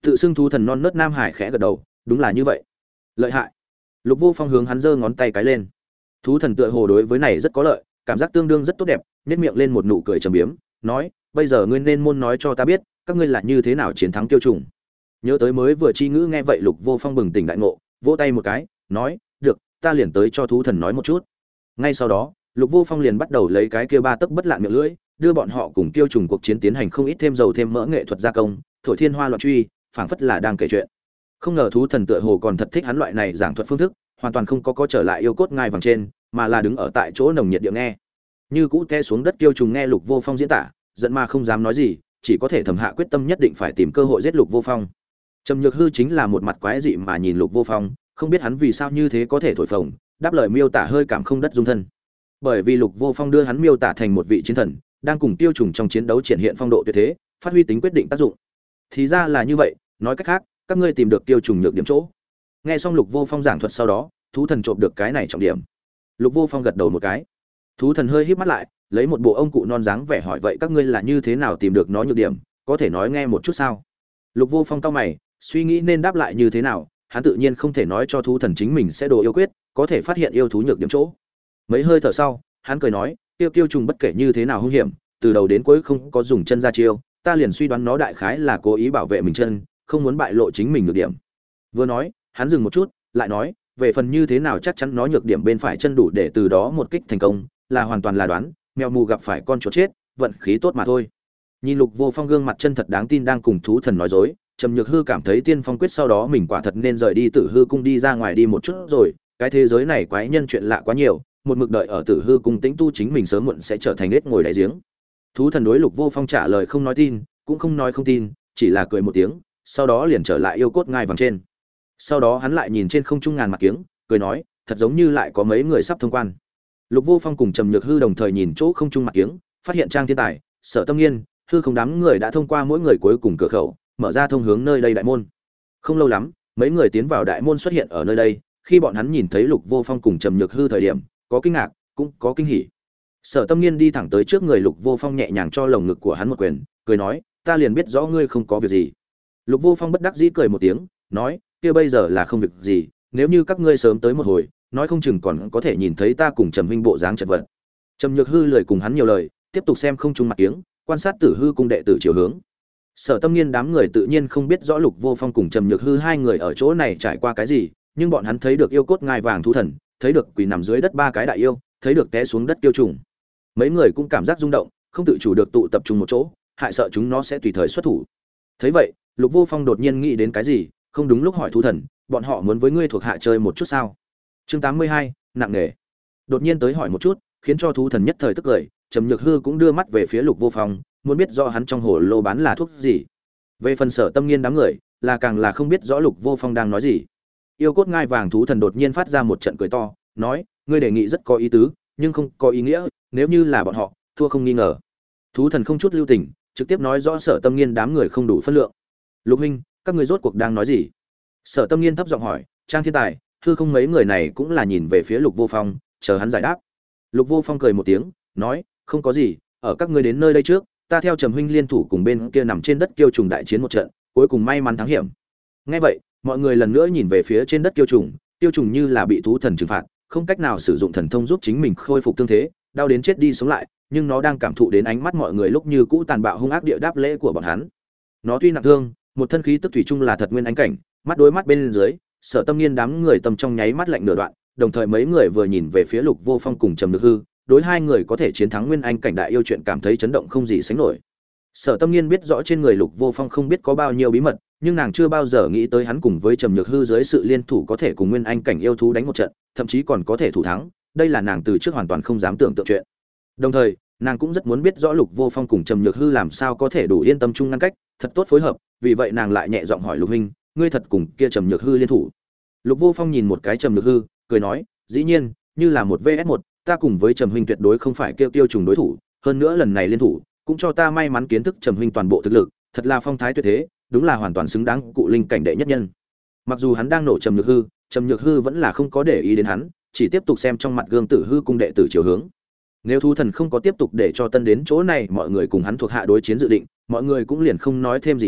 Tự xưng thú thần non nớt Nam Hải khẽ gật đầu, đúng là như vậy. Lợi hại. Lục Vô Phong hướng hắn giơ ngón tay cái lên. Thú thần tựa hồ đối với này rất có lợi, cảm giác tương đương rất tốt đẹp, nhếch miệng lên một nụ cười trầm biếm, nói, bây giờ ngươi nên môn nói cho ta biết, các ngươi là như thế nào chiến thắng tiêu trùng. Nhớ tới mới vừa chi ngữ nghe vậy Lục Vô Phong bừng tỉnh đại ngộ, vỗ tay một cái, nói, được, ta liền tới cho thú thần nói một chút. Ngay sau đó, Lục Vô Phong liền bắt đầu lấy cái kia ba tấc bất lạn miệng lưỡi, đưa bọn họ cùng tiêu trùng cuộc chiến tiến hành không ít thêm dầu thêm mỡ nghệ thuật gia công, thổi thiên hoa loạn truy, phảng phất là đang kể chuyện. Không ngờ thú thần tựa hồ còn thật thích hắn loại này giảng thuật phương thức, hoàn toàn không có trở lại yêu cốt ngai vàng trên, mà là đứng ở tại chỗ nồng nhiệt địa nghe. Như cũ té xuống đất tiêu trùng nghe Lục Vô Phong diễn tả, giận mà không dám nói gì, chỉ có thể thầm hạ quyết tâm nhất định phải tìm cơ hội giết Lục Vô Phong. Trầm Nhược Hư chính là một mặt quái dị mà nhìn Lục Vô Phong, không biết hắn vì sao như thế có thể thổi phồng, đáp lời miêu tả hơi cảm không đất dung thân. Bởi vì Lục Vô Phong đưa hắn miêu tả thành một vị chiến thần, đang cùng tiêu trùng trong chiến đấu triển hiện phong độ tuyệt thế, phát huy tính quyết định tác dụng. Thì ra là như vậy, nói cách khác, các ngươi tìm được tiêu trùng nhược điểm chỗ. Nghe xong Lục Vô Phong giảng thuật sau đó, thú thần trộm được cái này trọng điểm. Lục Vô Phong gật đầu một cái. Thú thần hơi híp mắt lại, lấy một bộ ông cụ non dáng vẻ hỏi, vậy các ngươi là như thế nào tìm được nó nhược điểm, có thể nói nghe một chút sao? Lục Vô Phong cau mày, suy nghĩ nên đáp lại như thế nào, hắn tự nhiên không thể nói cho thú thần chính mình sẽ đồ yêu quyết, có thể phát hiện yêu thú nhược điểm chỗ. Mấy hơi thở sau, hắn cười nói, tiêu trùng bất kể như thế nào hung hiểm, từ đầu đến cuối không có dùng chân ra chiêu, ta liền suy đoán nó đại khái là cố ý bảo vệ mình chân, không muốn bại lộ chính mình nhược điểm. Vừa nói, hắn dừng một chút, lại nói, về phần như thế nào chắc chắn nó nhược điểm bên phải chân đủ để từ đó một kích thành công, là hoàn toàn là đoán, mèo mù gặp phải con chuột chết, vận khí tốt mà thôi. Nhìn Lục Vô Phong gương mặt chân thật đáng tin đang cùng thú thần nói dối, Trầm Nhược Hư cảm thấy tiên phong quyết sau đó mình quả thật nên rời đi Tử Hư cung đi ra ngoài đi một chút rồi, cái thế giới này quái nhân chuyện lạ quá nhiều, một mực đợi ở Tử Hư cung tĩnh tu chính mình sớm muộn sẽ trở thành nết ngồi đáy giếng. Thú thần đối Lục Vô Phong trả lời không nói tin, cũng không nói không tin, chỉ là cười một tiếng, sau đó liền trở lại yêu cốt ngai vàng trên. Sau đó hắn lại nhìn trên không trung ngàn mặt kiếng, cười nói, thật giống như lại có mấy người sắp thông quan. Lục Vô Phong cùng Trầm Nhược Hư đồng thời nhìn chỗ không trung mặt kiếng, phát hiện Trang Thiên Tài, Sở Tâm Nghiên, hư không đám người đã thông qua mỗi người cuối cùng cửa khẩu, mở ra thông hướng nơi đây đại môn. Không lâu lắm, mấy người tiến vào đại môn xuất hiện ở nơi đây, khi bọn hắn nhìn thấy Lục Vô Phong cùng Trầm Nhược Hư thời điểm, có kinh ngạc, cũng có kinh hỉ. Sở Tâm Nghiên đi thẳng tới trước người Lục Vô Phong nhẹ nhàng cho lồng ngực của hắn một quyền, cười nói, ta liền biết rõ ngươi không có việc gì. Lục Vô Phong bất đắc dĩ cười một tiếng, nói, kia bây giờ là không việc gì, nếu như các ngươi sớm tới một hồi, nói không chừng còn có thể nhìn thấy ta cùng Trầm huynh bộ dáng chật vật. Trầm Nhược Hư lười cùng hắn nhiều lời, tiếp tục xem không trung mặt kiếng, quan sát Tử Hư cung đệ tử chiều hướng. Sở Tâm Nghiên đám người tự nhiên không biết rõ Lục Vô Phong cùng Trầm Nhược Hư hai người ở chỗ này trải qua cái gì, nhưng bọn hắn thấy được yêu cốt ngai vàng thú thần, thấy được quỳ nằm dưới đất ba cái đại yêu, thấy được té xuống đất tiêu trùng. Mấy người cũng cảm giác rung động, không tự chủ được tụ tập trung một chỗ, hại sợ chúng nó sẽ tùy thời xuất thủ. Thấy vậy, Lục Vô Phong đột nhiên nghĩ đến cái gì, không đúng lúc hỏi thú thần, bọn họ muốn với ngươi thuộc hạ chơi một chút sao? Chương 82, nặng nề. Đột nhiên tới hỏi một chút, khiến cho thú thần nhất thời tức cười, Trầm Nhược Hư cũng đưa mắt về phía Lục Vô Phong, muốn biết rõ hắn trong hồ lô bán là thuốc gì. Về phần Sở Tâm Nghiên đám người, là càng là không biết rõ Lục Vô Phong đang nói gì. Yêu cốt ngai vàng thú thần đột nhiên phát ra một trận cười to, nói, ngươi đề nghị rất có ý tứ, nhưng không có ý nghĩa, nếu như là bọn họ, thua không nghi ngờ. Thú thần không chút lưu tình, trực tiếp nói rõ Sở Tâm Nghiên đám người không đủ phân lượng. Lục huynh, các ngươi rốt cuộc đang nói gì? Sở Tâm Nghiên thấp giọng hỏi, Trang Thiên Tài, hư không mấy người này cũng là nhìn về phía Lục Vô Phong, chờ hắn giải đáp. Lục Vô Phong cười một tiếng, nói, không có gì, ở các ngươi đến nơi đây trước, ta theo Trầm huynh liên thủ cùng bên kia nằm trên đất kiêu trùng đại chiến một trận, cuối cùng may mắn thắng hiểm. Nghe vậy, mọi người lần nữa nhìn về phía trên đất tiêu trùng như là bị thú thần trừng phạt, không cách nào sử dụng thần thông giúp chính mình khôi phục thương thế, đau đến chết đi sống lại, nhưng nó đang cảm thụ đến ánh mắt mọi người lúc như cũ tàn bạo hung ác địa đáp lễ của bọn hắn. Nó tuy nặng thương, một thân khí tức thủy chung là thật nguyên ánh cảnh, mắt đối mắt bên dưới, Sở Tâm Nghiên đám người tầm trong nháy mắt lạnh nửa đoạn, đồng thời mấy người vừa nhìn về phía Lục Vô Phong cùng Trầm Nhược Hư, đối hai người có thể chiến thắng nguyên anh cảnh đại yêu chuyện cảm thấy chấn động không gì sánh nổi. Sở Tâm Nghiên biết rõ trên người Lục Vô Phong không biết có bao nhiêu bí mật, nhưng nàng chưa bao giờ nghĩ tới hắn cùng với Trầm Nhược Hư dưới sự liên thủ có thể cùng nguyên anh cảnh yêu thú đánh một trận, thậm chí còn có thể thủ thắng, đây là nàng từ trước hoàn toàn không dám tưởng tượng chuyện. Đồng thời, nàng cũng rất muốn biết rõ Lục Vô Phong cùng Trầm Nhược Hư làm sao có thể đủ yên tâm chung ngăn cách, thật tốt phối hợp, vì vậy nàng lại nhẹ giọng hỏi Lục huynh, ngươi thật cùng kia Trầm Nhược Hư liên thủ? Lục Vô Phong nhìn một cái Trầm Nhược Hư, cười nói, dĩ nhiên, như là một vs một, ta cùng với Trầm huynh tuyệt đối không phải kêu tiêu trùng đối thủ, hơn nữa lần này liên thủ, cũng cho ta may mắn kiến thức Trầm huynh toàn bộ thực lực, thật là phong thái tuyệt thế, đúng là hoàn toàn xứng đáng cụ linh cảnh đệ nhất nhân. Mặc dù hắn đang nổ Trầm Nhược Hư vẫn là không có để ý đến hắn, chỉ tiếp tục xem trong mặt gương Tử Hư cung đệ tử chiều hướng. Nếu thú thần không có tiếp tục để cho tân đến chỗ này mọi người cùng hắn thuộc hạ đối chiến dự định, mọi người cũng liền không nói thêm gì nữa,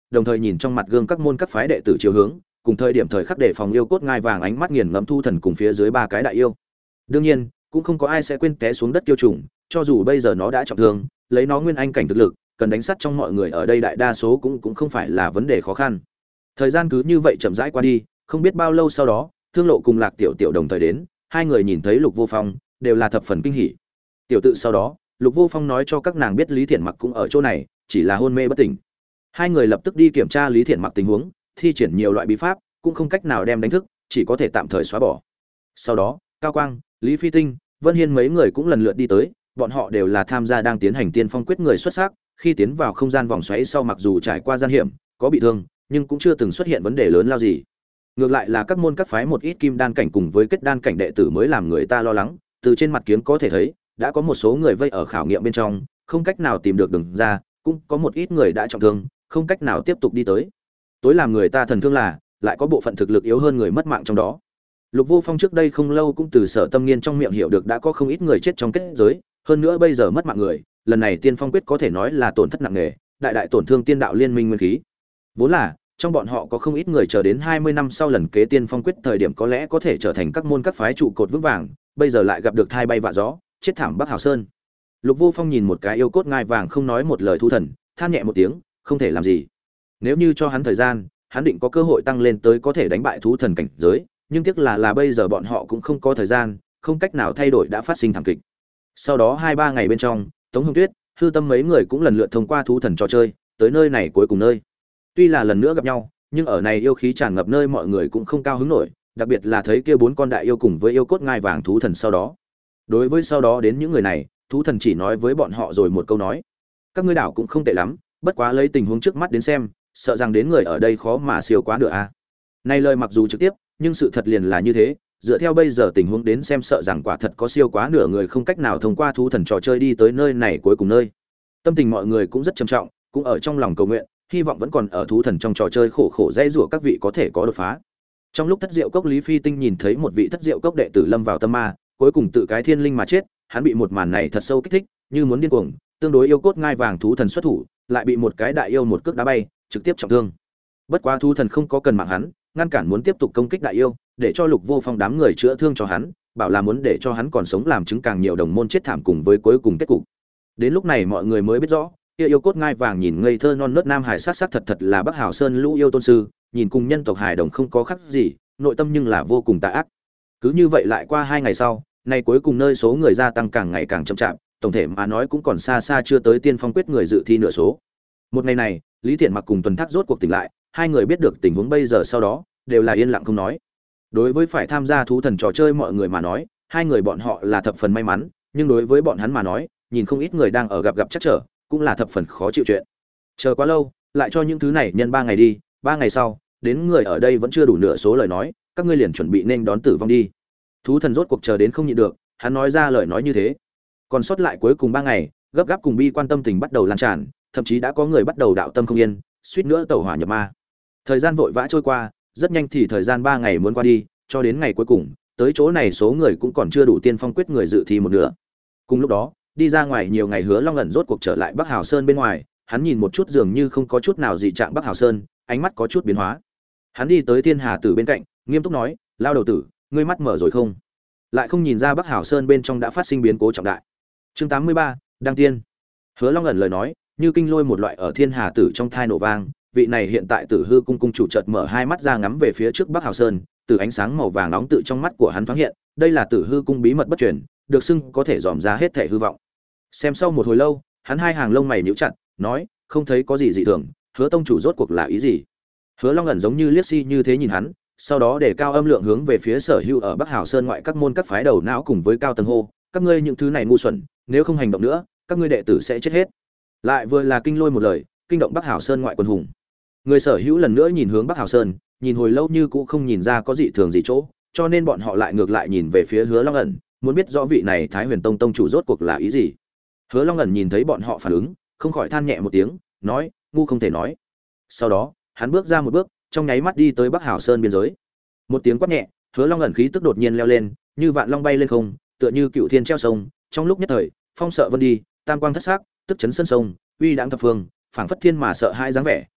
đồng thời nhìn trong mặt gương các môn các phái đệ tử chiều hướng, cùng thời điểm thời khắc để phòng yêu cốt ngai vàng ánh mắt nghiền ngẫm Thu Thần cùng phía dưới ba cái đại yêu. Đương nhiên, cũng không có ai sẽ quên té xuống đất kiêu trùng, cho dù bây giờ nó đã trọng thương, lấy nó nguyên anh cảnh thực lực, cần đánh sát trong mọi người ở đây đại đa số cũng không phải là vấn đề khó khăn. Thời gian cứ như vậy chậm rãi qua đi, không biết bao lâu sau đó, Thương Lộ cùng Lạc Tiểu Tiểu đồng thời đến, hai người nhìn thấy Lục Vô Phong, đều là thập phần kinh hỉ. Tiểu tự sau đó, Lục Vô Phong nói cho các nàng biết Lý Thiển Mặc cũng ở chỗ này, chỉ là hôn mê bất tỉnh. Hai người lập tức đi kiểm tra Lý Thiển Mặc tình huống, thi triển nhiều loại bí pháp, cũng không cách nào đem đánh thức, chỉ có thể tạm thời xóa bỏ. Sau đó, Cao Quang, Lý Phi Tinh, Vân Hiên mấy người cũng lần lượt đi tới, bọn họ đều là tham gia đang tiến hành tiên phong quyết người xuất sắc, khi tiến vào không gian vòng xoáy sau mặc dù trải qua gian hiểm, có bị thương, nhưng cũng chưa từng xuất hiện vấn đề lớn lao gì. Ngược lại là các môn các phái một ít kim đan cảnh cùng với kết đan cảnh đệ tử mới làm người ta lo lắng, từ trên mặt kiếng có thể thấy, đã có một số người vây ở khảo nghiệm bên trong, không cách nào tìm được đường ra, cũng có một ít người đã trọng thương, không cách nào tiếp tục đi tới. Tối làm người ta thần thương là, lại có bộ phận thực lực yếu hơn người mất mạng trong đó. Lục Vô Phong trước đây không lâu cũng từ Sở Tâm Nghiên trong miệng hiểu được đã có không ít người chết trong kết giới, hơn nữa bây giờ mất mạng người, lần này tiên phong quyết có thể nói là tổn thất nặng nề, đại tổn thương tiên đạo liên minh nguyên khí. Vốn là, trong bọn họ có không ít người chờ đến 20 năm sau lần kế tiên phong quyết thời điểm có lẽ có thể trở thành các môn các phái trụ cột vững vàng, bây giờ lại gặp được thai bay vạ gió, chết thảm Bắc Hào Sơn. Lục Vô Phong nhìn một cái yêu cốt ngai vàng không nói một lời Thu Thần, than nhẹ một tiếng, không thể làm gì. Nếu như cho hắn thời gian, hắn định có cơ hội tăng lên tới có thể đánh bại Thú Thần cảnh giới, nhưng tiếc là bây giờ bọn họ cũng không có thời gian, không cách nào thay đổi đã phát sinh thảm kịch. Sau đó 2-3 ngày bên trong, Tống Hồng Tuyết, Hư Tâm mấy người cũng lần lượt thông qua Thú Thần trò chơi, tới nơi này cuối cùng nơi. Tuy là lần nữa gặp nhau, nhưng ở này yêu khí tràn ngập nơi mọi người cũng không cao hứng nổi, đặc biệt là thấy kia 4 con đại yêu cùng với yêu cốt ngai vàng Thú Thần sau đó. Đối với sau đó đến những người này, Thú Thần chỉ nói với bọn họ rồi một câu nói: các ngươi đảo cũng không tệ lắm, bất quá lấy tình huống trước mắt đến xem, sợ rằng đến người ở đây khó mà siêu quá nửa a. Này lời mặc dù trực tiếp, nhưng sự thật liền là như thế, dựa theo bây giờ tình huống đến xem sợ rằng quả thật có siêu quá nửa người không cách nào thông qua Thú Thần trò chơi đi tới nơi này cuối cùng nơi. Tâm tình mọi người cũng rất trầm trọng, cũng ở trong lòng cầu nguyện, hy vọng vẫn còn ở Thú Thần trong trò chơi khổ khổ dây rủa các vị có thể có đột phá. Trong lúc Thất Diệu Cốc Lý Phi Tinh nhìn thấy một vị Thất Diệu Cốc đệ tử lâm vào tâm ma, cuối cùng tự cái thiên linh mà chết, hắn bị một màn này thật sâu kích thích, như muốn điên cuồng, tương đối yêu cốt ngai vàng Thú Thần xuất thủ, lại bị một cái đại yêu một cước đá bay, trực tiếp trọng thương. Bất quá Thú Thần không có cần mạng hắn, ngăn cản muốn tiếp tục công kích đại yêu, để cho Lục Vô Phong đám người chữa thương cho hắn, bảo là muốn để cho hắn còn sống làm chứng càng nhiều đồng môn chết thảm cùng với cuối cùng kết cục. Đến lúc này mọi người mới biết rõ, kia yêu cốt ngai vàng nhìn ngây thơ non nớt nam hải sát thật thật là Bắc Hào Sơn lũ yêu tôn sư, nhìn cùng nhân tộc hải đồng không có khác gì, nội tâm nhưng là vô cùng tà ác. Cứ như vậy lại qua 2 ngày sau, nay cuối cùng nơi số người gia tăng càng ngày càng chậm chạp, tổng thể mà nói cũng còn xa xa chưa tới tiên phong quyết người dự thi nửa số. Một ngày này, Lý Thiện Mặc cùng Tuần Thác rốt cuộc tỉnh lại, hai người biết được tình huống bây giờ sau đó, đều là yên lặng không nói. Đối với phải tham gia Thú Thần trò chơi mọi người mà nói, hai người bọn họ là thập phần may mắn, nhưng đối với bọn hắn mà nói, nhìn không ít người đang ở gặp chắc trở, cũng là thập phần khó chịu chuyện. Chờ quá lâu, lại cho những thứ này nhân 3 ngày đi, 3 ngày sau, đến người ở đây vẫn chưa đủ nửa số lời nói, các ngươi liền chuẩn bị nên đón tử vong đi. Thú Thần rốt cuộc chờ đến không nhịn được, hắn nói ra lời nói như thế. Còn sót lại cuối cùng 3 ngày, gấp gáp cùng bi quan tâm tình bắt đầu lan tràn, thậm chí đã có người bắt đầu đạo tâm không yên, suýt nữa tẩu hỏa nhập ma. Thời gian vội vã trôi qua, rất nhanh thì thời gian 3 ngày muốn qua đi, cho đến ngày cuối cùng, tới chỗ này số người cũng còn chưa đủ tiên phong quyết người dự thi một nửa. Cùng lúc đó, đi ra ngoài nhiều ngày Hứa Long ẩn rốt cuộc trở lại Bắc Hào Sơn bên ngoài, hắn nhìn một chút dường như không có chút nào dị trạng Bắc Hào Sơn, ánh mắt có chút biến hóa. Hắn đi tới Thiên Hà Tử bên cạnh, nghiêm túc nói: "Lao đầu tử, ngươi mắt mở rồi không?" Lại không nhìn ra Bắc Hào Sơn bên trong đã phát sinh biến cố trọng đại. Chương 83, đăng tiên. Hứa Long ẩn lời nói, như kinh lôi một loại ở Thiên Hà Tử trong thai nổ vang, vị này hiện tại Tử Hư cung cung chủ chợt mở hai mắt ra ngắm về phía trước Bắc Hào Sơn, từ ánh sáng màu vàng nóng tự trong mắt của hắn thoáng hiện, đây là Tử Hư cung bí mật bất truyền, được xưng có thể dòm ra hết thể hư vọng. Xem sau một hồi lâu, hắn hai hàng lông mày nhíu chặt, nói: "Không thấy có gì dị thường, Hứa tông chủ rốt cuộc là ý gì?" Hứa Long ẩn giống như liếc si như thế nhìn hắn, sau đó để cao âm lượng hướng về phía sở hữu ở Bắc Hào Sơn ngoại các môn các phái đầu não cùng với cao tầng hô: "Các ngươi những thứ này ngu xuẩn, nếu không hành động nữa, các ngươi đệ tử sẽ chết hết." Lại vừa là kinh lôi một lời, kinh động Bắc Hào Sơn ngoại quân hùng. Người sở hữu lần nữa nhìn hướng Bắc Hào Sơn, nhìn hồi lâu như cũng không nhìn ra có dị thường gì chỗ, cho nên bọn họ lại ngược lại nhìn về phía Hứa Long ẩn, muốn biết rõ vị này Thái Huyền Tông tông chủ rốt cuộc là ý gì. Hứa Long ẩn nhìn thấy bọn họ phản ứng, không khỏi than nhẹ một tiếng, nói: "Ngu không thể nói." Sau đó, hắn bước ra một bước, trong nháy mắt đi tới Bắc Hào Sơn biên giới. Một tiếng quát nhẹ, Hứa Long ẩn khí tức đột nhiên leo lên, như vạn long bay lên không, tựa như cựu thiên treo sông, trong lúc nhất thời, phong sợ vân đi, tam quang thất sắc, tức chấn sân sông, uy đãng thập phương, phảng phất thiên mà sợ hai dáng vẻ,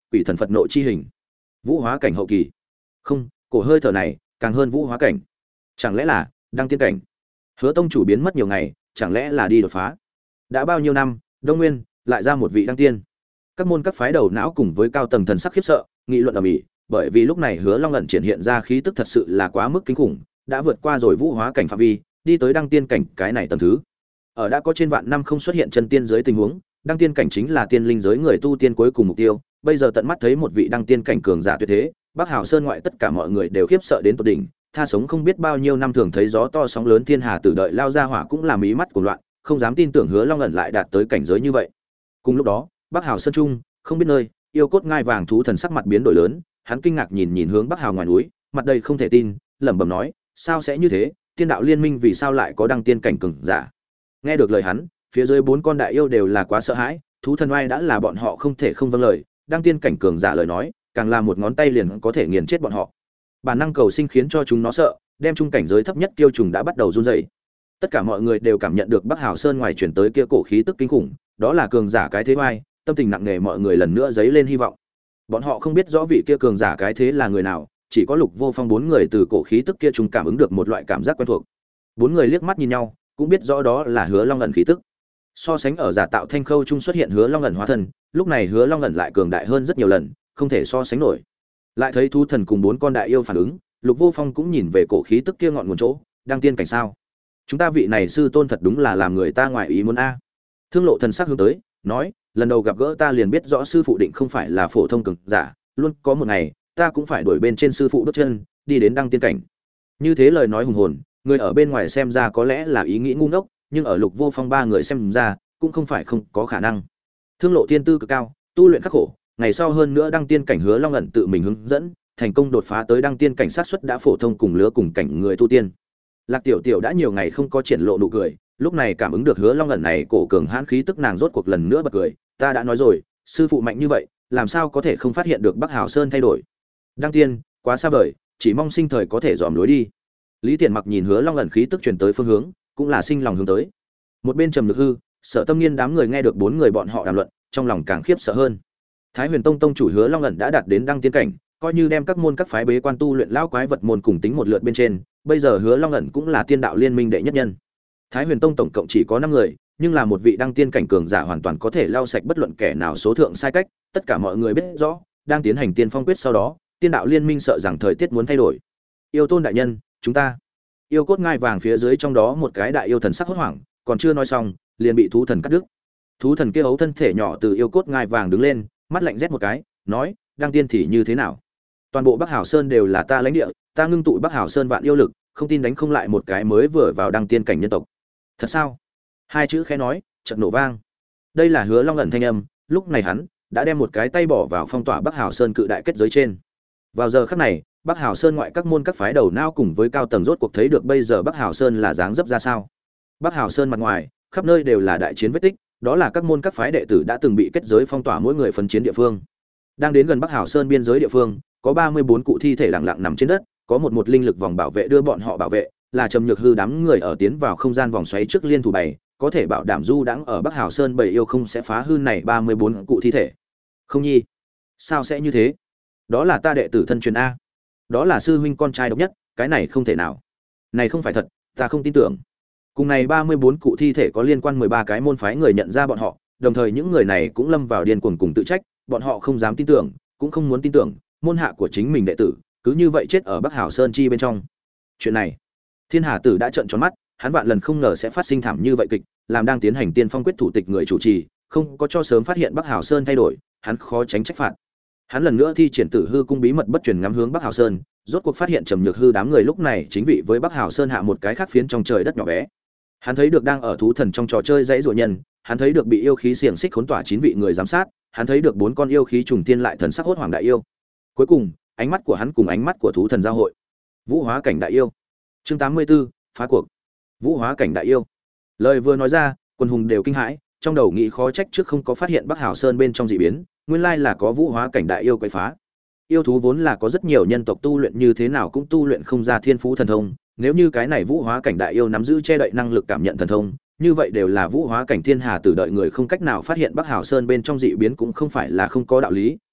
quỷ thần phật nộ chi hình. Vũ hóa cảnh hậu kỳ. Không, cổ hơi thở này càng hơn vũ hóa cảnh. Chẳng lẽ là đăng tiên cảnh? Hứa tông chủ biến mất nhiều ngày, chẳng lẽ là đi đột phá? Đã bao nhiêu năm, Đông Nguyên lại ra một vị đăng tiên. Các môn các phái đầu não cùng với cao tầng thần sắc khiếp sợ, nghị luận ầm ĩ, bởi vì lúc này Hứa Long ẩn triển hiện ra khí tức thật sự là quá mức kinh khủng, đã vượt qua rồi vũ hóa cảnh phạm vi, đi tới đăng tiên cảnh cái này tầng thứ. Ở đã có trên vạn năm không xuất hiện chân tiên dưới tình huống, đăng tiên cảnh chính là tiên linh giới người tu tiên cuối cùng mục tiêu, bây giờ tận mắt thấy một vị đăng tiên cảnh cường giả tuyệt thế, Bắc Hào Sơn ngoại tất cả mọi người đều khiếp sợ đến tột đỉnh, tha sống không biết bao nhiêu năm thường thấy gió to sóng lớn thiên hà tử đợi lao ra hỏa cũng làm ý mắt của loạn, không dám tin tưởng Hứa Long ẩn lại đạt tới cảnh giới như vậy. Cùng lúc đó, Bắc Hào Sơn trung, không biết nơi, yêu cốt ngai vàng thú thần sắc mặt biến đổi lớn, hắn kinh ngạc nhìn hướng Bắc Hào ngoài núi, mặt đầy không thể tin, lẩm bẩm nói, sao sẽ như thế, tiên đạo liên minh vì sao lại có đăng tiên cảnh cường giả? Nghe được lời hắn, phía dưới bốn con đại yêu đều là quá sợ hãi, thú thần oai đã là bọn họ không thể không vâng lời, đăng tiên cảnh cường giả lời nói, càng là một ngón tay liền có thể nghiền chết bọn họ. Bản năng cầu sinh khiến cho chúng nó sợ, đem trung cảnh giới thấp nhất tiêu trùng đã bắt đầu run rẩy. Tất cả mọi người đều cảm nhận được Bắc Hào Sơn ngoài chuyển tới kia cổ khí tức kinh khủng, đó là cường giả cái thế oai, tâm tình nặng nề mọi người lần nữa dấy lên hy vọng. Bọn họ không biết rõ vị kia cường giả cái thế là người nào, chỉ có Lục Vô Phong bốn người từ cổ khí tức kia trùng cảm ứng được một loại cảm giác quen thuộc. Bốn người liếc mắt nhìn nhau, cũng biết rõ đó là Hứa Long ẩn khí tức. So sánh ở giả tạo thanh khâu trung xuất hiện Hứa Long ẩn hóa thân, lúc này Hứa Long ẩn lại cường đại hơn rất nhiều lần, không thể so sánh nổi. Lại thấy thú thần cùng bốn con đại yêu phản ứng, Lục Vô Phong cũng nhìn về cổ khí tức kia ngọn nguồn chỗ, đang tiên cảnh sao? Chúng ta vị này sư tôn thật đúng là làm người ta ngoài ý muốn a. Thương Lộ thần sắc hướng tới, nói, lần đầu gặp gỡ ta liền biết rõ sư phụ định không phải là phổ thông cường giả, luôn có một ngày ta cũng phải đuổi bên trên sư phụ đốt chân, đi đến đăng tiên cảnh. Như thế lời nói hùng hồn, người ở bên ngoài xem ra có lẽ là ý nghĩ ngu ngốc, nhưng ở Lục Vô Phong ba người xem ra, cũng không phải không có khả năng. Thương Lộ tiên tư cực cao, tu luyện khắc khổ, ngày sau hơn nữa đăng tiên cảnh Hứa Long ẩn tự mình hướng dẫn, thành công đột phá tới đăng tiên cảnh sát suất đã phổ thông cùng lứa cùng cảnh người tu tiên. Lạc Tiểu Tiểu đã nhiều ngày không có triển lộ nụ cười, lúc này cảm ứng được Hứa Long ẩn này cổ cường hãn khí tức nàng rốt cuộc lần nữa bật cười, ta đã nói rồi, sư phụ mạnh như vậy, làm sao có thể không phát hiện được Bắc Hào Sơn thay đổi. Đăng tiên, quá xa vời, chỉ mong sinh thời có thể dòm lối đi. Lý Tiền Mặc nhìn Hứa Long ẩn khí tức truyền tới phương hướng, cũng là sinh lòng hướng tới. Một bên Trầm Lực Hư, Sở Tâm Nghiên đám người nghe được bốn người bọn họ đàm luận, trong lòng càng khiếp sợ hơn. Thái Huyền Tông tông chủ Hứa Long ẩn đã đạt đến đăng tiên cảnh, coi như đem các môn các phái bế quan tu luyện lão quái vật môn cùng tính một lượt bên trên, bây giờ Hứa Long ẩn cũng là tiên đạo liên minh đệ nhất nhân. Thái Huyền Tông tổng cộng chỉ có 5 người, nhưng là một vị đăng tiên cảnh cường giả hoàn toàn có thể lau sạch bất luận kẻ nào số thượng sai cách, tất cả mọi người biết rõ, đang tiến hành tiên phong quyết sau đó, tiên đạo liên minh sợ rằng thời tiết muốn thay đổi. Yêu Tôn đại nhân, chúng ta. Yêu cốt ngai vàng phía dưới trong đó một cái đại yêu thần sắc hốt hoảng, còn chưa nói xong, liền bị thú thần cắt đứt. Thú thần kia hấu thân thể nhỏ từ yêu cốt ngai vàng đứng lên, mắt lạnh rét một cái, nói, đăng tiên thì như thế nào? Toàn bộ Bắc Hào Sơn đều là ta lãnh địa, ta ngưng tụ Bắc Hào Sơn vạn yêu lực, không tin đánh không lại một cái mới vừa vào đăng tiên cảnh nhân tộc. Thật sao? Hai chữ khẽ nói, chợt nổ vang. Đây là Hứa Long ẩn thanh âm, lúc này hắn đã đem một cái tay bỏ vào phong tỏa Bắc Hào Sơn cự đại kết giới trên. Vào giờ khắc này, Bắc Hào Sơn ngoại các môn các phái đầu não cùng với cao tầng rốt cuộc thấy được bây giờ Bắc Hào Sơn là dáng dấp ra sao. Bắc Hào Sơn mặt ngoài, khắp nơi đều là đại chiến vết tích, đó là các môn các phái đệ tử đã từng bị kết giới phong tỏa mỗi người phân chiến địa phương. Đang đến gần Bắc Hào Sơn biên giới địa phương, có 34 cụ thi thể lặng lặng nằm trên đất, có một linh lực vòng bảo vệ đưa bọn họ bảo vệ, là Trầm Nhược Hư đám người ở tiến vào không gian vòng xoáy trước liên thủ bày, có thể bảo đảm du đãng ở Bắc Hào Sơn bầy yêu không sẽ phá hư này 34 cụ thi thể. Không nhi, sao sẽ như thế? Đó là ta đệ tử thân truyền a. Đó là sư huynh con trai độc nhất, cái này không thể nào. Này không phải thật, ta không tin tưởng. Cùng này 34 cụ thi thể có liên quan 13 cái môn phái người nhận ra bọn họ, đồng thời những người này cũng lâm vào điên cuồng cùng tự trách, bọn họ không dám tin tưởng, cũng không muốn tin tưởng, môn hạ của chính mình đệ tử, cứ như vậy chết ở Bắc Hào Sơn chi bên trong. Chuyện này, Thiên Hà Tử đã trợn tròn mắt, hắn vạn lần không ngờ sẽ phát sinh thảm như vậy kịch, làm đang tiến hành tiên phong quyết thủ tịch người chủ trì, không có cho sớm phát hiện Bắc Hào Sơn thay đổi, hắn khó tránh trách phạt. Hắn lần nữa thi triển Tử Hư cung bí mật bất truyền ngắm hướng Bắc Hào Sơn, rốt cuộc phát hiện Trầm Nhược Hư đám người lúc này chính vị với Bắc Hào Sơn hạ một cái khác phiến trong trời đất nhỏ bé. Hắn thấy được đang ở thú thần trong trò chơi dãy rủa nhân, hắn thấy được bị yêu khí xiềng xích khốn tỏa 9 vị người giám sát, hắn thấy được 4 con yêu khí trùng tiên lại thần sắc hốt hoàng đại yêu. Cuối cùng, ánh mắt của hắn cùng ánh mắt của thú thần giao hội. Vũ hóa cảnh đại yêu. Chương 84, phá cuộc. Vũ hóa cảnh đại yêu. Lời vừa nói ra, quân hùng đều kinh hãi, trong đầu nghĩ khó trách trước không có phát hiện Bắc Hào Sơn bên trong dị biến, nguyên lai là có vũ hóa cảnh đại yêu quấy phá. Yêu thú vốn là có rất nhiều nhân tộc tu luyện như thế nào cũng tu luyện không ra thiên phú thần thông, nếu như cái này vũ hóa cảnh đại yêu nắm giữ che đậy năng lực cảm nhận thần thông, như vậy đều là vũ hóa cảnh thiên hà tử đợi người không cách nào phát hiện Bắc Hào Sơn bên trong dị biến cũng không phải là không có đạo lý,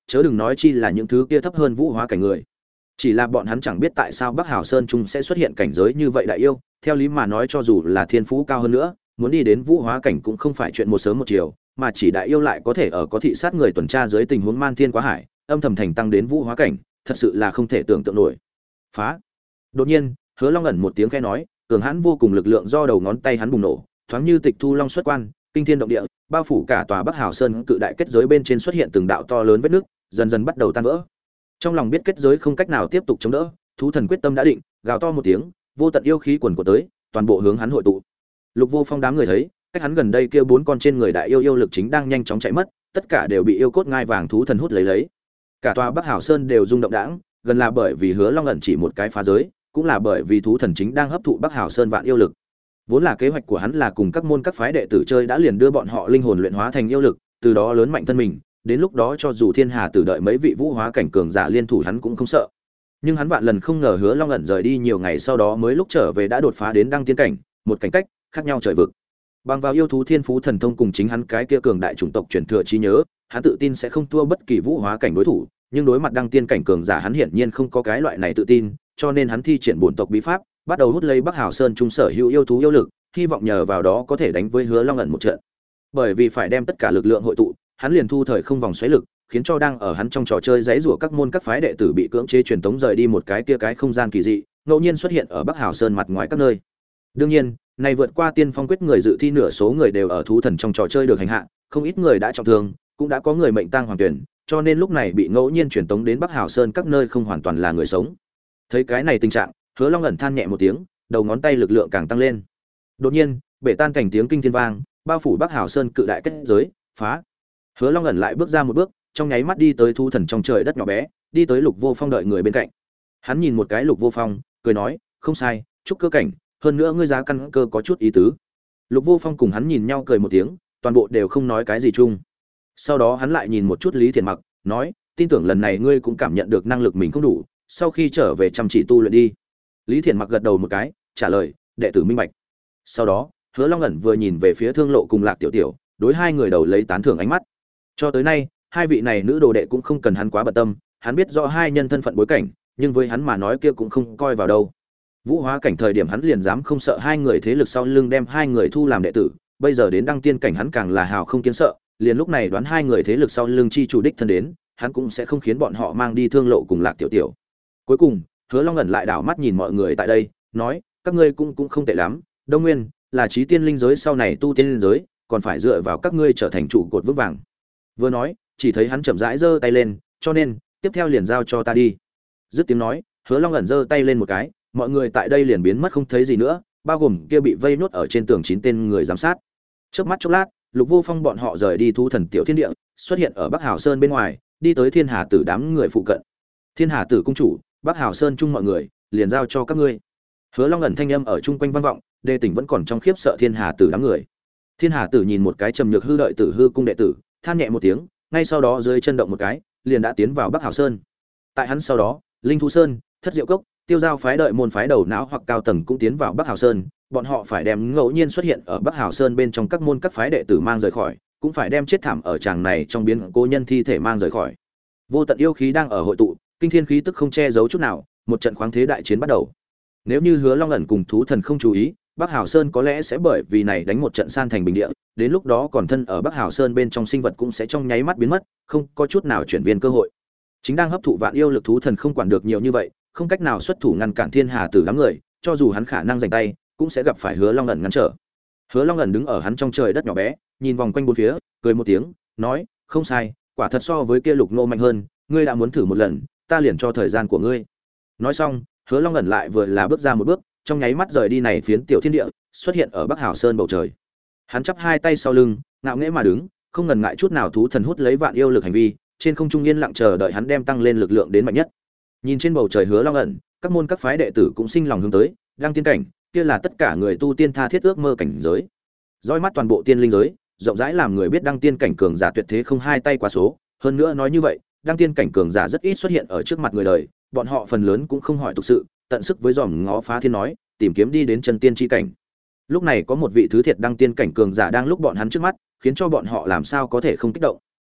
chớ đừng nói chi là những thứ kia thấp hơn vũ hóa cảnh người. Chỉ là bọn hắn chẳng biết tại sao Bắc Hào Sơn Trung sẽ xuất hiện cảnh giới như vậy đại yêu, theo lý mà nói cho dù là thiên phú cao hơn nữa, muốn đi đến vũ hóa cảnh cũng không phải chuyện một sớm một chiều, mà chỉ đại yêu lại có thể ở có thị sát người tuần tra dưới tình huống man thiên quá hải, âm thầm thành tăng đến vũ hóa cảnh, thật sự là không thể tưởng tượng nổi. Phá! Đột nhiên, Hứa Long ẩn một tiếng khẽ nói, cường hãn vô cùng lực lượng do đầu ngón tay hắn bùng nổ, thoáng như tịch thu long xuất quan, kinh thiên động địa, bao phủ cả tòa Bắc Hào Sơn cự đại kết giới bên trên xuất hiện từng đạo to lớn vết nứt, dần dần bắt đầu tan vỡ. Trong lòng biết kết giới không cách nào tiếp tục chống đỡ, thú thần quyết tâm đã định, gào to một tiếng, vô tận yêu khí quần của tới, toàn bộ hướng hắn hội tụ. Lục Vô Phong đám người thấy, cách hắn gần đây kia bốn con trên người đại yêu lực chính đang nhanh chóng chạy mất, tất cả đều bị yêu cốt ngai vàng thú thần hút lấy. Cả tòa Bắc Hào Sơn đều rung động đãng, gần là bởi vì Hứa Long ẩn chỉ một cái phá giới, cũng là bởi vì thú thần chính đang hấp thụ Bắc Hào Sơn vạn yêu lực. Vốn là kế hoạch của hắn là cùng các môn các phái đệ tử chơi đã liền đưa bọn họ linh hồn luyện hóa thành yêu lực, từ đó lớn mạnh thân mình, đến lúc đó cho dù Thiên Hà Tử đợi mấy vị vũ hóa cảnh cường giả liên thủ hắn cũng không sợ. Nhưng hắn vạn lần không ngờ Hứa Long ẩn rời đi nhiều ngày sau đó mới lúc trở về đã đột phá đến đăng tiên cảnh, một cảnh cách khác nhau trời vực. Bằng vào yêu thú thiên phú thần thông cùng chính hắn cái kia cường đại chủng tộc truyền thừa trí nhớ, hắn tự tin sẽ không thua bất kỳ vũ hóa cảnh đối thủ, nhưng đối mặt đăng tiên cảnh cường giả hắn hiển nhiên không có cái loại này tự tin, cho nên hắn thi triển bổn tộc bí pháp, bắt đầu hút lấy Bắc Hào Sơn trung sở hữu yêu thú yêu lực, hy vọng nhờ vào đó có thể đánh với Hứa Long ẩn một trận. Bởi vì phải đem tất cả lực lượng hội tụ, hắn liền thu thời không vòng xoáy lực, khiến cho đang ở hắn trong trò chơi giãy giụa các môn các phái đệ tử bị cưỡng chế truyền tống rời đi một cái kia cái không gian kỳ dị, ngẫu nhiên xuất hiện ở Bắc Hào Sơn mặt ngoài các nơi. Đương nhiên, này vượt qua tiên phong quyết người dự thi nửa số người đều ở thú thần trong trò chơi được hành hạ, không ít người đã trọng thương, cũng đã có người mệnh tang hoàng tuyển, cho nên lúc này bị ngẫu nhiên truyền tống đến Bắc Hào Sơn các nơi không hoàn toàn là người sống. Thấy cái này tình trạng, Hứa Long ẩn than nhẹ một tiếng, đầu ngón tay lực lượng càng tăng lên. Đột nhiên, bể tan cảnh tiếng kinh thiên vang, bao phủ Bắc Hào Sơn cự đại kết giới, phá. Hứa Long ẩn lại bước ra một bước, trong nháy mắt đi tới thú thần trong trời đất nhỏ bé, đi tới Lục Vô Phong đợi người bên cạnh. Hắn nhìn một cái Lục Vô Phong, cười nói, "Không sai, chúc cơ cảnh, hơn nữa ngươi giá căn cơ có chút ý tứ." Lục Vô Phong cùng hắn nhìn nhau cười một tiếng, toàn bộ đều không nói cái gì chung. Sau đó hắn lại nhìn một chút Lý Thiện Mặc, nói, "Tin tưởng lần này ngươi cũng cảm nhận được năng lực mình không đủ, sau khi trở về chăm chỉ tu luyện đi." Lý Thiện Mặc gật đầu một cái, trả lời, "Đệ tử minh bạch." Sau đó, Hứa Long ẩn vừa nhìn về phía Thương Lộ cùng Lạc Tiểu Tiểu, đối hai người đầu lấy tán thưởng ánh mắt. Cho tới nay, hai vị này nữ đồ đệ cũng không cần hắn quá bận tâm, hắn biết rõ hai nhân thân phận bối cảnh, nhưng với hắn mà nói kia cũng không coi vào đâu. Vũ hóa cảnh thời điểm hắn liền dám không sợ hai người thế lực sau lưng đem hai người thu làm đệ tử, bây giờ đến đăng tiên cảnh hắn càng là hào không kiến sợ, liền lúc này đoán hai người thế lực sau lưng chi chủ đích thân đến, hắn cũng sẽ không khiến bọn họ mang đi Thương Lộ cùng Lạc Tiểu Tiểu. Cuối cùng, Hứa Long ẩn lại đảo mắt nhìn mọi người tại đây, nói, "Các ngươi cũng không tệ lắm, Đông Nguyên là chí tiên linh giới sau này tu tiên linh giới, còn phải dựa vào các ngươi trở thành trụ cột vững vàng." Vừa nói, chỉ thấy hắn chậm rãi giơ tay lên, "Cho nên, tiếp theo liền giao cho ta đi." Dứt tiếng nói, Hứa Long ẩn giơ tay lên một cái, mọi người tại đây liền biến mất không thấy gì nữa, bao gồm kia bị vây nốt ở trên tường 9 tên người giám sát. Chớp mắt chốc lát, Lục Vô Phong bọn họ rời đi thú thần tiểu thiên địa, xuất hiện ở Bắc Hào Sơn bên ngoài, đi tới Thiên Hà Tử đám người phụ cận. "Thiên Hà Tử cung chủ, Bắc Hào Sơn chung mọi người, liền giao cho các ngươi." Hứa Long ẩn thanh âm ở chung quanh vang vọng, Đề Tỉnh vẫn còn trong khiếp sợ Thiên Hà Tử đám người. Thiên Hà Tử nhìn một cái trầm nhược hư đợi Tử hư cung đệ tử, than nhẹ một tiếng, ngay sau đó dưới chân động một cái, liền đã tiến vào Bắc Hào Sơn. Tại hắn sau đó, Linh Thú Sơn, Thất Diệu Cốc, Tiêu Giao phái đợi môn phái đầu não hoặc cao tầng cũng tiến vào Bắc Hào Sơn, bọn họ phải đem ngẫu nhiên xuất hiện ở Bắc Hào Sơn bên trong các môn các phái đệ tử mang rời khỏi, cũng phải đem chết thảm ở tràng này trong biến cố nhân thi thể mang rời khỏi. Vô tận yêu khí đang ở hội tụ, kinh thiên khí tức không che giấu chút nào, một trận khoáng thế đại chiến bắt đầu. Nếu như Hứa Long ẩn cùng thú thần không chú ý, Bắc Hào Sơn có lẽ sẽ bởi vì này đánh một trận san thành bình địa, đến lúc đó còn thân ở Bắc Hào Sơn bên trong sinh vật cũng sẽ trong nháy mắt biến mất, không có chút nào chuyển viên cơ hội. Chính đang hấp thụ vạn yêu lực thú thần không quản được nhiều như vậy, không cách nào xuất thủ ngăn cản Thiên Hà Tử đám người, cho dù hắn khả năng giành tay, cũng sẽ gặp phải Hứa Long ẩn ngăn trở. Hứa Long ẩn đứng ở hắn trong trời đất nhỏ bé, nhìn vòng quanh bốn phía, cười một tiếng, nói, "Không sai, quả thật so với kia Lục Nô mạnh hơn, ngươi đã muốn thử một lần, ta liền cho thời gian của ngươi." Nói xong, Hứa Long ẩn lại vừa là bước ra một bước, trong nháy mắt rời đi này phiến tiểu thiên địa, xuất hiện ở Bắc Hào Sơn bầu trời. Hắn chắp hai tay sau lưng, ngạo nghễ mà đứng, không ngần ngại chút nào thú thần hút lấy vạn yêu lực hành vi, trên không trung yên lặng chờ đợi hắn đem tăng lên lực lượng đến mạnh nhất. Nhìn trên bầu trời Hứa Long ẩn, các môn các phái đệ tử cũng sinh lòng hướng tới, đăng tiên cảnh, kia là tất cả người tu tiên tha thiết ước mơ cảnh giới. Dõi mắt toàn bộ tiên linh giới, rộng rãi làm người biết đăng tiên cảnh cường giả tuyệt thế không hai tay qua số, hơn nữa nói như vậy, đăng tiên cảnh cường giả rất ít xuất hiện ở trước mặt người đời, bọn họ phần lớn cũng không hỏi tục sự, tận sức với dòm ngó phá thiên nói, tìm kiếm đi đến chân tiên chi cảnh. Lúc này có một vị thứ thiệt đăng tiên cảnh cường giả đang lúc bọn hắn trước mắt, khiến cho bọn họ làm sao có thể không kích động.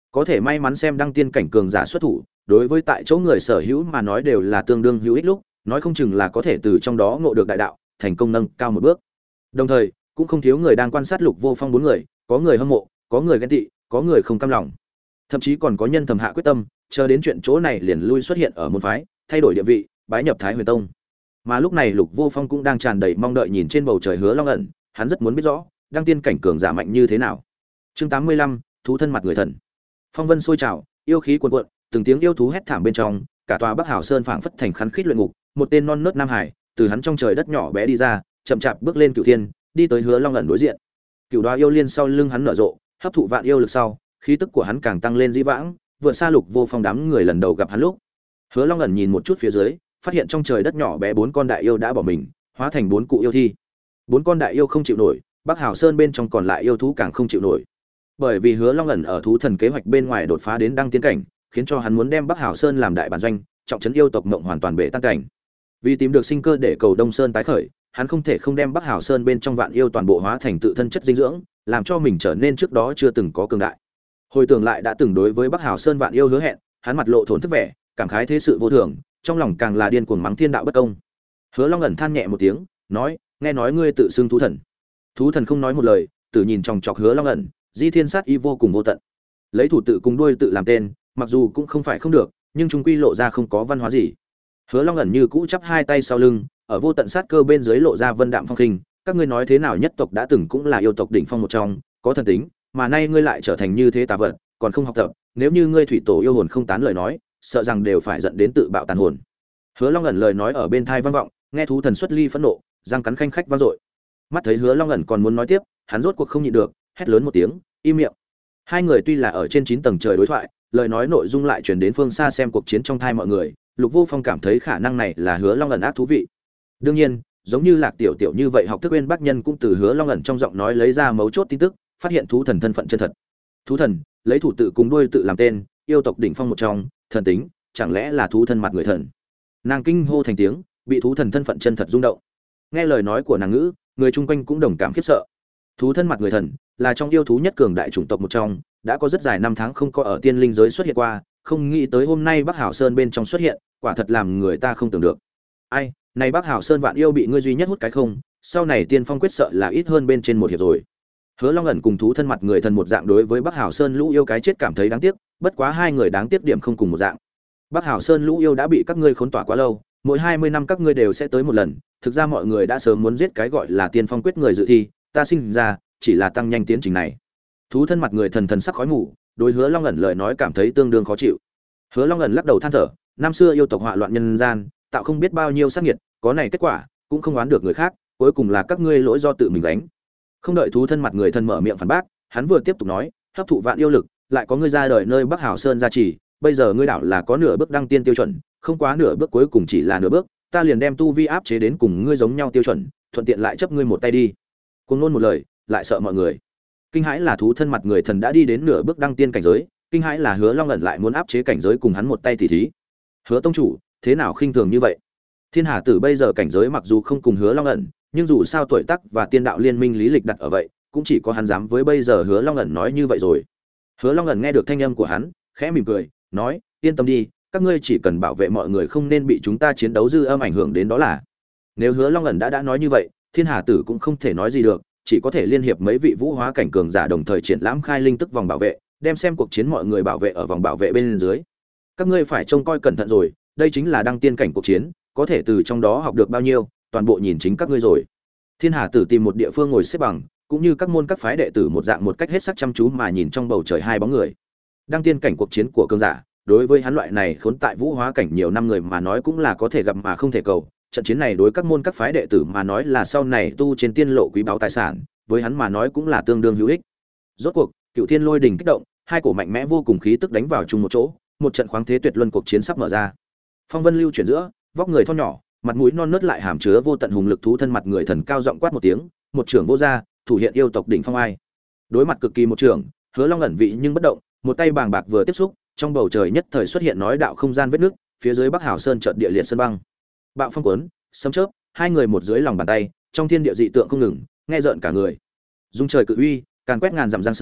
Có thể may mắn xem đăng tiên cảnh cường giả xuất thủ, đối với tại chỗ người sở hữu mà nói đều là tương đương hữu ích lúc, nói không chừng là có thể từ trong đó ngộ được đại đạo, thành công nâng cao một bước. Đồng thời, cũng không thiếu người đang quan sát Lục Vô Phong bốn người, có người hâm mộ, có người ghen tị, có người không cam lòng. Thậm chí còn có nhân thầm hạ quyết tâm, chờ đến chuyện chỗ này liền lui xuất hiện ở môn phái, thay đổi địa vị, bái nhập Thái Huyền Tông. Mà lúc này Lục Vô Phong cũng đang tràn đầy mong đợi nhìn trên bầu trời Hứa Long ẩn, hắn rất muốn biết rõ, đăng tiên cảnh cường giả mạnh như thế nào. Chương 85, thú thân mặt người thần. Phong vân sôi trào, yêu khí cuồn cuộn, từng tiếng yêu thú hét thảm bên trong, cả tòa Bắc Hảo Sơn phảng phất thành khắn khít luyện ngục, một tên non nớt nam hải, từ hắn trong trời đất nhỏ bé đi ra, chậm chạp bước lên cửu thiên, đi tới Hứa Long ẩn đối diện. Cửu đoá yêu liên sau lưng hắn nở rộ, hấp thụ vạn yêu lực sau, khí tức của hắn càng tăng lên dĩ vãng, vượt xa Lục Vô Phong đám người lần đầu gặp hắn lúc. Hứa Long ẩn nhìn một chút phía dưới, phát hiện trong trời đất nhỏ bé bốn con đại yêu đã bỏ mình, hóa thành bốn cụ yêu thi. Bốn con đại yêu không chịu nổi, Bắc Hảo Sơn bên trong còn lại yêu thú càng không chịu nổi. Bởi vì Hứa Long ẩn ở thú thần kế hoạch bên ngoài đột phá đến đăng tiên cảnh, khiến cho hắn muốn đem Bắc Hảo Sơn làm đại bản doanh, trọng trấn yêu tộc mộng hoàn toàn bể tan cảnh. Vì tìm được sinh cơ để cầu Đông Sơn tái khởi, hắn không thể không đem Bắc Hảo Sơn bên trong vạn yêu toàn bộ hóa thành tự thân chất dinh dưỡng, làm cho mình trở nên trước đó chưa từng có cường đại. Hồi tưởng lại đã từng đối với Bắc Hảo Sơn vạn yêu hứa hẹn, hắn mặt lộ thốn thức vẻ, cảm khái thế sự vô thường, trong lòng càng là điên cuồng mắng thiên đạo bất công. Hứa Long ẩn than nhẹ một tiếng, nói: "Nghe nói ngươi tự xưng thú thần." Thú thần không nói một lời, tự nhìn chòng chọc Hứa Long ẩn, di thiên sát y vô cùng vô tận. Lấy thủ tự cùng đuôi tự làm tên, mặc dù cũng không phải không được, nhưng chúng quy lộ ra không có văn hóa gì. Hứa Long ẩn như cũ chắp hai tay sau lưng, ở vô tận sát cơ bên dưới lộ ra vân đạm phong khinh, các ngươi nói thế nào nhất tộc đã từng cũng là yêu tộc đỉnh phong một trong, có thần tính, mà nay ngươi lại trở thành như thế tà vật, còn không học tập, nếu như ngươi thủy tổ yêu hồn không tán lời nói, sợ rằng đều phải giận đến tự bạo tàn hồn. Hứa Long ẩn lời nói ở bên tai vang vọng, nghe thú thần xuất ly phẫn nộ, răng cắn khanh khách vang dội. Mắt thấy Hứa Long ẩn còn muốn nói tiếp, hắn rốt cuộc không nhịn được, hét lớn một tiếng, im miệng. Hai người tuy là ở trên 9 tầng trời đối thoại, lời nói nội dung lại truyền đến phương xa xem cuộc chiến trong thai mọi người, Lục Vô Phong cảm thấy khả năng này là Hứa Long ẩn ác thú vị. Đương nhiên, giống như Lạc Tiểu Tiểu như vậy học thức bên bác nhân cũng từ Hứa Long ẩn trong giọng nói lấy ra mấu chốt tin tức, phát hiện thú thần thân phận chân thật. Thú thần, lấy thủ tự cùng đuôi tự làm tên, yêu tộc đỉnh phong một trong, thần tính, chẳng lẽ là thú thân mặt người thần. Nàng kinh hô thành tiếng, bị thú thần thân phận chân thật rung động. Nghe lời nói của nàng ngữ, người chung quanh cũng đồng cảm khiếp sợ. Thú thân mặt người thần là trong yêu thú nhất cường đại chủng tộc một trong, đã có rất dài năm tháng không có ở tiên linh giới xuất hiện qua, không nghĩ tới hôm nay Bắc Hảo Sơn bên trong xuất hiện, quả thật làm người ta không tưởng được. Ai, này Bắc Hảo Sơn vạn yêu bị ngươi duy nhất hút cái không, sau này tiên phong quyết sợ là ít hơn bên trên một hiệp rồi. Hứa Long ẩn cùng thú thân mặt người thần một dạng đối với Bắc Hảo Sơn lũ yêu cái chết cảm thấy đáng tiếc, bất quá hai người đáng tiếc điểm không cùng một dạng. Bắc Hảo Sơn lũ yêu đã bị các ngươi khốn tỏa quá lâu, mỗi 20 năm các ngươi đều sẽ tới một lần, thực ra mọi người đã sớm muốn giết cái gọi là tiên phong quyết người dự thi, ta sinh ra chỉ là tăng nhanh tiến trình này. Thú thân mặt người thần thần sắc khói mù, đối Hứa Long ẩn lời nói cảm thấy tương đương khó chịu. Hứa Long ẩn lắc đầu than thở, năm xưa yêu tộc họa loạn nhân gian, tạo không biết bao nhiêu sát nghiệt, có này kết quả, cũng không oán được người khác, cuối cùng là các ngươi lỗi do tự mình gánh. Không đợi thú thân mặt người thần mở miệng phản bác, hắn vừa tiếp tục nói, hấp thụ vạn yêu lực, lại có ngươi ra đời nơi Bắc Hảo Sơn gia trì, bây giờ ngươi đảo là có nửa bước đăng tiên tiêu chuẩn, không quá nửa bước cuối cùng chỉ là nửa bước, ta liền đem tu vi áp chế đến cùng ngươi giống nhau tiêu chuẩn, thuận tiện lại chấp ngươi một tay đi. Cuồng ngôn một lời, lại sợ mọi người. Kinh hãi là thú thân mặt người thần đã đi đến nửa bước đăng tiên cảnh giới, kinh hãi là Hứa Long ẩn lại muốn áp chế cảnh giới cùng hắn một tay tỉ thí. Hứa tông chủ, thế nào khinh thường như vậy? Thiên Hà Tử bây giờ cảnh giới mặc dù không cùng Hứa Long ẩn, nhưng dù sao tuổi tác và tiên đạo liên minh lý lịch đặt ở vậy, cũng chỉ có hắn dám với bây giờ Hứa Long ẩn nói như vậy rồi. Hứa Long ẩn nghe được thanh âm của hắn, khẽ mỉm cười, nói, yên tâm đi, các ngươi chỉ cần bảo vệ mọi người không nên bị chúng ta chiến đấu dư âm ảnh hưởng đến đó là. Nếu Hứa Long ẩn đã nói như vậy, Thiên Hà Tử cũng không thể nói gì được, chỉ có thể liên hiệp mấy vị vũ hóa cảnh cường giả đồng thời triển lãm khai linh tức vòng bảo vệ, đem xem cuộc chiến mọi người bảo vệ ở vòng bảo vệ bên dưới. Các ngươi phải trông coi cẩn thận rồi, đây chính là đăng tiên cảnh cuộc chiến, có thể từ trong đó học được bao nhiêu, toàn bộ nhìn chính các ngươi rồi. Thiên Hà Tử tìm một địa phương ngồi xếp bằng, cũng như các môn các phái đệ tử một dạng một cách hết sức chăm chú mà nhìn trong bầu trời hai bóng người. Đăng tiên cảnh cuộc chiến của cường giả, đối với hắn loại này khốn tại vũ hóa cảnh nhiều năm người mà nói cũng là có thể gặp mà không thể cầu. Trận chiến này đối các môn các phái đệ tử mà nói là sau này tu trên tiên lộ quý báu tài sản, với hắn mà nói cũng là tương đương hữu ích. Rốt cuộc, Cựu Thiên Lôi đỉnh kích động, hai cổ mạnh mẽ vô cùng khí tức đánh vào chung một chỗ, một trận khoáng thế tuyệt luân cuộc chiến sắp mở ra. Phong vân lưu chuyển giữa, vóc người thon nhỏ, mặt mũi non nớt lại hàm chứa vô tận hùng lực thú thân mặt người thần cao giọng quát một tiếng, một trưởng vô ra, thủ hiện yêu tộc đỉnh phong ai. Đối mặt cực kỳ một trưởng, Hứa Long ẩn vị nhưng bất động, một tay bàng bạc vừa tiếp xúc, trong bầu trời nhất thời xuất hiện nói đạo không gian vết nước, phía dưới Bắc Hảo Sơn chợt địa liệt sơn băng. Bạo phong cuốn, sấm chớp, hai người một dưới lòng bàn tay, trong thiên địa dị tượng không ngừng, nghe rợn cả người. Dung trời cự uy, càn quét ngàn dặm giang sơn,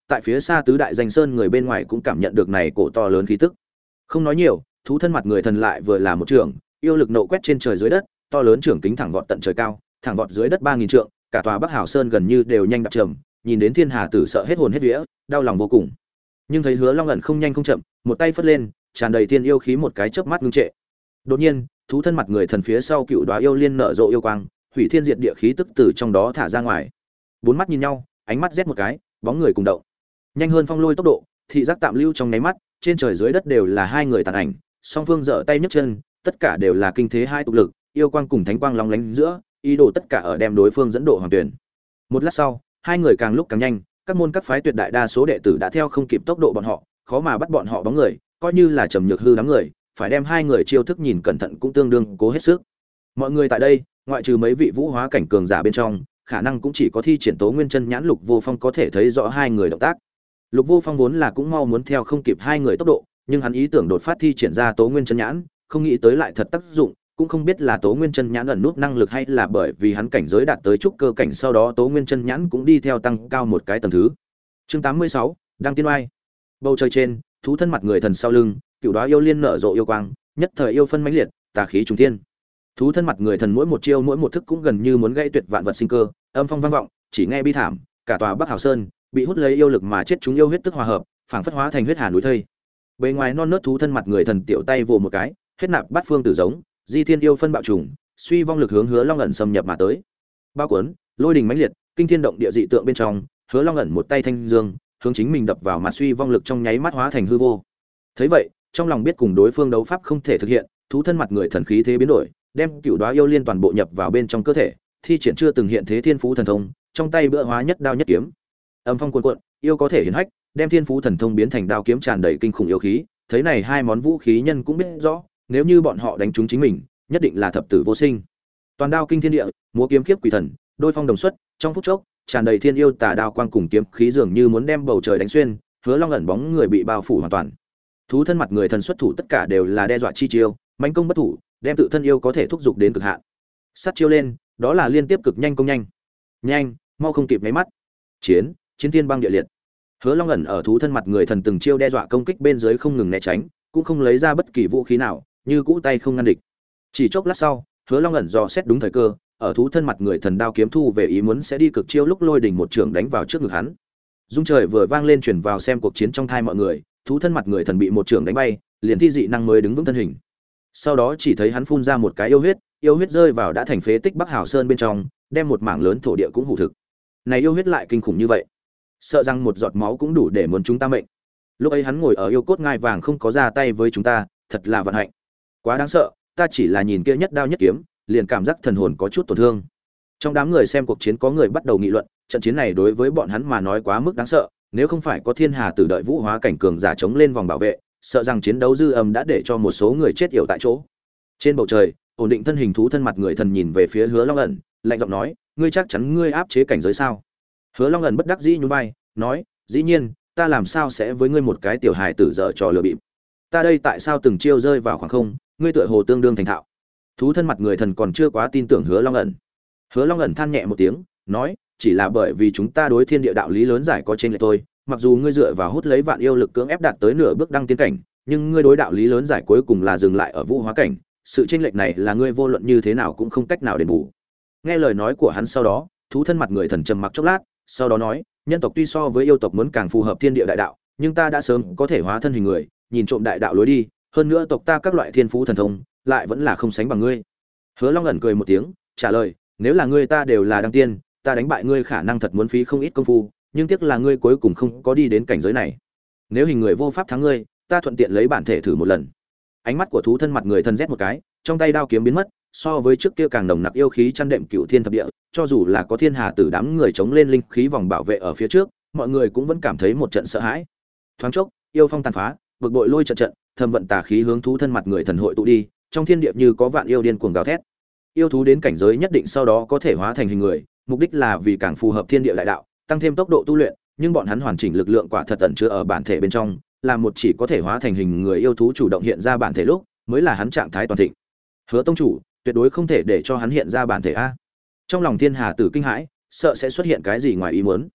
tại phía xa tứ đại danh sơn người bên ngoài cũng cảm nhận được này cổ to lớn khí tức. Không nói nhiều, thú thân mặt người thần lại vừa là một trường, yêu lực nộ quét trên trời dưới đất, to lớn trưởng kính thẳng vọt tận trời cao, thẳng vọt dưới đất 3000 trượng, cả tòa Bắc Hào Sơn gần như đều nhanh đạp trầm, nhìn đến Thiên Hà Tử sợ hết hồn hết vía, đau lòng vô cùng. Nhưng thấy Hứa Long ẩn không nhanh không chậm, một tay phất lên, tràn đầy tiên yêu khí một cái chớp mắt ngưng trệ. Đột nhiên, thú thân mặt người thần phía sau cựu đóa yêu liên nở rộ yêu quang, hủy thiên diệt địa khí tức từ trong đó thả ra ngoài. Bốn mắt nhìn nhau, ánh mắt rét một cái, bóng người cùng động. Nhanh hơn phong lôi tốc độ, thị giác tạm lưu trong nháy mắt, trên trời dưới đất đều là hai người tàn ảnh, song phương giở tay nhấc chân, tất cả đều là kinh thế hai tục lực, yêu quang cùng thánh quang long lánh giữa, ý đồ tất cả ở đem đối phương dẫn độ hoàng tuyển. Một lát sau, hai người càng lúc càng nhanh, các môn các phái tuyệt đại đa số đệ tử đã theo không kịp tốc độ bọn họ, khó mà bắt bọn họ bóng người, coi như là trầm nhược hư đám người, phải đem hai người chiêu thức nhìn cẩn thận cũng tương đương cố hết sức. Mọi người tại đây, ngoại trừ mấy vị vũ hóa cảnh cường giả bên trong, khả năng cũng chỉ có thi triển Tố Nguyên Chân Nhãn Lục Vô Phong có thể thấy rõ hai người động tác. Lục Vô Phong vốn là cũng mau muốn theo không kịp hai người tốc độ, nhưng hắn ý tưởng đột phát thi triển ra Tố Nguyên Chân Nhãn, không nghĩ tới lại thật tác dụng, cũng không biết là Tố Nguyên Chân Nhãn ẩn nút năng lực hay là bởi vì hắn cảnh giới đạt tới trúc cơ cảnh sau đó Tố Nguyên Chân Nhãn cũng đi theo tăng cao một cái tầng thứ. Chương 86, Đăng Tiên Oai. Bầu trời trên, thú thân mặt người thần sau lưng, cựu đóa yêu liên nở rộ yêu quang, nhất thời yêu phân mãnh liệt, tà khí trùng thiên. Thú thân mặt người thần mỗi một chiêu mỗi một thức cũng gần như muốn gây tuyệt vạn vật sinh cơ, âm phong vang vọng, chỉ nghe bi thảm, cả tòa Bắc Hào Sơn bị hút lấy yêu lực mà chết chúng yêu huyết tức hòa hợp, phảng phất hóa thành huyết hà núi thây. Bề ngoài non nớt thú thân mặt người thần tiểu tay vồ một cái, hết nạp bát phương tử giống, di thiên yêu phân bạo trùng, suy vong lực hướng Hứa Long ẩn xâm nhập mà tới. Bao cuốn, lôi đình mãnh liệt, kinh thiên động địa dị tượng bên trong, Hứa Long ẩn một tay thanh dương, hướng chính mình đập vào mặt suy vong lực trong nháy mắt hóa thành hư vô. Thấy vậy, trong lòng biết cùng đối phương đấu pháp không thể thực hiện, thú thân mặt người thần khí thế biến đổi, đem cựu đóa yêu liên toàn bộ nhập vào bên trong cơ thể, thi triển chưa từng hiện thế thiên phú thần thông, trong tay bữa hóa nhất đao nhất kiếm. Âm phong cuồn cuộn, yêu có thể hiển hách, đem thiên phú thần thông biến thành đao kiếm tràn đầy kinh khủng yêu khí, thấy này hai món vũ khí nhân cũng biết rõ, nếu như bọn họ đánh trúng chính mình, nhất định là thập tử vô sinh. Toàn đao kinh thiên địa, múa kiếm kiếp quỷ thần, đôi phong đồng xuất, trong phút chốc, tràn đầy thiên yêu tà đao quang cùng kiếm khí dường như muốn đem bầu trời đánh xuyên, Hứa Long ẩn bóng người bị bao phủ hoàn toàn. Thú thân mặt người thần xuất thủ tất cả đều là đe dọa chi chiêu, mãnh công bất thủ, đem tự thân yêu có thể thúc giục đến cực hạn. Sát chiêu lên, đó là liên tiếp cực nhanh công nhanh. Nhanh, mau không kịp mấy mắt. Chiến thiên băng địa liệt. Hứa Long ẩn ở thú thân mặt người thần từng chiêu đe dọa công kích bên dưới không ngừng né tránh, cũng không lấy ra bất kỳ vũ khí nào, như cũ tay không ngăn địch. Chỉ chốc lát sau, Hứa Long ẩn dò xét đúng thời cơ, ở thú thân mặt người thần đao kiếm thu về ý muốn sẽ đi cực chiêu lúc lôi đỉnh một trường đánh vào trước ngực hắn. Dung trời vừa vang lên truyền vào xem cuộc chiến trong thai mọi người, thú thân mặt người thần bị một trường đánh bay, liền thi dị năng mới đứng vững thân hình. Sau đó chỉ thấy hắn phun ra một cái yêu huyết rơi vào đã thành phế tích Bắc Hào Sơn bên trong, đem một mảng lớn thổ địa cũng hủ thực. Này yêu huyết lại kinh khủng như vậy, sợ rằng một giọt máu cũng đủ để muốn chúng ta mệnh. Lúc ấy hắn ngồi ở yêu cốt ngai vàng không có ra tay với chúng ta, thật là vận hạnh. Quá đáng sợ, ta chỉ là nhìn kia nhất đao nhất kiếm, liền cảm giác thần hồn có chút tổn thương. Trong đám người xem cuộc chiến có người bắt đầu nghị luận, trận chiến này đối với bọn hắn mà nói quá mức đáng sợ, nếu không phải có Thiên Hà Tử đợi vũ hóa cảnh cường giả chống lên vòng bảo vệ, sợ rằng chiến đấu dư âm đã để cho một số người chết yểu tại chỗ. Trên bầu trời, ổn định thân hình thú thân mặt người thần nhìn về phía Hứa Long ẩn, lạnh giọng nói, ngươi chắc chắn ngươi áp chế cảnh giới sao? Hứa Long ẩn bất đắc dĩ nhún vai, nói, dĩ nhiên, ta làm sao sẽ với ngươi một cái tiểu hài tử dở trò lừa bịp. Ta đây tại sao từng chiêu rơi vào khoảng không, ngươi tựa hồ tương đương thành thạo. Thú thân mặt người thần còn chưa quá tin tưởng Hứa Long ẩn. Hứa Long ẩn than nhẹ một tiếng, nói, chỉ là bởi vì chúng ta đối thiên địa đạo lý lớn giải có trên lệch thôi, mặc dù ngươi dựa vào hút lấy vạn yêu lực cưỡng ép đạt tới nửa bước đăng tiến cảnh, nhưng ngươi đối đạo lý lớn giải cuối cùng là dừng lại ở vũ hóa cảnh, sự chênh lệch này là ngươi vô luận như thế nào cũng không cách nào đền bù. Nghe lời nói của hắn sau đó, thú thân mặt người thần trầm mặc chốc lát, sau đó nói, nhân tộc tuy so với yêu tộc muốn càng phù hợp thiên địa đại đạo, nhưng ta đã sớm có thể hóa thân hình người, nhìn trộm đại đạo lối đi, hơn nữa tộc ta các loại thiên phú thần thông, lại vẫn là không sánh bằng ngươi. Hứa Long ẩn cười một tiếng, trả lời, nếu là ngươi ta đều là đăng tiên, ta đánh bại ngươi khả năng thật muốn phí không ít công phu, nhưng tiếc là ngươi cuối cùng không có đi đến cảnh giới này. Nếu hình người vô pháp thắng ngươi, ta thuận tiện lấy bản thể thử một lần. Ánh mắt của thú thân mặt người thân rét một cái, trong tay đao kiếm biến mất, so với trước kia càng nồng nặc yêu khí chăn đệm cửu thiên thập địa, cho dù là có Thiên Hà Tử đám người chống lên linh khí vòng bảo vệ ở phía trước, mọi người cũng vẫn cảm thấy một trận sợ hãi. Thoáng chốc, yêu phong tàn phá, vực bội lôi trận trận, thâm vận tà khí hướng thú thân mặt người thần hội tụ đi, trong thiên địa như có vạn yêu điên cuồng gào thét. Yêu thú đến cảnh giới nhất định sau đó có thể hóa thành hình người, mục đích là vì càng phù hợp thiên địa đại đạo, tăng thêm tốc độ tu luyện, nhưng bọn hắn hoàn chỉnh lực lượng quả thật ẩn chứa ở bản thể bên trong, là một chỉ có thể hóa thành hình người yêu thú chủ động hiện ra bản thể lúc, mới là hắn trạng thái toàn thịnh. Hứa tông chủ, tuyệt đối không thể để cho hắn hiện ra bản thể a. Trong lòng Thiên Hà Tử kinh hãi, sợ sẽ xuất hiện cái gì ngoài ý muốn.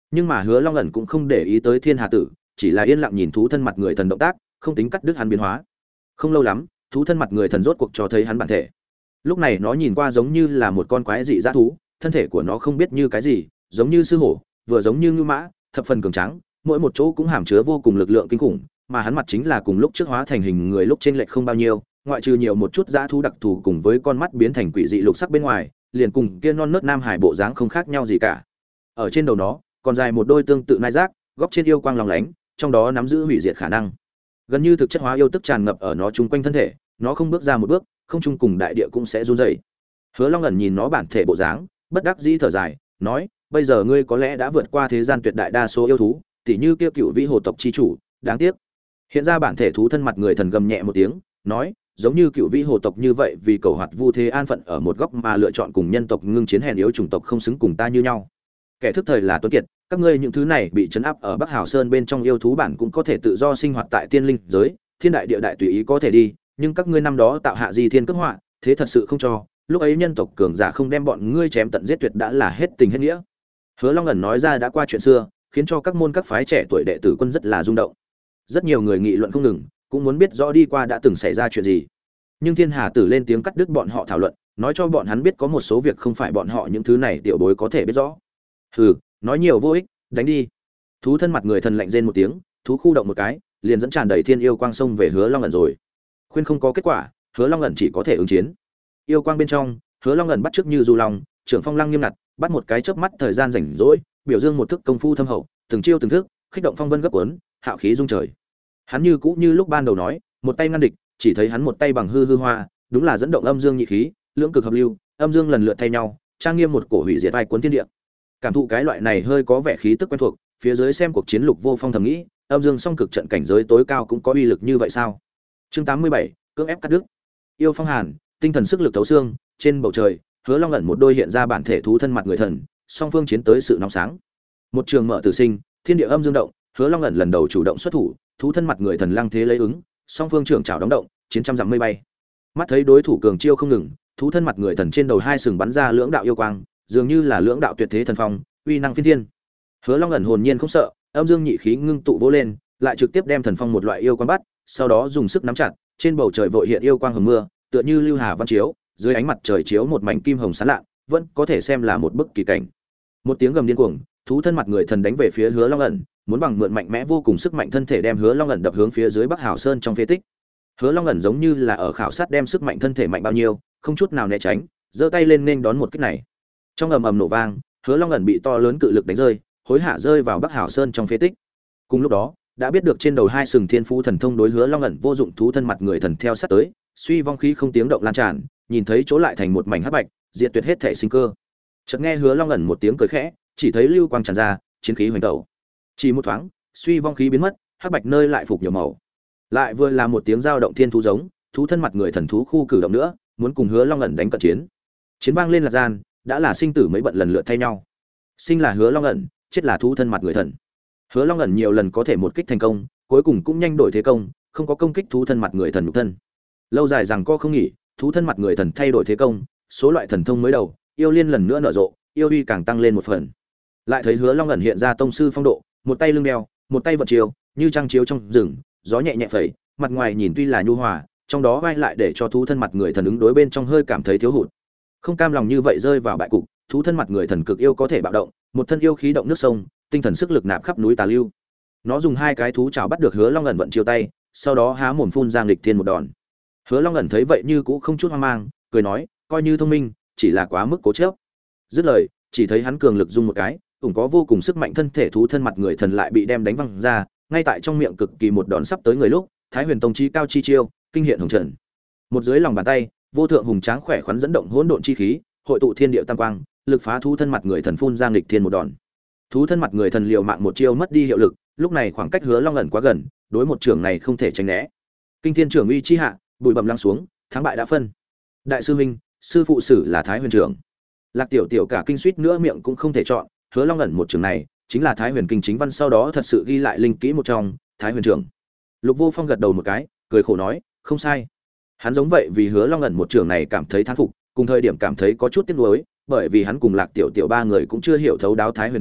Nhưng mà Hứa Long ẩn cũng không để ý tới Thiên Hà Tử, chỉ là yên lặng nhìn thú thân mặt người thần động tác, không tính cắt đứt hắn biến hóa. Không lâu lắm, thú thân mặt người thần rốt cuộc cho thấy hắn bản thể. Lúc này nó nhìn qua giống như là một con quái dị dã thú, thân thể của nó không biết như cái gì, giống như sư hổ, vừa giống như ngưu mã, thập phần cường tráng, mỗi một chỗ cũng hàm chứa vô cùng lực lượng kinh khủng, mà hắn mặt chính là cùng lúc trước hóa thành hình người lúc trên lệch không bao nhiêu, ngoại trừ nhiều một chút dã thú đặc thù cùng với con mắt biến thành quỷ dị lục sắc bên ngoài, liền cùng kia non nớt nam hải bộ dáng không khác nhau gì cả. Ở trên đầu nó, còn dài một đôi tương tự nai giác, góc trên yêu quang lóng lánh, trong đó nắm giữ hủy diệt khả năng. Gần như thực chất hóa yêu tức tràn ngập ở nó chung quanh thân thể, nó không bước ra một bước, không chung cùng đại địa cũng sẽ run rẩy. Hứa Long ẩn nhìn nó bản thể bộ dáng, bất đắc dĩ thở dài, nói: "Bây giờ ngươi có lẽ đã vượt qua thế gian tuyệt đại đa số yêu thú, tỉ như kia cựu vĩ hồ tộc chi chủ, đáng tiếc." Hiện ra bản thể thú thân mặt người thần gầm nhẹ một tiếng, nói: "Giống như cựu vĩ hồ tộc như vậy, vì cầu hoạt vu thế an phận ở một góc mà lựa chọn cùng nhân tộc ngưng chiến hèn yếu chủng tộc không xứng cùng ta như nhau. Kẻ thức thời là tuấn kiệt, các ngươi những thứ này bị trấn áp ở Bắc Hào Sơn bên trong yêu thú bản cũng có thể tự do sinh hoạt tại tiên linh giới, thiên đại địa đại tùy ý có thể đi, nhưng các ngươi năm đó tạo hạ di thiên cước họa, thế thật sự không cho, lúc ấy nhân tộc cường giả không đem bọn ngươi chém tận giết tuyệt đã là hết tình hết nghĩa." Hứa Long ẩn nói ra đã qua chuyện xưa, khiến cho các môn các phái trẻ tuổi đệ tử quân rất là rung động. Rất nhiều người nghị luận không ngừng, cũng muốn biết rõ đi qua đã từng xảy ra chuyện gì. Nhưng Thiên Hà Tử lên tiếng cắt đứt bọn họ thảo luận, nói cho bọn hắn biết có một số việc không phải bọn họ những thứ này tiểu bối có thể biết rõ. Hừ, nói nhiều vô ích, đánh đi. Thú thân mặt người thần lạnh rên một tiếng, thú khu động một cái, liền dẫn tràn đầy thiên yêu quang sông về Hứa Long ẩn rồi. Khuyên không có kết quả, Hứa Long ẩn chỉ có thể ứng chiến. Yêu quang bên trong, Hứa Long ẩn bắt trước như du long, trưởng phong lăng nghiêm ngặt, bắt một cái chớp mắt thời gian rảnh rỗi, biểu dương một thức công phu thâm hậu, từng chiêu từng thức, kích động phong vân gấp cuốn, hạo khí dung trời. Hắn như cũ như lúc ban đầu nói, một tay ngăn địch, chỉ thấy hắn một tay bằng hư hư hoa, đúng là dẫn động âm dương nhị khí, lưỡng cực hợp lưu, âm dương lần lượt thay nhau, trang nghiêm một cổ hủy diệt vai cuốn thiên địa. Cảm thụ cái loại này hơi có vẻ khí tức quen thuộc, phía dưới xem cuộc chiến Lục Vô Phong thầm nghĩ, âm dương song cực trận cảnh giới tối cao cũng có uy lực như vậy sao? Chương 87, cưỡng ép cắt đứt. Yêu phong hàn, tinh thần sức lực thấu xương, trên bầu trời, Hứa Long ẩn một đôi hiện ra bản thể thú thân mặt người thần, song phương chiến tới sự nóng sáng. Một trường mở tử sinh, thiên địa âm dương động, Hứa Long ẩn lần đầu chủ động xuất thủ, thú thân mặt người thần lăng thế lấy ứng, song phương trưởng trảo đóng động, chiến trăm dặm mây bay. Mắt thấy đối thủ cường chiêu không ngừng, thú thân mặt người thần trên đầu hai sừng bắn ra lưỡng đạo yêu quang, dường như là lưỡng đạo tuyệt thế thần phong, uy năng phiên thiên. Hứa Long ẩn hồn nhiên không sợ, âm dương nhị khí ngưng tụ vỗ lên, lại trực tiếp đem thần phong một loại yêu quang bắt, sau đó dùng sức nắm chặt, trên bầu trời vội hiện yêu quang hừng mưa, tựa như lưu hà văn chiếu, dưới ánh mặt trời chiếu một mảnh kim hồng sáng lạ, vẫn có thể xem là một bức kỳ cảnh. Một tiếng gầm điên cuồng, thú thân mặt người thần đánh về phía Hứa Long ẩn, muốn bằng mượn mạnh mẽ vô cùng sức mạnh thân thể đem Hứa Long ẩn đập hướng phía dưới Bắc Hào Sơn trong phế tích. Hứa Long ẩn giống như là ở khảo sát đem sức mạnh thân thể mạnh bao nhiêu, không chút nào né tránh, giơ tay lên nên đón một kích này. Trong ầm ầm nổ vang, Hứa Long ẩn bị to lớn cự lực đánh rơi, hối hả rơi vào Bắc Hào Sơn trong phế tích. Cùng lúc đó, đã biết được trên đầu hai sừng thiên phú thần thông đối Hứa Long ẩn vô dụng thú thân mặt người thần theo sát tới, suy vong khí không tiếng động lan tràn, nhìn thấy chỗ lại thành một mảnh hắc bạch, diệt tuyệt hết thể sinh cơ. Chợt nghe Hứa Long ẩn một tiếng cười khẽ, chỉ thấy lưu quang tràn ra, chiến khí hoành tẩu. Chỉ một thoáng, suy vong khí biến mất, hắc bạch nơi lại phục nhiều màu. Lại vừa là một tiếng giao động thiên thú giống, thú thân mặt người thần thú khu cử động nữa, muốn cùng Hứa Long ẩn đánh cận chiến. Chiến vang lên lạc gian, đã là sinh tử mấy bận lần lượt thay nhau. Sinh là Hứa Long ẩn, chết là thú thân mặt người thần. Hứa Long ẩn nhiều lần có thể một kích thành công, cuối cùng cũng nhanh đổi thế công, không có công kích thú thân mặt người thần nhục thân. Lâu dài rằng co không nghỉ, thú thân mặt người thần thay đổi thế công, số loại thần thông mới đầu, yêu liên lần nữa nở rộ, yêu uy càng tăng lên một phần. Lại thấy Hứa Long ẩn hiện ra tông sư phong độ, một tay lưng đeo, một tay vận chiếu, như trăng chiếu trong rừng, gió nhẹ nhẹ phẩy, mặt ngoài nhìn tuy là nhu hòa, trong đó vai lại để cho thú thân mặt người thần ứng đối bên trong hơi cảm thấy thiếu hụt. Không cam lòng như vậy rơi vào bại cục, thú thân mặt người thần cực yêu có thể bạo động, một thân yêu khí động nước sông, tinh thần sức lực nạp khắp núi tà lưu. Nó dùng hai cái thú chảo bắt được Hứa Long ẩn vận chiêu tay, sau đó há mồm phun ra nghịch thiên một đòn. Hứa Long ẩn thấy vậy như cũ không chút hoang mang, cười nói, coi như thông minh, chỉ là quá mức cố chấp. Dứt lời, chỉ thấy hắn cường lực dung một cái, cũng có vô cùng sức mạnh thân thể thú thân mặt người thần lại bị đem đánh văng ra, ngay tại trong miệng cực kỳ một đòn sắp tới người lúc, Thái Huyền Tông chi cao chi chiêu, kinh hiện hồng trận. Một dưới lòng bàn tay, vô thượng hùng tráng khỏe khoắn dẫn động hỗn độn chi khí, hội tụ thiên địa tam quang, lực phá thú thân mặt người thần phun ra nghịch thiên một đòn. Thú thân mặt người thần liều mạng một chiêu mất đi hiệu lực, lúc này khoảng cách Hứa Long ẩn quá gần, đối một trường này không thể tránh né. Kinh thiên trưởng uy chi hạ, bụi bặm lắng xuống, thắng bại đã phân. Đại sư huynh, sư phụ sử là Thái Huyền trưởng. Lạc Tiểu Tiểu cả kinh suýt nữa miệng cũng không thể chọn, Hứa Long ẩn một trường này, chính là Thái Huyền kinh chính văn sau đó thật sự ghi lại linh kỹ một trong, Thái Huyền trưởng. Lục Vô Phong gật đầu một cái, cười khổ nói, không sai. Hắn giống vậy vì Hứa Long ẩn một trường này cảm thấy thán phục, cùng thời điểm cảm thấy có chút tiếc nuối, bởi vì hắn cùng Lạc Tiểu Tiểu ba người cũng chưa hiểu thấu đáo Thái Huyền kinh,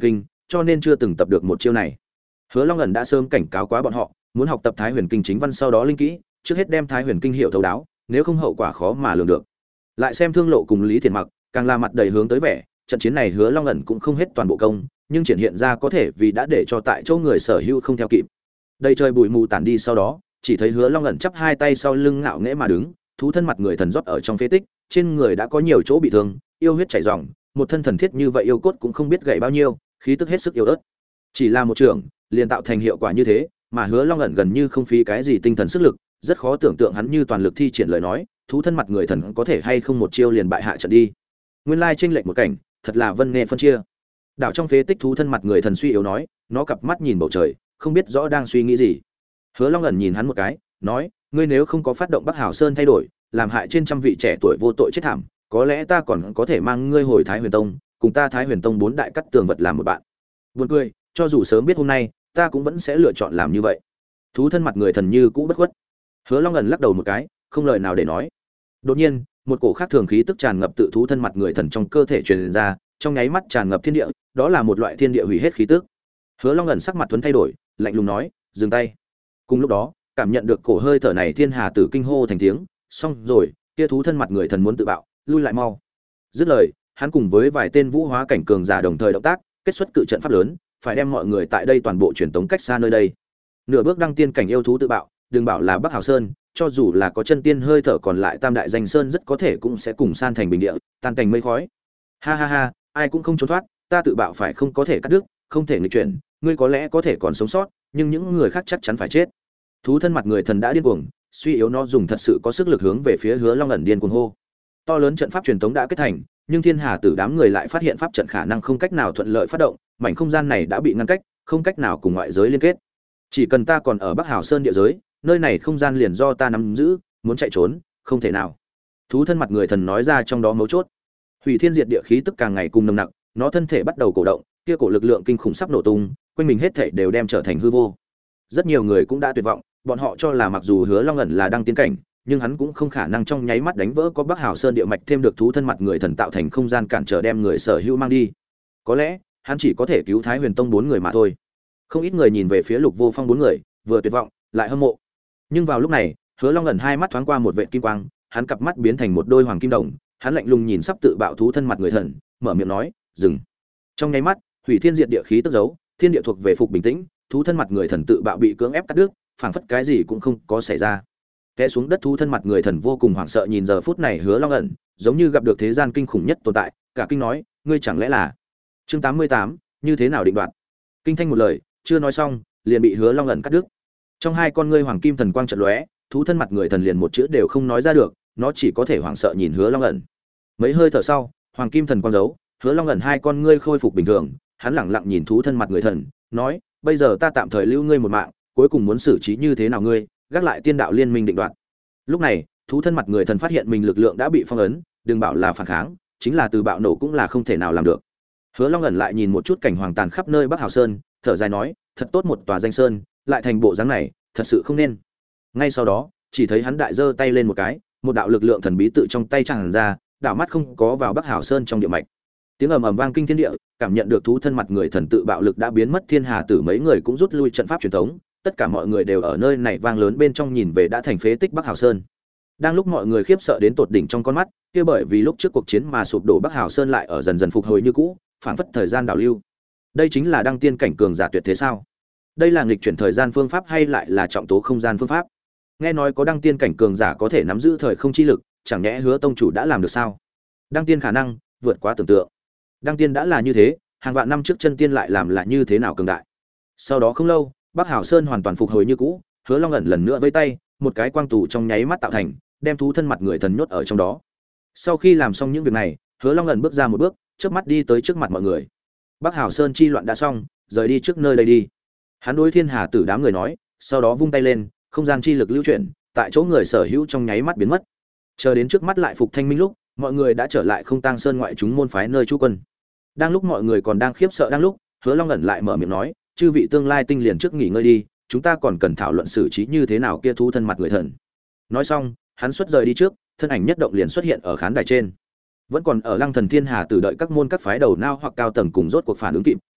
cho nên chưa từng tập được một chiêu này. Hứa Long ẩn đã sớm cảnh cáo quá bọn họ, muốn học tập Thái Huyền Kinh chính văn sau đó linh kỹ, trước hết đem Thái Huyền Kinh hiểu thấu đáo, nếu không hậu quả khó mà lường được. Lại xem Thương Lộ cùng Lý Thiện Mặc, càng là mặt đầy hướng tới vẻ, trận chiến này Hứa Long ẩn cũng không hết toàn bộ công, nhưng triển hiện ra có thể vì đã để cho tại chỗ người sở hữu không theo kịp. Đây trời bụi mù tản đi sau đó, chỉ thấy Hứa Long ẩn chắp hai tay sau lưng ngạo nghễ mà đứng, thú thân mặt người thần rót ở trong phế tích, trên người đã có nhiều chỗ bị thương, yêu huyết chảy ròng, một thân thần thiết như vậy yêu cốt cũng không biết gãy bao nhiêu, khí tức hết sức yếu ớt. Chỉ là một trường, liền tạo thành hiệu quả như thế, mà Hứa Long ẩn gần như không phí cái gì tinh thần sức lực, rất khó tưởng tượng hắn như toàn lực thi triển lời nói, thú thân mặt người thần có thể hay không một chiêu liền bại hạ trận đi. Nguyên lai chênh lệch một cảnh, thật là vân nghe phân chia. Đảo trong phế tích thú thân mặt người thần suy yếu nói, nó cặp mắt nhìn bầu trời, không biết rõ đang suy nghĩ gì. Hứa Long ẩn nhìn hắn một cái, nói, ngươi nếu không có phát động Bắc Hảo Sơn thay đổi, làm hại trên trăm vị trẻ tuổi vô tội chết thảm, có lẽ ta còn có thể mang ngươi hồi Thái Huyền Tông, cùng ta Thái Huyền Tông bốn đại cắt tường vật làm một bạn. Buồn cười, cho dù sớm biết hôm nay, ta cũng vẫn sẽ lựa chọn làm như vậy. Thú thân mặt người thần như cũ bất khuất. Hứa Long ẩn lắc đầu một cái, không lời nào để nói. Đột nhiên, một cổ khác thường khí tức tràn ngập tự thú thân mặt người thần trong cơ thể truyền ra, trong nháy mắt tràn ngập thiên địa, đó là một loại thiên địa hủy hết khí tức. Hứa Long ẩn sắc mặt thuần thay đổi, lạnh lùng nói, dừng tay. Cùng lúc đó, cảm nhận được cổ hơi thở này, Thiên Hà Tử kinh hô thành tiếng, xong rồi, kia thú thân mặt người thần muốn tự bạo, lui lại mau. Dứt lời, hắn cùng với vài tên vũ hóa cảnh cường giả đồng thời động tác, kết xuất cự trận pháp lớn, phải đem mọi người tại đây toàn bộ truyền tống cách xa nơi đây. Nửa bước đăng tiên cảnh yêu thú tự bạo, đừng bảo là Bắc Hào Sơn, cho dù là có chân tiên hơi thở còn lại Tam đại danh sơn rất có thể cũng sẽ cùng san thành bình địa, tan thành mây khói. Ha ha ha, ai cũng không trốn thoát, ta tự bạo phải không có thể cắt đứt, không thể nghịch chuyển, ngươi có lẽ có thể còn sống sót, nhưng những người khác chắc chắn phải chết. Thú thân mặt người thần đã điên cuồng, suy yếu nó dùng thật sự có sức lực hướng về phía Hứa Long ẩn điên cuồng hô. To lớn trận pháp truyền tống đã kết thành, nhưng Thiên Hà Tử đám người lại phát hiện pháp trận khả năng không cách nào thuận lợi phát động, mảnh không gian này đã bị ngăn cách, không cách nào cùng ngoại giới liên kết. Chỉ cần ta còn ở Bắc Hào Sơn địa giới, nơi này không gian liền do ta nắm giữ, muốn chạy trốn, không thể nào. Thú thân mặt người thần nói ra trong đó mấu chốt. Hủy thiên diệt địa khí tức càng ngày cùng nồng nặc, nó thân thể bắt đầu cổ động, kia cổ lực lượng kinh khủng sắp nổ tung, quanh mình hết thảy đều đem trở thành hư vô. Rất nhiều người cũng đã tuyệt vọng, bọn họ cho là mặc dù Hứa Long ẩn là đăng tiến cảnh, nhưng hắn cũng không khả năng trong nháy mắt đánh vỡ có Bắc Hào Sơn địa mạch thêm được thú thân mặt người thần tạo thành không gian cản trở đem người sở hữu mang đi. Có lẽ, hắn chỉ có thể cứu Thái Huyền Tông bốn người mà thôi. Không ít người nhìn về phía Lục Vô Phong bốn người, vừa tuyệt vọng, lại hâm mộ. Nhưng vào lúc này, Hứa Long ẩn hai mắt thoáng qua một vệt kim quang, hắn cặp mắt biến thành một đôi hoàng kim đồng, hắn lạnh lùng nhìn sắp tự bạo thú thân mặt người thần, mở miệng nói, "Dừng." Trong nháy mắt, hủy thiên diệt địa khí tức giấu, thiên địa thuộc về phục bình tĩnh, thú thân mặt người thần tự bạo bị cưỡng ép cắt đứt, phảng phất cái gì cũng không có xảy ra. Té xuống đất thú thân mặt người thần vô cùng hoảng sợ nhìn giờ phút này Hứa Long ẩn, giống như gặp được thế gian kinh khủng nhất tồn tại, cả kinh nói, "Ngươi chẳng lẽ là?" Chương 88, như thế nào định đoạt? Kinh thanh một lời, chưa nói xong, liền bị Hứa Long ẩn cắt đứt. Trong hai con ngươi hoàng kim thần quang chợt lóe, thú thân mặt người thần liền một chữ đều không nói ra được, nó chỉ có thể hoảng sợ nhìn Hứa Long ẩn. Mấy hơi thở sau, hoàng kim thần quang giấu, Hứa Long ẩn hai con ngươi khôi phục bình thường, hắn lẳng lặng nhìn thú thân mặt người thần, nói, "Bây giờ ta tạm thời lưu ngươi một mạng, cuối cùng muốn xử trí như thế nào ngươi, gác lại tiên đạo liên minh định đoạt." Lúc này, thú thân mặt người thần phát hiện mình lực lượng đã bị phong ấn, đừng bảo là phản kháng, chính là từ bạo nổ cũng là không thể nào làm được. Hứa Long ẩn lại nhìn một chút cảnh hoàng tàn khắp nơi Bắc Hào Sơn, thở dài nói, "Thật tốt một tòa danh sơn, lại thành bộ dáng này, thật sự không nên." Ngay sau đó, chỉ thấy hắn đại giơ tay lên một cái, một đạo lực lượng thần bí tự trong tay tràn ra, đảo mắt không có vào Bắc Hào Sơn trong địa mạch. Tiếng ầm ầm vang kinh thiên địa, cảm nhận được thú thân mặt người thần tự bạo lực đã biến mất, Thiên Hà Tử mấy người cũng rút lui trận pháp truyền thống, tất cả mọi người đều ở nơi này vang lớn bên trong nhìn về đã thành phế tích Bắc Hào Sơn. Đang lúc mọi người khiếp sợ đến tột đỉnh trong con mắt, kia bởi vì lúc trước cuộc chiến mà sụp đổ Bắc Hào Sơn lại ở dần dần phục hồi như cũ, phảng phất thời gian đảo lưu. Đây chính là đăng tiên cảnh cường giả tuyệt thế sao? Đây là nghịch chuyển thời gian phương pháp hay lại là trọng tố không gian phương pháp? Nghe nói có đăng tiên cảnh cường giả có thể nắm giữ thời không chi lực, chẳng nhẽ Hứa tông chủ đã làm được sao? Đăng tiên khả năng vượt quá tưởng tượng. Đăng tiên đã là như thế, hàng vạn năm trước chân tiên lại làm là như thế nào cường đại? Sau đó không lâu, Bắc Hào Sơn hoàn toàn phục hồi như cũ, Hứa Long ẩn lần nữa vẫy tay, một cái quang tù trong nháy mắt tạo thành, đem thú thân mặt người thần nhốt ở trong đó. Sau khi làm xong những việc này, Hứa Long ẩn bước ra một bước, chớp mắt đi tới trước mặt mọi người. Bắc Hào Sơn chi loạn đã xong, rời đi trước nơi đây đi. Hắn đối Thiên Hà Tử đám người nói, sau đó vung tay lên, không gian chi lực lưu chuyển, tại chỗ người sở hữu trong nháy mắt biến mất. Chờ đến trước mắt lại phục thanh minh lúc, mọi người đã trở lại Không Tang Sơn ngoại chúng môn phái nơi trú quân. Đang lúc mọi người còn đang khiếp sợ đang lúc, Hứa Long ẩn lại mở miệng nói, "Chư vị tương lai tinh liền trước nghỉ ngơi đi, chúng ta còn cần thảo luận xử trí như thế nào kia thú thân mặt người thần." Nói xong, hắn xuất rời đi trước, thân ảnh nhất động liền xuất hiện ở khán đài trên. Vẫn còn ở Lăng Thần Thiên Hà Tử đợi các môn các phái đầu nao hoặc cao tầng cùng rốt cuộc phản ứng kịp,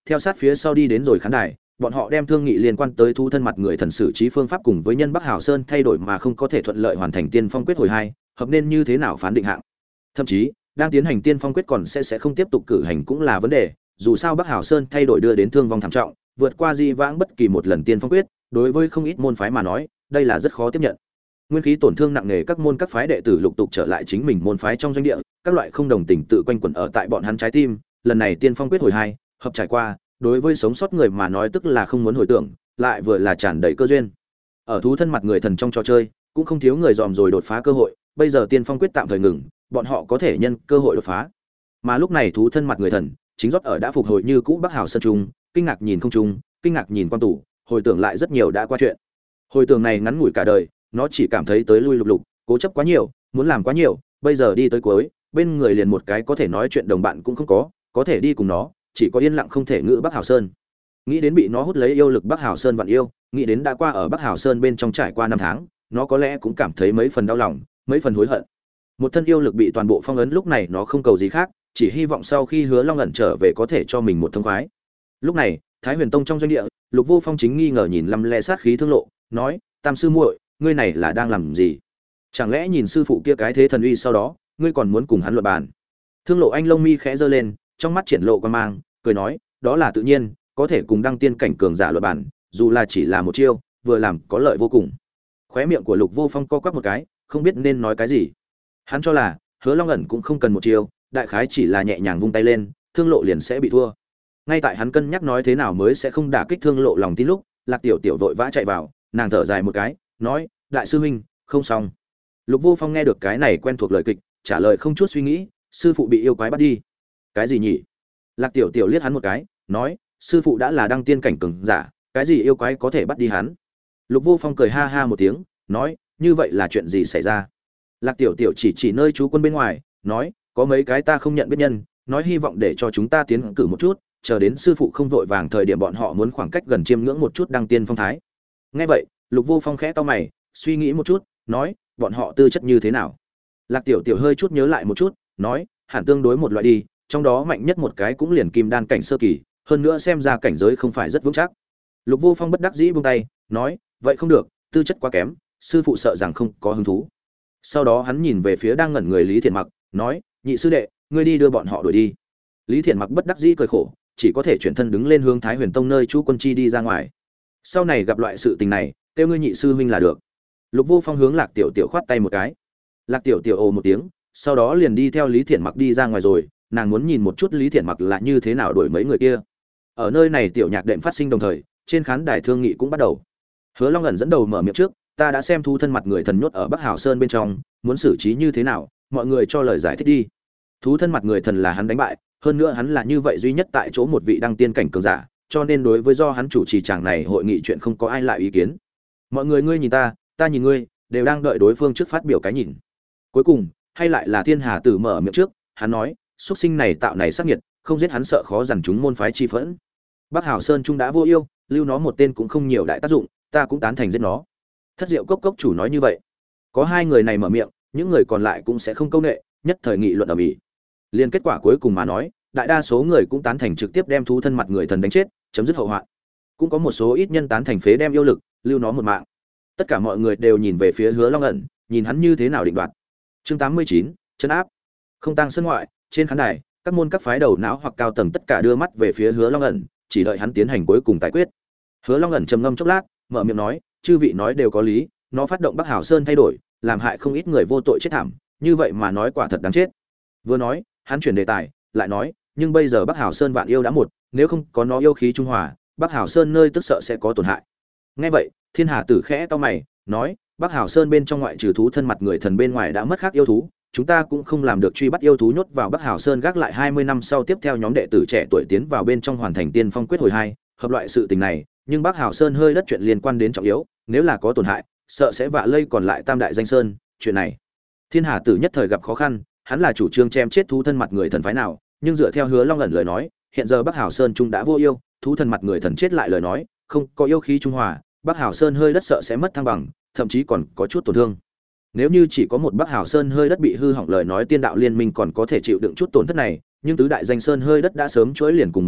theo sát phía sau đi đến rồi khán đài, bọn họ đem thương nghị liên quan tới thú thân mặt người thần xử trí phương pháp cùng với nhân Bắc Hảo Sơn thay đổi mà không có thể thuận lợi hoàn thành tiên phong quyết hồi 2, hợp nên như thế nào phán định hạng. Thậm chí, đang tiến hành tiên phong quyết còn sẽ không tiếp tục cử hành cũng là vấn đề, dù sao Bắc Hảo Sơn thay đổi đưa đến thương vong thảm trọng, vượt qua di vãng bất kỳ một lần tiên phong quyết, đối với không ít môn phái mà nói, đây là rất khó tiếp nhận. Nguyên khí tổn thương nặng nề các môn các phái đệ tử lục tục trở lại chính mình môn phái trong doanh địa, các loại không đồng tình tự quanh quẩn ở tại bọn hắn trái tim, lần này tiên phong quyết hồi 2, hợp trải qua, đối với sống sót người mà nói tức là không muốn hồi tưởng, lại vừa là tràn đầy cơ duyên. Ở thú thân mặt người thần trong trò chơi, cũng không thiếu người dòm rồi đột phá cơ hội, bây giờ tiên phong quyết tạm thời ngừng, bọn họ có thể nhân cơ hội đột phá. Mà lúc này thú thân mặt người thần chính rót ở đã phục hồi như cũ Bắc Hảo Sơn trung, kinh ngạc nhìn không trung, kinh ngạc nhìn quan tủ, hồi tưởng lại rất nhiều đã qua chuyện. Hồi tưởng này ngắn ngủi cả đời, nó chỉ cảm thấy tới lui lục lục, cố chấp quá nhiều, muốn làm quá nhiều, bây giờ đi tới cuối, bên người liền một cái có thể nói chuyện đồng bạn cũng không có thể đi cùng nó, chỉ có yên lặng không thể ngữ Bắc Hảo Sơn. Nghĩ đến bị nó hút lấy yêu lực Bắc Hảo Sơn vạn yêu, nghĩ đến đã qua ở Bắc Hảo Sơn bên trong trải qua 5 tháng, nó có lẽ cũng cảm thấy mấy phần đau lòng, mấy phần hối hận. Một thân yêu lực bị toàn bộ phong ấn, lúc này nó không cầu gì khác, chỉ hy vọng sau khi Hứa Long ẩn trở về có thể cho mình một thông khoái. Lúc này, Thái Huyền Tông trong doanh địa, Lục Vô Phong chính nghi ngờ nhìn Lâm Lệ sát khí Thương Lộ, nói: "Tam sư muội, ngươi này là đang làm gì? Chẳng lẽ nhìn sư phụ kia cái thế thần uy sau đó, ngươi còn muốn cùng hắn luận bàn?" Thương Lộ anh lông mi khẽ giơ lên, trong mắt triển lộ quan mang, cười nói: "Đó là tự nhiên, có thể cùng đăng tiên cảnh cường giả luận bàn, dù là chỉ là một chiêu, vừa làm có lợi vô cùng." Khóe miệng của Lục Vô Phong co quắp một cái, không biết nên nói cái gì. Hắn cho là, Hứa Long ẩn cũng không cần một chiêu, đại khái chỉ là nhẹ nhàng vung tay lên, Thương Lộ liền sẽ bị thua. Ngay tại hắn cân nhắc nói thế nào mới sẽ không đả kích Thương Lộ lòng tin lúc, Lạc Tiểu Tiểu vội vã chạy vào, nàng thở dài một cái, nói: "Đại sư huynh, không xong." Lục Vô Phong nghe được cái này quen thuộc lời kịch, trả lời không chút suy nghĩ: "Sư phụ bị yêu quái bắt đi." "Cái gì nhỉ?" Lạc Tiểu Tiểu liếc hắn một cái, nói: "Sư phụ đã là đăng tiên cảnh cường giả, cái gì yêu quái có thể bắt đi hắn?" Lục Vô Phong cười ha ha một tiếng, nói: "Như vậy là chuyện gì xảy ra?" Lạc Tiểu Tiểu chỉ nơi trú quân bên ngoài, nói: "Có mấy cái ta không nhận biết nhân, nói hy vọng để cho chúng ta tiến cử một chút, chờ đến sư phụ không vội vàng thời điểm bọn họ muốn khoảng cách gần chiêm ngưỡng một chút đăng tiên phong thái." Nghe vậy, Lục Vô Phong khẽ cau mày, suy nghĩ một chút, nói: "Bọn họ tư chất như thế nào?" Lạc Tiểu Tiểu hơi chút nhớ lại một chút, nói: "Hẳn tương đối một loại đi, trong đó mạnh nhất một cái cũng liền kim đan cảnh sơ kỳ, hơn nữa xem ra cảnh giới không phải rất vững chắc." Lục Vô Phong bất đắc dĩ buông tay, nói: "Vậy không được, tư chất quá kém, sư phụ sợ rằng không có hứng thú." Sau đó hắn nhìn về phía đang ngẩn người Lý Thiện Mặc, nói: "Nhị sư đệ, ngươi đi đưa bọn họ đuổi đi." Lý Thiện Mặc bất đắc dĩ cười khổ, chỉ có thể chuyển thân đứng lên hướng Thái Huyền Tông nơi chú quân chi đi ra ngoài. Sau này gặp loại sự tình này, kêu ngươi nhị sư huynh là được. Lục Vô Phong hướng Lạc Tiểu Tiểu khoát tay một cái. Lạc Tiểu Tiểu ồ một tiếng, sau đó liền đi theo Lý Thiện Mặc đi ra ngoài rồi, nàng muốn nhìn một chút Lý Thiện Mặc là như thế nào đuổi mấy người kia. Ở nơi này tiểu nhạc đệm phát sinh đồng thời, trên khán đài thương nghị cũng bắt đầu. Hứa Long ẩn dẫn đầu mở miệng trước: "Ta đã xem thu thân mặt người thần nhốt ở Bắc Hảo Sơn bên trong, muốn xử trí như thế nào, mọi người cho lời giải thích đi." Thú thân mặt người thần là hắn đánh bại, hơn nữa hắn là như vậy duy nhất tại chỗ một vị đăng tiên cảnh cường giả, cho nên đối với do hắn chủ trì chàng này hội nghị chuyện không có ai lại ý kiến. Mọi người ngươi nhìn ta, ta nhìn ngươi, đều đang đợi đối phương trước phát biểu cái nhìn. Cuối cùng, hay lại là Thiên Hà Tử mở miệng trước, hắn nói: "Xuất sinh này tạo này sắc nhiệt, không giết hắn sợ khó dằn chúng môn phái chi phẫn. Bắc Hảo Sơn trung đã vô yêu, lưu nó một tên cũng không nhiều đại tác dụng, ta cũng tán thành giết nó." Thất Diệu Cốc cốc chủ nói như vậy. Có hai người này mở miệng, những người còn lại cũng sẽ không câu nệ, nhất thời nghị luận ở mỹ. Liên kết quả cuối cùng mà nói, đại đa số người cũng tán thành trực tiếp đem thú thân mặt người thần đánh chết, chấm dứt hậu hoạn. Cũng có một số ít nhân tán thành phế đem yêu lực, lưu nó một mạng. Tất cả mọi người đều nhìn về phía Hứa Long ẩn, nhìn hắn như thế nào định đoạt. Chương 89, trấn áp. Không tăng sân ngoại, trên khán đài, các môn các phái đầu não hoặc cao tầng tất cả đưa mắt về phía Hứa Long ẩn, chỉ đợi hắn tiến hành cuối cùng tài quyết. Hứa Long ẩn trầm ngâm chốc lát, mở miệng nói: "Chư vị nói đều có lý, nó phát động Bắc Hảo Sơn thay đổi, làm hại không ít người vô tội chết thảm, như vậy mà nói quả thật đáng chết." Vừa nói, hắn chuyển đề tài, lại nói: "Nhưng bây giờ Bắc Hảo Sơn vạn yêu đã một, nếu không có nó yêu khí trung hòa, Bắc Hảo Sơn nơi tức sợ sẽ có tổn hại." Nghe vậy, Thiên Hà Tử khẽ cau mày, nói: "Bắc Hảo Sơn bên trong ngoại trừ thú thân mặt người thần bên ngoài đã mất khác yêu thú, chúng ta cũng không làm được truy bắt yêu thú nhốt vào Bắc Hảo Sơn, gác lại 20 năm sau tiếp theo nhóm đệ tử trẻ tuổi tiến vào bên trong hoàn thành tiên phong quyết hồi 2, hợp loại sự tình này, nhưng Bắc Hảo Sơn hơi đất chuyện liên quan đến trọng yếu, nếu là có tổn hại, sợ sẽ vạ lây còn lại Tam đại danh sơn, chuyện này." Thiên Hà Tử nhất thời gặp khó khăn, hắn là chủ trương chém chết thú thân mặt người thần phái nào, nhưng dựa theo Hứa Long ẩn lời nói, hiện giờ Bắc Hảo Sơn trung đã vô yêu, thú thân mặt người thần chết lại lời nói, không có yêu khí trung hòa, Bắc Hảo Sơn hơi đất sợ sẽ mất thăng bằng, thậm chí còn có chút tổn thương. Nếu như chỉ có một Bắc Hảo Sơn hơi đất bị hư hỏng lời nói, Tiên đạo liên minh còn có thể chịu đựng chút tổn thất này, nhưng tứ đại danh sơn hơi đất đã sớm chuỗi liền cùng một chỗ,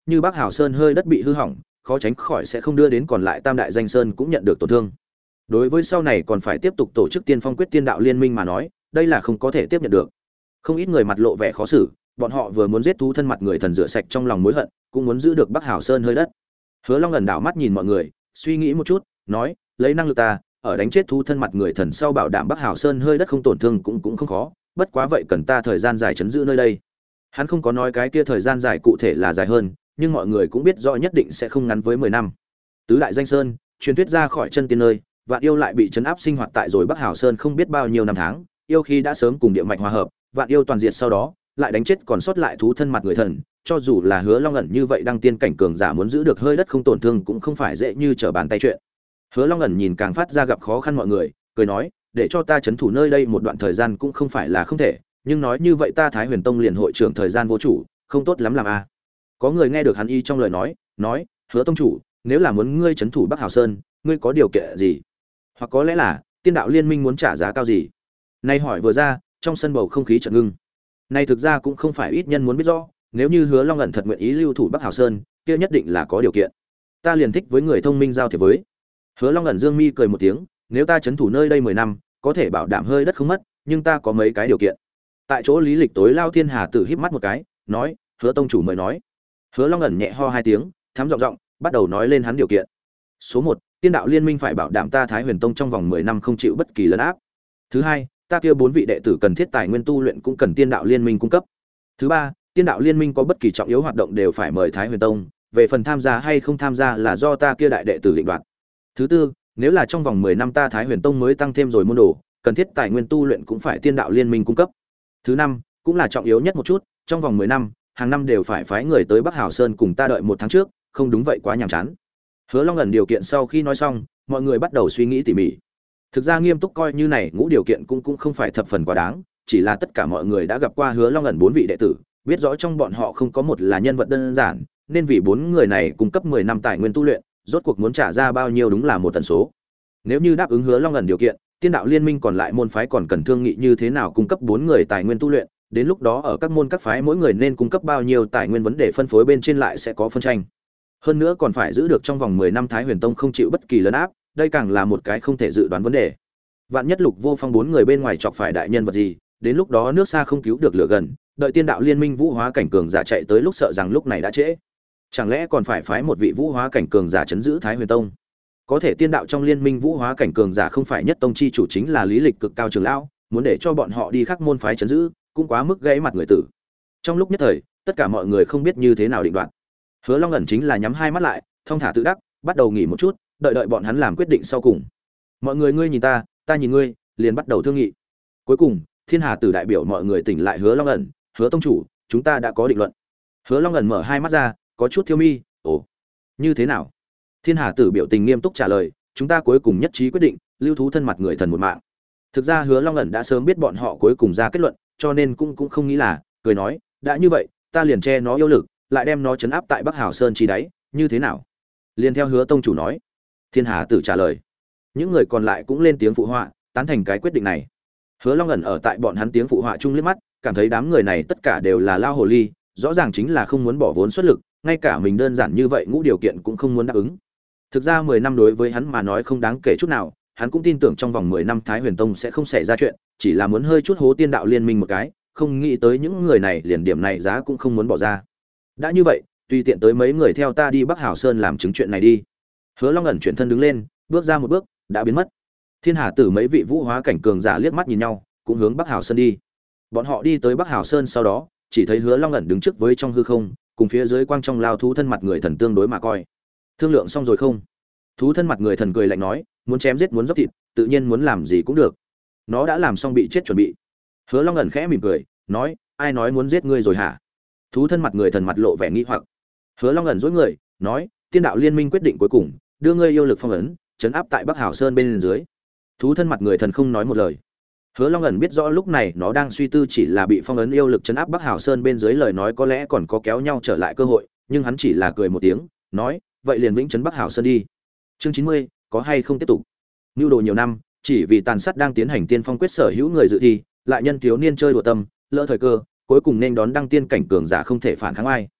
như Bắc Hào Sơn hơi đất bị hư hỏng, khó tránh khỏi sẽ không đưa đến còn lại tam đại danh sơn cũng nhận được tổn thương. Đối với sau này còn phải tiếp tục tổ chức Tiên Phong Quyết Tiên Đạo Liên Minh mà nói, đây là không có thể tiếp nhận được. Không ít người mặt lộ vẻ khó xử, bọn họ vừa muốn giết thú thân mặt người thần rửa sạch trong lòng mối hận, cũng muốn giữ được Bắc Hào Sơn hơi đất. Hứa Long ẩn đảo mắt nhìn mọi người, suy nghĩ một chút, nói, lấy năng lực ta, ở đánh chết thú thân mặt người thần sau bảo đảm Bắc Hào Sơn hơi đất không tổn thương cũng không khó, bất quá vậy cần ta thời gian dài chấn giữ nơi đây. Hắn không có nói cái kia thời gian dài cụ thể là dài hơn, nhưng mọi người cũng biết rõ nhất định sẽ không ngắn với 10 năm. Tứ đại danh sơn, truyền thuyết ra khỏi chân tiên nơi, Vạn Yêu lại bị trấn áp sinh hoạt tại rồi Bắc Hào Sơn không biết bao nhiêu năm tháng, yêu khí đã sớm cùng địa mạch hòa hợp, Vạn Yêu toàn diệt sau đó, lại đánh chết còn sót lại thú thân mặt người thần, cho dù là Hứa Long ẩn như vậy đăng tiên cảnh cường giả muốn giữ được hơi đất không tổn thương cũng không phải dễ như trở bàn tay chuyện. Hứa Long ẩn nhìn càng phát ra gặp khó khăn mọi người, cười nói, để cho ta trấn thủ nơi đây một đoạn thời gian cũng không phải là không thể, nhưng nói như vậy ta Thái Huyền Tông liền hội trưởng thời gian vô chủ, không tốt lắm làm a. Có người nghe được hắn y trong lời nói, Hứa tông chủ, nếu là muốn ngươi trấn thủ Bắc Hào Sơn, ngươi có điều kiện gì? Hoặc có lẽ là Tiên Đạo Liên Minh muốn trả giá cao gì? Nay hỏi vừa ra, trong sân bầu không khí chợt ngưng. Nay thực ra cũng không phải ít nhân muốn biết rõ, nếu như Hứa Long ẩn thật nguyện ý lưu thủ Bắc Hào Sơn, kia nhất định là có điều kiện. Ta liền thích với người thông minh giao thiệp với. Hứa Long ẩn dương mi cười một tiếng, nếu ta trấn thủ nơi đây 10 năm, có thể bảo đảm hơi đất không mất, nhưng ta có mấy cái điều kiện. Tại chỗ Lý Lịch tối Lao Thiên Hà Tử híp mắt một cái, nói, Hứa tông chủ mời nói. Hứa Long ẩn nhẹ ho hai tiếng, thắm giọng bắt đầu nói lên hắn điều kiện. Số 1, Tiên Đạo Liên Minh phải bảo đảm ta Thái Huyền Tông trong vòng 10 năm không chịu bất kỳ lấn áp. Thứ hai, ta kia 4 vị đệ tử cần thiết tài nguyên tu luyện cũng cần Tiên Đạo Liên Minh cung cấp. Thứ ba, Tiên Đạo Liên Minh có bất kỳ trọng yếu hoạt động đều phải mời Thái Huyền Tông, về phần tham gia hay không tham gia là do ta kia đại đệ tử định đoạt. Thứ tư, nếu là trong vòng 10 năm ta Thái Huyền Tông mới tăng thêm rồi môn đồ, cần thiết tài nguyên tu luyện cũng phải Tiên Đạo Liên Minh cung cấp. Thứ năm, cũng là trọng yếu nhất một chút, trong vòng 10 năm, hàng năm đều phải phái người tới Bắc Hào Sơn cùng ta đợi 1 tháng trước, không đúng vậy quá nhàm chán. Hứa Long ẩn điều kiện sau khi nói xong, mọi người bắt đầu suy nghĩ tỉ mỉ. Thực ra nghiêm túc coi như này ngũ điều kiện cũng không phải thập phần quá đáng, chỉ là tất cả mọi người đã gặp qua Hứa Long ẩn 4 vị đệ tử, biết rõ trong bọn họ không có một là nhân vật đơn giản, nên vì 4 người này cung cấp 10 năm tài nguyên tu luyện, rốt cuộc muốn trả ra bao nhiêu đúng là một tần số. Nếu như đáp ứng Hứa Long ẩn điều kiện, Tiên Đạo Liên Minh còn lại môn phái còn cần thương nghị như thế nào cung cấp 4 người tài nguyên tu luyện, đến lúc đó ở các môn các phái mỗi người nên cung cấp bao nhiêu tài nguyên vấn đề phân phối bên trên lại sẽ có phân tranh. Hơn nữa còn phải giữ được trong vòng 10 năm Thái Huyền Tông không chịu bất kỳ lấn áp, đây càng là một cái không thể dự đoán vấn đề. Vạn nhất Lục Vô Phong 4 người bên ngoài chọc phải đại nhân vật gì, đến lúc đó nước xa không cứu được lửa gần, đợi Tiên Đạo Liên Minh vũ hóa cảnh cường giả chạy tới lúc sợ rằng lúc này đã trễ. Chẳng lẽ còn phải phái một vị vũ hóa cảnh cường giả trấn giữ Thái Huyền Tông? Có thể tiên đạo trong liên minh vũ hóa cảnh cường giả không phải nhất tông chi chủ chính là lý lịch cực cao trưởng lão, muốn để cho bọn họ đi khắc môn phái trấn giữ, cũng quá mức gãy mặt người tử. Trong lúc nhất thời, tất cả mọi người không biết như thế nào định đoạt. Hứa Long ẩn chính là nhắm hai mắt lại, thong thả tự đắc, bắt đầu nghỉ một chút, đợi bọn hắn làm quyết định sau cùng. Mọi người ngươi nhìn ta, ta nhìn ngươi, liền bắt đầu thương nghị. Cuối cùng, Thiên Hà Tử đại biểu mọi người tỉnh lại Hứa Long ẩn, Hứa tông chủ, chúng ta đã có định luận. Hứa Long ẩn mở hai mắt ra, có chút thiêu mi, ồ, như thế nào? Thiên Hà Tử biểu tình nghiêm túc trả lời, chúng ta cuối cùng nhất trí quyết định, lưu thú thân mặt người thần một mạng. Thực ra Hứa Long ẩn đã sớm biết bọn họ cuối cùng ra kết luận, cho nên cũng không nghĩ là, cười nói, đã như vậy, ta liền che nó yêu lực, lại đem nó trấn áp tại Bắc Hào Sơn chi đáy, như thế nào? Liền theo Hứa tông chủ nói. Thiên Hà Tử trả lời. Những người còn lại cũng lên tiếng phụ họa, tán thành cái quyết định này. Hứa Long ẩn ở tại bọn hắn tiếng phụ họa chung liếc mắt, cảm thấy đám người này tất cả đều là lao hồ ly, rõ ràng chính là không muốn bỏ vốn xuất lực, ngay cả mình đơn giản như vậy ngũ điều kiện cũng không muốn đáp ứng. Thực ra 10 năm đối với hắn mà nói không đáng kể chút nào, hắn cũng tin tưởng trong vòng 10 năm Thái Huyền Tông sẽ không xảy ra chuyện, chỉ là muốn hơi chút hố Tiên Đạo Liên Minh một cái, không nghĩ tới những người này liền điểm này giá cũng không muốn bỏ ra. Đã như vậy, tùy tiện tới mấy người theo ta đi Bắc Hào Sơn làm chứng chuyện này đi. Hứa Long ẩn chuyển thân đứng lên, bước ra một bước, đã biến mất. Thiên Hà Tử mấy vị vũ hóa cảnh cường giả liếc mắt nhìn nhau, cũng hướng Bắc Hào Sơn đi. Bọn họ đi tới Bắc Hào Sơn sau đó, chỉ thấy Hứa Long ẩn đứng trước với trong hư không, cùng phía dưới quang trong lao thú thân mặt người thần tương đối mà coi. Thương lượng xong rồi không? Thú thân mặt người thần cười lạnh nói, muốn chém giết muốn dốc thịt, tự nhiên muốn làm gì cũng được. Nó đã làm xong bị chết chuẩn bị. Hứa Long ẩn khẽ mỉm cười, nói, ai nói muốn giết ngươi rồi hả? Thú thân mặt người thần mặt lộ vẻ nghi hoặc. Hứa Long ẩn dối người, nói, Tiên Đạo Liên Minh quyết định cuối cùng, đưa ngươi yêu lực phong ấn, trấn áp tại Bắc Hào Sơn bên dưới. Thú thân mặt người thần không nói một lời. Hứa Long ẩn biết rõ lúc này nó đang suy tư chỉ là bị phong ấn yêu lực trấn áp Bắc Hào Sơn bên dưới, lời nói có lẽ còn có kéo nhau trở lại cơ hội, nhưng hắn chỉ là cười một tiếng, nói, vậy liền vĩnh trấn Bắc Hào Sơn đi. Chương 90, có hay không tiếp tục? Nưu đồ nhiều năm, chỉ vì tàn sát đang tiến hành tiên phong quyết sở hữu người dự thi, lại nhân thiếu niên chơi đùa tâm, lỡ thời cơ, cuối cùng nên đón đăng tiên cảnh cường giả không thể phản kháng ai.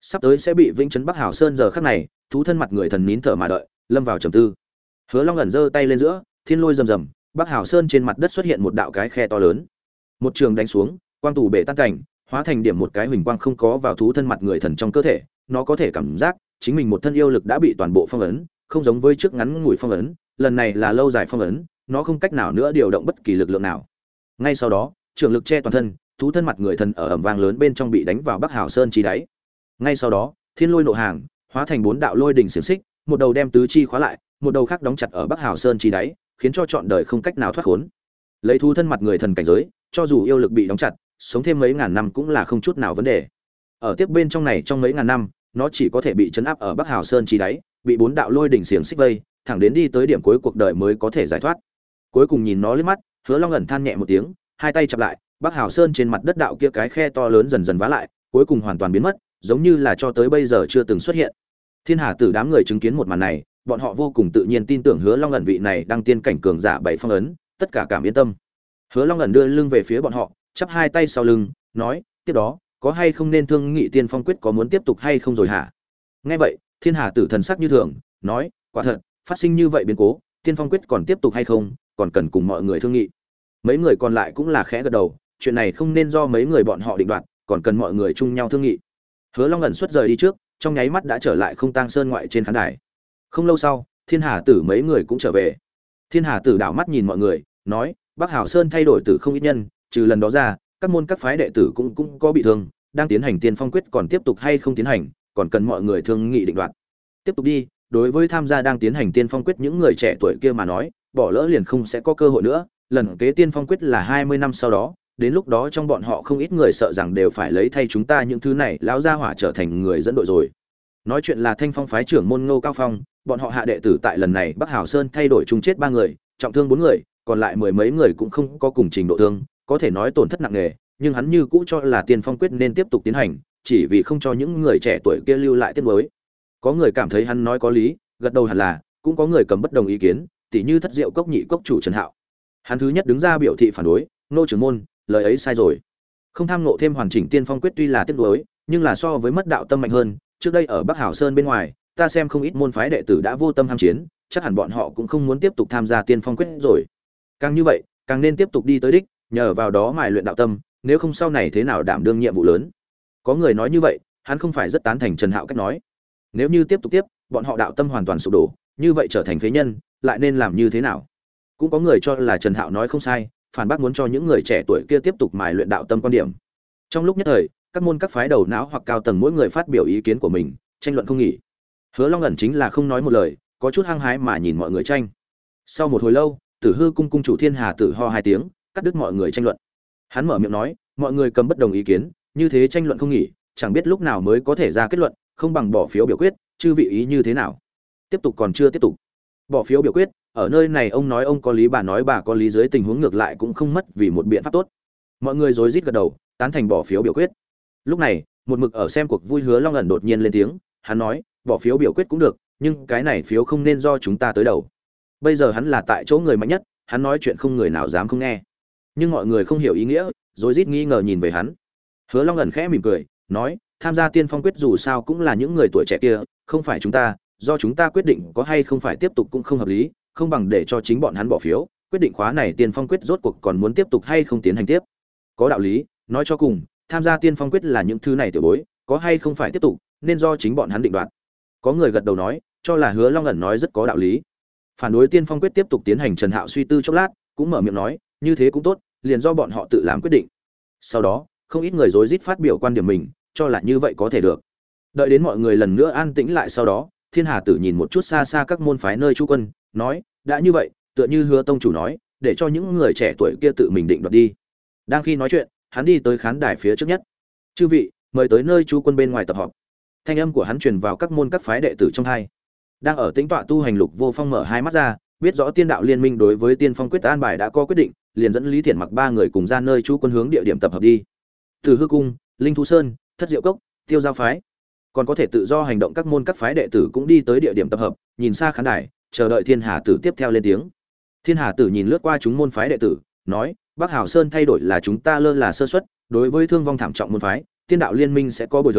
Sắp tới sẽ bị vĩnh trấn Bắc Hảo Sơn giờ khắc này, thú thân mặt người thần nín thở mà đợi, lâm vào trầm tư. Hứa Long ẩn giơ tay lên giữa, thiên lôi rầm rầm, Bắc Hảo Sơn trên mặt đất xuất hiện một đạo cái khe to lớn. Một trường đánh xuống, quang tủ bể tan cảnh, hóa thành điểm một cái huỳnh quang không có vào thú thân mặt người thần trong cơ thể, nó có thể cảm giác chính mình một thân yêu lực đã bị toàn bộ phong ấn, không giống với trước ngắn ngủi phong ấn, lần này là lâu dài phong ấn, nó không cách nào nữa điều động bất kỳ lực lượng nào. Ngay sau đó, trường lực che toàn thân, thú thân mặt người thần ở ầm vang lớn bên trong bị đánh vào Bắc Hảo Sơn chi đáy. Ngay sau đó, thiên lôi nộ hàng, hóa thành 4 đạo lôi đỉnh xiển xích, một đầu đem tứ chi khóa lại, một đầu khác đóng chặt ở Bắc Hảo Sơn chi đáy, khiến cho trọn đời không cách nào thoát khốn. Lấy thú thân mặt người thần cảnh giới, cho dù yêu lực bị đóng chặt, sống thêm mấy ngàn năm cũng là không chút nào vấn đề. Ở tiếp bên trong này trong mấy ngàn năm, nó chỉ có thể bị trấn áp ở Bắc Hảo Sơn chi đáy, bị 4 đạo lôi đỉnh xiển xích vây, thẳng đến đi tới điểm cuối cuộc đời mới có thể giải thoát. Cuối cùng nhìn nó liếc mắt, Hứa Long ẩn than nhẹ một tiếng, hai tay chập lại, Bắc Hảo Sơn trên mặt đất đạo kia cái khe to lớn dần dần vá lại, cuối cùng hoàn toàn biến mất, giống như là cho tới bây giờ chưa từng xuất hiện. Thiên Hà Tử đám người chứng kiến một màn này, bọn họ vô cùng tự nhiên tin tưởng Hứa Long ẩn vị này đang tiên cảnh cường giả bảy phong ấn, tất cả cảm yên tâm. Hứa Long ẩn đưa lưng về phía bọn họ, chắp hai tay sau lưng, nói: "Tiếp đó, có hay không nên thương nghị Tiên Phong quyết có muốn tiếp tục hay không rồi hả?" Nghe vậy, Thiên Hà Tử thần sắc như thường, nói: "Quả thật, phát sinh như vậy biến cố, Tiên Phong quyết còn tiếp tục hay không, còn cần cùng mọi người thương nghị." Mấy người còn lại cũng là khẽ gật đầu, chuyện này không nên do mấy người bọn họ định đoạt, còn cần mọi người chung nhau thương nghị. Hứa Long ẩn xuất rời đi trước, trong nháy mắt đã trở lại Không Tang Sơn ngoại trên khán đài. Không lâu sau, Thiên Hà Tử mấy người cũng trở về. Thiên Hà Tử đảo mắt nhìn mọi người, nói: "Bắc Hảo Sơn thay đổi tử không ít nhân, trừ lần đó ra, các môn các phái đệ tử cũng có bị thương, đang tiến hành Tiên Phong quyết còn tiếp tục hay không tiến hành, còn cần mọi người thương nghị định đoạt. Tiếp tục đi, đối với tham gia đang tiến hành Tiên Phong quyết những người trẻ tuổi kia mà nói, bỏ lỡ liền không sẽ có cơ hội nữa, lần kế Tiên Phong quyết là 20 năm sau đó, đến lúc đó trong bọn họ không ít người sợ rằng đều phải lấy thay chúng ta những thứ này lão gia hỏa trở thành người dẫn đội rồi." Nói chuyện là Thanh Phong phái trưởng môn Ngô Cao Phong, bọn họ hạ đệ tử tại lần này Bắc Hảo Sơn thay đổi chung chết 3 người, trọng thương 4 người, còn lại mười mấy người cũng không có cùng trình độ thương, có thể nói tổn thất nặng nề, nhưng hắn như cũ cho là Tiên Phong quyết nên tiếp tục tiến hành, chỉ vì không cho những người trẻ tuổi kia lưu lại tiếc nuối. Có người cảm thấy hắn nói có lý, gật đầu hẳn là, cũng có người cầm bất đồng ý kiến, tỉ như Thất Diệu Cốc nhị cốc chủ Trần Hạo. Hắn thứ nhất đứng ra biểu thị phản đối, Ngô trưởng môn, lời ấy sai rồi. Không tham ngộ thêm hoàn chỉnh Tiên Phong quyết tuy là tiếc nuối, nhưng là so với mất đạo tâm mạnh hơn, trước đây ở Bắc Hảo Sơn bên ngoài, ta xem không ít môn phái đệ tử đã vô tâm ham chiến, chắc hẳn bọn họ cũng không muốn tiếp tục tham gia Tiên Phong quyết rồi. Càng như vậy, càng nên tiếp tục đi tới đích, nhờ vào đó mài luyện đạo tâm, nếu không sau này thế nào đảm đương nhiệm vụ lớn. Có người nói như vậy, hắn không phải rất tán thành Trần Hạo cách nói. Nếu như tiếp tục tiếp, bọn họ đạo tâm hoàn toàn sụp đổ, như vậy trở thành phế nhân, lại nên làm như thế nào? Cũng có người cho là Trần Hạo nói không sai, phản bác muốn cho những người trẻ tuổi kia tiếp tục mài luyện đạo tâm quan điểm. Trong lúc nhất thời, các môn các phái đầu não hoặc cao tầng mỗi người phát biểu ý kiến của mình, tranh luận không nghỉ. Hứa Long ẩn chính là không nói một lời, có chút hăng hái mà nhìn mọi người tranh. Sau một hồi lâu, Tử Hư cung cung chủ Thiên Hà Tử ho hai tiếng, cắt đứt mọi người tranh luận. Hắn mở miệng nói, mọi người cầm bất đồng ý kiến, như thế tranh luận không nghỉ, chẳng biết lúc nào mới có thể ra kết luận, không bằng bỏ phiếu biểu quyết, chư vị ý như thế nào? Tiếp tục còn chưa tiếp tục. Bỏ phiếu biểu quyết, ở nơi này ông nói ông có lý bà nói bà có lý, dưới tình huống ngược lại cũng không mất vì một biện pháp tốt. Mọi người rối rít gật đầu, tán thành bỏ phiếu biểu quyết. Lúc này, một mực ở xem cuộc vui Hứa Long ẩn đột nhiên lên tiếng, hắn nói, bỏ phiếu biểu quyết cũng được, nhưng cái này phiếu không nên do chúng ta tới đầu. Bây giờ hắn là tại chỗ người mạnh nhất, hắn nói chuyện không người nào dám không nghe. Nhưng mọi người không hiểu ý nghĩa, rối rít nghi ngờ nhìn về hắn. Hứa Long ẩn khẽ mỉm cười, nói, tham gia Tiên Phong quyết dù sao cũng là những người tuổi trẻ kia, không phải chúng ta, do chúng ta quyết định có hay không phải tiếp tục cũng không hợp lý, không bằng để cho chính bọn hắn bỏ phiếu, quyết định khóa này Tiên Phong quyết rốt cuộc còn muốn tiếp tục hay không tiến hành tiếp. Có đạo lý, nói cho cùng, tham gia Tiên Phong quyết là những thứ này tiểu bối, có hay không phải tiếp tục, nên do chính bọn hắn định đoạt. Có người gật đầu nói, cho là Hứa Long ẩn nói rất có đạo lý. Phản đối Tiên Phong quyết tiếp tục tiến hành Trần Hạo suy tư chốc lát, cũng mở miệng nói, như thế cũng tốt, liền do bọn họ tự làm quyết định. Sau đó, không ít người rối rít phát biểu quan điểm mình, cho là như vậy có thể được. Đợi đến mọi người lần nữa an tĩnh lại sau đó, Thiên Hà Tử nhìn một chút xa xa các môn phái nơi trú quân, nói, đã như vậy, tựa như Hứa tông chủ nói, để cho những người trẻ tuổi kia tự mình định đoạt đi. Đang khi nói chuyện, hắn đi tới khán đài phía trước nhất. Chư vị, mời tới nơi trú quân bên ngoài tập họp. Thanh âm của hắn truyền vào các môn các phái đệ tử trong hai. Đang ở tĩnh tọa tu hành Lục Vô Phong mở hai mắt ra, biết rõ Tiên đạo liên minh đối với Tiên Phong quyết an bài đã có quyết định, liền dẫn Lý Thiển Mặc ba người cùng ra nơi trú quân hướng địa điểm tập hợp đi. Từ Hư cung, Linh Thú Sơn, Thất Diệu Cốc, Tiêu Giao phái, còn có thể tự do hành động các môn các phái đệ tử cũng đi tới địa điểm tập hợp, nhìn xa khán đài, chờ đợi Thiên Hà Tử tiếp theo lên tiếng. Thiên Hà Tử nhìn lướt qua chúng môn phái đệ tử, nói, Bắc Hảo Sơn thay đổi là chúng ta lơ là sơ suất, đối với thương vong thảm trọng môn phái, Tiên đạo liên minh sẽ có bồi thường,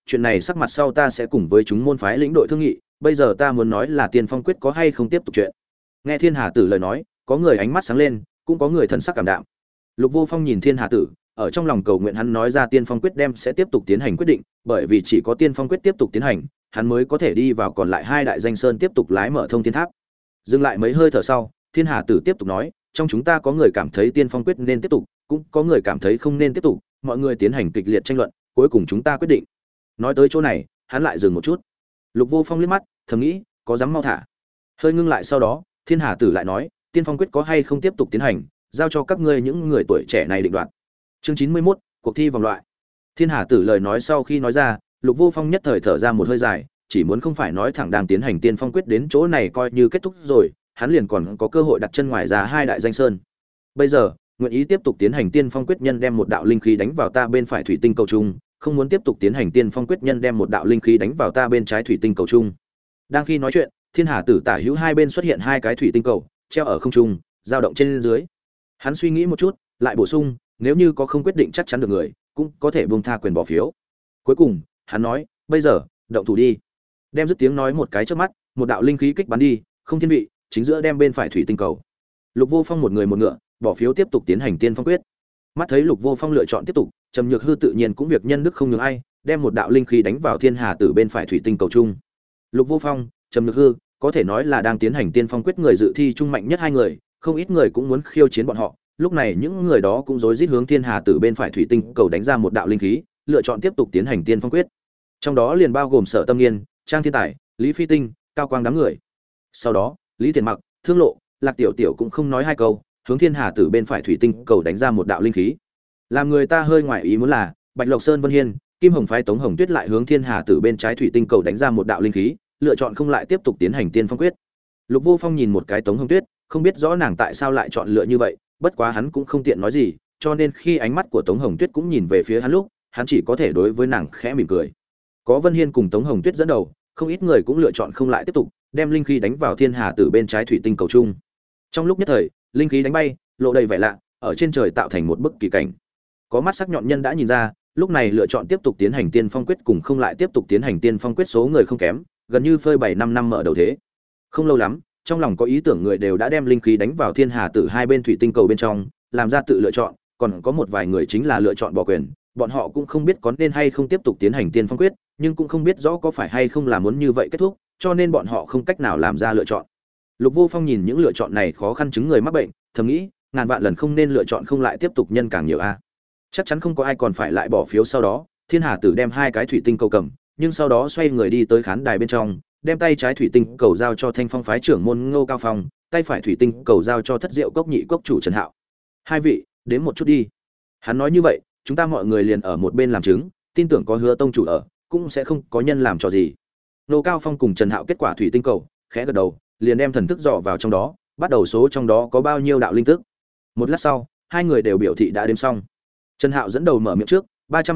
chuyện này sắc mặt sau ta sẽ cùng với chúng môn phái lĩnh đội thương nghị, bây giờ ta muốn nói là Tiên Phong quyết có hay không tiếp tục chuyện. Nghe Thiên Hà Tử lời nói, có người ánh mắt sáng lên, cũng có người thần sắc cảm đạm. Lục Vô Phong nhìn Thiên Hà Tử, ở trong lòng cầu nguyện hắn nói ra Tiên Phong quyết đem sẽ tiếp tục tiến hành quyết định, bởi vì chỉ có Tiên Phong quyết tiếp tục tiến hành, hắn mới có thể đi vào còn lại hai đại danh sơn tiếp tục lái mở thông thiên tháp. Dừng lại mấy hơi thở sau, Thiên Hà Tử tiếp tục nói, trong chúng ta có người cảm thấy Tiên Phong quyết nên tiếp tục, cũng có người cảm thấy không nên tiếp tục, mọi người tiến hành kịch liệt tranh luận, cuối cùng chúng ta quyết định. Nói tới chỗ này, hắn lại dừng một chút. Lục Vô Phong liếc mắt, thầm nghĩ, có dám mau thả. Hơi ngưng lại sau đó, Thiên Hà Tử lại nói, Tiên Phong quyết có hay không tiếp tục tiến hành, giao cho các ngươi những người tuổi trẻ này định đoạt. Chương 91, cuộc thi vòng loại. Thiên Hà Tử lời nói sau khi nói ra, Lục Vô Phong nhất thời thở ra một hơi dài, chỉ muốn không phải nói thẳng đang tiến hành Tiên Phong quyết đến chỗ này coi như kết thúc rồi, hắn liền còn có cơ hội đặt chân ngoài ra hai đại danh sơn. Bây giờ, nguyện ý tiếp tục tiến hành Tiên Phong quyết nhân đem một đạo linh khí đánh vào ta bên phải thủy tinh cầu trung, không muốn tiếp tục tiến hành Tiên Phong quyết nhân đem một đạo linh khí đánh vào ta bên trái thủy tinh cầu trung. Đang khi nói chuyện, Thiên Hà Tử tả hữu hai bên xuất hiện hai cái thủy tinh cầu, treo ở không trung, dao động trên dưới. Hắn suy nghĩ một chút, lại bổ sung, nếu như có không quyết định chắc chắn được người, cũng có thể buông tha quyền bỏ phiếu. Cuối cùng, hắn nói, bây giờ, động thủ đi. Đem dứt tiếng nói một cái trước mắt, một đạo linh khí kích bắn đi, không thiên vị, chính giữa đem bên phải thủy tinh cầu. Lục Vô Phong một người một ngựa, bỏ phiếu tiếp tục tiến hành Tiên Phong quyết. Mắt thấy Lục Vô Phong lựa chọn tiếp tục, Trầm Nhược Hư tự nhiên cũng việc nhân đức không nhường ai, đem một đạo linh khí đánh vào Thiên Hà Tử bên phải thủy tinh cầu trung. Lục Vô Phong, Trầm Nhược Hư, có thể nói là đang tiến hành Tiên Phong quyết người dự thi trung mạnh nhất hai người, không ít người cũng muốn khiêu chiến bọn họ. Lúc này những người đó cũng rối rít hướng Thiên Hà Tử bên phải thủy tinh cầu đánh ra một đạo linh khí, lựa chọn tiếp tục tiến hành Tiên Phong quyết. Trong đó liền bao gồm Sở Tâm Nghiên, Trang Thiên Tài, Lý Phi Tinh, Cao Quang đám người. Sau đó, Lý Tiền Mặc, Thương Lộ, Lạc Tiểu Tiểu cũng không nói hai câu, hướng Thiên Hà Tử bên phải thủy tinh cầu đánh ra một đạo linh khí. Làm người ta hơi ngoài ý muốn là, Bạch Lộc Sơn Vân Hiên, Kim Hồng phái Tống Hồng Tuyết lại hướng Thiên Hà Tử bên trái thủy tinh cầu đánh ra một đạo linh khí, lựa chọn không lại tiếp tục tiến hành Tiên Phong quyết. Lục Vô Phong nhìn một cái Tống Hồng Tuyết, không biết rõ nàng tại sao lại chọn lựa như vậy, bất quá hắn cũng không tiện nói gì, cho nên khi ánh mắt của Tống Hồng Tuyết cũng nhìn về phía hắn lúc, hắn chỉ có thể đối với nàng khẽ mỉm cười. Có Vân Hiên cùng Tống Hồng Tuyết dẫn đầu, không ít người cũng lựa chọn không lại tiếp tục, đem linh khí đánh vào Thiên Hà Tử bên trái thủy tinh cầu trung. Trong lúc nhất thời, linh khí đánh bay, lộ đầy vẻ lạ, ở trên trời tạo thành một bức kỳ cảnh. Có mắt sắc nhọn nhân đã nhìn ra, lúc này lựa chọn tiếp tục tiến hành Tiên Phong quyết cùng không lại tiếp tục tiến hành Tiên Phong quyết số người không kém, gần như phơi 7-5 năm mở đầu thế. Không lâu lắm, trong lòng có ý tưởng người đều đã đem linh khí đánh vào Thiên Hà Tử hai bên thủy tinh cầu bên trong, làm ra tự lựa chọn, còn có một vài người chính là lựa chọn bỏ quyền, bọn họ cũng không biết có nên hay không tiếp tục tiến hành Tiên Phong quyết, nhưng cũng không biết rõ có phải hay không là muốn như vậy kết thúc, cho nên bọn họ không cách nào làm ra lựa chọn. Lục Vô Phong nhìn những lựa chọn này khó khăn chứng người mắc bệnh, thầm nghĩ, ngàn vạn lần không nên lựa chọn không lại tiếp tục nhân càng nhiều a. Chắc chắn không có ai còn phải lại bỏ phiếu sau đó, Thiên Hà Tử đem hai cái thủy tinh cầu cầm, nhưng sau đó xoay người đi tới khán đài bên trong, đem tay trái thủy tinh cầu giao cho Thanh Phong phái trưởng môn Ngô Cao Phong, tay phải thủy tinh cầu giao cho Thất Diệu Cốc nhị cốc chủ Trần Hạo. Hai vị, đến một chút đi. Hắn nói như vậy, chúng ta mọi người liền ở một bên làm chứng, tin tưởng có Hứa tông chủ ở, cũng sẽ không có nhân làm trò gì. Ngô Cao Phong cùng Trần Hạo kết quả thủy tinh cầu, khẽ gật đầu, liền đem thần thức dò vào trong đó, bắt đầu số trong đó có bao nhiêu đạo linh tức. Một lát sau, hai người đều biểu thị đã đếm xong. Trần Hạo dẫn đầu mở miệng trước,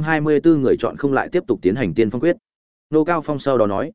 324 người chọn không lại tiếp tục tiến hành Tiên Phong quyết. Ngô Cao Phong sau đó nói,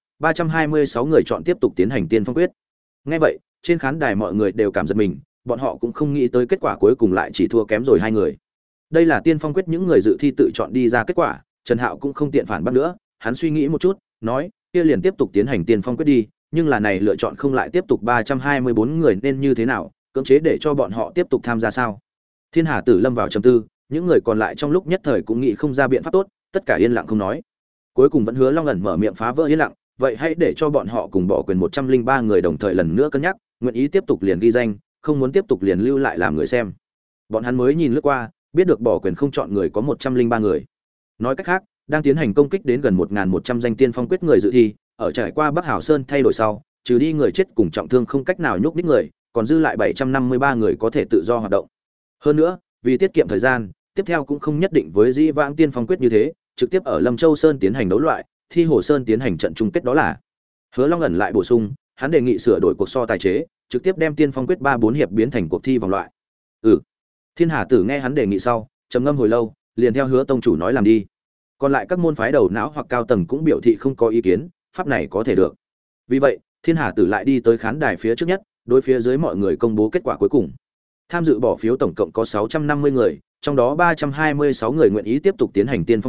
326 người chọn tiếp tục tiến hành Tiên Phong quyết. Nghe vậy, trên khán đài mọi người đều cảm giật mình, bọn họ cũng không nghĩ tới kết quả cuối cùng lại chỉ thua kém rồi hai người. Đây là Tiên Phong quyết những người dự thi tự chọn đi ra kết quả, Trần Hạo cũng không tiện phản bác nữa, hắn suy nghĩ một chút, nói, kia liền tiếp tục tiến hành Tiên Phong quyết đi, nhưng là này lựa chọn không lại tiếp tục 324 người nên như thế nào, cưỡng chế để cho bọn họ tiếp tục tham gia sao? Thiên Hà Tử lâm vào trầm tư, những người còn lại trong lúc nhất thời cũng nghĩ không ra biện pháp tốt, tất cả yên lặng không nói. Cuối cùng vẫn Hứa Long ẩn mở miệng phá vỡ yên lặng, vậy hãy để cho bọn họ cùng bỏ quyền 103 người đồng thời lần nữa cân nhắc, nguyện ý tiếp tục liền ghi danh, không muốn tiếp tục liền lưu lại làm người xem. Bọn hắn mới nhìn lướt qua, biết được bỏ quyền không chọn người có 103 người. Nói cách khác, đang tiến hành công kích đến gần 1100 danh Tiên Phong quyết người dự thi, ở trải qua Bắc Hảo Sơn thay đổi sau, trừ đi người chết cùng trọng thương không cách nào nhúc nhích người, còn dư lại 753 người có thể tự do hoạt động. Hơn nữa, vì tiết kiệm thời gian, tiếp theo cũng không nhất định với dĩ vãng Tiên Phong quyết như thế, trực tiếp ở Lâm Châu Sơn tiến hành đấu loại, Thi Hồ Sơn tiến hành trận chung kết đó là. Hứa Long ẩn lại bổ sung, hắn đề nghị sửa đổi cuộc so tài chế, trực tiếp đem Tiên Phong quyết 3-4 hiệp biến thành cuộc thi vòng loại. Thiên Hà Tử nghe hắn đề nghị sau, trầm ngâm hồi lâu, liền theo Hứa tông chủ nói làm đi. Còn lại các môn phái đầu não hoặc cao tầng cũng biểu thị không có ý kiến, pháp này có thể được. Vì vậy, Thiên Hà Tử lại đi tới khán đài phía trước nhất, đối phía dưới mọi người công bố kết quả cuối cùng. Tham dự bỏ phiếu tổng cộng có 650 người, trong đó 326 người nguyện ý tiếp tục tiến hành Tiên Phong quyết,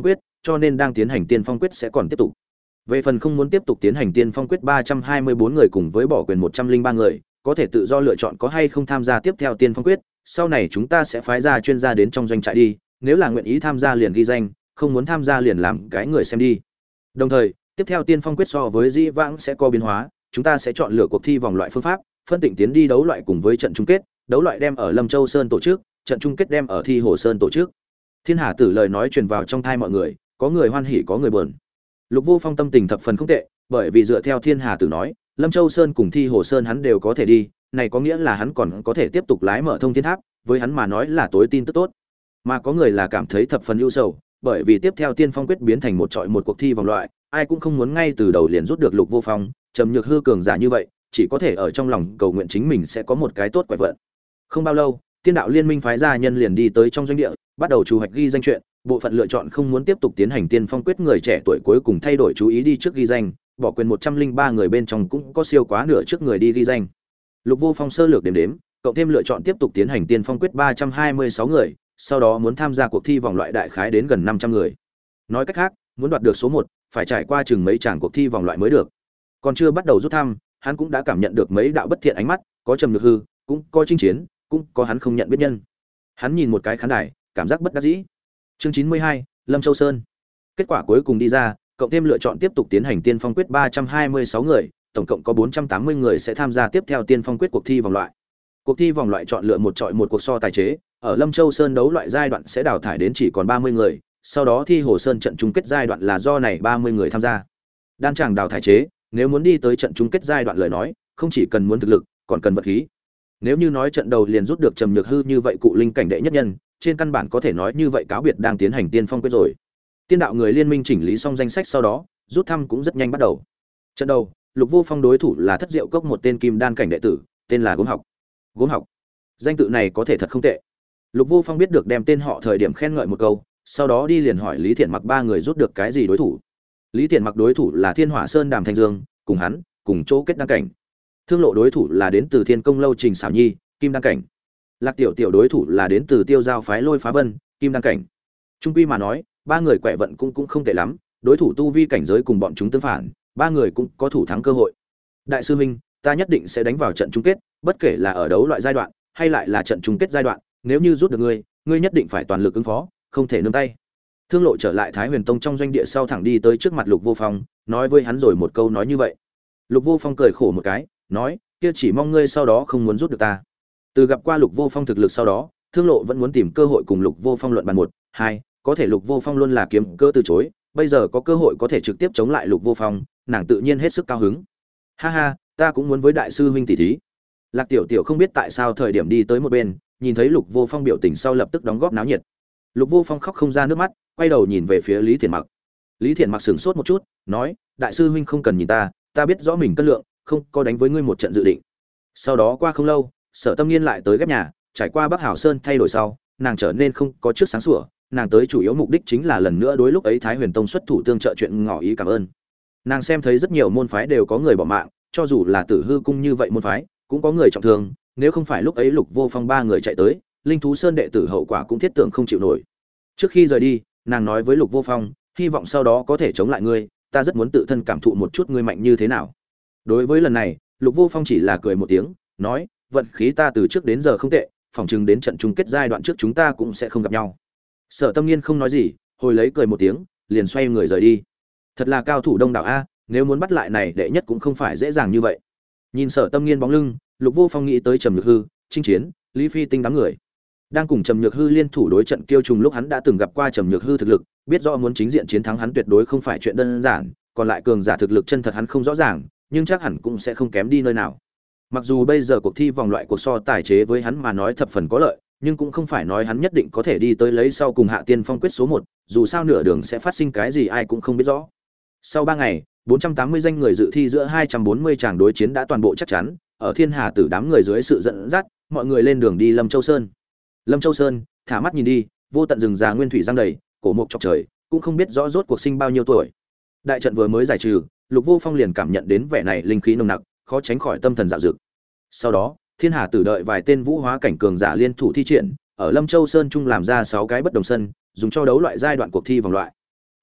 cho nên đang tiến hành tiên phong quyết sẽ còn tiếp tục. Về phần không muốn tiếp tục tiến hành tiên phong quyết 324 người cùng với bỏ quyền 103 người, có thể tự do lựa chọn có hay không tham gia tiếp theo tiên phong quyết, sau này chúng ta sẽ phái ra chuyên gia đến trong doanh trại đi, nếu là nguyện ý tham gia liền ghi danh, không muốn tham gia liền làm cái người xem đi. Đồng thời, tiếp theo tiên phong quyết so với dĩ vãng sẽ có biến hóa, chúng ta sẽ chọn lựa cuộc thi vòng loại phương pháp, phân tỉnh tiến đi đấu loại cùng với trận chung kết, đấu loại đem ở Lâm Châu Sơn tổ chức, trận chung kết đem ở Thi Hồ Sơn tổ chức. Thiên Hà Tử lời nói truyền vào trong tai mọi người, có người hoan hỉ có người buồn. Lục Vô Phong tâm tình thập phần không tệ, bởi vì dựa theo Thiên Hà Tử nói, Lâm Châu Sơn cùng Thi Hồ Sơn hắn đều có thể đi, này có nghĩa là hắn còn có thể tiếp tục lái mở thông thiên tháp, với hắn mà nói là tối tin tức tốt. Mà có người là cảm thấy thập phần ưu sầu, bởi vì tiếp theo tiên phong quyết biến thành một trọi một cuộc thi vòng loại, ai cũng không muốn ngay từ đầu liền rút được Lục Vô Phong, Trầm Nhược Hư cường giả như vậy, chỉ có thể ở trong lòng cầu nguyện chính mình sẽ có một cái tốt quẻ vận. Không bao lâu, Tiên đạo liên minh phái gia nhân liền đi tới trong doanh địa, bắt đầu chủ hoạch ghi danh chuyện, bộ phận lựa chọn không muốn tiếp tục tiến hành tiên phong quyết người trẻ tuổi cuối cùng thay đổi chú ý đi trước ghi danh, bỏ quyền 103 người bên trong cũng có siêu quá nửa trước người đi ghi danh. Lục Vô Phong sơ lược đếm, cộng thêm lựa chọn tiếp tục tiến hành tiên phong quyết 326 người, sau đó muốn tham gia cuộc thi vòng loại đại khái đến gần 500 người. Nói cách khác, muốn đoạt được số 1, phải trải qua chừng mấy tràng cuộc thi vòng loại mới được. Còn chưa bắt đầu rút thăm, hắn cũng đã cảm nhận được mấy đạo bất thiện ánh mắt, có Trầm Nhược Hư, cũng có Chinh Chiến, cũng có hắn không nhận biết nhân. Hắn nhìn một cái khán đài, cảm giác bất đắc dĩ. Chương 92, Lâm Châu Sơn. Kết quả cuối cùng đi ra, cộng thêm lựa chọn tiếp tục tiến hành tiên phong quyết 326 người, tổng cộng có 480 người sẽ tham gia tiếp theo tiên phong quyết cuộc thi vòng loại. Cuộc thi vòng loại chọn lựa một chọi một cuộc so tài chế, ở Lâm Châu Sơn đấu loại giai đoạn sẽ đào thải đến chỉ còn 30 người, sau đó Thi Hồ Sơn trận chung kết giai đoạn là do này 30 người tham gia. Đan chàng đào thải chế, nếu muốn đi tới trận chung kết giai đoạn lời nói, không chỉ cần muốn thực lực, còn cần vật khí. Nếu như nói trận đầu liền rút được Trầm Nhược Hư như vậy cụ linh cảnh đệ nhất nhân, trên căn bản có thể nói như vậy cáo biệt đang tiến hành tiên phong quyết rồi. Tiên đạo người liên minh chỉnh lý xong danh sách sau đó, rút thăm cũng rất nhanh bắt đầu. Trận đầu, Lục Vô Phong đối thủ là Thất Diệu Cốc một tên kim đan cảnh đệ tử, tên là Gốm Học. Gốm Học, danh tự này có thể thật không tệ. Lục Vô Phong biết được đem tên họ thời điểm khen ngợi một câu, sau đó đi liền hỏi Lý Thiện Mặc ba người rút được cái gì đối thủ. Lý Thiện Mặc đối thủ là Thiên Hỏa Sơn Đàm Thanh Dương, cùng hắn, cùng chỗ kết đăng cảnh. Thương Lộ đối thủ là đến từ Thiên Công lâu Trình Xảo Nhi, kim đăng cảnh. Lạc Tiểu Tiểu đối thủ là đến từ Tiêu Giao phái Lôi Phá Vân, kim đăng cảnh. Trung quy mà nói, ba người quẻ vận cũng không tệ lắm, đối thủ tu vi cảnh giới cùng bọn chúng tương phản, ba người cũng có thủ thắng cơ hội. Đại sư huynh, ta nhất định sẽ đánh vào trận chung kết, bất kể là ở đấu loại giai đoạn hay lại là trận chung kết giai đoạn, nếu như rút được ngươi nhất định phải toàn lực ứng phó, không thể nương tay. Thương Lộ trở lại Thái Huyền Tông trong doanh địa sau thẳng đi tới trước mặt Lục Vô Phong, nói với hắn rồi một câu nói như vậy. Lục Vô Phong cười khổ một cái, nói, kia chỉ mong ngươi sau đó không muốn rút được ta. Từ gặp qua Lục Vô Phong thực lực sau đó, Thương Lộ vẫn muốn tìm cơ hội cùng Lục Vô Phong luận bàn 1, 2, có thể Lục Vô Phong luôn là kiếm cơ từ chối, bây giờ có cơ hội có thể trực tiếp chống lại Lục Vô Phong, nàng tự nhiên hết sức cao hứng. Ha ha, ta cũng muốn với đại sư huynh tỷ thí. Lạc Tiểu Tiểu không biết tại sao thời điểm đi tới một bên, nhìn thấy Lục Vô Phong biểu tình sau lập tức đóng góp náo nhiệt. Lục Vô Phong khóc không ra nước mắt, quay đầu nhìn về phía Lý Thiện Mặc. Lý Thiện Mặc sửng sốt một chút, nói, đại sư huynh không cần nhìn ta biết rõ mình cân lượng, không có đánh với ngươi một trận dự định. Sau đó qua không lâu, Sở Tâm Nghiên lại tới ghép nhà, trải qua Bắc Hảo Sơn thay đổi sau, nàng trở nên không có trước sáng sủa, nàng tới chủ yếu mục đích chính là lần nữa đối lúc ấy Thái Huyền Tông xuất thủ tương trợ chuyện ngỏ ý cảm ơn. Nàng xem thấy rất nhiều môn phái đều có người bỏ mạng, cho dù là Tử Hư cung như vậy môn phái, cũng có người trọng thương, nếu không phải lúc ấy Lục Vô Phong ba người chạy tới, Linh Thú Sơn đệ tử hậu quả cũng thiết tưởng không chịu nổi. Trước khi rời đi, nàng nói với Lục Vô Phong, hy vọng sau đó có thể chống lại ngươi, ta rất muốn tự thân cảm thụ một chút ngươi mạnh như thế nào. Đối với lần này, Lục Vô Phong chỉ là cười một tiếng, nói, vận khí ta từ trước đến giờ không tệ, phỏng chừng đến trận chung kết giai đoạn trước chúng ta cũng sẽ không gặp nhau. Sở Tâm Nghiên không nói gì, hồi lấy cười một tiếng, liền xoay người rời đi. Thật là cao thủ đông đảo a, nếu muốn bắt lại này đệ nhất cũng không phải dễ dàng như vậy. Nhìn Sở Tâm Nghiên bóng lưng, Lục Vô Phong nghĩ tới Trầm Nhược Hư, Chinh Chiến, Lý Phi Tinh đám người. Đang cùng Trầm Nhược Hư liên thủ đối trận Kiêu Trùng lúc hắn đã từng gặp qua Trầm Nhược Hư thực lực, biết rõ muốn chính diện chiến thắng hắn tuyệt đối không phải chuyện đơn giản, còn lại cường giả thực lực chân thật hắn không rõ ràng, nhưng chắc hẳn cũng sẽ không kém đi nơi nào. Mặc dù bây giờ cuộc thi vòng loại cuộc so tài chế với hắn mà nói thập phần có lợi, nhưng cũng không phải nói hắn nhất định có thể đi tới lấy sau cùng hạ tiên phong quyết số 1, dù sao nửa đường sẽ phát sinh cái gì ai cũng không biết rõ. Sau 3 ngày, 480 danh người dự thi giữa 240 tràng đối chiến đã toàn bộ chắc chắn, ở Thiên Hà Tử đám người dưới sự dẫn dắt, mọi người lên đường đi Lâm Châu Sơn. Lâm Châu Sơn, thả mắt nhìn đi, vô tận rừng già nguyên thủy giăng đầy, cổ mục chọc trời, cũng không biết rõ rốt cuộc sinh bao nhiêu tuổi. Đại trận vừa mới giải trừ, Lục Vô Phong liền cảm nhận đến vẻ này linh khí nồng nặc, khó tránh khỏi tâm thần dạo dực. Sau đó, Thiên Hà Tử đợi vài tên vũ hóa cảnh cường giả liên thủ thi triển, ở Lâm Châu Sơn trung làm ra 6 cái bất đồng sân, dùng cho đấu loại giai đoạn cuộc thi vòng loại.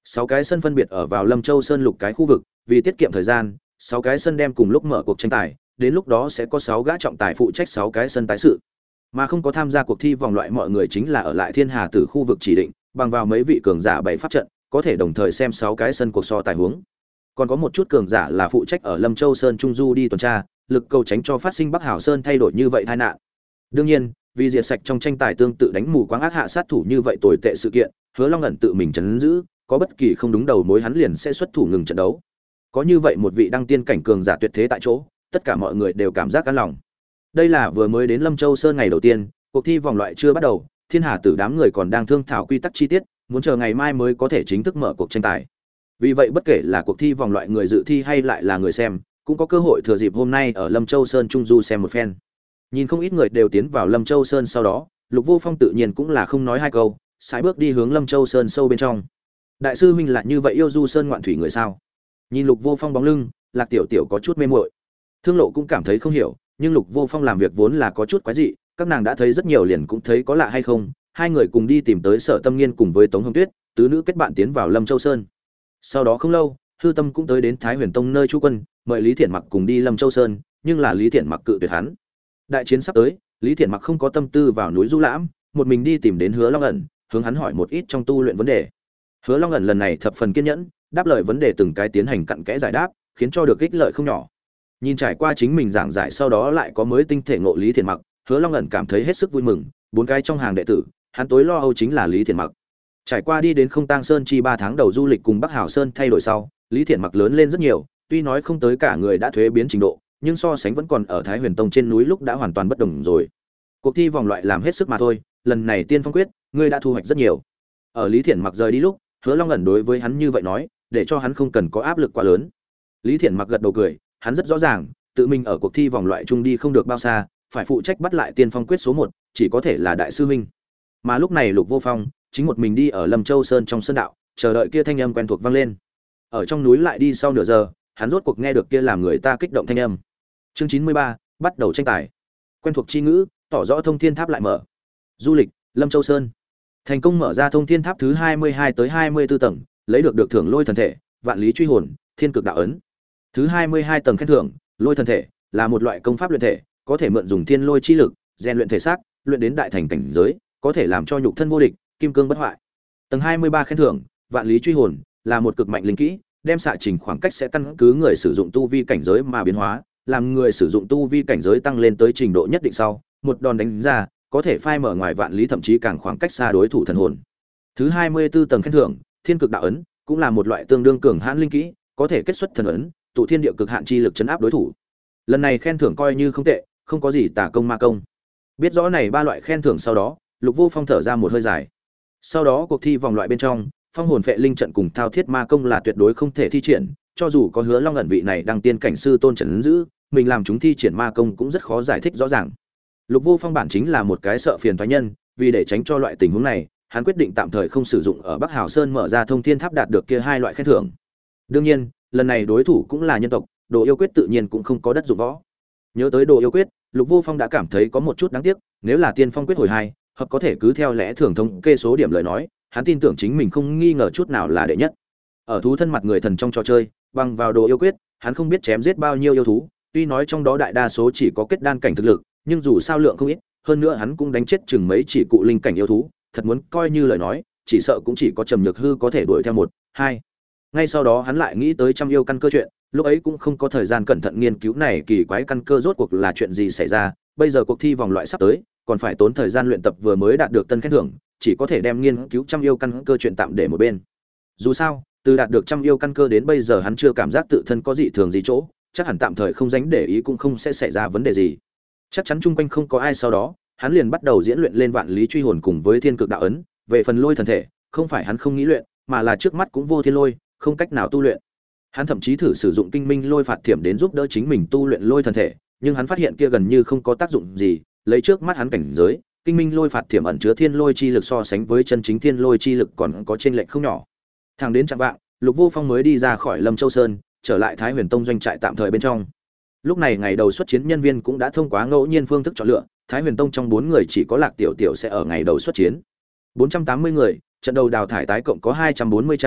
6 cái sân phân biệt ở vào Lâm Châu Sơn lục cái khu vực, vì tiết kiệm thời gian, 6 cái sân đem cùng lúc mở cuộc tranh tài, đến lúc đó sẽ có 6 gã trọng tài phụ trách 6 cái sân tái sự. Mà không có tham gia cuộc thi vòng loại mọi người chính là ở lại Thiên Hà Tử khu vực chỉ định, bằng vào mấy vị cường giả bày pháp trận, có thể đồng thời xem 6 cái sân cuộc so tài huống. Còn có một chút cường giả là phụ trách ở Lâm Châu Sơn trung du đi tuần tra, lực cầu tránh cho phát sinh Bắc Hảo Sơn thay đổi như vậy tai nạn. Đương nhiên, vì diệt sạch trong tranh tài tương tự đánh mù quáng ác hạ sát thủ như vậy tồi tệ sự kiện, Hứa Long ẩn tự mình trấn giữ, có bất kỳ không đúng đầu mối hắn liền sẽ xuất thủ ngừng trận đấu. Có như vậy một vị đăng tiên cảnh cường giả tuyệt thế tại chỗ, tất cả mọi người đều cảm giác an lòng. Đây là vừa mới đến Lâm Châu Sơn ngày đầu tiên, cuộc thi vòng loại chưa bắt đầu, Thiên Hà Tử đám người còn đang thương thảo quy tắc chi tiết, muốn chờ ngày mai mới có thể chính thức mở cuộc tranh tài. Vì vậy bất kể là cuộc thi vòng loại người dự thi hay lại là người xem, cũng có cơ hội thừa dịp hôm nay ở Lâm Châu Sơn trung du xem một phen. Nhìn không ít người đều tiến vào Lâm Châu Sơn sau đó, Lục Vô Phong tự nhiên cũng là không nói hai câu, sải bước đi hướng Lâm Châu Sơn sâu bên trong. Đại sư huynh lại như vậy yêu du sơn ngoạn thủy người sao? Nhìn Lục Vô Phong bóng lưng, Lạc Tiểu Tiểu có chút mê muội. Thương Lộ cũng cảm thấy không hiểu, nhưng Lục Vô Phong làm việc vốn là có chút quái dị, các nàng đã thấy rất nhiều liền cũng thấy có lạ hay không. Hai người cùng đi tìm tới Sở Tâm Nghiên cùng với Tống Hồng Tuyết, tứ nữ kết bạn tiến vào Lâm Châu Sơn. Sau đó không lâu, Hư Tâm cũng tới đến Thái Huyền Tông nơi trú quân, mời Lý Thiển Mặc cùng đi Lâm Châu Sơn, nhưng là Lý Thiển Mặc cự tuyệt hắn. Đại chiến sắp tới, Lý Thiển Mặc không có tâm tư vào núi du lãm, một mình đi tìm đến Hứa Long ẩn, hướng hắn hỏi một ít trong tu luyện vấn đề. Hứa Long ẩn lần này thập phần kiên nhẫn, đáp lời vấn đề từng cái tiến hành cặn kẽ giải đáp, khiến cho được ích lợi không nhỏ. Nhìn trải qua chính mình giảng giải sau đó lại có mới tinh thể ngộ Lý Thiển Mặc, Hứa Long ẩn cảm thấy hết sức vui mừng, bốn cái trong hàng đệ tử, hắn tối lo âu chính là Lý Thiển Mặc. Trải qua đi đến Không Tang Sơn chi 3 tháng đầu du lịch cùng Bắc Hảo Sơn thay đổi sau, Lý Thiển Mặc lớn lên rất nhiều, tuy nói không tới cả người đã thuế biến trình độ, nhưng so sánh vẫn còn ở Thái Huyền Tông trên núi lúc đã hoàn toàn bất đồng rồi. Cuộc thi vòng loại làm hết sức mà thôi, lần này Tiên Phong quyết, ngươi đã thu hoạch rất nhiều. Ở Lý Thiển Mặc rời đi lúc, Hứa Long ẩn đối với hắn như vậy nói, để cho hắn không cần có áp lực quá lớn. Lý Thiển Mặc gật đầu cười, hắn rất rõ ràng, tự mình ở cuộc thi vòng loại chung đi không được bao xa, phải phụ trách bắt lại Tiên Phong quyết số 1, chỉ có thể là đại sư huynh. Mà lúc này Lục Vô Phong chính một mình đi ở Lâm Châu Sơn trong sơn đạo, chờ đợi kia thanh âm quen thuộc vang lên. Ở trong núi lại đi sau nửa giờ, hắn rốt cuộc nghe được kia làm người ta kích động thanh âm. Chương 93, bắt đầu tranh tài. Quen thuộc chi ngữ, tỏ rõ thông thiên tháp lại mở. Du lịch, Lâm Châu Sơn. Thành công mở ra thông thiên tháp thứ 22 tới 24 tầng, lấy được thưởng Lôi thần thể, Vạn Lý truy hồn, Thiên cực đạo ấn. Thứ 22 tầng khen thưởng, Lôi thần thể, là một loại công pháp luyện thể, có thể mượn dùng thiên lôi chi lực, rèn luyện thể xác, luyện đến đại thành cảnh giới, có thể làm cho nhục thân vô địch, kim cương bất hoại. Tầng 23 khen thưởng, Vạn Lý truy hồn, là một cực mạnh linh kỹ, đem xạ trình khoảng cách sẽ căn cứ người sử dụng tu vi cảnh giới mà biến hóa, làm người sử dụng tu vi cảnh giới tăng lên tới trình độ nhất định sau, một đòn đánh ra, có thể phai mở ngoài vạn lý thậm chí càng khoảng cách xa đối thủ thần hồn. Thứ 24 tầng khen thưởng, Thiên cực đạo ấn, cũng là một loại tương đương cường hãn linh kỹ, có thể kết xuất thần ấn, tụ thiên địa cực hạn chi lực chấn áp đối thủ. Lần này khen thưởng coi như không tệ, không có gì tà công ma công. Biết rõ này ba loại khen thưởng sau đó, Lục Vô Phong thở ra một hơi dài. Sau đó cuộc thi vòng loại bên trong, phong hồn phệ linh trận cùng thao thiết ma công là tuyệt đối không thể thi triển, cho dù có Hứa Long ẩn vị này đăng tiên cảnh sư tôn trấn giữ, mình làm chúng thi triển ma công cũng rất khó giải thích rõ ràng. Lục Vô Phong bản chính là một cái sợ phiền toái nhân, vì để tránh cho loại tình huống này, hắn quyết định tạm thời không sử dụng ở Bắc Hảo Sơn mở ra thông thiên tháp đạt được kia hai loại khen thưởng. Đương nhiên, lần này đối thủ cũng là nhân tộc, Đồ Yêu Quyết tự nhiên cũng không có đất dụng võ. Nhớ tới Đồ Yêu Quyết, Lục Vô Phong đã cảm thấy có một chút đáng tiếc, nếu là Tiên Phong Quyết hồi 2, hợp có thể cứ theo lẽ thường thống kê số điểm lời nói, hắn tin tưởng chính mình không nghi ngờ chút nào là đệ nhất. Ở thú thân mặt người thần trong trò chơi, bằng vào Đồ Yêu Quyết, hắn không biết chém giết bao nhiêu yêu thú, tuy nói trong đó đại đa số chỉ có kết đan cảnh thực lực, nhưng dù sao lượng không ít, hơn nữa hắn cũng đánh chết chừng mấy chỉ cụ linh cảnh yêu thú, thật muốn coi như lời nói, chỉ sợ cũng chỉ có Trầm Nhược Hư có thể đuổi theo 1, 2. Ngay sau đó hắn lại nghĩ tới trăm yêu căn cơ chuyện, lúc ấy cũng không có thời gian cẩn thận nghiên cứu này kỳ quái căn cơ rốt cuộc là chuyện gì xảy ra, bây giờ cuộc thi vòng loại sắp tới, còn phải tốn thời gian luyện tập vừa mới đạt được tân khen thưởng, chỉ có thể đem nghiên cứu trăm yêu căn cơ chuyện tạm để một bên. Dù sao, từ đạt được trăm yêu căn cơ đến bây giờ hắn chưa cảm giác tự thân có dị thường gì chỗ, chắc hẳn tạm thời không dánh để ý cũng không sẽ xảy ra vấn đề gì. Chắc chắn chung quanh không có ai, sau đó hắn liền bắt đầu diễn luyện lên Vạn Lý truy hồn cùng với Thiên cực đạo ấn. Về phần Lôi thần thể, không phải hắn không nghĩ luyện, mà là trước mắt cũng vô thiên lôi, không cách nào tu luyện. Hắn thậm chí thử sử dụng Kinh Minh Lôi phạt thiểm đến giúp đỡ chính mình tu luyện Lôi thần thể, nhưng hắn phát hiện kia gần như không có tác dụng gì. Lấy trước mắt hắn cảnh giới, Kinh Minh Lôi phạt thiểm ẩn chứa thiên lôi chi lực so sánh với chân chính thiên lôi chi lực còn có chênh lệch không nhỏ. Thẳng đến chạng vạng, Lục Vô Phong mới đi ra khỏi Lâm Châu Sơn, trở lại Thái Huyền Tông doanh trại tạm thời bên trong. Lúc này ngày đầu xuất chiến nhân viên cũng đã thông qua ngẫu nhiên phương thức chọn lựa, Thái Huyền Tông trong 4 người chỉ có Lạc Tiểu Tiểu sẽ ở ngày đầu xuất chiến. 480 người, trận đầu đào thải tái cộng có 240 tràng,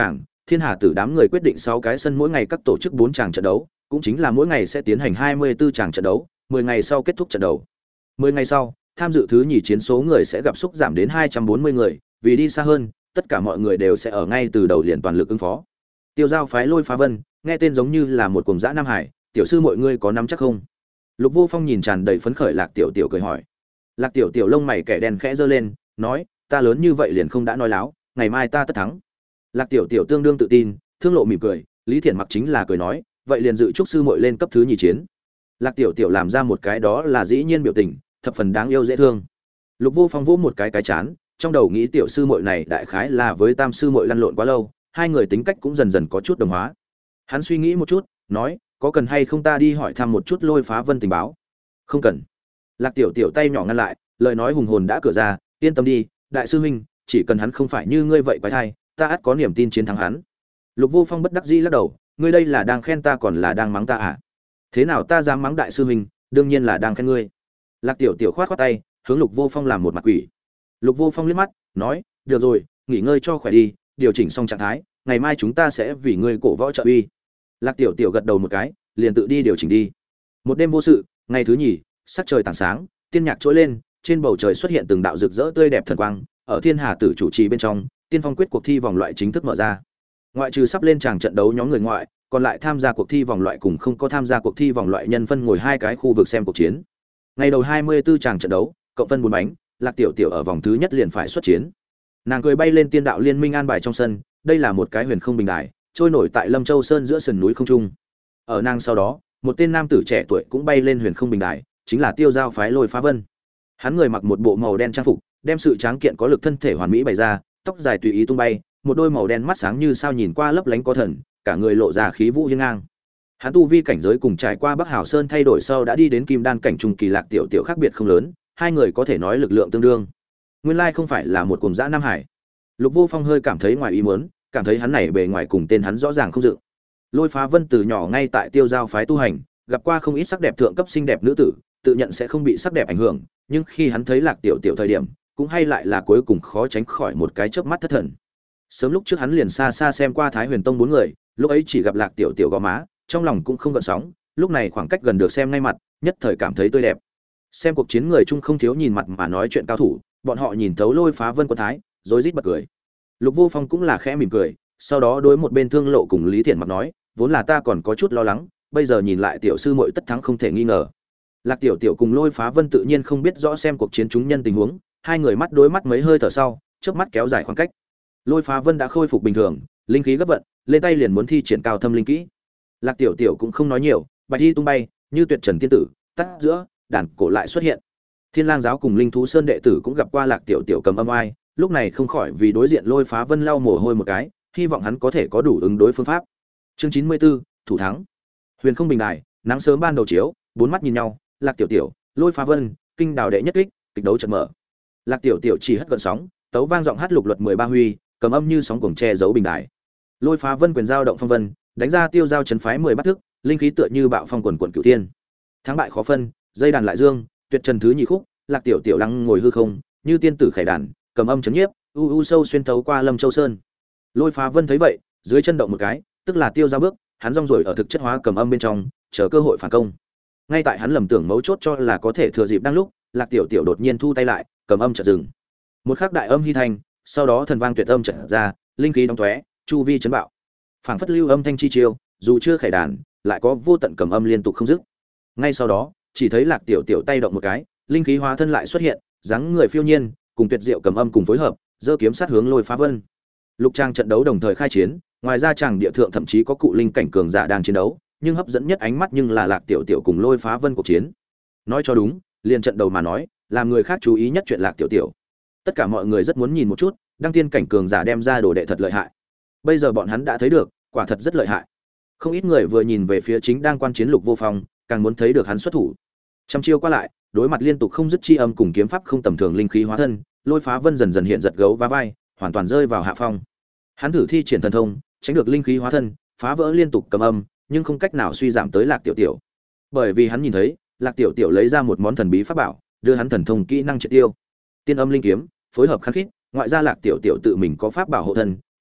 Thiên Hà Tử đám người quyết định 6 cái sân mỗi ngày các tổ chức 4 tràng trận đấu, cũng chính là mỗi ngày sẽ tiến hành 24 tràng trận đấu, 10 ngày sau kết thúc trận đấu. 10 ngày sau, tham dự thứ nhì chiến số người sẽ gặp xúc giảm đến 240 người, vì đi xa hơn, tất cả mọi người đều sẽ ở ngay từ đầu liền toàn lực ứng phó. Tiêu Giao phái Lôi Phá Vân, nghe tên giống như là một cuồng dã Nam Hải, tiểu sư mọi người có nắm chắc không? Lục Vô Phong nhìn tràn đầy phấn khởi Lạc Tiểu Tiểu cười hỏi. Lạc Tiểu Tiểu lông mày kẻ đen khẽ giơ lên, nói, ta lớn như vậy liền không đã nói láo, ngày mai ta tất thắng. Lạc Tiểu Tiểu tương đương tự tin, Thương Lộ mỉm cười, Lý Thiển Mặc chính là cười nói, vậy liền dự chúc sư muội lên cấp thứ nhì chiến. Lạc Tiểu Tiểu làm ra một cái đó là dĩ nhiên biểu tình, thập phần đáng yêu dễ thương. Lục Vô Phong vỗ một cái chán, trong đầu nghĩ tiểu sư muội này đại khái là với tam sư muội lăn lộn quá lâu, hai người tính cách cũng dần dần có chút đồng hóa. Hắn suy nghĩ một chút, nói, có cần hay không ta đi hỏi thăm một chút Lôi Phá Vân tình báo? Không cần. Lạc Tiểu Tiểu tay nhỏ ngăn lại, lời nói hùng hồn đã cửa ra, yên tâm đi, đại sư huynh, chỉ cần hắn không phải như ngươi vậy quái thai, ta ắt có niềm tin chiến thắng hắn. Lục Vô Phong bất đắc dĩ lắc đầu, ngươi đây là đang khen ta còn là đang mắng ta à? Thế nào ta dám mắng đại sư huynh, đương nhiên là đang khen ngươi. Lạc Tiểu Tiểu khoát khoát tay, hướng Lục Vô Phong làm một mặt quỷ. Lục Vô Phong liếc mắt, nói, được rồi, nghỉ ngơi cho khỏe đi, điều chỉnh xong trạng thái, ngày mai chúng ta sẽ vì ngươi cổ võ trợ uy. Lạc Tiểu Tiểu gật đầu một cái, liền tự đi điều chỉnh đi. Một đêm vô sự, ngày thứ nhì, sắc trời tảng sáng, tiên nhạc trỗi lên, trên bầu trời xuất hiện từng đạo rực rỡ tươi đẹp thần quang, ở Thiên Hà Tử chủ trì bên trong, Tiên Phong quyết cuộc thi vòng loại chính thức mở ra. Ngoại trừ sắp lên tràng trận đấu nhóm người ngoại, còn lại tham gia cuộc thi vòng loại cùng không có tham gia cuộc thi vòng loại nhân phân ngồi hai cái khu vực xem cuộc chiến. Ngày đầu 24 tràng trận đấu, cộng phân 4 bánh, Lạc Tiểu Tiểu ở vòng thứ nhất liền phải xuất chiến. Nàng cười bay lên Tiên Đạo Liên Minh an bài trong sân, đây là một cái huyền không bình đài, trôi nổi tại Lâm Châu Sơn giữa sườn núi không trung. Ở nàng sau đó, một tên nam tử trẻ tuổi cũng bay lên huyền không bình đài, chính là Tiêu Giao phái Lôi Phá Vân. Hắn người mặc một bộ màu đen trang phục, đem sự tráng kiện có lực thân thể hoàn mỹ bày ra, tóc dài tùy ý tung bay, một đôi màu đen mắt sáng như sao nhìn qua lấp lánh có thần, cả người lộ ra khí vũ hiên ngang. Hắn tu vi cảnh giới cùng trải qua Bắc Hào Sơn thay đổi sau đã đi đến Kim Đan cảnh trung kỳ. Lạc Tiểu Tiểu khác biệt không lớn, hai người có thể nói lực lượng tương đương. Nguyên lai không phải là một cuồng dã Nam Hải. Lục Vô Phong hơi cảm thấy ngoài ý muốn, cảm thấy hắn này bề ngoài cùng tên hắn rõ ràng không dự. Lôi Phá Vân từ nhỏ ngay tại Tiêu Giao phái tu hành, gặp qua không ít sắc đẹp thượng cấp xinh đẹp nữ tử, tự nhận sẽ không bị sắc đẹp ảnh hưởng, nhưng khi hắn thấy Lạc Tiểu Tiểu thời điểm, cũng hay lại là cuối cùng khó tránh khỏi một cái chớp mắt thất thần. Sớm lúc trước hắn liền xa xa xem qua Thái Huyền Tông 4 người, lúc ấy chỉ gặp Lạc Tiểu Tiểu gò má, trong lòng cũng không gợn sóng, lúc này khoảng cách gần được xem ngay mặt, nhất thời cảm thấy tươi đẹp. Xem cuộc chiến người chung không thiếu nhìn mặt mà nói chuyện cao thủ, bọn họ nhìn thấu Lôi Phá Vân quân thái, rối rít bật cười. Lục Vô Phong cũng là khẽ mỉm cười, sau đó đối một bên Thương Lộ cùng Lý Thiển Mặc nói, vốn là ta còn có chút lo lắng, bây giờ nhìn lại tiểu sư muội tất thắng không thể nghi ngờ. Lạc Tiểu Tiểu cùng Lôi Phá Vân tự nhiên không biết rõ xem cuộc chiến chúng nhân tình huống, hai người mắt đối mắt mấy hơi thở sau, chớp mắt kéo dài khoảng cách. Lôi Phá Vân đã khôi phục bình thường, linh khí gấp vận, lên tay liền muốn thi triển cao thâm linh kỹ. Lạc Tiểu Tiểu cũng không nói nhiều, bạch y tung bay, như tuyệt trần tiên tử, tắt giữa, đàn cổ lại xuất hiện. Thiên Lang giáo cùng Linh Thú Sơn đệ tử cũng gặp qua Lạc Tiểu Tiểu cầm âm oai, lúc này không khỏi vì đối diện Lôi Phá Vân lau mồ hôi một cái, hy vọng hắn có thể có đủ ứng đối phương pháp. Chương 94, thủ thắng. Huyền không bình đài, nắng sớm ban đầu chiếu, bốn mắt nhìn nhau, Lạc Tiểu Tiểu, Lôi Phá Vân, kinh đào đệ nhất kích, kịch đấu chợt mở. Lạc Tiểu Tiểu chỉ hất gợn sóng, tấu vang giọng hát lục luật 13 huy, cầm âm như sóng cuồng che giấu bình đài. Lôi Phá Vân quyền giao động phong vân, đánh ra tiêu giao chấn phái 10 bát thức, linh khí tựa như bạo phong quần quần cửu thiên. Thắng bại khó phân, dây đàn lại dương, tuyệt trần thứ nhị khúc, Lạc Tiểu Tiểu lăng ngồi hư không, như tiên tử khải đàn, cầm âm chấn nhiếp, u u sâu xuyên thấu qua Lâm Châu Sơn. Lôi Phá Vân thấy vậy, dưới chân động một cái, tức là tiêu giao bước, hắn rong ruổi ở thực chất hóa cầm âm bên trong, chờ cơ hội phản công. Ngay tại hắn lầm tưởng mấu chốt cho là có thể thừa dịp đang lúc, Lạc Tiểu Tiểu đột nhiên thu tay lại, cầm âm chợt dừng. Một khắc đại âm hy thanh, sau đó thần vang tuyệt âm chợt ra, linh khí đóng tóe, chu vi chấn bạo. Phảng phất lưu âm thanh chi chiêu, dù chưa khải đàn, lại có vô tận cầm âm liên tục không dứt. Ngay sau đó, chỉ thấy Lạc Tiểu Tiểu tay động một cái, linh khí hóa thân lại xuất hiện, dáng người phiêu nhiên, cùng tuyệt diệu cầm âm cùng phối hợp, giơ kiếm sát hướng Lôi Phá Vân. Lục trang trận đấu đồng thời khai chiến, ngoài ra chàng địa thượng thậm chí có cụ linh cảnh cường giả đang chiến đấu, nhưng hấp dẫn nhất ánh mắt nhưng là Lạc Tiểu Tiểu cùng Lôi Phá Vân cuộc chiến. Nói cho đúng, liền trận đầu mà nói, làm người khác chú ý nhất chuyện Lạc Tiểu Tiểu. Tất cả mọi người rất muốn nhìn một chút, đăng tiên cảnh cường giả đem ra đồ đệ thật lợi hại. Bây giờ bọn hắn đã thấy được, quả thật rất lợi hại. Không ít người vừa nhìn về phía chính đang quan chiến Lục Vô Phong, càng muốn thấy được hắn xuất thủ. Trăm chiêu qua lại, đối mặt liên tục không dứt chi âm cùng kiếm pháp không tầm thường linh khí hóa thân, Lôi Phá Vân dần dần hiện giật gấu và vai, hoàn toàn rơi vào hạ phong. Hắn thử thi triển thần thông, tránh được linh khí hóa thân, phá vỡ liên tục cầm âm, nhưng không cách nào suy giảm tới Lạc Tiểu Tiểu. Bởi vì hắn nhìn thấy, Lạc Tiểu Tiểu lấy ra một món thần bí pháp bảo, đưa hắn thần thông kỹ năng triệt tiêu. Tiên âm linh kiếm, phối hợp khắc khít, ngoại ra Lạc Tiểu Tiểu tự mình có pháp bảo hộ thân,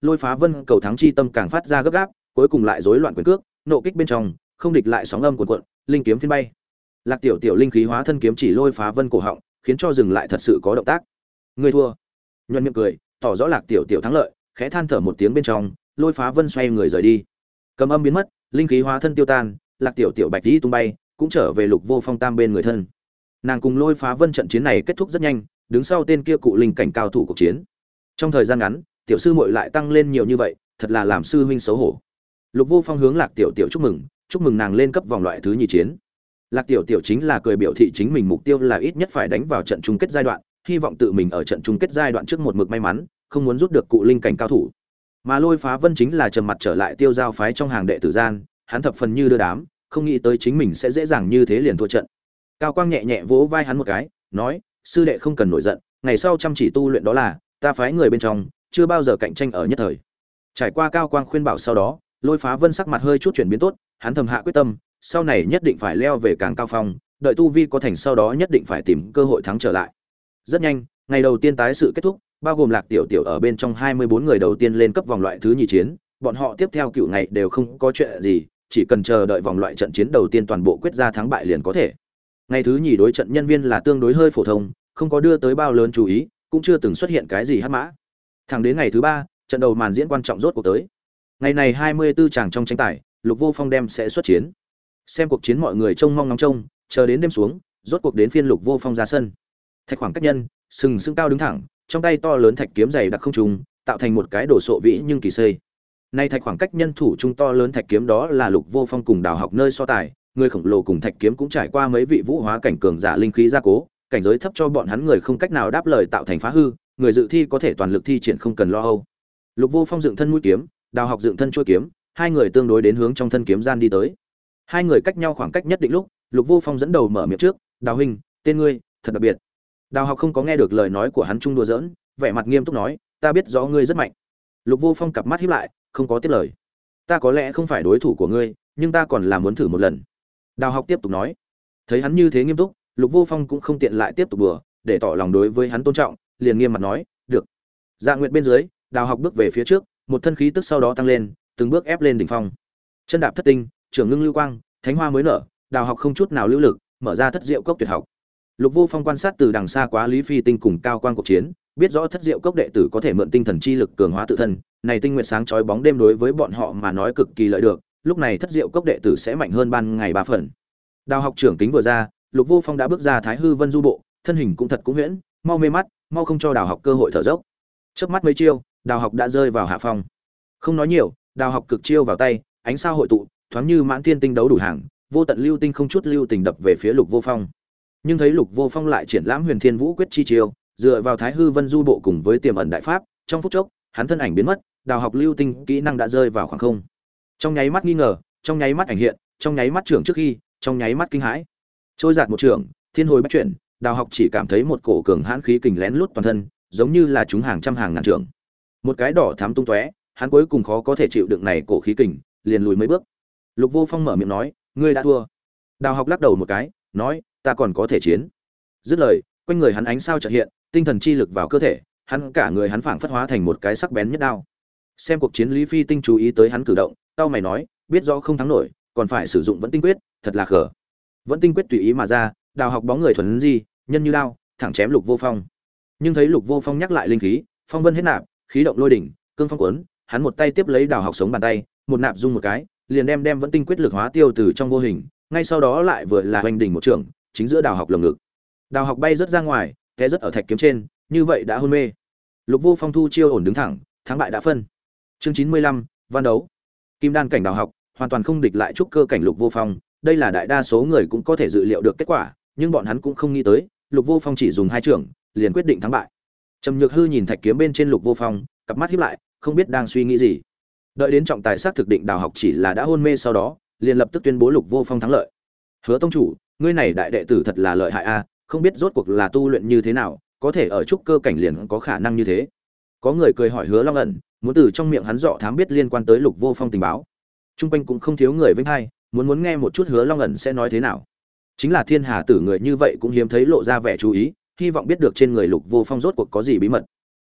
Lôi Phá Vân cầu thắng chi tâm càng phát ra gấp gáp, cuối cùng lại rối loạn quyền cước, nộ kích bên trong, không địch lại sóng âm cuộn cuộn, linh kiếm phiên bay. Lạc Tiểu Tiểu linh khí hóa thân kiếm chỉ Lôi Phá Vân cổ họng, khiến cho dừng lại thật sự có động tác. Người thua. Nhuận miệng cười, tỏ rõ Lạc Tiểu Tiểu thắng lợi, khẽ than thở một tiếng bên trong, Lôi Phá Vân xoay người rời đi. Cầm âm biến mất, linh khí hóa thân tiêu tan, Lạc Tiểu Tiểu bạch đi tung bay, cũng trở về Lục Vô Phong tam bên người thân. Nàng cùng Lôi Phá Vân trận chiến này kết thúc rất nhanh, đứng sau tên kia cụ linh cảnh cao thủ cuộc chiến. Trong thời gian ngắn, tiểu sư muội lại tăng lên nhiều như vậy, thật là làm sư huynh xấu hổ. Lục Vô Phong hướng Lạc Tiểu Tiểu chúc mừng nàng lên cấp vòng loại thứ nhì chiến. Lạc Tiểu Tiểu chính là cười biểu thị chính mình mục tiêu là ít nhất phải đánh vào trận chung kết giai đoạn, hy vọng tự mình ở trận chung kết giai đoạn trước một mực may mắn, không muốn rút được cụ linh cảnh cao thủ. Mà Lôi Phá Vân chính là trầm mặt trở lại tiêu giao phái trong hàng đệ tử gian, hắn thập phần như đưa đám, không nghĩ tới chính mình sẽ dễ dàng như thế liền thua trận. Cao Quang nhẹ nhẹ vỗ vai hắn một cái, nói: "Sư đệ không cần nổi giận, ngày sau chăm chỉ tu luyện đó là, ta phái người bên trong, chưa bao giờ cạnh tranh ở nhất thời." Trải qua Cao Quang khuyên bảo sau đó, Lôi Phá Vân sắc mặt hơi chút chuyển biến tốt, hắn thầm hạ quyết tâm, sau này nhất định phải leo về càng cao phong, đợi tu vi có thành sau đó nhất định phải tìm cơ hội thắng trở lại. Rất nhanh, ngày đầu tiên tái sự kết thúc, bao gồm Lạc Tiểu Tiểu ở bên trong 24 người đầu tiên lên cấp vòng loại thứ nhì chiến, bọn họ tiếp theo cựu ngày đều không có chuyện gì, chỉ cần chờ đợi vòng loại trận chiến đầu tiên toàn bộ quyết ra thắng bại liền có thể. Ngày thứ nhì đối trận nhân viên là tương đối hơi phổ thông, không có đưa tới bao lớn chú ý, cũng chưa từng xuất hiện cái gì hắc mã. Thẳng đến ngày thứ ba, trận đầu màn diễn quan trọng rốt cuộc tới. Ngày này 24 chàng trong tranh tài, Lục Vô Phong đem sẽ xuất chiến. Xem cuộc chiến mọi người trông mong ngóng trông, chờ đến đêm xuống, rốt cuộc đến phiên Lục Vô Phong ra sân. Thạch khoảng cách nhân, sừng sững cao đứng thẳng, trong tay to lớn thạch kiếm dày đặc không trùng, tạo thành một cái đồ sộ vĩ nhưng kỳ xây. Nay thạch khoảng cách nhân thủ trung to lớn thạch kiếm đó là Lục Vô Phong cùng Đào Học nơi so tài, người khổng lồ cùng thạch kiếm cũng trải qua mấy vị vũ hóa cảnh cường giả linh khí gia cố, cảnh giới thấp cho bọn hắn người không cách nào đáp lời tạo thành phá hư, người dự thi có thể toàn lực thi triển không cần lo âu. Lục Vô Phong dựng thân mũi kiếm, Đào Học dựng thân chuôi kiếm, hai người tương đối đến hướng trong thân kiếm gian đi tới. Hai người cách nhau khoảng cách nhất định lúc, Lục Vô Phong dẫn đầu mở miệng trước, "Đào huynh, tên ngươi thật đặc biệt." Đào Học không có nghe được lời nói của hắn trung đùa giỡn, vẻ mặt nghiêm túc nói, "Ta biết rõ ngươi rất mạnh." Lục Vô Phong cặp mắt híp lại, không có tiếp lời. "Ta có lẽ không phải đối thủ của ngươi, nhưng ta còn là muốn thử một lần." Đào Học tiếp tục nói. Thấy hắn như thế nghiêm túc, Lục Vô Phong cũng không tiện lại tiếp tục đùa, để tỏ lòng đối với hắn tôn trọng, liền nghiêm mặt nói, "Được." Dạ Nguyệt bên dưới, Đào Học bước về phía trước, một thân khí tức sau đó tăng lên, từng bước ép lên đỉnh phong. Chân đạp thất tinh, trường ngưng lưu quang, thánh hoa mới nở, Đào Học không chút nào lưu lực, mở ra thất diệu cốc tuyệt học. Lục Vô Phong quan sát từ đằng xa quá Lý Phi Tinh cùng Cao Quang cuộc chiến, biết rõ thất diệu cốc đệ tử có thể mượn tinh thần chi lực cường hóa tự thân, này tinh nguyệt sáng chói bóng đêm đối với bọn họ mà nói cực kỳ lợi được, lúc này thất diệu cốc đệ tử sẽ mạnh hơn ban ngày 3 phần. Đào Học trưởng kính vừa ra, Lục Vô Phong đã bước ra Thái Hư Vân Du bộ, thân hình cũng thật cũng huyễn, mau mê mắt, mau không cho Đào Học cơ hội thở dốc. Chớp mắt mấy chiêu, Đào Học đã rơi vào hạ phong. Không nói nhiều, Đào Học cực chiêu vào tay, ánh sao hội tụ, thoáng như mãn thiên tinh đấu đủ hàng, vô tận lưu tinh không chút lưu tình đập về phía Lục Vô Phong. Nhưng thấy Lục Vô Phong lại triển lãm Huyền Thiên Vũ quyết chi chiêu, dựa vào Thái Hư Vân Du bộ cùng với tiềm ẩn đại pháp, trong phút chốc, hắn thân ảnh biến mất, Đào Học lưu tinh kỹ năng đã rơi vào khoảng không. Trong nháy mắt nghi ngờ, trong nháy mắt ảnh hiện, trong nháy mắt trưởng trước khi, trong nháy mắt kinh hãi. Trôi giạt một trường, thiên hồi bách chuyển, Đào Học chỉ cảm thấy một cổ cường hãn khí kình lén lút toàn thân, giống như là chúng hàng trăm hàng ngàn trường. Một cái đỏ thắm tung tóe, hắn cuối cùng khó có thể chịu đựng này cổ khí kình, liền lùi mấy bước. Lục Vô Phong mở miệng nói, "Ngươi đã thua." Đào Học lắc đầu một cái, nói, "Ta còn có thể chiến." Dứt lời, quanh người hắn ánh sao chợt hiện, tinh thần chi lực vào cơ thể, hắn cả người hắn phảng phất hóa thành một cái sắc bén nhất đao. Xem cuộc chiến Lý Phi Tinh chú ý tới hắn cử động, tao mày nói, biết rõ không thắng nổi, còn phải sử dụng Vẫn Tinh Quyết, thật là khờ. Vẫn Tinh Quyết tùy ý mà ra, Đào Học bóng người thuần di, nhân như đao, thẳng chém Lục Vô Phong. Nhưng thấy Lục Vô Phong nhắc lại linh khí, phong vân hết nạp, khí động lôi đỉnh, cương phong cuốn, hắn một tay tiếp lấy Đào Học sống bàn tay, một nạp dung một cái, liền đem Vẫn Tinh Quyết lực hóa tiêu từ trong vô hình, ngay sau đó lại vừa là hoành đỉnh một trường, chính giữa Đào Học lồng ngực. Đào Học bay rất ra ngoài, té rất ở thạch kiếm trên, như vậy đã hôn mê. Lục Vô Phong thu chiêu ổn đứng thẳng, thắng bại đã phân. Chương 95, văn đấu. Kim đan cảnh Đào Học, hoàn toàn không địch lại trúc cơ cảnh Lục Vô Phong, đây là đại đa số người cũng có thể dự liệu được kết quả, nhưng bọn hắn cũng không nghĩ tới, Lục Vô Phong chỉ dùng 2 trường, liền quyết định thắng bại. Trầm Nhược Hư nhìn thạch kiếm bên trên Lục Vô Phong, cặp mắt híp lại, không biết đang suy nghĩ gì. Đợi đến trọng tài xác thực định Đào Học chỉ là đã hôn mê sau đó, liền lập tức tuyên bố Lục Vô Phong thắng lợi. Hứa tông chủ, ngươi này đại đệ tử thật là lợi hại a, không biết rốt cuộc là tu luyện như thế nào, có thể ở trúc cơ cảnh liền có khả năng như thế. Có người cười hỏi Hứa Long ẩn, muốn từ trong miệng hắn dọ thám biết liên quan tới Lục Vô Phong tình báo. Trung quanh cũng không thiếu người vinh hay, muốn nghe một chút Hứa Long ẩn sẽ nói thế nào. Chính là Thiên Hà tử người như vậy cũng hiếm thấy lộ ra vẻ chú ý, hy vọng biết được trên người Lục Vô Phong rốt cuộc có gì bí mật.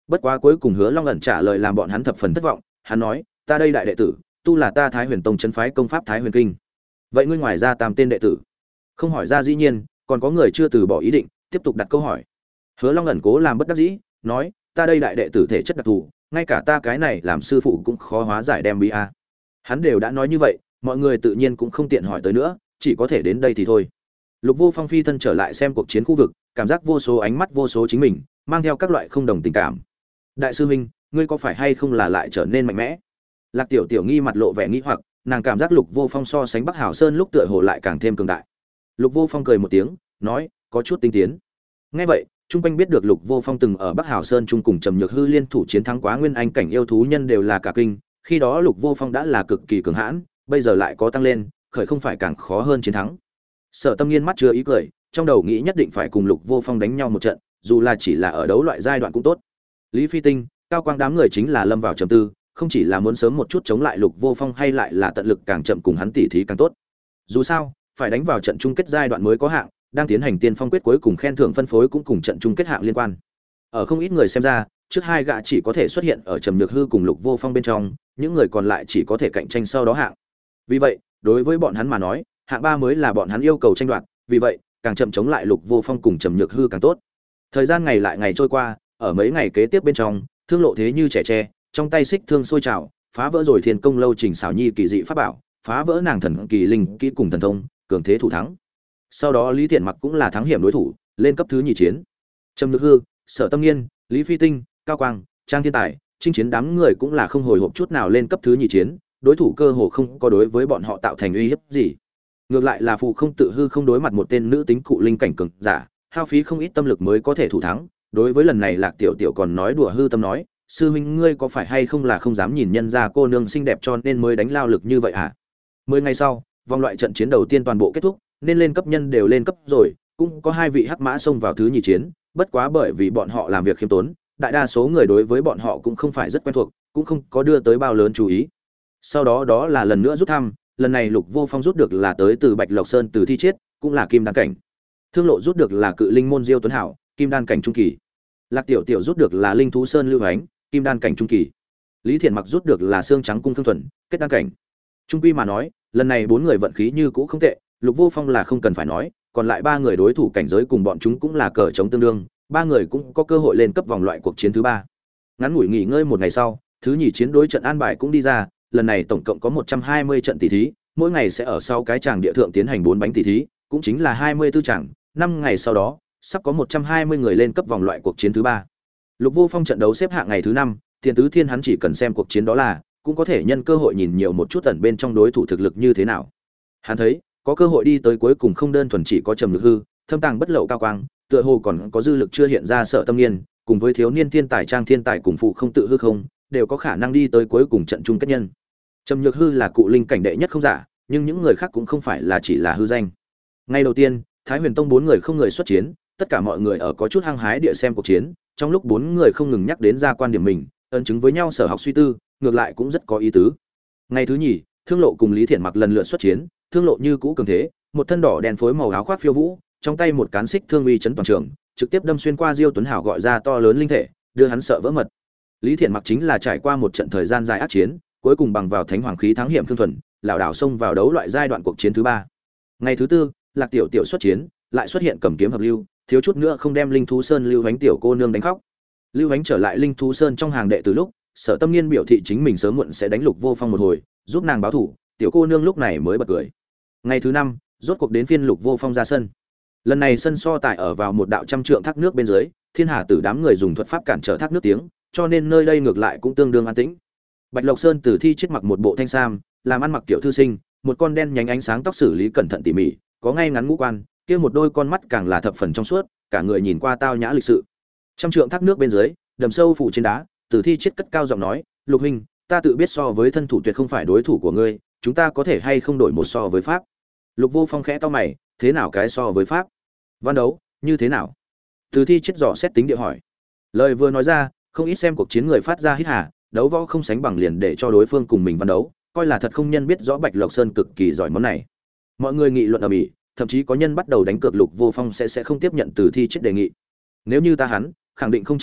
Bất quá cuối cùng Hứa Long ẩn trả lời làm bọn hắn thập phần thất vọng, hắn nói, ta đây đại đệ tử, tu là ta Thái Huyền Tông trấn phái công pháp Thái Huyền Kinh. Vậy ngươi ngoài ra tam tên đệ tử? Không hỏi ra dĩ nhiên, còn có người chưa từ bỏ ý định, tiếp tục đặt câu hỏi. Hứa Long ẩn cố làm bất đắc dĩ, nói, ta đây đại đệ tử thể chất đặc thù, ngay cả ta cái này làm sư phụ cũng khó hóa giải đem bi a. Hắn đều đã nói như vậy, mọi người tự nhiên cũng không tiện hỏi tới nữa, chỉ có thể đến đây thì thôi. Lục Vô Phong phi thân trở lại xem cuộc chiến khu vực, cảm giác vô số ánh mắt vô số chính mình, mang theo các loại không đồng tình cảm. Đại sư huynh, ngươi có phải hay không là lại trở nên mạnh mẽ? Lạc Tiểu Tiểu nghi mặt lộ vẻ nghi hoặc, nàng cảm giác Lục Vô Phong so sánh Bắc Hảo Sơn lúc tựa hồ lại càng thêm cường đại. Lục Vô Phong cười một tiếng, nói, có chút tinh tiến. Nghe vậy, trung quanh biết được Lục Vô Phong từng ở Bắc Hảo Sơn chung cùng Trầm Nhược Hư liên thủ chiến thắng quá nguyên anh cảnh yêu thú nhân đều là cả kinh, khi đó Lục Vô Phong đã là cực kỳ cường hãn, bây giờ lại có tăng lên, khởi không phải càng khó hơn chiến thắng. Sở Tâm Nghiên mắt chưa ý cười, trong đầu nghĩ nhất định phải cùng Lục Vô Phong đánh nhau một trận, dù là chỉ là ở đấu loại giai đoạn cũng tốt. Lý Phi Tinh, Cao Quang đám người chính là lâm vào trầm tư, không chỉ là muốn sớm một chút chống lại Lục Vô Phong hay lại là tận lực càng chậm cùng hắn tỉ thí càng tốt. Dù sao, phải đánh vào trận chung kết giai đoạn mới có hạng, đang tiến hành tiên phong quyết cuối cùng khen thưởng phân phối cũng cùng trận chung kết hạng liên quan. Ở không ít người xem ra, trước hai gã chỉ có thể xuất hiện ở Trầm Nhược Hư cùng Lục Vô Phong bên trong, những người còn lại chỉ có thể cạnh tranh sau đó hạng. Vì vậy, đối với bọn hắn mà nói, hạng 3 mới là bọn hắn yêu cầu tranh đoạt, vì vậy, càng chậm chống lại Lục Vô Phong cùng Trầm Nhược Hư càng tốt. Thời gian ngày lại ngày trôi qua, ở mấy ngày kế tiếp bên trong, Thương Lộ thế như trẻ tre, trong tay xích thương sôi trào, phá vỡ rồi Thiên Công lâu Trình xảo nhi kỳ dị pháp bảo, phá vỡ nàng thần kỳ linh kỹ cùng thần thông, cường thế thủ thắng. Sau đó Lý Thiện Mặc cũng là thắng hiểm đối thủ, lên cấp thứ nhì chiến. Trầm Nhược Hư, Sở Tâm Nghiên, Lý Phi Tinh, Cao Quang, Trang Thiên Tài, chinh chiến đám người cũng là không hồi hộp chút nào lên cấp thứ nhì chiến, đối thủ cơ hồ không có đối với bọn họ tạo thành uy hiếp gì. Ngược lại là Phù Không Tự Hư không đối mặt một tên nữ tính cụ linh cảnh cường giả, hao phí không ít tâm lực mới có thể thủ thắng. Đối với lần này Lạc Tiểu Tiểu còn nói đùa hư tâm nói, sư huynh ngươi có phải hay không là không dám nhìn nhân gia cô nương xinh đẹp cho nên mới đánh lao lực như vậy hả? 10 ngày sau, vòng loại trận chiến đầu tiên toàn bộ kết thúc, nên lên cấp nhân đều lên cấp rồi, cũng có 2 vị hắc mã xông vào thứ nhì chiến, bất quá bởi vì bọn họ làm việc khiêm tốn, đại đa số người đối với bọn họ cũng không phải rất quen thuộc, cũng không có đưa tới bao lớn chú ý. Sau đó đó là lần nữa rút thăm, lần này Lục Vô Phong rút được là tới từ Bạch Lộc Sơn từ thi chiết, cũng là kim đan cảnh. Thương Lộ rút được là cự linh môn Diêu Tuấn Hảo, kim đan cảnh trung kỳ. Lạc Tiểu Tiểu rút được là linh thú Sơn Lưu Ánh, kim đan cảnh trung kỳ. Lý Thiện Mặc rút được là xương trắng cung thương thuần, kết đan cảnh. Trung quy mà nói, lần này 4 người vận khí như cũ không tệ, Lục Vô Phong là không cần phải nói, còn lại 3 người đối thủ cảnh giới cùng bọn chúng cũng là cờ chống tương đương, 3 người cũng có cơ hội lên cấp vòng loại cuộc chiến thứ 3. Ngắn ngủi nghỉ ngơi một ngày sau, thứ nhì chiến đối trận an bài cũng đi ra, lần này tổng cộng có 120 trận tỷ thí, mỗi ngày sẽ ở sau cái tràng địa thượng tiến hành 4 bánh tỷ thí, cũng chính là 24 tràng, 5 ngày sau đó, sắp có 120 người lên cấp vòng loại cuộc chiến thứ 3. Lục Vô Phong trận đấu xếp hạng ngày thứ 5, Tiền Tứ Thiên hắn chỉ cần xem cuộc chiến đó là, cũng có thể nhân cơ hội nhìn nhiều một chút ẩn bên trong đối thủ thực lực như thế nào. Hắn thấy, có cơ hội đi tới cuối cùng không đơn thuần chỉ có Trầm Nhược Hư, thâm tàng bất lậu Cao Quang, tựa hồ còn có dư lực chưa hiện ra Sở Tâm Nghiên, cùng với thiếu niên thiên tài Trang Thiên Tài cùng Phụ Không Tự Hư không, đều có khả năng đi tới cuối cùng trận chung kết nhân. Trầm Nhược Hư là cụ linh cảnh đệ nhất không giả, nhưng những người khác cũng không phải là chỉ là hư danh. Ngày đầu tiên, Thái Huyền Tông 4 người không người xuất chiến, tất cả mọi người ở có chút hăng hái địa xem cuộc chiến, trong lúc 4 người không ngừng nhắc đến ra quan điểm mình, ấn chứng với nhau sở học suy tư, ngược lại cũng rất có ý tứ. Ngày thứ nhì, Thương Lộ cùng Lý Thiện Mặc lần lượt xuất chiến, Thương Lộ như cũ cường thế, một thân đỏ đen phối màu áo khoác phiêu vũ, trong tay một cán xích thương uy chấn toàn trường, trực tiếp đâm xuyên qua Diêu Tuấn Hảo gọi ra to lớn linh thể, đưa hắn sợ vỡ mật. Lý Thiện Mặc chính là trải qua một trận thời gian dài ác chiến, cuối cùng bằng vào thánh hoàng khí thắng hiểm thương thuần, lão đảo xông vào đấu loại giai đoạn cuộc chiến thứ 3. Ngày thứ tư, Lạc Tiểu Tiểu xuất chiến, lại xuất hiện cầm kiếm hợp lưu, thiếu chút nữa không đem Linh Thú Sơn Lưu Vánh tiểu cô nương đánh khóc. Lưu Vánh trở lại Linh Thú Sơn trong hàng đệ từ lúc, Sở Tâm Nghiên biểu thị chính mình sớm muộn sẽ đánh Lục Vô Phong một hồi, giúp nàng báo thù, tiểu cô nương lúc này mới bật cười. Ngày thứ 5, rốt cuộc đến phiên Lục Vô Phong ra sân. Lần này sân so tài ở vào một đạo trăm trượng thác nước bên dưới, Thiên Hà Tử đám người dùng thuật pháp cản trở thác nước tiếng, cho nên nơi đây ngược lại cũng tương đương an tĩnh. Bạch Lộc Sơn Tử thi chết mặc một bộ thanh sam, làm ăn mặc kiểu thư sinh, một con đen nhánh ánh sáng tóc xử lý cẩn thận tỉ mỉ, có ngay ngắn ngũ quan, kia một đôi con mắt càng là thập phần trong suốt, cả người nhìn qua tao nhã lịch sự. Trăm trượng thác nước bên dưới, đầm sâu phủ trên đá, Tử thi chết cất cao giọng nói, "Lục huynh, ta tự biết so với thân thủ tuyệt không phải đối thủ của ngươi, chúng ta có thể hay không đổi một so với pháp?" Lục Vô Phong khẽ cau mày, "Thế nào cái so với pháp? Văn đấu, như thế nào?" Tử thi chết dò xét tính địa hỏi. Lời vừa nói ra, không ít xem cuộc chiến người phát ra hít hà, đấu võ không sánh bằng liền để cho đối phương cùng mình văn đấu, coi là thật không nhân biết rõ Bạch Lộc Sơn cực kỳ giỏi món này. Mọi người nghị luận ầm ĩ, thậm chí có nhân bắt đầu đánh cược Lục Vô Phong sẽ không tiếp nhận Từ thi chết đề nghị. Nếu như ta hắn, khẳng định không chấp nhận,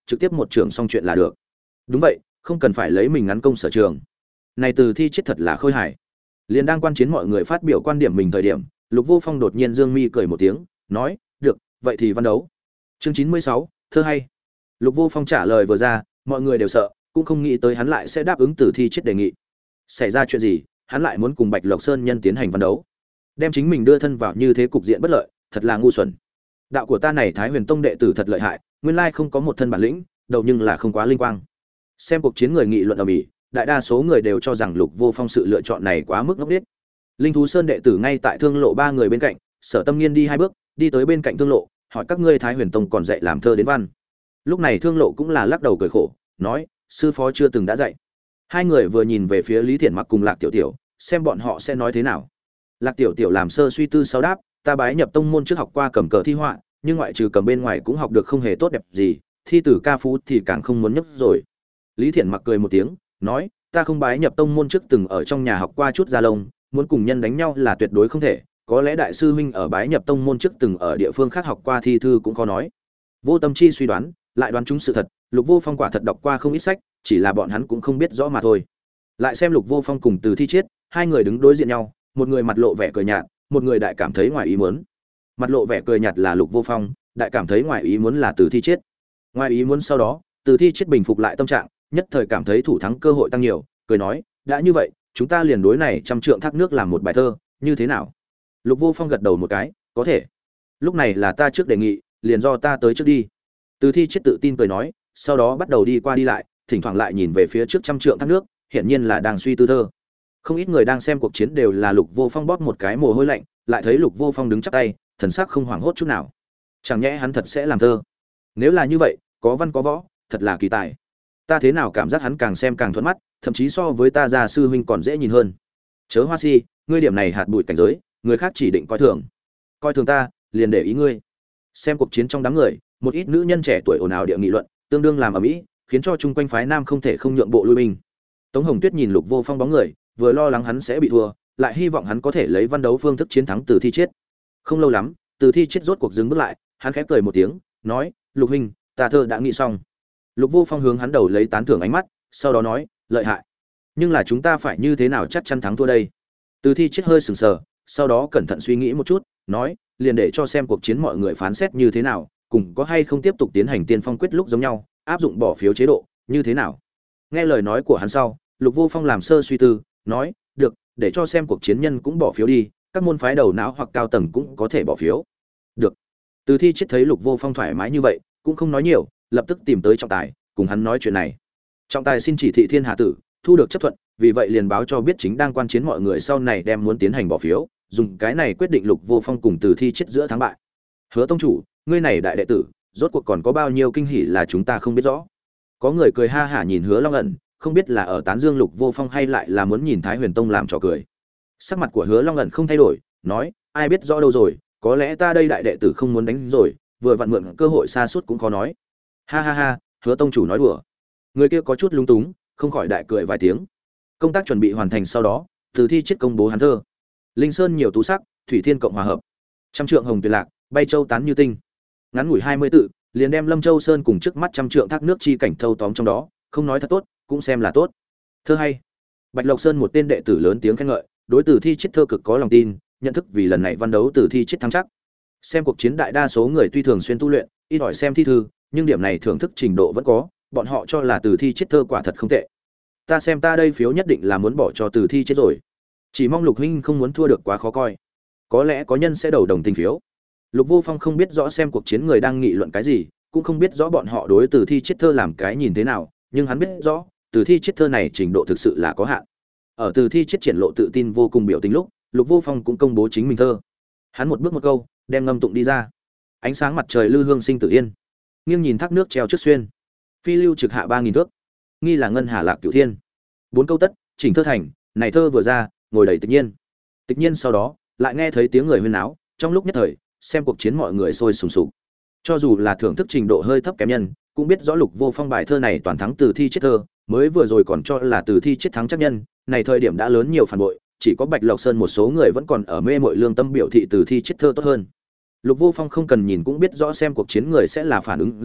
trực tiếp một trường xong chuyện là được. Đúng vậy, không cần phải lấy mình ngắn công sở trường. Này Từ Thi chết thật là khôi hài. Liền đang quan chiến mọi người phát biểu quan điểm mình thời điểm, Lục Vô Phong đột nhiên dương mi cười một tiếng, nói: "Được, vậy thì văn đấu." Chương 96, thơ hay. Lục Vô Phong trả lời vừa ra, mọi người đều sợ, cũng không nghĩ tới hắn lại sẽ đáp ứng Từ Thi chết đề nghị. Xảy ra chuyện gì, hắn lại muốn cùng Bạch Lộc Sơn nhân tiến hành văn đấu, đem chính mình đưa thân vào như thế cục diện bất lợi, thật là ngu xuẩn. Đạo của ta này Thái Huyền Tông đệ tử thật lợi hại, nguyên lai không có một thân bản lĩnh, đầu nhưng là không quá linh quang. Xem cuộc chiến người nghị luận ầm ĩ, đại đa số người đều cho rằng Lục Vô Phong sự lựa chọn này quá mức ngốc nghếch. Linh Thú Sơn đệ tử ngay tại Thương Lộ ba người bên cạnh, Sở Tâm Nghiên đi hai bước, đi tới bên cạnh Thương Lộ, hỏi các ngươi Thái Huyền Tông còn dạy làm thơ đến văn. Lúc này Thương Lộ cũng là lắc đầu cười khổ, nói: sư phó chưa từng đã dạy. Hai người vừa nhìn về phía Lý Thiển Mặc cùng Lạc Tiểu Tiểu, xem bọn họ sẽ nói thế nào. Lạc Tiểu Tiểu làm sơ suy tư sau đáp: ta bái nhập tông môn trước học qua cầm cờ thi họa, nhưng ngoại trừ cầm bên ngoài cũng học được không hề tốt đẹp gì, thi tử ca phú thì càng không muốn nhấc rồi. Lý Thiển Mặc cười một tiếng, nói: ta không bái nhập tông môn trước từng ở trong nhà học qua chút gia lông, muốn cùng nhân đánh nhau là tuyệt đối không thể, có lẽ đại sư huynh ở bái nhập tông môn trước từng ở địa phương khác học qua thi thư cũng khó nói. Vô Tâm Chi suy đoán, lại đoán trúng sự thật, Lục Vô Phong quả thật đọc qua không ít sách, chỉ là bọn hắn cũng không biết rõ mà thôi. Lại xem Lục Vô Phong cùng Từ Thi Chiết, hai người đứng đối diện nhau, một người mặt lộ vẻ cười nhạt, một người đại cảm thấy ngoài ý muốn. Mặt lộ vẻ cười nhạt là Lục Vô Phong, đại cảm thấy ngoài ý muốn là Từ Thi Chiết. Ngoài ý muốn sau đó, Từ Thi Chiết bình phục lại tâm trạng, nhất thời cảm thấy thủ thắng cơ hội tăng nhiều, cười nói: đã như vậy, chúng ta liền đối này trăm trượng thác nước làm một bài thơ, như thế nào? Lục Vô Phong gật đầu một cái, có thể. Lúc này là ta trước đề nghị, liền do ta tới trước đi. Từ Thi Chiết tự tin cười nói, sau đó bắt đầu đi qua đi lại, thỉnh thoảng lại nhìn về phía trước trăm trượng thác nước, hiện nhiên là đang suy tư thơ. Không ít người đang xem cuộc chiến đều là Lục Vô Phong bóp một cái mồ hôi lạnh, lại thấy Lục Vô Phong đứng chắp tay, thần sắc không hoảng hốt chút nào. Chẳng nhẽ hắn thật sẽ làm thơ? Nếu là như vậy, có văn có võ, thật là kỳ tài. Ta thế nào cảm giác hắn càng xem càng thuận mắt, thậm chí so với ta gia sư huynh còn dễ nhìn hơn. Chớ Hoa Si, ngươi điểm này hạt bụi cảnh giới, người khác chỉ định coi thường ta, liền để ý ngươi. Xem cuộc chiến trong đám người, một ít nữ nhân trẻ tuổi ồn ào địa nghị luận, tương đương làm ầm ĩ, khiến cho chung quanh phái nam không thể không nhượng bộ lui binh. Tống Hồng Tuyết nhìn Lục Vô Phong bóng người, vừa lo lắng hắn sẽ bị thua, lại hy vọng hắn có thể lấy văn đấu phương thức chiến thắng Từ Thi Chiết. Không lâu lắm, Từ Thi Chiết rốt cuộc dừng bước lại, hắn khẽ cười một tiếng, nói: "Lục huynh, ta thơ đã nghĩ xong." Lục Vô Phong hướng hắn đầu lấy tán thưởng ánh mắt, sau đó nói: "Lợi hại. Nhưng là chúng ta phải như thế nào chắc chắn thắng thua đây?" Từ Thi Chiết hơi sừng sờ, sau đó cẩn thận suy nghĩ một chút, nói: "Liền để cho xem cuộc chiến mọi người phán xét như thế nào, cùng có hay không tiếp tục tiến hành tiên phong quyết lúc giống nhau, áp dụng bỏ phiếu chế độ, như thế nào?" Nghe lời nói của hắn sau, Lục Vô Phong làm sơ suy tư, nói: "Được, để cho xem cuộc chiến nhân cũng bỏ phiếu đi, các môn phái đầu não hoặc cao tầng cũng có thể bỏ phiếu." Được. Từ Thi Chiết thấy Lục Vô Phong thoải mái như vậy, cũng không nói nhiều, lập tức tìm tới trọng tài, cùng hắn nói chuyện này. Trọng tài xin chỉ thị Thiên Hà Tử, thu được chấp thuận, vì vậy liền báo cho biết chính đang quan chiến mọi người sau này đem muốn tiến hành bỏ phiếu, dùng cái này quyết định Lục Vô Phong cùng Từ Thi Chiết giữa thắng bại. Hứa tông chủ, ngươi này đại đệ tử, rốt cuộc còn có bao nhiêu kinh hỉ là chúng ta không biết rõ. Có người cười ha hả nhìn Hứa Long ẩn, không biết là ở tán dương Lục Vô Phong hay lại là muốn nhìn Thái Huyền Tông làm trò cười. Sắc mặt của Hứa Long ẩn không thay đổi, nói: ai biết rõ đâu rồi, có lẽ ta đây đại đệ tử không muốn đánh rồi, vừa vặn mượn cơ hội xa suốt cũng khó nói. Ha ha ha, Hứa tông chủ nói đùa. Người kia có chút lung túng, không khỏi đại cười vài tiếng. Công tác chuẩn bị hoàn thành sau đó, Từ Thi Chiết công bố hắn thơ: Linh Sơn nhiều tú sắc, thủy thiên cộng hòa hợp, trăm trượng hồng tuyền lạc, bay châu tán như tinh. Ngắn ngủi 20 tự, liền đem Lâm Châu Sơn cùng trước mắt trăm trượng thác nước chi cảnh thâu tóm trong đó, không nói thật tốt, cũng xem là tốt. Thơ hay. Bạch Lộc Sơn một tên đệ tử lớn tiếng khen ngợi, đối Từ Thi Chiết thơ cực có lòng tin, nhận thức vì lần này văn đấu Từ Thi Chiết thắng chắc. Xem cuộc chiến đại đa số người tuy thường xuyên tu luyện, ít ỏi xem thi thư, nhưng điểm này thưởng thức trình độ vẫn có, bọn họ cho là Từ Thi Chiết thơ quả thật không tệ. Ta xem ta đây phiếu nhất định là muốn bỏ cho Từ Thi Chiết rồi. Chỉ mong Lục huynh không muốn thua được quá khó coi. Có lẽ có nhân sẽ đầu đồng tình phiếu. Lục Vô Phong không biết rõ xem cuộc chiến người đang nghị luận cái gì, cũng không biết rõ bọn họ đối Từ Thi Chiết thơ làm cái nhìn thế nào, nhưng hắn biết rõ, Từ Thi Chiết thơ này trình độ thực sự là có hạn. Ở Từ Thi Chiết triển lộ tự tin vô cùng biểu tình lúc, Lục Vô Phong cũng công bố chính mình thơ. Hắn một bước một câu, đem ngâm tụng đi ra. Ánh sáng mặt trời lư hương sinh tử yên, nghiêng nhìn thác nước treo trước xuyên. Phi lưu trực hạ 3000 thước, nghi là ngân hà lạc cửu thiên. 4 câu tất, chỉnh thơ thành, này thơ vừa ra, ngồi đầy tịch nhiên. Tịch nhiên sau đó, lại nghe thấy tiếng người huyên náo, trong lúc nhất thời, xem cuộc chiến mọi người sôi sùng sục. Cho dù là thưởng thức trình độ hơi thấp kém nhân, cũng biết rõ Lục Vô Phong bài thơ này toàn thắng Từ Thi Chiết thơ, mới vừa rồi còn cho là Từ Thi Chiết thắng chắc nhân, này thời điểm đã lớn nhiều phản bội, chỉ có Bạch Lộc Sơn một số người vẫn còn ở mê mội lương tâm biểu thị Từ Thi Chiết thơ tốt hơn. Lục Vô Phong không cần nhìn cũng biết rõ xem cuộc chiến người sẽ là phản ứng gì,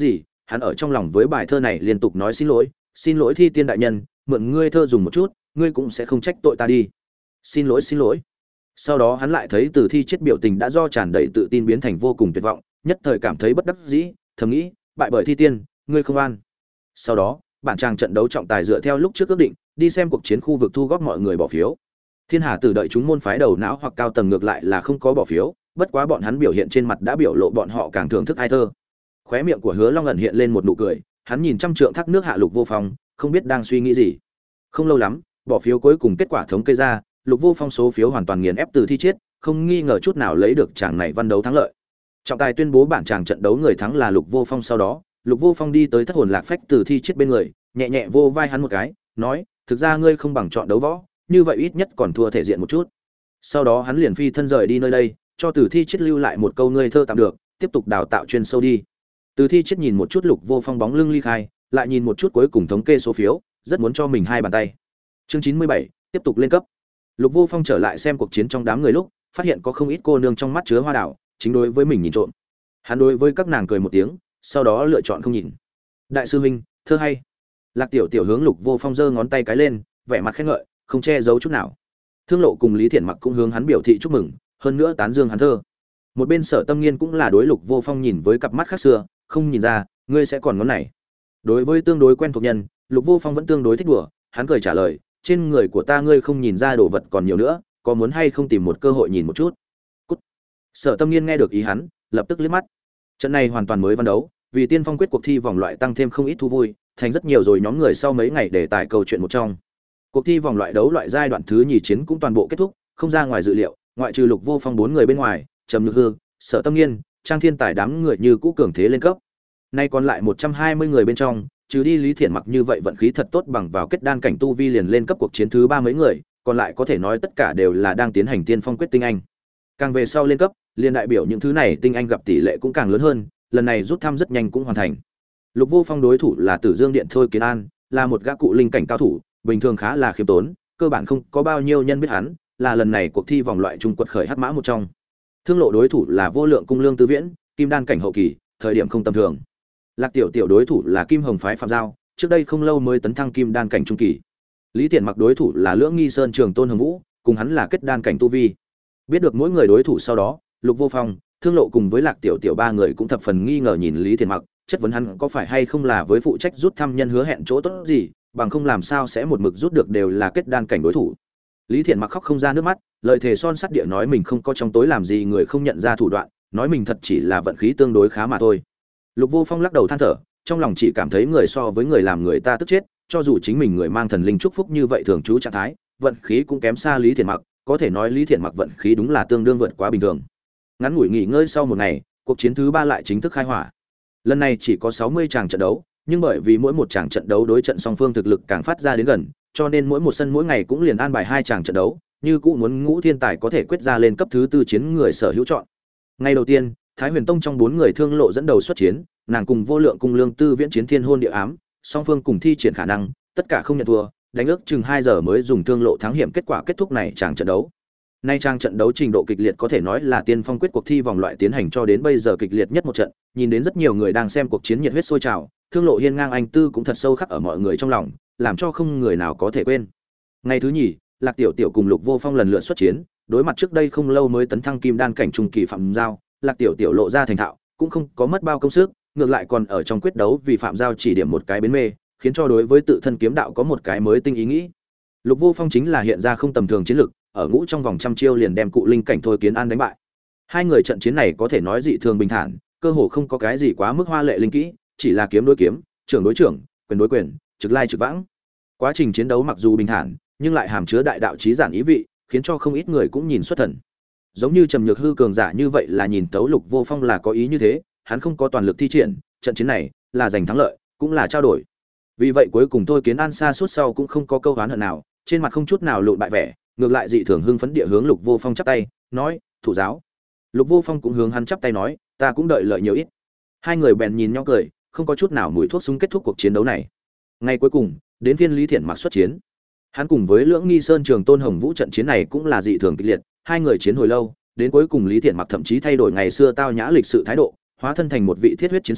Hắn ở trong lòng với bài thơ này liên tục nói xin lỗi Thi Tiên đại nhân, mượn ngươi thơ dùng một chút, ngươi cũng sẽ không trách tội ta đi. Xin lỗi, xin lỗi. Sau đó hắn lại thấy Từ Thi chết biểu tình đã do tràn đầy tự tin biến thành vô cùng tuyệt vọng, nhất thời cảm thấy bất đắc dĩ, thầm nghĩ, bại bởi Thi Tiên, ngươi không an. Sau đó, bản trang trận đấu trọng tài dựa theo lúc trước ước định, đi xem cuộc chiến khu vực thu góp mọi người bỏ phiếu. Thiên Hà Tử đợi chúng môn phái đầu não hoặc cao tầng ngược lại là không có bỏ phiếu, bất quá bọn hắn biểu hiện trên mặt đã biểu lộ bọn họ càng thưởng thức ai thơ. Khóe miệng của Hứa Long ẩn hiện lên một nụ cười, hắn nhìn trăm trượng thác nước hạ Lục Vô Phong, không biết đang suy nghĩ gì. Không lâu lắm, bỏ phiếu cuối cùng kết quả thống kê ra, Lục Vô Phong số phiếu hoàn toàn nghiền ép Từ Thi chết, không nghi ngờ chút nào lấy được chàng này văn đấu thắng lợi. Trọng tài tuyên bố bản chàng trận đấu người thắng là Lục Vô Phong, sau đó, Lục Vô Phong đi tới thất hồn lạc phách Từ Thi chết bên người, nhẹ nhẹ vô vai hắn một cái, nói: "Thực ra ngươi không bằng chọn đấu võ, như vậy ít nhất còn thua thể diện một chút." Sau đó hắn liền phi thân rời đi nơi đây, cho Từ Thi chết lưu lại một câu ngươi thơ tạm được, tiếp tục đào tạo chuyên sâu đi. Từ Thi chết nhìn một chút Lục Vô Phong bóng lưng ly khai, lại nhìn một chút cuối cùng thống kê số phiếu, rất muốn cho mình hai bàn tay. Chương 97, tiếp tục lên cấp. Lục Vô Phong trở lại xem cuộc chiến trong đám người lúc, phát hiện có không ít cô nương trong mắt chứa hoa đảo, chính đối với mình nhìn trộm. Hắn đối với các nàng cười một tiếng, sau đó lựa chọn không nhìn. Đại sư huynh, thơ hay. Lạc Tiểu Tiểu hướng Lục Vô Phong giơ ngón tay cái lên, vẻ mặt khen ngợi, không che giấu chút nào. Thương Lộ cùng Lý Thiển Mặc cũng hướng hắn biểu thị chúc mừng, hơn nữa tán dương hắn thơ. Một bên Sở Tâm Nghiên cũng là đối Lục Vô Phong nhìn với cặp mắt khác xưa, không nhìn ra, ngươi sẽ còn ngón này. Đối với tương đối quen thuộc nhân, Lục Vô Phong vẫn tương đối thích đùa, hắn cười trả lời, trên người của ta ngươi không nhìn ra đồ vật còn nhiều nữa, có muốn hay không tìm một cơ hội nhìn một chút. Cút. Sở Tâm Nghiên nghe được ý hắn, lập tức liếc mắt. Trận này hoàn toàn mới văn đấu, vì Tiên Phong quyết cuộc thi vòng loại tăng thêm không ít thú vui, thành rất nhiều rồi nhóm người sau mấy ngày để tài câu chuyện một trong. Cuộc thi vòng loại đấu loại giai đoạn thứ nhì chiến cũng toàn bộ kết thúc, không ra ngoài dự liệu, ngoại trừ Lục Vô Phong 4 người bên ngoài, Trầm Nhược Hư, Sở Tâm Nghiên, Trang Thiên Tài đám người như cũ cường thế lên cấp. Nay còn lại 120 người bên trong, trừ đi Lý Thiển Mặc như vậy vận khí thật tốt bằng vào kết đan cảnh tu vi liền lên cấp cuộc chiến thứ 3 mấy người, còn lại có thể nói tất cả đều là đang tiến hành Tiên Phong quyết tinh anh. Càng về sau lên cấp, liền đại biểu những thứ này tinh anh gặp tỷ lệ cũng càng lớn hơn, lần này rút thăm rất nhanh cũng hoàn thành. Lục Vô Phong đối thủ là Tử Dương Điện Thôi Kiến An, là một gã cụ linh cảnh cao thủ, bình thường khá là khiêm tốn, cơ bản không có bao nhiêu nhân biết hắn, là lần này cuộc thi vòng loại trung quật khởi hắc mã một trong. Thương Lộ đối thủ là Vô Lượng Cung Lương Tư Viễn, kim đan cảnh hậu kỳ, thời điểm không tầm thường. Lạc Tiểu Tiểu đối thủ là Kim Hồng phái Phạm Giao, trước đây không lâu mới tấn thăng kim đan cảnh trung kỳ. Lý Tiện Mặc đối thủ là Lưỡng Nghi Sơn Trường Tôn Hồng Vũ, cùng hắn là kết đan cảnh tu vi. Biết được mỗi người đối thủ sau đó, Lục Vô Phong, Thương Lộ cùng với Lạc Tiểu Tiểu ba người cũng thập phần nghi ngờ nhìn Lý Tiện Mặc, chất vấn hắn có phải hay không là với phụ trách rút thăm nhân hứa hẹn chỗ tốt gì, bằng không làm sao sẽ một mực rút được đều là kết đan cảnh đối thủ. Lý Thiện Mặc khóc không ra nước mắt, lời thề son sắt địa nói mình không có trong tối làm gì người không nhận ra thủ đoạn, nói mình thật chỉ là vận khí tương đối khá mà thôi. Lục Vô Phong lắc đầu than thở, trong lòng chỉ cảm thấy người so với người làm người ta tức chết, cho dù chính mình người mang thần linh chúc phúc như vậy thường trú trạng thái, vận khí cũng kém xa Lý Thiện Mặc, có thể nói Lý Thiện Mặc vận khí đúng là tương đương vượt quá bình thường. Ngắn ngủi nghỉ ngơi sau một ngày, cuộc chiến thứ 3 lại chính thức khai hỏa. Lần này chỉ có 60 tràng trận đấu, nhưng bởi vì mỗi một tràng trận đấu đối trận song phương thực lực càng phát ra đến gần, cho nên mỗi một sân mỗi ngày cũng liền an bài 2 tràng trận đấu, như cũ muốn Ngũ Thiên Tài có thể quyết ra lên cấp thứ 4 chiến người sở hữu chọn. Ngày đầu tiên, Thái Huyền Tông trong 4 người Thương Lộ dẫn đầu xuất chiến, nàng cùng Vô Lượng Cung Lương Tư Viễn chiến thiên hôn địa ám, song phương cùng thi triển khả năng, tất cả không nhận thua, đánh ước chừng 2 giờ mới dùng Thương Lộ thắng hiểm kết quả kết thúc này tràng trận đấu. Nay trang trận đấu trình độ kịch liệt có thể nói là Tiên Phong quyết cuộc thi vòng loại tiến hành cho đến bây giờ kịch liệt nhất một trận, nhìn đến rất nhiều người đang xem cuộc chiến nhiệt huyết sôi trào, Thương Lộ hiên ngang anh tư cũng thật sâu khắc ở mọi người trong lòng, làm cho không người nào có thể quên. Ngày thứ nhì, Lạc Tiểu Tiểu cùng Lục Vô Phong lần lượt xuất chiến, đối mặt trước đây không lâu mới tấn thăng kim đan cảnh trung kỳ Phạm Giao, Lạc Tiểu Tiểu lộ ra thành thạo, cũng không có mất bao công sức, ngược lại còn ở trong quyết đấu vì Phạm Giao chỉ điểm một cái bến mê, khiến cho đối với tự thân kiếm đạo có một cái mới tinh ý nghĩ. Lục Vô Phong chính là hiện ra không tầm thường chiến lực, ở ngũ trong vòng trăm chiêu liền đem cụ linh cảnh Thôi Kiến An đánh bại. Hai người trận chiến này có thể nói dị thường bình thản, cơ hồ không có cái gì quá mức hoa lệ linh kỹ, chỉ là kiếm đối kiếm, trưởng đối trưởng, quyền đối quyền, trực lai trực vãng. Quá trình chiến đấu mặc dù bình thản, nhưng lại hàm chứa đại đạo chí giản ý vị, khiến cho không ít người cũng nhìn xuất thần. Giống như Trầm Nhược Hư cường giả như vậy là nhìn tấu Lục Vô Phong là có ý như thế, hắn không có toàn lực thi triển, trận chiến này là giành thắng lợi, cũng là trao đổi. Vì vậy cuối cùng Thôi Kiến An xa suốt sau cũng không có câu oán hận nào, trên mặt không chút nào lụn bại vẻ, ngược lại dị thường hưng phấn địa hướng Lục Vô Phong chắp tay, nói: "Thủ giáo." Lục Vô Phong cũng hướng hắn chắp tay nói: "Ta cũng đợi lợi nhiều ít." Hai người bèn nhìn nhau cười, không có chút nào mùi thuốc súng kết thúc cuộc chiến đấu này. Ngày cuối cùng, đến phiên Lý Thiển Mặc xuất chiến. Hắn cùng với Lưỡng Nghi Sơn Trường Tôn Hồng Vũ trận chiến này cũng là dị thường kịch liệt, hai người chiến hồi lâu, đến cuối cùng Lý Thiển Mặc thậm chí thay đổi ngày xưa tao nhã lịch sự thái độ, hóa thân thành một vị thiết huyết chiến sĩ,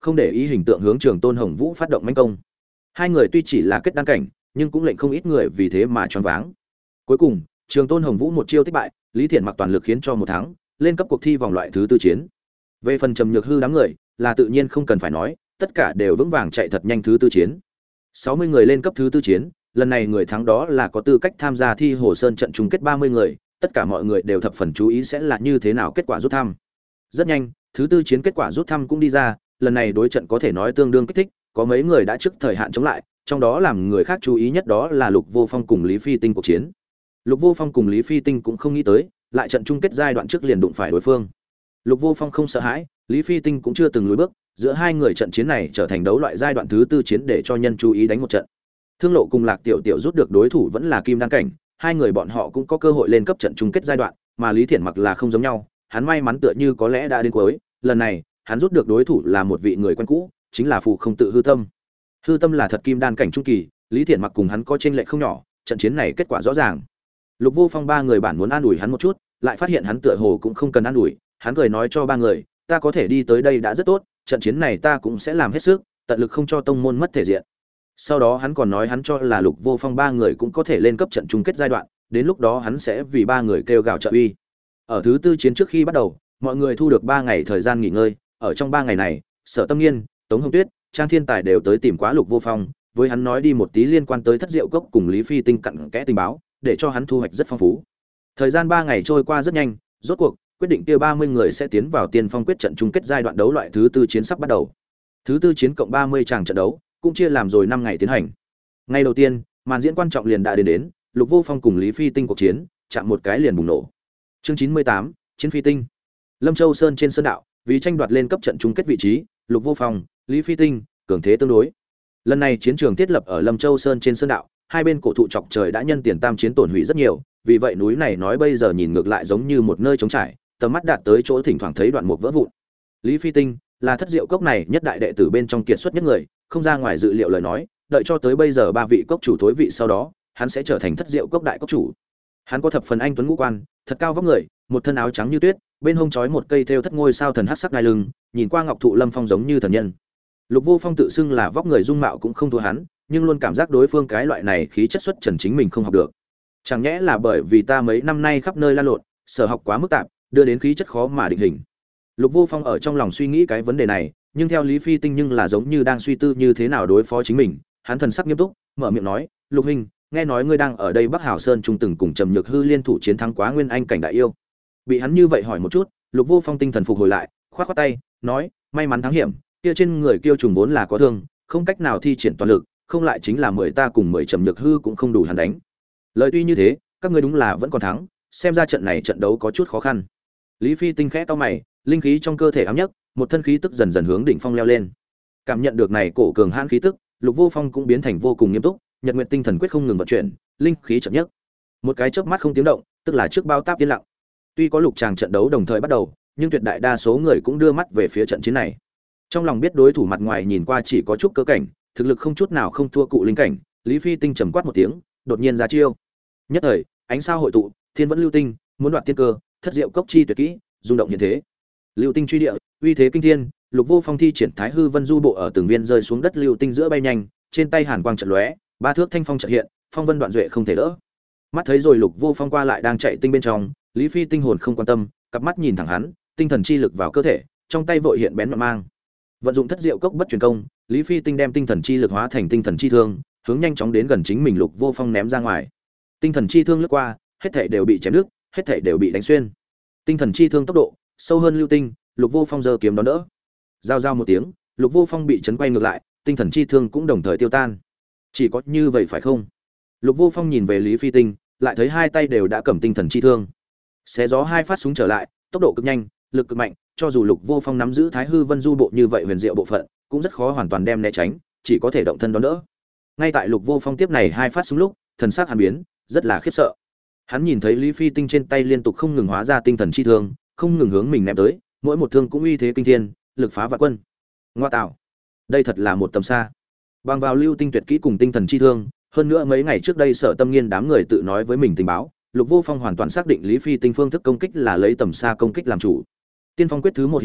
không để ý hình tượng hướng Trường Tôn Hồng Vũ phát động mãnh công. Hai người tuy chỉ là kết đan cảnh, nhưng cũng lệnh không ít người vì thế mà choáng váng. Cuối cùng, Trường Tôn Hồng Vũ một chiêu thất bại, Lý Thiển Mặc toàn lực khiến cho một thắng, lên cấp cuộc thi vòng loại thứ tư chiến. Về phần Trầm Nhược Hư đám người, là tự nhiên không cần phải nói, tất cả đều vững vàng chạy thật nhanh thứ tư chiến. 60 người lên cấp thứ tư chiến, lần này người thắng đó là có tư cách tham gia thi Hồ Sơn trận chung kết 30 người, tất cả mọi người đều thập phần chú ý sẽ là như thế nào kết quả rút thăm. Rất nhanh, thứ tư chiến kết quả rút thăm cũng đi ra, lần này đối trận có thể nói tương đương kích thích, có mấy người đã trước thời hạn chống lại, trong đó làm người khác chú ý nhất đó là Lục Vô Phong cùng Lý Phi Tinh cuộc chiến. Lục Vô Phong cùng Lý Phi Tinh cũng không nghĩ tới, lại trận chung kết giai đoạn trước liền đụng phải đối phương. Lục Vô Phong không sợ hãi, Lý Phi Tinh cũng chưa từng lùi bước, giữa hai người trận chiến này trở thành đấu loại giai đoạn thứ tư chiến để cho nhân chú ý đánh một trận. Thương Lộ cùng Lạc Tiểu Tiểu rút được đối thủ vẫn là kim đan cảnh, hai người bọn họ cũng có cơ hội lên cấp trận chung kết giai đoạn, mà Lý Thiển Mặc là không giống nhau, hắn may mắn tựa như có lẽ đã đến cuối, lần này, hắn rút được đối thủ là một vị người quen cũ, chính là Phù Không Tự Hư Tâm. Hư Tâm là thật kim đan cảnh trung kỳ, Lý Thiển Mặc cùng hắn có chênh lệch không nhỏ, trận chiến này kết quả rõ ràng. Lục Vô Phong ba người bản muốn an ủi hắn một chút, lại phát hiện hắn tựa hồ cũng không cần an ủi, hắn cười nói cho ba người, ta có thể đi tới đây đã rất tốt, trận chiến này ta cũng sẽ làm hết sức, tận lực không cho tông môn mất thể diện. Sau đó hắn còn nói hắn cho là Lục Vô Phong ba người cũng có thể lên cấp trận chung kết giai đoạn, đến lúc đó hắn sẽ vì ba người kêu gào trợ uy. Ở thứ tư chiến trước khi bắt đầu, mọi người thu được 3 ngày thời gian nghỉ ngơi, ở trong 3 ngày này, Sở Tâm Nghiên, Tống Hồng Tuyết, Trang Thiên Tài đều tới tìm quá Lục Vô Phong, với hắn nói đi một tí liên quan tới Thất Diệu Cốc cùng Lý Phi Tinh cặn kẽ tình báo, để cho hắn thu hoạch rất phong phú. Thời gian 3 ngày trôi qua rất nhanh, rốt cuộc, quyết định kia 30 người sẽ tiến vào Tiên Phong quyết trận chung kết giai đoạn đấu loại thứ tư chiến sắp bắt đầu. Thứ tư chiến cộng 30 tràng trận đấu, cũng chia làm rồi 5 ngày tiến hành. Ngày đầu tiên, màn diễn quan trọng liền đã đến, Lục Vô Phong cùng Lý Phi Tinh cuộc chiến, chạm một cái liền bùng nổ. Chương 98, Chiến Phi Tinh. Lâm Châu Sơn trên sơn đạo, vì tranh đoạt lên cấp trận chung kết vị trí, Lục Vô Phong, Lý Phi Tinh, cường thế tương đối. Lần này chiến trường thiết lập ở Lâm Châu Sơn trên sơn đạo, hai bên cổ thụ chọc trời đã nhân tiền tam chiến tổn hủy rất nhiều, vì vậy núi này nói bây giờ nhìn ngược lại giống như một nơi trống trải, tầm mắt đạt tới chỗ thỉnh thoảng thấy đoạn mục vỡ vụn. Lý Phi Tinh là Thất Diệu Cốc này nhất đại đệ tử bên trong kiệt xuất nhất người, không ra ngoài dự liệu lời nói, đợi cho tới bây giờ ba vị cốc chủ thối vị sau đó, hắn sẽ trở thành Thất Diệu Cốc đại cốc chủ. Hắn có thập phần anh tuấn ngũ quan, thật cao vóc người, một thân áo trắng như tuyết, bên hông trói một cây thêu thất ngôi sao thần hắc sắc đai lưng, nhìn qua ngọc thụ lâm phong giống như thần nhân. Lục Vô Phong tự xưng là vóc người dung mạo cũng không thua hắn, nhưng luôn cảm giác đối phương cái loại này khí chất xuất trần chính mình không học được. Chẳng nhẽ là bởi vì ta mấy năm nay khắp nơi lan lộn, sở học quá mức tạp, đưa đến khí chất khó mà định hình. Lục Vô Phong ở trong lòng suy nghĩ cái vấn đề này, nhưng theo Lý Phi Tinh nhưng là giống như đang suy tư như thế nào đối phó chính mình, hắn thần sắc nghiêm túc, mở miệng nói, "Lục huynh, nghe nói ngươi đang ở đây Bắc Hào Sơn trung từng cùng Trầm Nhược Hư liên thủ chiến thắng Quá Nguyên Anh cảnh đại yêu." Bị hắn như vậy hỏi một chút, Lục Vô Phong tinh thần phục hồi lại, khoát khoát tay, nói, "May mắn thắng hiểm, kia trên người kiêu trùng vốn là có thương, không cách nào thi triển toàn lực, không lại chính là 10 ta cùng 10 Trầm Nhược Hư cũng không đủ hắn đánh." Lời tuy như thế, các ngươi đúng là vẫn còn thắng, xem ra trận này trận đấu có chút khó khăn. Lý Phi Tinh khẽ cau mày, linh khí trong cơ thể ám nhất, một thân khí tức dần dần hướng đỉnh phong leo lên. Cảm nhận được này cổ cường hãn khí tức, Lục Vô Phong cũng biến thành vô cùng nghiêm túc, Nhật Nguyệt Tinh Thần Quyết không ngừng vận chuyển, linh khí chậm nhất. Một cái chớp mắt không tiếng động, tức là trước bao táp yên lặng. Tuy có lục tràng trận đấu đồng thời bắt đầu, nhưng tuyệt đại đa số người cũng đưa mắt về phía trận chiến này. Trong lòng biết đối thủ mặt ngoài nhìn qua chỉ có chút cơ cảnh, thực lực không chút nào không thua cụ linh cảnh, Lý Phi Tinh trầm quát một tiếng, đột nhiên ra chiêu. Nhất thời, ánh sao hội tụ, thiên vẫn lưu tinh, muốn đoạt tiên cơ, Thất Diệu Cốc chi tuyệt kỹ, rung động hiện thế. Lưu tinh truy địa, uy thế kinh thiên, Lục Vô Phong thi triển Thái Hư Vân Du bộ ở từng viên rơi xuống đất lưu tinh giữa bay nhanh, trên tay hàn quang chợt lóe, ba thước thanh phong chợt hiện, phong vân đoạn duệ không thể đỡ. Mắt thấy rồi Lục Vô Phong qua lại đang chạy tinh bên trong, Lý Phi Tinh hồn không quan tâm, cặp mắt nhìn thẳng hắn, tinh thần chi lực vào cơ thể, trong tay vội hiện bén nhọn mang. Vận dụng Thất Diệu Cốc bất truyền công, Lý Phi Tinh đem tinh thần chi lực hóa thành tinh thần chi thương, hướng nhanh chóng đến gần chính mình Lục Vô Phong ném ra ngoài. Tinh thần chi thương lướt qua, hết thảy đều bị chém đứt, hết thảy đều bị đánh xuyên. Tinh thần chi thương tốc độ sâu hơn lưu tinh, Lục Vô Phong giơ kiếm đón đỡ. Giao giao một tiếng, Lục Vô Phong bị chấn quay ngược lại, tinh thần chi thương cũng đồng thời tiêu tan. Chỉ có như vậy phải không? Lục Vô Phong nhìn về Lý Phi Tinh, lại thấy hai tay đều đã cầm tinh thần chi thương. Xé gió hai phát súng trở lại, tốc độ cực nhanh, lực cực mạnh, cho dù Lục Vô Phong nắm giữ Thái Hư Vân Du bộ như vậy huyền diệu bộ phận, cũng rất khó hoàn toàn đem né tránh, chỉ có thể động thân đón đỡ. Ngay tại Lục Vô Phong tiếp này hai phát súng lúc, thần sắc hắn biến, rất là khiếp sợ. Hắn nhìn thấy Lý Phi Tinh trên tay liên tục không ngừng hóa ra tinh thần chi thương, không ngừng hướng mình ném tới, mỗi một thương cũng uy thế kinh thiên, lực phá vạn quân. Ngoa tạo, đây thật là một tầm xa. Bằng vào lưu tinh tuyệt kỹ cùng tinh thần chi thương, hơn nữa mấy ngày trước đây Sở Tâm Nghiên đám người tự nói với mình tình báo, Lục Vô Phong hoàn toàn xác định Lý Phi Tinh phương thức công kích là lấy tầm xa công kích làm chủ. Tiên Phong quyết thứ một hiệp lúc,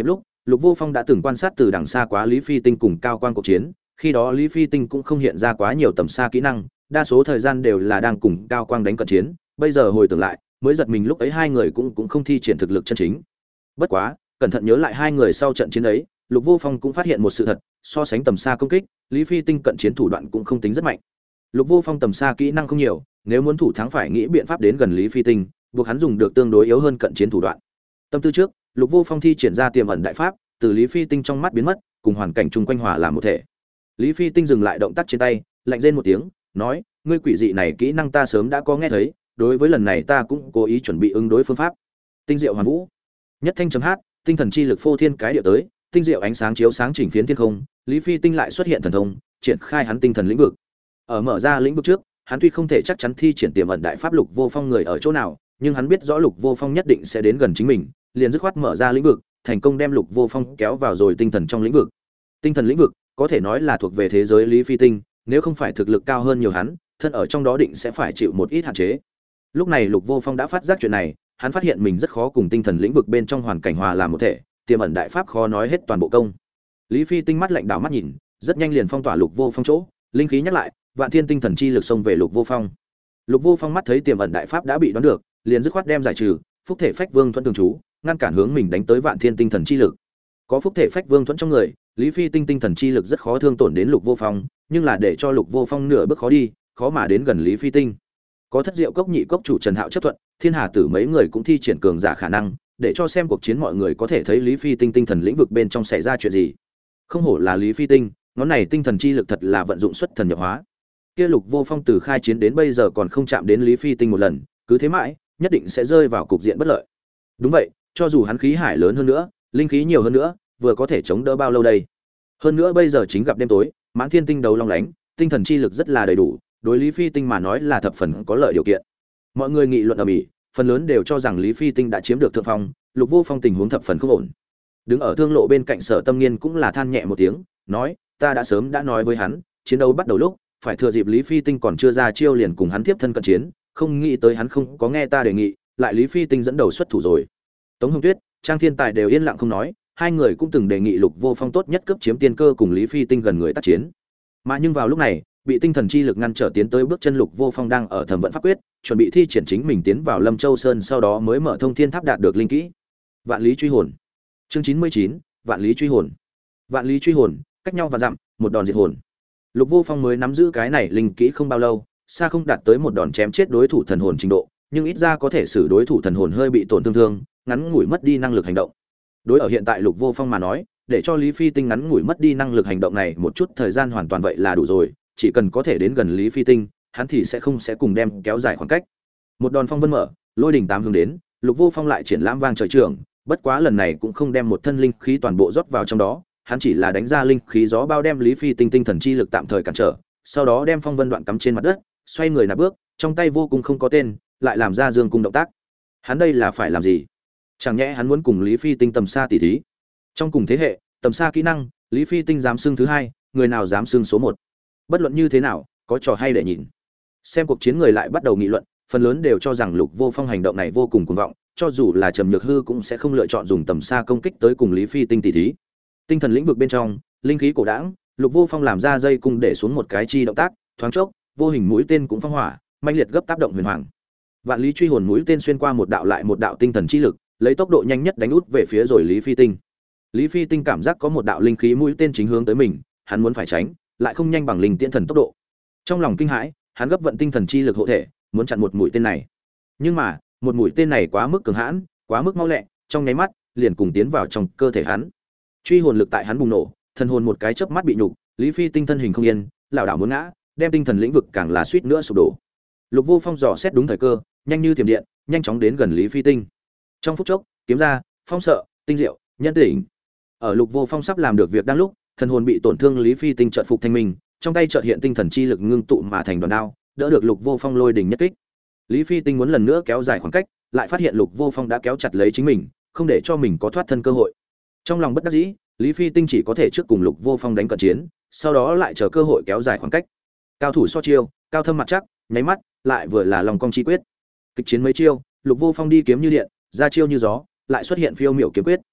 Lục Vô Phong đã từng quan sát từ đằng xa quá Lý Phi Tinh cùng Cao Quang cuộc chiến, khi đó Lý Phi Tinh cũng không hiện ra quá nhiều tầm xa kỹ năng, đa số thời gian đều là đang cùng Cao Quang đánh cận chiến, bây giờ hồi tưởng lại, mới giật mình lúc ấy hai người cũng không thi triển thực lực chân chính. Bất quá, cẩn thận nhớ lại hai người sau trận chiến ấy, Lục Vô Phong cũng phát hiện một sự thật, so sánh tầm xa công kích, Lý Phi Tinh cận chiến thủ đoạn cũng không tính rất mạnh. Lục Vô Phong tầm xa kỹ năng không nhiều, nếu muốn thủ thắng phải nghĩ biện pháp đến gần Lý Phi Tinh, buộc hắn dùng được tương đối yếu hơn cận chiến thủ đoạn. Tâm tư trước, Lục Vô Phong thi triển ra tiềm ẩn đại pháp, từ Lý Phi Tinh trong mắt biến mất, cùng hoàn cảnh chung quanh hòa làm một thể. Lý Phi Tinh dừng lại động tác trên tay, lạnh rên một tiếng, nói: "Ngươi quỷ dị này kỹ năng ta sớm đã có nghe thấy, đối với lần này ta cũng cố ý chuẩn bị ứng đối phương pháp." Tinh diệu hoàn vũ, nhất thanh chấm hát, tinh thần chi lực phô thiên cái địa tới, tinh diệu ánh sáng chiếu sáng chỉnh phiến thiên không, Lý Phi Tinh lại xuất hiện thần thông, triển khai hắn tinh thần lĩnh vực. Ở mở ra lĩnh vực trước, hắn tuy không thể chắc chắn thi triển tiềm ẩn đại pháp Lục Vô Phong người ở chỗ nào, nhưng hắn biết rõ Lục Vô Phong nhất định sẽ đến gần chính mình, liền dứt khoát mở ra lĩnh vực, thành công đem Lục Vô Phong kéo vào rồi tinh thần trong lĩnh vực. Tinh thần lĩnh vực có thể nói là thuộc về thế giới Lý Phi Tinh, nếu không phải thực lực cao hơn nhiều hắn, thân ở trong đó định sẽ phải chịu một ít hạn chế. Lúc này Lục Vô Phong đã phát giác chuyện này, hắn phát hiện mình rất khó cùng tinh thần lĩnh vực bên trong hoàn cảnh hòa làm một thể, tiềm ẩn đại pháp khó nói hết toàn bộ công. Lý Phi Tinh mắt lạnh đảo mắt nhìn, rất nhanh liền phong tỏa Lục Vô Phong chỗ, linh khí nhắc lại, vạn thiên tinh thần chi lực xông về Lục Vô Phong. Lục Vô Phong mắt thấy tiềm ẩn đại pháp đã bị đoán được, liền dứt khoát đem giải trừ, phúc thể phách vương thuẫn tường chú, ngăn cản hướng mình đánh tới vạn thiên tinh thần chi lực. Có phúc thể phách vương thuẫn trong người, Lý Phi Tinh tinh thần chi lực rất khó thương tổn đến Lục Vô Phong, nhưng là để cho Lục Vô Phong nửa bước khó đi, khó mà đến gần Lý Phi Tinh. Có thất diệu cốc nhị cốc chủ Trần Hạo chấp thuận, Thiên Hà Tử mấy người cũng thi triển cường giả khả năng, để cho xem cuộc chiến mọi người có thể thấy Lý Phi Tinh tinh thần lĩnh vực bên trong xảy ra chuyện gì. Không hổ là Lý Phi Tinh, ngón này tinh thần chi lực thật là vận dụng xuất thần nhập hóa. Kia Lục Vô Phong từ khai chiến đến bây giờ còn không chạm đến Lý Phi Tinh một lần, cứ thế mãi, nhất định sẽ rơi vào cục diện bất lợi. Đúng vậy, cho dù hắn khí hải lớn hơn nữa, linh khí nhiều hơn nữa, vừa có thể chống đỡ bao lâu đây? Hơn nữa bây giờ chính gặp đêm tối, mãn thiên tinh đấu long lánh, tinh thần chi lực rất là đầy đủ, đối Lý Phi Tinh mà nói là thập phần có lợi điều kiện. Mọi người nghị luận ầm ĩ, phần lớn đều cho rằng Lý Phi Tinh đã chiếm được thượng phong, Lục Vô Phong tình huống thập phần không ổn. Đứng ở thương lộ bên cạnh Sở Tâm Nghiên cũng là than nhẹ một tiếng, nói: "Ta đã sớm đã nói với hắn, chiến đấu bắt đầu lúc, phải thừa dịp Lý Phi Tinh còn chưa ra chiêu liền cùng hắn tiếp thân cận chiến, không nghĩ tới hắn không có nghe ta đề nghị, lại Lý Phi Tinh dẫn đầu xuất thủ rồi." Tống Hồng Tuyết, Trang Thiên Tài đều yên lặng không nói, hai người cũng từng đề nghị Lục Vô Phong tốt nhất cướp chiếm tiên cơ cùng Lý Phi Tinh gần người tác chiến. Mà nhưng vào lúc này, bị tinh thần chi lực ngăn trở tiến tới bước chân Lục Vô Phong đang ở thẩm vận pháp quyết, chuẩn bị thi triển chính mình tiến vào Lâm Châu Sơn, sau đó mới mở thông thiên tháp đạt được linh kỹ. Vạn lý truy hồn. Chương 99, Vạn lý truy hồn. Vạn lý truy hồn, cách nhau vạn dặm, một đòn diệt hồn. Lục Vô Phong mới nắm giữ cái này linh kỹ không bao lâu, xa không đạt tới một đòn chém chết đối thủ thần hồn trình độ, nhưng ít ra có thể xử đối thủ thần hồn hơi bị tổn thương, ngắn ngủi mất đi năng lực hành động. Đối ở hiện tại Lục Vô Phong mà nói, để cho Lý Phi Tinh ngắn ngủi mất đi năng lực hành động này một chút thời gian hoàn toàn vậy là đủ rồi, chỉ cần có thể đến gần Lý Phi Tinh, hắn thì sẽ cùng đem kéo dài khoảng cách. Một đòn phong vân mở, lôi đỉnh tám hướng đến, Lục Vô Phong lại triển lãm vang trời trường, bất quá lần này cũng không đem một thân linh khí toàn bộ rót vào trong đó, hắn chỉ là đánh ra linh khí gió bao đem Lý Phi Tinh tinh thần chi lực tạm thời cản trở, sau đó đem phong vân đoạn cắm trên mặt đất, xoay người nạp bước, trong tay vô cùng không có tên, lại làm ra dương cung động tác. Hắn đây là phải làm gì? Chẳng nhẽ hắn muốn cùng Lý Phi Tinh tầm xa tỉ thí? Trong cùng thế hệ, tầm xa kỹ năng, Lý Phi Tinh dám xưng thứ hai, người nào dám xưng số một? Bất luận như thế nào, có trò hay để nhìn. Xem cuộc chiến người lại bắt đầu nghị luận, phần lớn đều cho rằng Lục Vô Phong hành động này vô cùng cuồng vọng, cho dù là Trầm Nhược Hư cũng sẽ không lựa chọn dùng tầm xa công kích tới cùng Lý Phi Tinh tỉ thí. Tinh thần lĩnh vực bên trong, linh khí cổ đãng, Lục Vô Phong làm ra dây cung để xuống một cái chi động tác, thoáng chốc, vô hình mũi tên cũng phong hỏa, mãnh liệt gấp tác động huyền hoàng. Vạn lý truy hồn mũi tên xuyên qua một đạo lại một đạo tinh thần chi lực, lấy tốc độ nhanh nhất đánh út về phía rồi Lý Phi Tinh. Lý Phi Tinh cảm giác có một đạo linh khí mũi tên chính hướng tới mình, hắn muốn phải tránh, lại không nhanh bằng linh tiễn thần tốc độ. Trong lòng kinh hãi, hắn gấp vận tinh thần chi lực hộ thể, muốn chặn một mũi tên này. Nhưng mà, một mũi tên này quá mức cường hãn, quá mức mau lẹ, trong nháy mắt, liền cùng tiến vào trong cơ thể hắn. Truy hồn lực tại hắn bùng nổ, thần hồn một cái chớp mắt bị nhục, Lý Phi Tinh thân hình không yên, lảo đảo muốn ngã, đem tinh thần lĩnh vực càng là suýt nữa sụp đổ. Lục Vô Phong dò xét đúng thời cơ, nhanh như thiểm điện, nhanh chóng đến gần Lý Phi Tinh. Trong phút chốc, kiếm ra, phong sợ, tinh diệu, nhân tỉnh. Ở Lục Vô Phong sắp làm được việc đang lúc, thần hồn bị tổn thương Lý Phi Tinh chợt phục thanh minh, trong tay chợt hiện tinh thần chi lực ngưng tụ mà thành đòn đao, đỡ được Lục Vô Phong lôi đỉnh nhất kích. Lý Phi Tinh muốn lần nữa kéo dài khoảng cách, lại phát hiện Lục Vô Phong đã kéo chặt lấy chính mình, không để cho mình có thoát thân cơ hội. Trong lòng bất đắc dĩ, Lý Phi Tinh chỉ có thể trước cùng Lục Vô Phong đánh cận chiến, sau đó lại chờ cơ hội kéo dài khoảng cách. Cao thủ so chiêu, cao thâm mặt chắc, nháy mắt, lại vừa là lòng cong chi quyết. Kịch chiến mấy chiêu, Lục Vô Phong đi kiếm như điện, ra chiêu như gió, lại xuất hiện phiêu miểu kiếm quyết.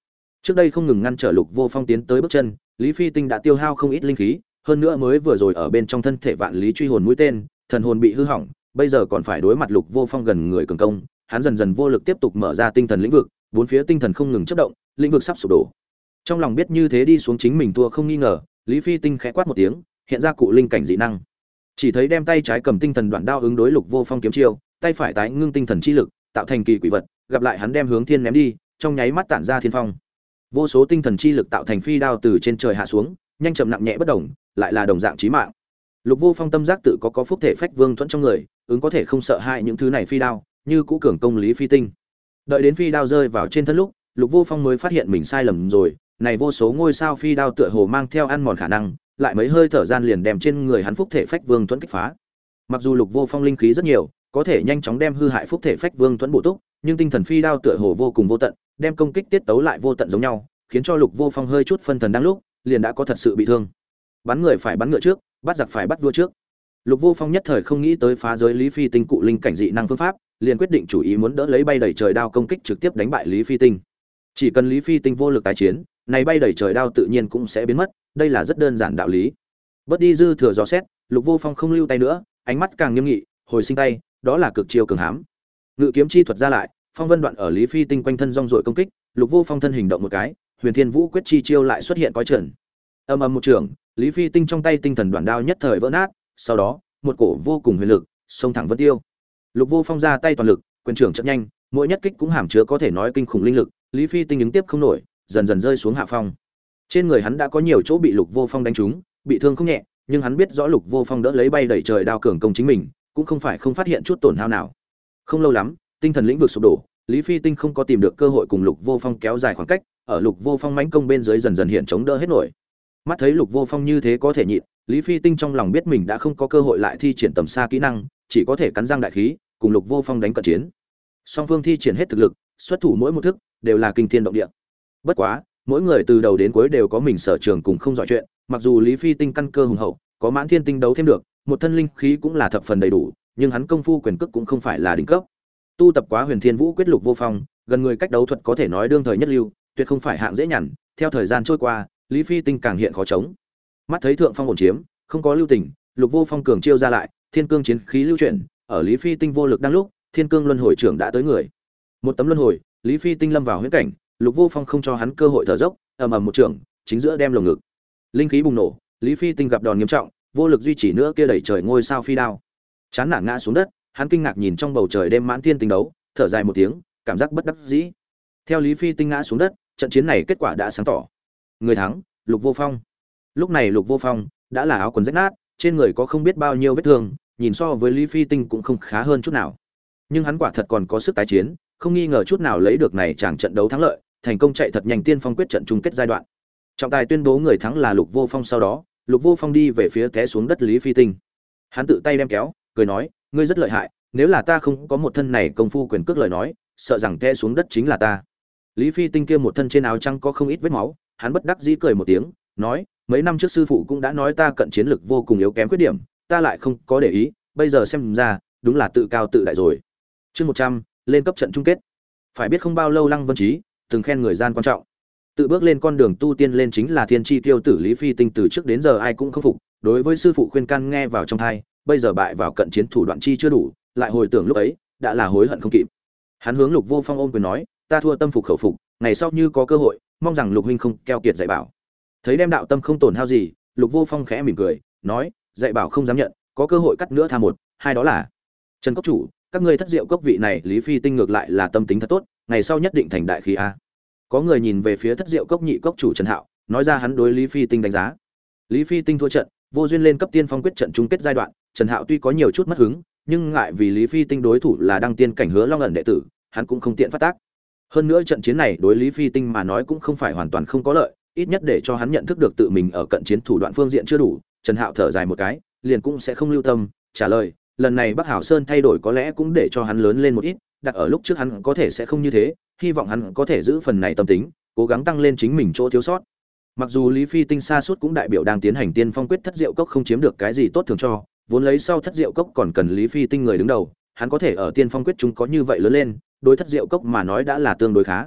Trước đây không ngừng ngăn trở Lục Vô Phong tiến tới bước chân, Lý Phi Tinh đã tiêu hao không ít linh khí, hơn nữa mới vừa rồi ở bên trong thân thể vạn lý truy hồn mũi tên, thần hồn bị hư hỏng, bây giờ còn phải đối mặt Lục Vô Phong gần người cường công, hắn dần dần vô lực tiếp tục mở ra tinh thần lĩnh vực, bốn phía tinh thần không ngừng chớp động, lĩnh vực sắp sụp đổ. Trong lòng biết như thế đi xuống chính mình thua không nghi ngờ, Lý Phi Tinh khẽ quát một tiếng, hiện ra cụ linh cảnh dị năng. Chỉ thấy đem tay trái cầm tinh thần đoạn đao ứng đối Lục Vô Phong kiếm chiêu, tay phải tái ngưng tinh thần chi lực, tạo thành kỳ quỷ vật, gặp lại hắn đem hướng thiên ném đi, trong nháy mắt tản ra thiên phong. Vô số tinh thần chi lực tạo thành phi đao từ trên trời hạ xuống, nhanh chậm nặng nhẹ bất đồng, lại là đồng dạng chí mạng. Lục Vô Phong tâm giác tự có phúc thể phách vương thuẫn trong người, ứng có thể không sợ hãi những thứ này phi đao, như cũ cường công Lý Phi Tinh. Đợi đến phi đao rơi vào trên thân lúc, Lục Vô Phong mới phát hiện mình sai lầm rồi, này vô số ngôi sao phi đao tựa hồ mang theo ăn mòn khả năng, lại mấy hơi thở gian liền đem trên người hắn phúc thể phách vương thuẫn kích phá. Mặc dù Lục Vô Phong linh khí rất nhiều, có thể nhanh chóng đem hư hại phúc thể phách vương thuẫn bổ túc, nhưng tinh thần phi đao tựa hồ vô cùng vô tận, đem công kích tiết tấu lại vô tận giống nhau, khiến cho Lục Vô Phong hơi chút phân thần đang lúc, liền đã có thật sự bị thương. Bắn người phải bắn ngựa trước, bắt giặc phải bắt vua trước. Lục Vô Phong nhất thời không nghĩ tới phá giới Lý Phi Tinh cụ linh cảnh dị năng phương pháp, liền quyết định chủ ý muốn đỡ lấy bay đầy trời đao công kích trực tiếp đánh bại Lý Phi Tinh. Chỉ cần Lý Phi Tinh vô lực tái chiến, này bay đầy trời đao tự nhiên cũng sẽ biến mất, đây là rất đơn giản đạo lý. Bớt đi dư thừa dò xét, Lục Vô Phong không lưu tay nữa, ánh mắt càng nghiêm nghị, hồi sinh tay, đó là cực chiêu cường hãm. Ngự kiếm chi thuật ra lại, phong vân đoạn ở Lý Phi Tinh quanh thân rong ruổi công kích, Lục Vô Phong thân hình động một cái, Huyền Thiên Vũ quyết chi chiêu lại xuất hiện coi trần. Âm ầm một trường, Lý Phi Tinh trong tay tinh thần đoạn đao nhất thời vỡ nát, sau đó, một cổ vô cùng huyền lực xông thẳng vân tiêu. Lục Vô Phong ra tay toàn lực, quyền trưởng chậm nhanh, mỗi nhất kích cũng hàm chứa có thể nói kinh khủng linh lực, Lý Phi Tinh ứng tiếp không nổi, dần dần rơi xuống hạ phong. Trên người hắn đã có nhiều chỗ bị Lục Vô Phong đánh trúng, bị thương không nhẹ, nhưng hắn biết rõ Lục Vô Phong đỡ lấy bay đẩy trời đao cường công chính mình, cũng không phải không phát hiện chút tổn hao nào. Không lâu lắm, tinh thần lĩnh vực sụp đổ, Lý Phi Tinh không có tìm được cơ hội cùng Lục Vô Phong kéo dài khoảng cách, ở Lục Vô Phong mãnh công bên dưới dần dần hiện chống đỡ hết nổi. Mắt thấy Lục Vô Phong như thế có thể nhịn, Lý Phi Tinh trong lòng biết mình đã không có cơ hội lại thi triển tầm xa kỹ năng, chỉ có thể cắn răng đại khí, cùng Lục Vô Phong đánh cận chiến. Song phương thi triển hết thực lực, xuất thủ mỗi một thức đều là kinh thiên động địa. Bất quá, mỗi người từ đầu đến cuối đều có mình sở trường cùng không giỏi chuyện, mặc dù Lý Phi Tinh căn cơ hùng hậu, có Mãn Thiên Tinh đấu thêm được, một thân linh khí cũng là thập phần đầy đủ, nhưng hắn công phu quyền cước cũng không phải là đỉnh cấp. Tu tập quá Huyền Thiên Vũ quyết Lục Vô Phong, gần người cách đấu thuật có thể nói đương thời nhất lưu, tuyệt không phải hạng dễ nhằn, theo thời gian trôi qua, Lý Phi Tinh càng hiện khó chống. Mắt thấy thượng phong ổn chiếm, không có lưu tình, Lục Vô Phong cường chiêu ra lại, thiên cương chiến khí lưu chuyển, ở Lý Phi Tinh vô lực đang lúc, thiên cương luân hồi trưởng đã tới người. Một tấm luân hồi, Lý Phi Tinh lâm vào huyễn cảnh, Lục Vô Phong không cho hắn cơ hội thở dốc, ầm ầm một trưởng, chính giữa đem lồng ngực. Linh khí bùng nổ, Lý Phi Tinh gặp đòn nghiêm trọng, vô lực duy trì nữa kia đẩy trời ngôi sao phi đao. Chán nản ngã xuống đất, hắn kinh ngạc nhìn trong bầu trời đêm Mãn Thiên Tinh đấu, thở dài một tiếng, cảm giác bất đắc dĩ. Theo Lý Phi Tinh ngã xuống đất, trận chiến này kết quả đã sáng tỏ. Người thắng, Lục Vô Phong. Lúc này Lục Vô Phong đã là áo quần rách nát, trên người có không biết bao nhiêu vết thương, nhìn so với Lý Phi Tinh cũng không khá hơn chút nào. Nhưng hắn quả thật còn có sức tái chiến, không nghi ngờ chút nào lấy được này chàng trận đấu thắng lợi, thành công chạy thật nhanh tiên phong quyết trận chung kết giai đoạn. Trọng tài tuyên bố người thắng là Lục Vô Phong, sau đó, Lục Vô Phong đi về phía té xuống đất Lý Phi Tinh. Hắn tự tay đem kéo, cười nói, ngươi rất lợi hại, nếu là ta không có một thân này công phu quyền cước lời nói, sợ rằng té xuống đất chính là ta. Lý Phi Tinh kia một thân trên áo trắng có không ít vết máu, hắn bất đắc dĩ cười một tiếng, nói, mấy năm trước sư phụ cũng đã nói ta cận chiến lực vô cùng yếu kém khuyết điểm, ta lại không có để ý, bây giờ xem ra, đúng là tự cao tự đại rồi. Chương 100, lên cấp trận chung kết. Phải biết không bao lâu Lăng Vân Chí từng khen người gian quan trọng. Tự bước lên con đường tu tiên lên chính là thiên chi tiêu tử Lý Phi Tinh, từ trước đến giờ ai cũng không phục, đối với sư phụ khuyên can nghe vào trong tai, bây giờ bại vào cận chiến thủ đoạn chi chưa đủ, lại hồi tưởng lúc ấy, đã là hối hận không kịp. Hắn hướng Lục Vô Phong ôm quyền nói, ta thua tâm phục khẩu phục, ngày sau như có cơ hội, mong rằng Lục huynh không keo kiệt dạy bảo. Thấy đem đạo tâm không tổn hao gì, Lục Vô Phong khẽ mỉm cười, nói, dạy bảo không dám nhận, có cơ hội cắt nữa tha một, hai đó là Trần Cốc chủ, các ngươi Thất Diệu Cốc vị này Lý Phi Tinh ngược lại là tâm tính thật tốt, ngày sau nhất định thành đại khí a. Có người nhìn về phía Thất Diệu Cốc nhị cốc chủ Trần Hạo, nói ra hắn đối Lý Phi Tinh đánh giá. Lý Phi Tinh thua trận, vô duyên lên cấp tiên phong quyết trận chung kết giai đoạn, Trần Hạo tuy có nhiều chút mất hứng, nhưng ngại vì Lý Phi Tinh đối thủ là đăng tiên cảnh Hứa Long ẩn đệ tử, hắn cũng không tiện phát tác. Hơn nữa trận chiến này đối Lý Phi Tinh mà nói cũng không phải hoàn toàn không có lợi, ít nhất để cho hắn nhận thức được tự mình ở cận chiến thủ đoạn phương diện chưa đủ. Trần Hạo thở dài một cái, liền cũng sẽ không lưu tâm, trả lời, lần này Bắc Hảo Sơn thay đổi có lẽ cũng để cho hắn lớn lên một ít, đặt ở lúc trước hắn có thể sẽ không như thế, hy vọng hắn có thể giữ phần này tâm tính, cố gắng tăng lên chính mình chỗ thiếu sót. Mặc dù Lý Phi Tinh xa suốt cũng đại biểu đang tiến hành tiên phong quyết Thất Diệu Cốc không chiếm được cái gì tốt thường cho, vốn lấy sau Thất Diệu Cốc còn cần Lý Phi Tinh người đứng đầu, hắn có thể ở tiên phong quyết chúng có như vậy lớn lên, đối Thất Diệu Cốc mà nói đã là tương đối khá.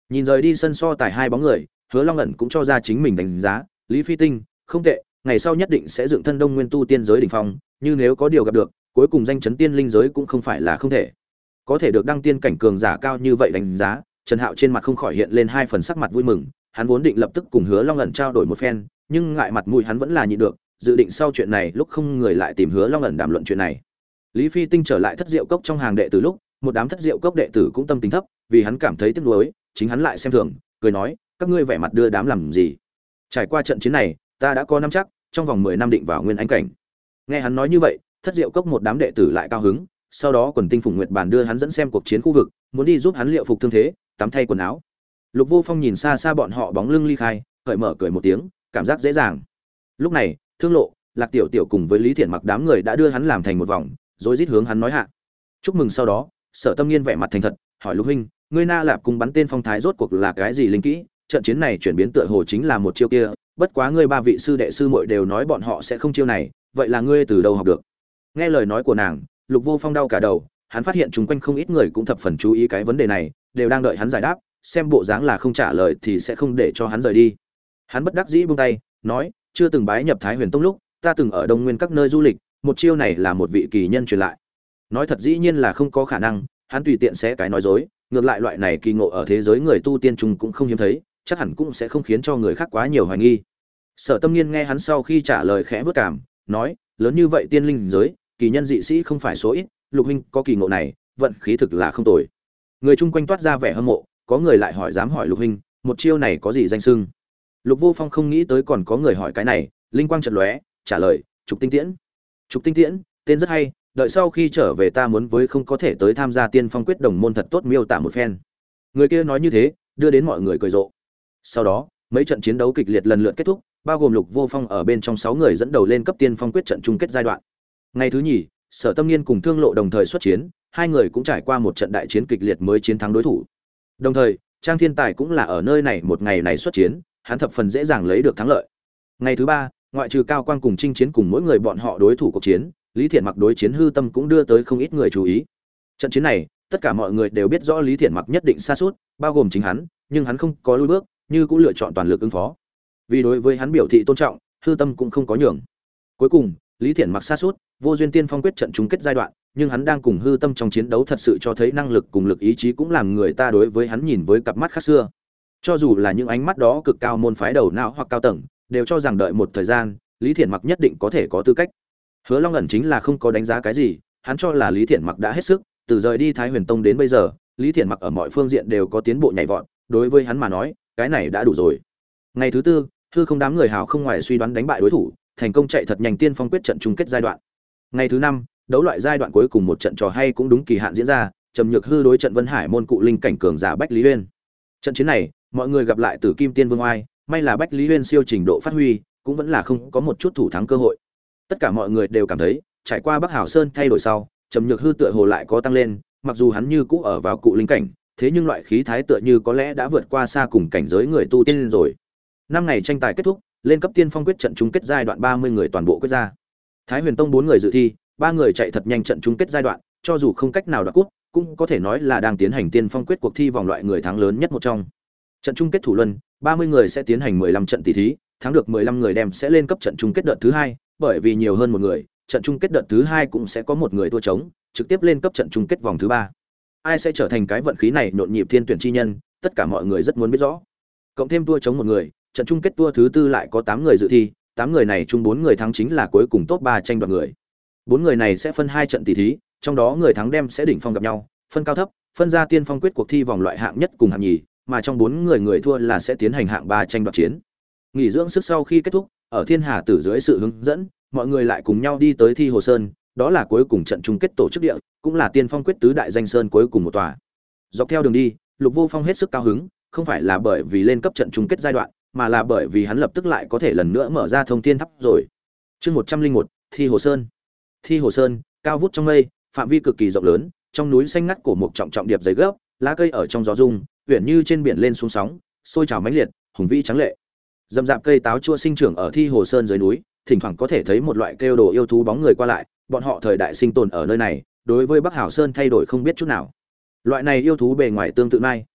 Nhìn rời đi sân so tài hai bóng người, Hứa Long ẩn cũng cho ra chính mình đánh giá, Lý Phi Tinh, không tệ, ngày sau nhất định sẽ dựng thân Đông Nguyên tu tiên giới đỉnh phong, nhưng nếu có điều gặp được, cuối cùng danh chấn tiên linh giới cũng không phải là không thể. Có thể được đăng tiên cảnh cường giả cao như vậy đánh giá, Trần Hạo trên mặt không khỏi hiện lên hai phần sắc mặt vui mừng, hắn vốn định lập tức cùng Hứa Long ẩn trao đổi một phen, nhưng ngại mặt mũi hắn vẫn là nhịn được, dự định sau chuyện này lúc không người lại tìm Hứa Long ẩn đàm luận chuyện này. Lý Phi Tinh trở lại Thất Diệu Cốc trong hàng đệ tử lúc, một đám Thất Diệu Cốc đệ tử cũng tâm tính thấp, vì hắn cảm thấy tiếc nuối, chính hắn lại xem thường, cười nói, các ngươi vẻ mặt đưa đám làm gì? Trải qua trận chiến này, ta đã có nắm chắc, trong vòng 10 năm định vào nguyên anh cảnh. Nghe hắn nói như vậy, Thất Diệu Cốc một đám đệ tử lại cao hứng, sau đó Quần Tinh Phụng Nguyệt Bàn đưa hắn dẫn xem cuộc chiến khu vực, muốn đi giúp hắn liệu phục thương thế, tắm thay quần áo. Lục Vô Phong nhìn xa xa bọn họ bóng lưng ly khai, cởi mở cười một tiếng, cảm giác dễ dàng. Lúc này, Thương Lộ, Lạc Tiểu Tiểu cùng với Lý Thiển Mặc đám người đã đưa hắn làm thành một vòng, rồi rít hướng hắn nói hạ. Chúc mừng sau đó, Sở Tâm Nghiên vẻ mặt thành thật, hỏi Lục huynh, ngươi Na Lạp cùng bắn tên phong thái rốt cuộc là cái gì linh kỹ? Trận chiến này chuyển biến tựa hồ chính là một chiêu kia, bất quá ngươi ba vị sư đệ sư muội đều nói bọn họ sẽ không chiêu này, vậy là ngươi từ đâu học được? Nghe lời nói của nàng, Lục Vô Phong đau cả đầu, hắn phát hiện chung quanh không ít người cũng thập phần chú ý cái vấn đề này, đều đang đợi hắn giải đáp, xem bộ dáng là không trả lời thì sẽ không để cho hắn rời đi. Hắn bất đắc dĩ buông tay, nói, chưa từng bái nhập Thái Huyền Tông lúc, ta từng ở Đông Nguyên các nơi du lịch, một chiêu này là một vị kỳ nhân truyền lại. Nói thật dĩ nhiên là không có khả năng, hắn tùy tiện sẽ cái nói dối, ngược lại loại này kỳ ngộ ở thế giới người tu tiên chung cũng không hiếm thấy, chắc hẳn cũng sẽ không khiến cho người khác quá nhiều hoài nghi. Sở Tâm Nghiên nghe hắn sau khi trả lời khẽ vớt cảm, nói, lớn như vậy tiên linh giới, kỳ nhân dị sĩ không phải số ít, Lục huynh có kỳ ngộ này, vận khí thực là không tồi. Người chung quanh toát ra vẻ hâm mộ, có người lại hỏi dám hỏi Lục huynh, một chiêu này có gì danh xưng? Lục Vô Phong không nghĩ tới còn có người hỏi cái này, linh quang chợt lóe, trả lời, Trục Tinh Tiễn. Trục Tinh Tiễn, tên rất hay, đợi sau khi trở về ta muốn với không có thể tới tham gia Tiên Phong Quyết đồng môn thật tốt miêu tả một phen. Người kia nói như thế, đưa đến mọi người cười rộ. Sau đó, mấy trận chiến đấu kịch liệt lần lượt kết thúc, bao gồm Lục Vô Phong ở bên trong 6 người dẫn đầu lên cấp Tiên Phong Quyết trận chung kết giai đoạn. Ngày thứ nhì, Sở Tâm Nghiên cùng Thương Lộ đồng thời xuất chiến, hai người cũng trải qua một trận đại chiến kịch liệt mới chiến thắng đối thủ. Đồng thời, Trang Thiên Tài cũng là ở nơi này một ngày này xuất chiến, hắn thập phần dễ dàng lấy được thắng lợi. Ngày thứ ba, ngoại trừ Cao Quang cùng Trinh Chiến cùng mỗi người bọn họ đối thủ cuộc chiến, Lý Thiện Mặc đối chiến Hư Tâm cũng đưa tới không ít người chú ý. Trận chiến này, tất cả mọi người đều biết rõ Lý Thiện Mặc nhất định sa sút, bao gồm chính hắn, nhưng hắn không có lùi bước, như cũng lựa chọn toàn lực ứng phó. Vì đối với hắn biểu thị tôn trọng, Hư Tâm cũng không có nhường. Cuối cùng, Lý Thiện Mặc sa sút, vô duyên Tiên Phong Quyết trận chung kết giai đoạn, nhưng hắn đang cùng Hư Tâm trong chiến đấu thật sự cho thấy năng lực cùng lực ý chí cũng làm người ta đối với hắn nhìn với cặp mắt khác xưa. Cho dù là những ánh mắt đó cực cao môn phái đầu não hoặc cao tầng, đều cho rằng đợi một thời gian, Lý Thiện Mặc nhất định có thể có tư cách. Hứa Long ẩn chính là không có đánh giá cái gì, hắn cho là Lý Thiện Mặc đã hết sức, từ rời đi Thái Huyền Tông đến bây giờ, Lý Thiện Mặc ở mọi phương diện đều có tiến bộ nhảy vọt, đối với hắn mà nói, cái này đã đủ rồi. Ngày thứ tư, hư không đám người hào không ngoài suy đoán đánh bại đối thủ, thành công chạy thật nhanh Tiên Phong Quyết trận chung kết giai đoạn. Ngày thứ năm, đấu loại giai đoạn cuối cùng một trận trò hay cũng đúng kỳ hạn diễn ra, Trầm Nhược Hư đối trận Vân Hải môn cụ linh cảnh cường giả Bách Lý Uyên. Trận chiến này, mọi người gặp lại Tử Kim Tiên Vương oai, may là Bách Lý Uyên siêu trình độ phát huy, cũng vẫn là không có một chút thủ thắng cơ hội. Tất cả mọi người đều cảm thấy, trải qua Bắc Hảo Sơn thay đổi sau, Trầm Nhược Hư tựa hồ lại có tăng lên, mặc dù hắn như cũ ở vào cụ linh cảnh, thế nhưng loại khí thái tựa như có lẽ đã vượt qua xa cùng cảnh giới người tu tiên rồi. 5 ngày tranh tài kết thúc, lên cấp Tiên Phong Quyết trận chung kết giai đoạn 30 người toàn bộ quyết ra. Thái Huyền Tông 4 người dự thi, 3 người chạy thật nhanh trận chung kết giai đoạn, cho dù không cách nào đoạt cúp, cũng có thể nói là đang tiến hành Tiên Phong Quyết cuộc thi vòng loại người thắng lớn nhất một trong. Trận chung kết thủ luân, 30 người sẽ tiến hành 15 trận tỷ thí, thắng được 15 người đem sẽ lên cấp trận chung kết đợt thứ 2, bởi vì nhiều hơn một người, trận chung kết đợt thứ 2 cũng sẽ có một người thua trống, trực tiếp lên cấp trận chung kết vòng thứ 3. Ai sẽ trở thành cái vận khí này nhộn nhịp thiên tuyển chi nhân, tất cả mọi người rất muốn biết rõ. Cộng thêm thua trống một người, trận chung kết tour thứ 4 lại có 8 người dự thi, 8 người này chung 4 người thắng chính là cuối cùng top 3 tranh đoạt người. 4 người này sẽ phân 2 trận tỷ thí, trong đó người thắng đem sẽ đỉnh phong gặp nhau, phân cao thấp, phân ra Tiên Phong Quyết cuộc thi vòng loại hạng nhất cùng hạng nhì, mà trong 4 người người thua là sẽ tiến hành hạng 3 tranh đoạt chiến. Nghỉ dưỡng sức sau khi kết thúc, ở Thiên Hà Tử dưới sự hướng dẫn, mọi người lại cùng nhau đi tới Thi Hồ Sơn, đó là cuối cùng trận chung kết tổ chức địa, cũng là Tiên Phong Quyết tứ đại danh sơn cuối cùng một tòa. Dọc theo đường đi, Lục Vô Phong hết sức cao hứng, không phải là bởi vì lên cấp trận chung kết giai đoạn, mà là bởi vì hắn lập tức lại có thể lần nữa mở ra thông thiên tháp rồi. Chương 101, Thi Hồ Sơn. Thi Hồ Sơn, cao vút trong mây, phạm vi cực kỳ rộng lớn, trong núi xanh ngắt cổ mục trọng trọng điệp giấy gấp, lá cây ở trong gió rung, uyển như trên biển lên xuống sóng, sôi trào mãnh liệt, hùng vĩ trắng lệ. Dầm dạp cây táo chua sinh trưởng ở Thi Hồ Sơn dưới núi, thỉnh thoảng có thể thấy một loại kêu đồ yêu thú bóng người qua lại, bọn họ thời đại sinh tồn ở nơi này, đối với Bắc Hảo Sơn thay đổi không biết chút nào. Loại này yêu thú bề ngoài tương tự mai,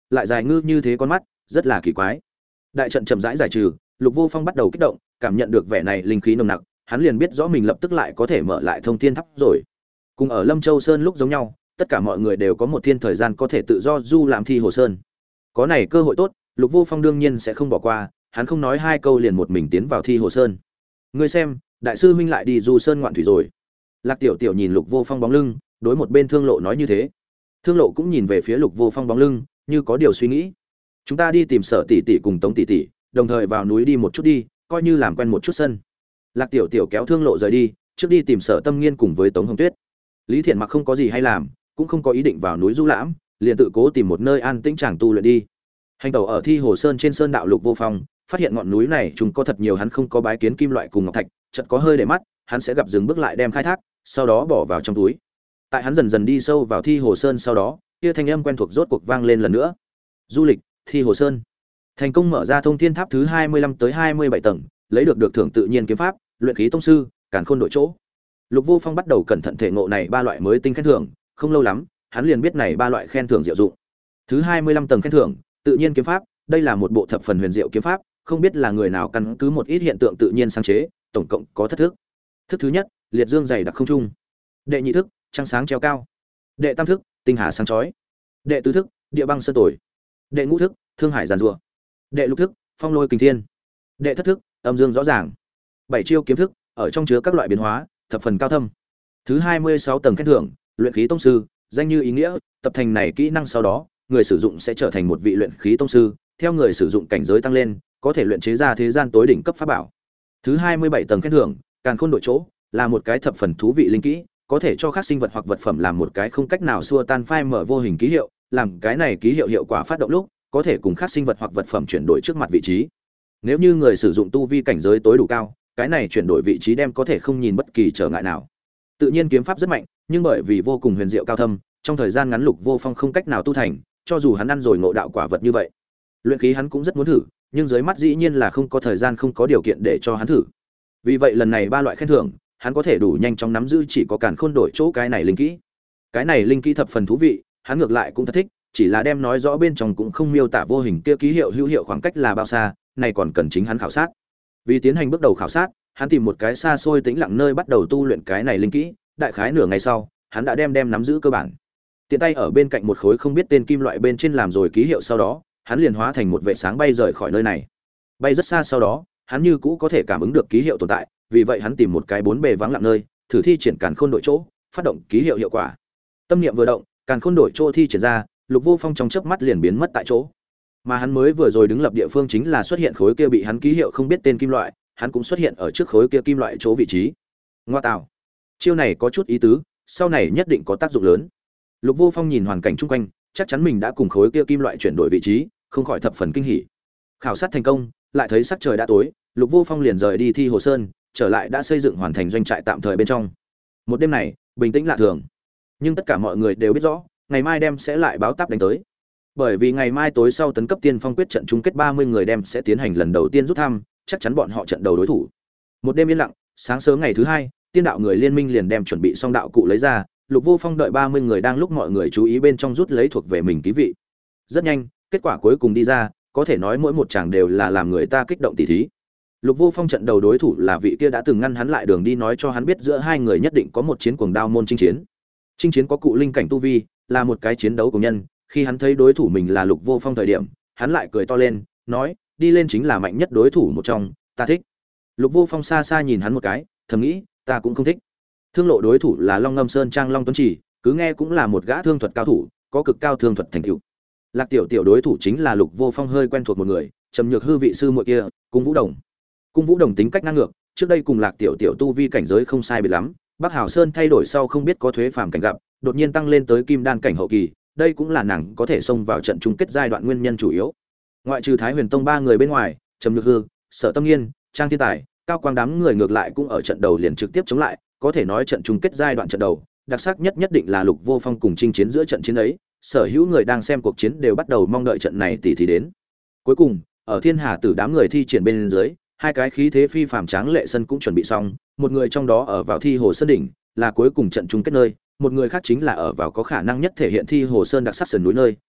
lại dài ngư như thế con mắt, rất là kỳ quái. Đại trận chậm rãi giải trừ, Lục Vô Phong bắt đầu kích động, cảm nhận được vẻ này linh khí nồng nặc, hắn liền biết rõ mình lập tức lại có thể mở lại thông thiên tháp rồi. Cùng ở Lâm Châu Sơn lúc giống nhau, tất cả mọi người đều có một thiên thời gian có thể tự do du làm thi hồ sơn. Có này cơ hội tốt, Lục Vô Phong đương nhiên sẽ không bỏ qua, hắn không nói hai câu liền một mình tiến vào thi hồ sơn. Ngươi xem, đại sư huynh lại đi du sơn ngoạn thủy rồi. Lạc Tiểu Tiểu nhìn Lục Vô Phong bóng lưng, đối một bên Thương Lộ nói như thế. Thương Lộ cũng nhìn về phía Lục Vô Phong bóng lưng, như có điều suy nghĩ. Chúng ta đi tìm Sở tỷ tỷ cùng Tống tỷ tỷ, đồng thời vào núi đi một chút đi, coi như làm quen một chút sân. Lạc Tiểu Tiểu kéo Thương Lộ rời đi, trước đi tìm Sở Tâm Nghiên cùng với Tống Hồng Tuyết. Lý Thiện Mặc không có gì hay làm, cũng không có ý định vào núi du lãm, liền tự cố tìm một nơi an tĩnh chàng tu luyện đi. Hành tẩu ở Thi Hồ Sơn trên sơn đạo, Lục Vô Phong phát hiện ngọn núi này chúng có thật nhiều hắn không có bái kiến kim loại cùng ngọc thạch, chợt có hơi để mắt, hắn sẽ gặp dừng bước lại đem khai thác, sau đó bỏ vào trong túi. Tại hắn dần dần đi sâu vào Thi Hồ Sơn sau đó, kia thanh âm quen thuộc rốt cuộc vang lên lần nữa. Du lịch, Thi Hồ Sơn. Thành công mở ra thông thiên tháp thứ 25 tới 27 tầng, lấy được thưởng tự nhiên kiếm pháp, luyện khí tông sư, càn khôn đội chỗ. Lục Vô Phong bắt đầu cẩn thận thể ngộ này ba loại mới tinh khen thưởng, không lâu lắm, hắn liền biết này ba loại khen thưởng diệu dụng. Thứ 25 tầng khen thưởng, tự nhiên kiếm pháp, đây là một bộ thập phần huyền diệu kiếm pháp, không biết là người nào căn cứ một ít hiện tượng tự nhiên sáng chế, tổng cộng có thất thức. Thức thứ nhất, liệt dương dày đặc không trung. Đệ nhị thức, trăng sáng treo cao. Đệ tam thức, tinh hà sáng chói. Đệ tứ thức, địa băng sơn tồi. Đệ ngũ thức, thương hải giàn rủa. Đệ lục thức, phong lôi kình thiên. Đệ thất thức, âm dương rõ ràng. 7 chiêu kiếm thức, ở trong chứa các loại biến hóa, thập phần cao thâm. Thứ 26 tầng khen thưởng, luyện khí tông sư, danh như ý nghĩa, tập thành này kỹ năng sau đó, người sử dụng sẽ trở thành một vị luyện khí tông sư, theo người sử dụng cảnh giới tăng lên, có thể luyện chế ra thế gian tối đỉnh cấp pháp bảo. Thứ 27 tầng khen thưởng, càn khôn đội chỗ, là một cái thập phần thú vị linh kỹ, có thể cho các sinh vật hoặc vật phẩm làm một cái không cách nào xua tan phai mở vô hình ký hiệu, làm cái này ký hiệu hiệu quả phát động lúc, có thể cùng các sinh vật hoặc vật phẩm chuyển đổi trước mặt vị trí. Nếu như người sử dụng tu vi cảnh giới tối đủ cao, cái này chuyển đổi vị trí đem có thể không nhìn bất kỳ trở ngại nào. Tự nhiên kiếm pháp rất mạnh, nhưng bởi vì vô cùng huyền diệu cao thâm, trong thời gian ngắn Lục Vô Phong không cách nào tu thành, cho dù hắn ăn rồi ngộ đạo quả vật như vậy. Luyện khí hắn cũng rất muốn thử, nhưng dưới mắt dĩ nhiên là không có thời gian không có điều kiện để cho hắn thử. Vì vậy lần này ba loại khen thưởng, hắn có thể đủ nhanh chóng nắm giữ chỉ có càn khôn đổi chỗ cái này linh kỹ. Cái này linh kỹ thập phần thú vị, hắn ngược lại cũng thật thích, chỉ là đem nói rõ bên trong cũng không miêu tả vô hình kia ký hiệu hữu hiệu khoảng cách là bao xa, này còn cần chính hắn khảo sát. Vì tiến hành bước đầu khảo sát, hắn tìm một cái xa xôi tĩnh lặng nơi bắt đầu tu luyện cái này linh kỹ, đại khái nửa ngày sau, hắn đã đem nắm giữ cơ bản. Tiện tay ở bên cạnh một khối không biết tên kim loại bên trên làm rồi ký hiệu sau đó, hắn liền hóa thành một vệ sáng bay rời khỏi nơi này. Bay rất xa sau đó, hắn như cũ có thể cảm ứng được ký hiệu tồn tại, vì vậy hắn tìm một cái bốn bề vắng lặng nơi, thử thi triển càn khôn đội chỗ, phát động ký hiệu hiệu quả. Tâm niệm vừa động, càn khôn đổi chỗ thi triển ra, Lục Vô Phong trong chớp mắt liền biến mất tại chỗ. Mà hắn mới vừa rồi đứng lập địa phương chính là xuất hiện khối kia bị hắn ký hiệu không biết tên kim loại, hắn cũng xuất hiện ở trước khối kia kim loại chỗ vị trí. Ngoa tạo, chiêu này có chút ý tứ, sau này nhất định có tác dụng lớn. Lục Vô Phong nhìn hoàn cảnh chung quanh, chắc chắn mình đã cùng khối kia kim loại chuyển đổi vị trí, không khỏi thập phần kinh hỉ. Khảo sát thành công, lại thấy sắc trời đã tối, Lục Vô Phong liền rời đi Thi Hồ Sơn, trở lại đã xây dựng hoàn thành doanh trại tạm thời bên trong. Một đêm này, bình tĩnh lạ thường. Nhưng tất cả mọi người đều biết rõ, ngày mai đem sẽ lại báo táp đánh tới. Bởi vì ngày mai tối sau tấn cấp tiên phong quyết trận chung kết 30 người đem sẽ tiến hành lần đầu tiên rút thăm, chắc chắn bọn họ trận đầu đối thủ. Một đêm yên lặng, sáng sớm ngày thứ hai, tiên đạo người liên minh liền đem chuẩn bị xong đạo cụ lấy ra, Lục Vô Phong đợi 30 người đang lúc mọi người chú ý bên trong rút lấy thuộc về mình ký vị. Rất nhanh, kết quả cuối cùng đi ra, có thể nói mỗi một chàng đều là làm người ta kích động tỉ thí. Lục Vô Phong trận đầu đối thủ là vị kia đã từng ngăn hắn lại đường đi nói cho hắn biết giữa hai người nhất định có một chiến cuồng đao môn chinh chiến. Chinh chiến có cụ linh cảnh tu vi, là một cái chiến đấu của nhân, khi hắn thấy đối thủ mình là Lục Vô Phong thời điểm, hắn lại cười to lên, nói, đi lên chính là mạnh nhất đối thủ một trong, ta thích. Lục Vô Phong xa xa nhìn hắn một cái, thầm nghĩ, ta cũng không thích. Thương lộ đối thủ là Long Ngâm Sơn Trang Long Tuấn Chỉ, cứ nghe cũng là một gã thương thuật cao thủ, có cực cao thương thuật thành tựu. Lạc Tiểu Tiểu đối thủ chính là Lục Vô Phong hơi quen thuộc một người, Trầm Nhược Hư vị sư muội kia, Cung Vũ Đồng. Cung Vũ Đồng tính cách ngang ngược, trước đây cùng Lạc Tiểu Tiểu tu vi cảnh giới không sai biệt lắm, Bắc Hào Sơn thay đổi sau không biết có thuế phàm cảnh gặp, đột nhiên tăng lên tới kim đan cảnh hậu kỳ, đây cũng là nàng có thể xông vào trận chung kết giai đoạn nguyên nhân chủ yếu. Ngoại trừ Thái Huyền Tông ba người bên ngoài, Trầm Nhược Hư, Sở Tâm Nghiên, Trang Thiên Tài, Cao Quang đám người ngược lại cũng ở trận đầu liền trực tiếp chống lại, có thể nói trận chung kết giai đoạn trận đầu, đặc sắc nhất nhất định là Lục Vô Phong cùng chinh chiến giữa trận chiến ấy, sở hữu người đang xem cuộc chiến đều bắt đầu mong đợi trận này tỉ thí đến. Cuối cùng, ở Thiên Hà Tử đám người thi triển bên dưới, hai cái khí thế phi phàm tráng lệ sân cũng chuẩn bị xong, một người trong đó ở vào Thi Hồ Sơn đỉnh, là cuối cùng trận chung kết nơi, một người khác chính là ở vào có khả năng nhất thể hiện Thi Hồ Sơn đặc sắc sườn núi nơi,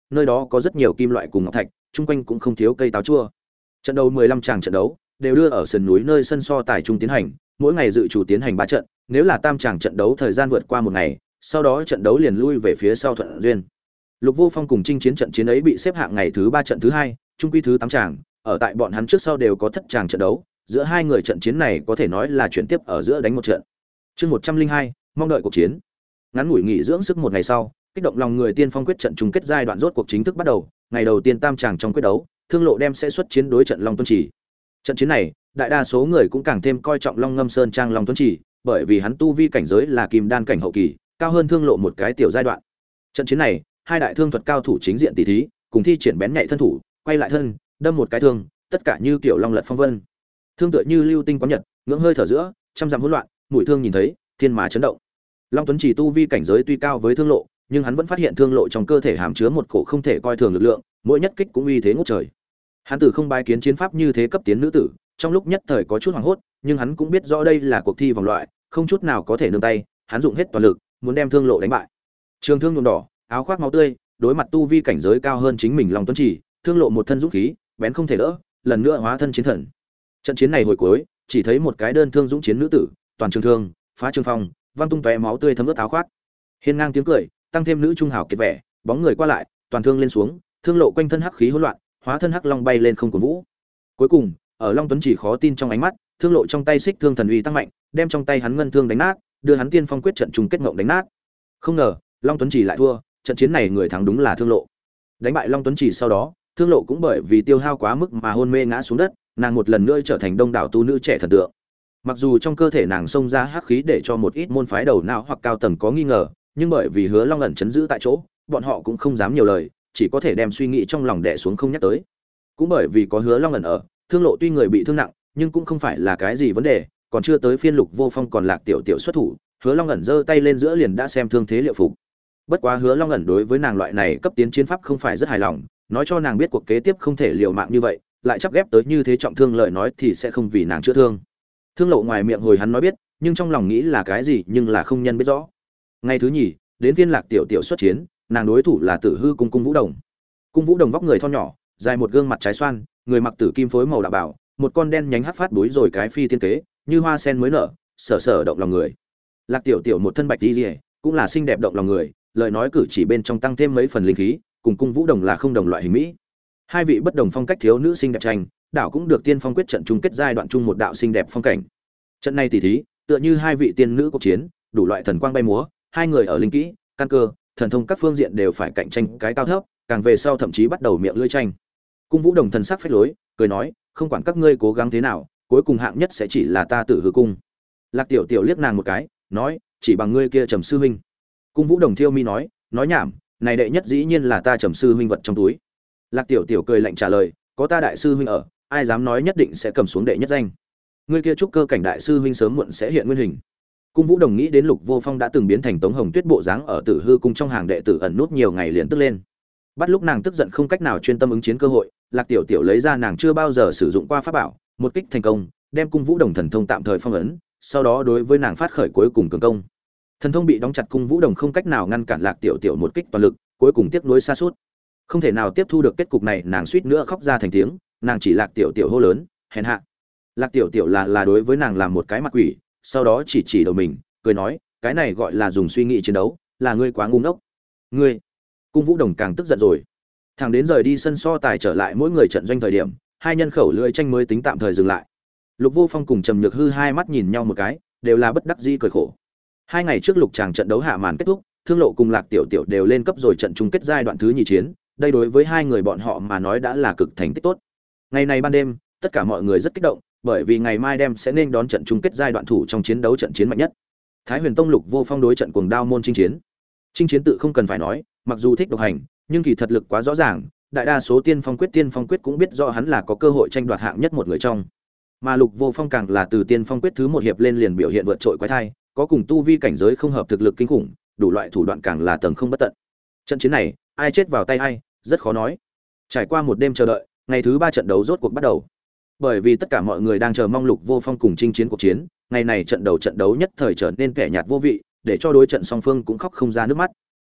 nơi đó có rất nhiều kim loại cùng ngọc thạch, chung quanh cũng không thiếu cây táo chua. Trận đấu 15 tràng trận đấu đều đưa ở sườn núi nơi sân so tài trung tiến hành, mỗi ngày dự chủ tiến hành 3 trận, nếu là tam tràng trận đấu thời gian vượt qua một ngày, sau đó trận đấu liền lui về phía sau thuận duyên. Lục Vô Phong cùng Trinh Chiến trận chiến ấy bị xếp hạng ngày thứ 3 trận thứ 2, trung quy thứ 8 tràng, ở tại bọn hắn trước sau đều có thất tràng trận đấu, giữa hai người trận chiến này có thể nói là chuyển tiếp ở giữa đánh một trận. Chương 102, mong đợi cuộc chiến. Ngắn ngủi nghỉ dưỡng sức một ngày sau, kích động lòng người tiên phong quyết trận chung kết giai đoạn rốt cuộc chính thức bắt đầu, ngày đầu tiên tam tràng trong quyết đấu, Thương Lộ đem sẽ xuất chiến đối trận Long Tuấn Chỉ. Trận chiến này, đại đa số người cũng càng thêm coi trọng Long Ngâm Sơn trang Long Tuấn Chỉ, bởi vì hắn tu vi cảnh giới là kim đan cảnh hậu kỳ, cao hơn Thương Lộ một cái tiểu giai đoạn. Trận chiến này, hai đại thương thuật cao thủ chính diện tỷ thí, cùng thi triển bén nhạy thân thủ, quay lại thân, đâm một cái thương, tất cả như kiểu long lật phong vân. Thương tựa như lưu tinh quán nhật, ngưỡng hơi thở giữa, trăm dặm hỗn loạn, mũi thương nhìn thấy, thiên mà chấn động. Long Tuấn Chỉ tu vi cảnh giới tuy cao với Thương Lộ, nhưng hắn vẫn phát hiện Thương Lộ trong cơ thể hàm chứa một cổ không thể coi thường lực lượng, mỗi nhất kích cũng uy thế ngút trời. Hắn tử không bái kiến chiến pháp như thế cấp tiến nữ tử, trong lúc nhất thời có chút hoảng hốt, nhưng hắn cũng biết rõ đây là cuộc thi vòng loại, không chút nào có thể nương tay, hắn dùng hết toàn lực, muốn đem Thương Lộ đánh bại. Trường thương nhuộm đỏ, áo khoác máu tươi, đối mặt tu vi cảnh giới cao hơn chính mình Long Tuấn Chỉ, Thương Lộ một thân dũng khí, bén không thể đỡ, lần nữa hóa thân chiến thần. Trận chiến này hồi cuối, chỉ thấy một cái đơn thương dũng chiến nữ tử, toàn trường thương, phá trường phong, văng tung tóe máu tươi thấm ướt áo khoác. Hiên ngang tiếng cười, tăng thêm nữ trung hào kiệt vẻ, bóng người qua lại, toàn thương lên xuống, Thương Lộ quanh thân hắc khí hỗn loạn, hóa thân hắc long bay lên không cổ vũ. Cuối cùng, ở Long Tuấn Chỉ khó tin trong ánh mắt, Thương Lộ trong tay xích thương thần uy tăng mạnh, đem trong tay hắn ngân thương đánh nát, đưa hắn tiên phong quyết trận chung kết ngộng đánh nát. Không ngờ, Long Tuấn Chỉ lại thua, trận chiến này người thắng đúng là Thương Lộ. Đánh bại Long Tuấn Chỉ sau đó, Thương Lộ cũng bởi vì tiêu hao quá mức mà hôn mê ngã xuống đất, nàng một lần nữa trở thành đông đảo tu nữ trẻ thần tượng. Mặc dù trong cơ thể nàng xông ra hắc khí để cho một ít môn phái đầu não hoặc cao tầng có nghi ngờ, nhưng bởi vì Hứa Long ẩn chấn giữ tại chỗ, bọn họ cũng không dám nhiều lời, chỉ có thể đem suy nghĩ trong lòng đè xuống không nhắc tới. Cũng bởi vì có Hứa Long ẩn ở, Thương Lộ tuy người bị thương nặng, nhưng cũng không phải là cái gì vấn đề, còn chưa tới phiên Lục Vô Phong còn Lạc Tiểu Tiểu xuất thủ, Hứa Long ẩn giơ tay lên giữa liền đã xem thương thế liệu phục. Bất quá Hứa Long ẩn đối với nàng loại này cấp tiến chiến pháp không phải rất hài lòng, nói cho nàng biết cuộc kế tiếp không thể liều mạng như vậy, lại chắp ghép tới như thế trọng thương lời nói thì sẽ không vì nàng chữa thương. Thương Lộ ngoài miệng hồi hắn nói biết, nhưng trong lòng nghĩ là cái gì nhưng là không nhân biết rõ. Ngày thứ nhì, đến phiên Lạc Tiểu Tiểu xuất chiến, nàng đối thủ là Tử Hư cung Cung Vũ Đồng. Cung Vũ Đồng vóc người thon nhỏ, dài một gương mặt trái xoan, người mặc tử kim phối màu đạo bảo, một con đen nhánh hắc phát búi rồi cái phi tiên kế, như hoa sen mới nở, sở sở động lòng người. Lạc Tiểu Tiểu một thân bạch y liễu, cũng là xinh đẹp động lòng người, lời nói cử chỉ bên trong tăng thêm mấy phần linh khí, cùng Cung Vũ Đồng là không đồng loại hình mỹ. Hai vị bất đồng phong cách thiếu nữ xinh đẹp tranh, đảo cũng được tiên phong quyết trận chung kết giai đoạn chung một đạo xinh đẹp phong cảnh. Trận này tỉ thí, tựa như hai vị tiên nữ cuộc chiến, đủ loại thần quang bay múa, hai người ở linh kỹ, căn cơ, thần thông các phương diện đều phải cạnh tranh cái cao thấp, càng về sau thậm chí bắt đầu miệng lưỡi tranh. Cung Vũ Đồng thần sắc phách lối, cười nói, không quản các ngươi cố gắng thế nào, cuối cùng hạng nhất sẽ chỉ là ta Tử Hư cung. Lạc Tiểu Tiểu liếc nàng một cái, nói, chỉ bằng ngươi kia Trầm sư huynh. Cung Vũ Đồng thiêu mi nói nhảm, này đệ nhất dĩ nhiên là ta Trầm sư huynh vật trong túi. Lạc Tiểu Tiểu cười lạnh trả lời, có ta đại sư huynh ở, ai dám nói nhất định sẽ cầm xuống đệ nhất danh. Ngươi kia trúc cơ cảnh đại sư huynh sớm muộn sẽ hiện nguyên hình. Cung Vũ Đồng nghĩ đến Lục Vô Phong đã từng biến thành Tống Hồng Tuyết bộ dáng ở Tử Hư cung trong hàng đệ tử ẩn nút nhiều ngày liền tức lên. Bắt lúc nàng tức giận không cách nào chuyên tâm ứng chiến cơ hội, Lạc Tiểu Tiểu lấy ra nàng chưa bao giờ sử dụng qua pháp bảo, một kích thành công, đem Cung Vũ Đồng thần thông tạm thời phong ấn, sau đó đối với nàng phát khởi cuối cùng cường công. Thần thông bị đóng chặt, Cung Vũ Đồng không cách nào ngăn cản Lạc Tiểu Tiểu một kích toàn lực, cuối cùng tiếc nuối sa sút. Không thể nào tiếp thu được kết cục này, nàng suýt nữa khóc ra thành tiếng, nàng chỉ Lạc Tiểu Tiểu hô lớn, hèn hạ. Lạc Tiểu Tiểu là đối với nàng làm một cái mặt quỷ, sau đó chỉ đầu mình, cười nói, cái này gọi là dùng suy nghĩ chiến đấu, là ngươi quá ngu ngốc. Ngươi. Cung Vũ Đồng càng tức giận rồi. Thằng đến rời đi sân so tài trở lại mỗi người trận doanh thời điểm, hai nhân khẩu lưỡi tranh mới tính tạm thời dừng lại. Lục Vô Phong cùng Trầm Nhược Hư hai mắt nhìn nhau một cái, đều là bất đắc dĩ cười khổ. Hai ngày trước lục tràng trận đấu hạ màn kết thúc, Thương Lộ cùng Lạc Tiểu Tiểu đều lên cấp rồi trận chung kết giai đoạn thứ nhì chiến, đây đối với hai người bọn họ mà nói đã là cực thành tích tốt. Ngày này ban đêm, tất cả mọi người rất kích động, bởi vì ngày mai đem sẽ nên đón trận chung kết giai đoạn thủ trong chiến đấu trận chiến mạnh nhất. Thái Huyền Tông Lục Vô Phong đối trận Cuồng Đao môn chinh chiến. Chinh chiến tự không cần phải nói, mặc dù thích độc hành, nhưng kỳ thật lực quá rõ ràng, đại đa số tiên phong quyết cũng biết rõ hắn là có cơ hội tranh đoạt hạng nhất một người trong. Mà Lục Vô Phong càng là từ tiên phong quyết thứ một hiệp lên liền biểu hiện vượt trội quái thai, có cùng tu vi cảnh giới không hợp thực lực kinh khủng, đủ loại thủ đoạn càng là tầng không bất tận. Trận chiến này, ai chết vào tay ai, rất khó nói. Trải qua một đêm chờ đợi, ngày thứ 3 trận đấu rốt cuộc bắt đầu. Bởi vì tất cả mọi người đang chờ mong Lục Vô Phong cùng chinh chiến cuộc chiến, ngày này trận đấu nhất thời trở nên kẻ nhạt vô vị, để cho đối trận song phương cũng khóc không ra nước mắt.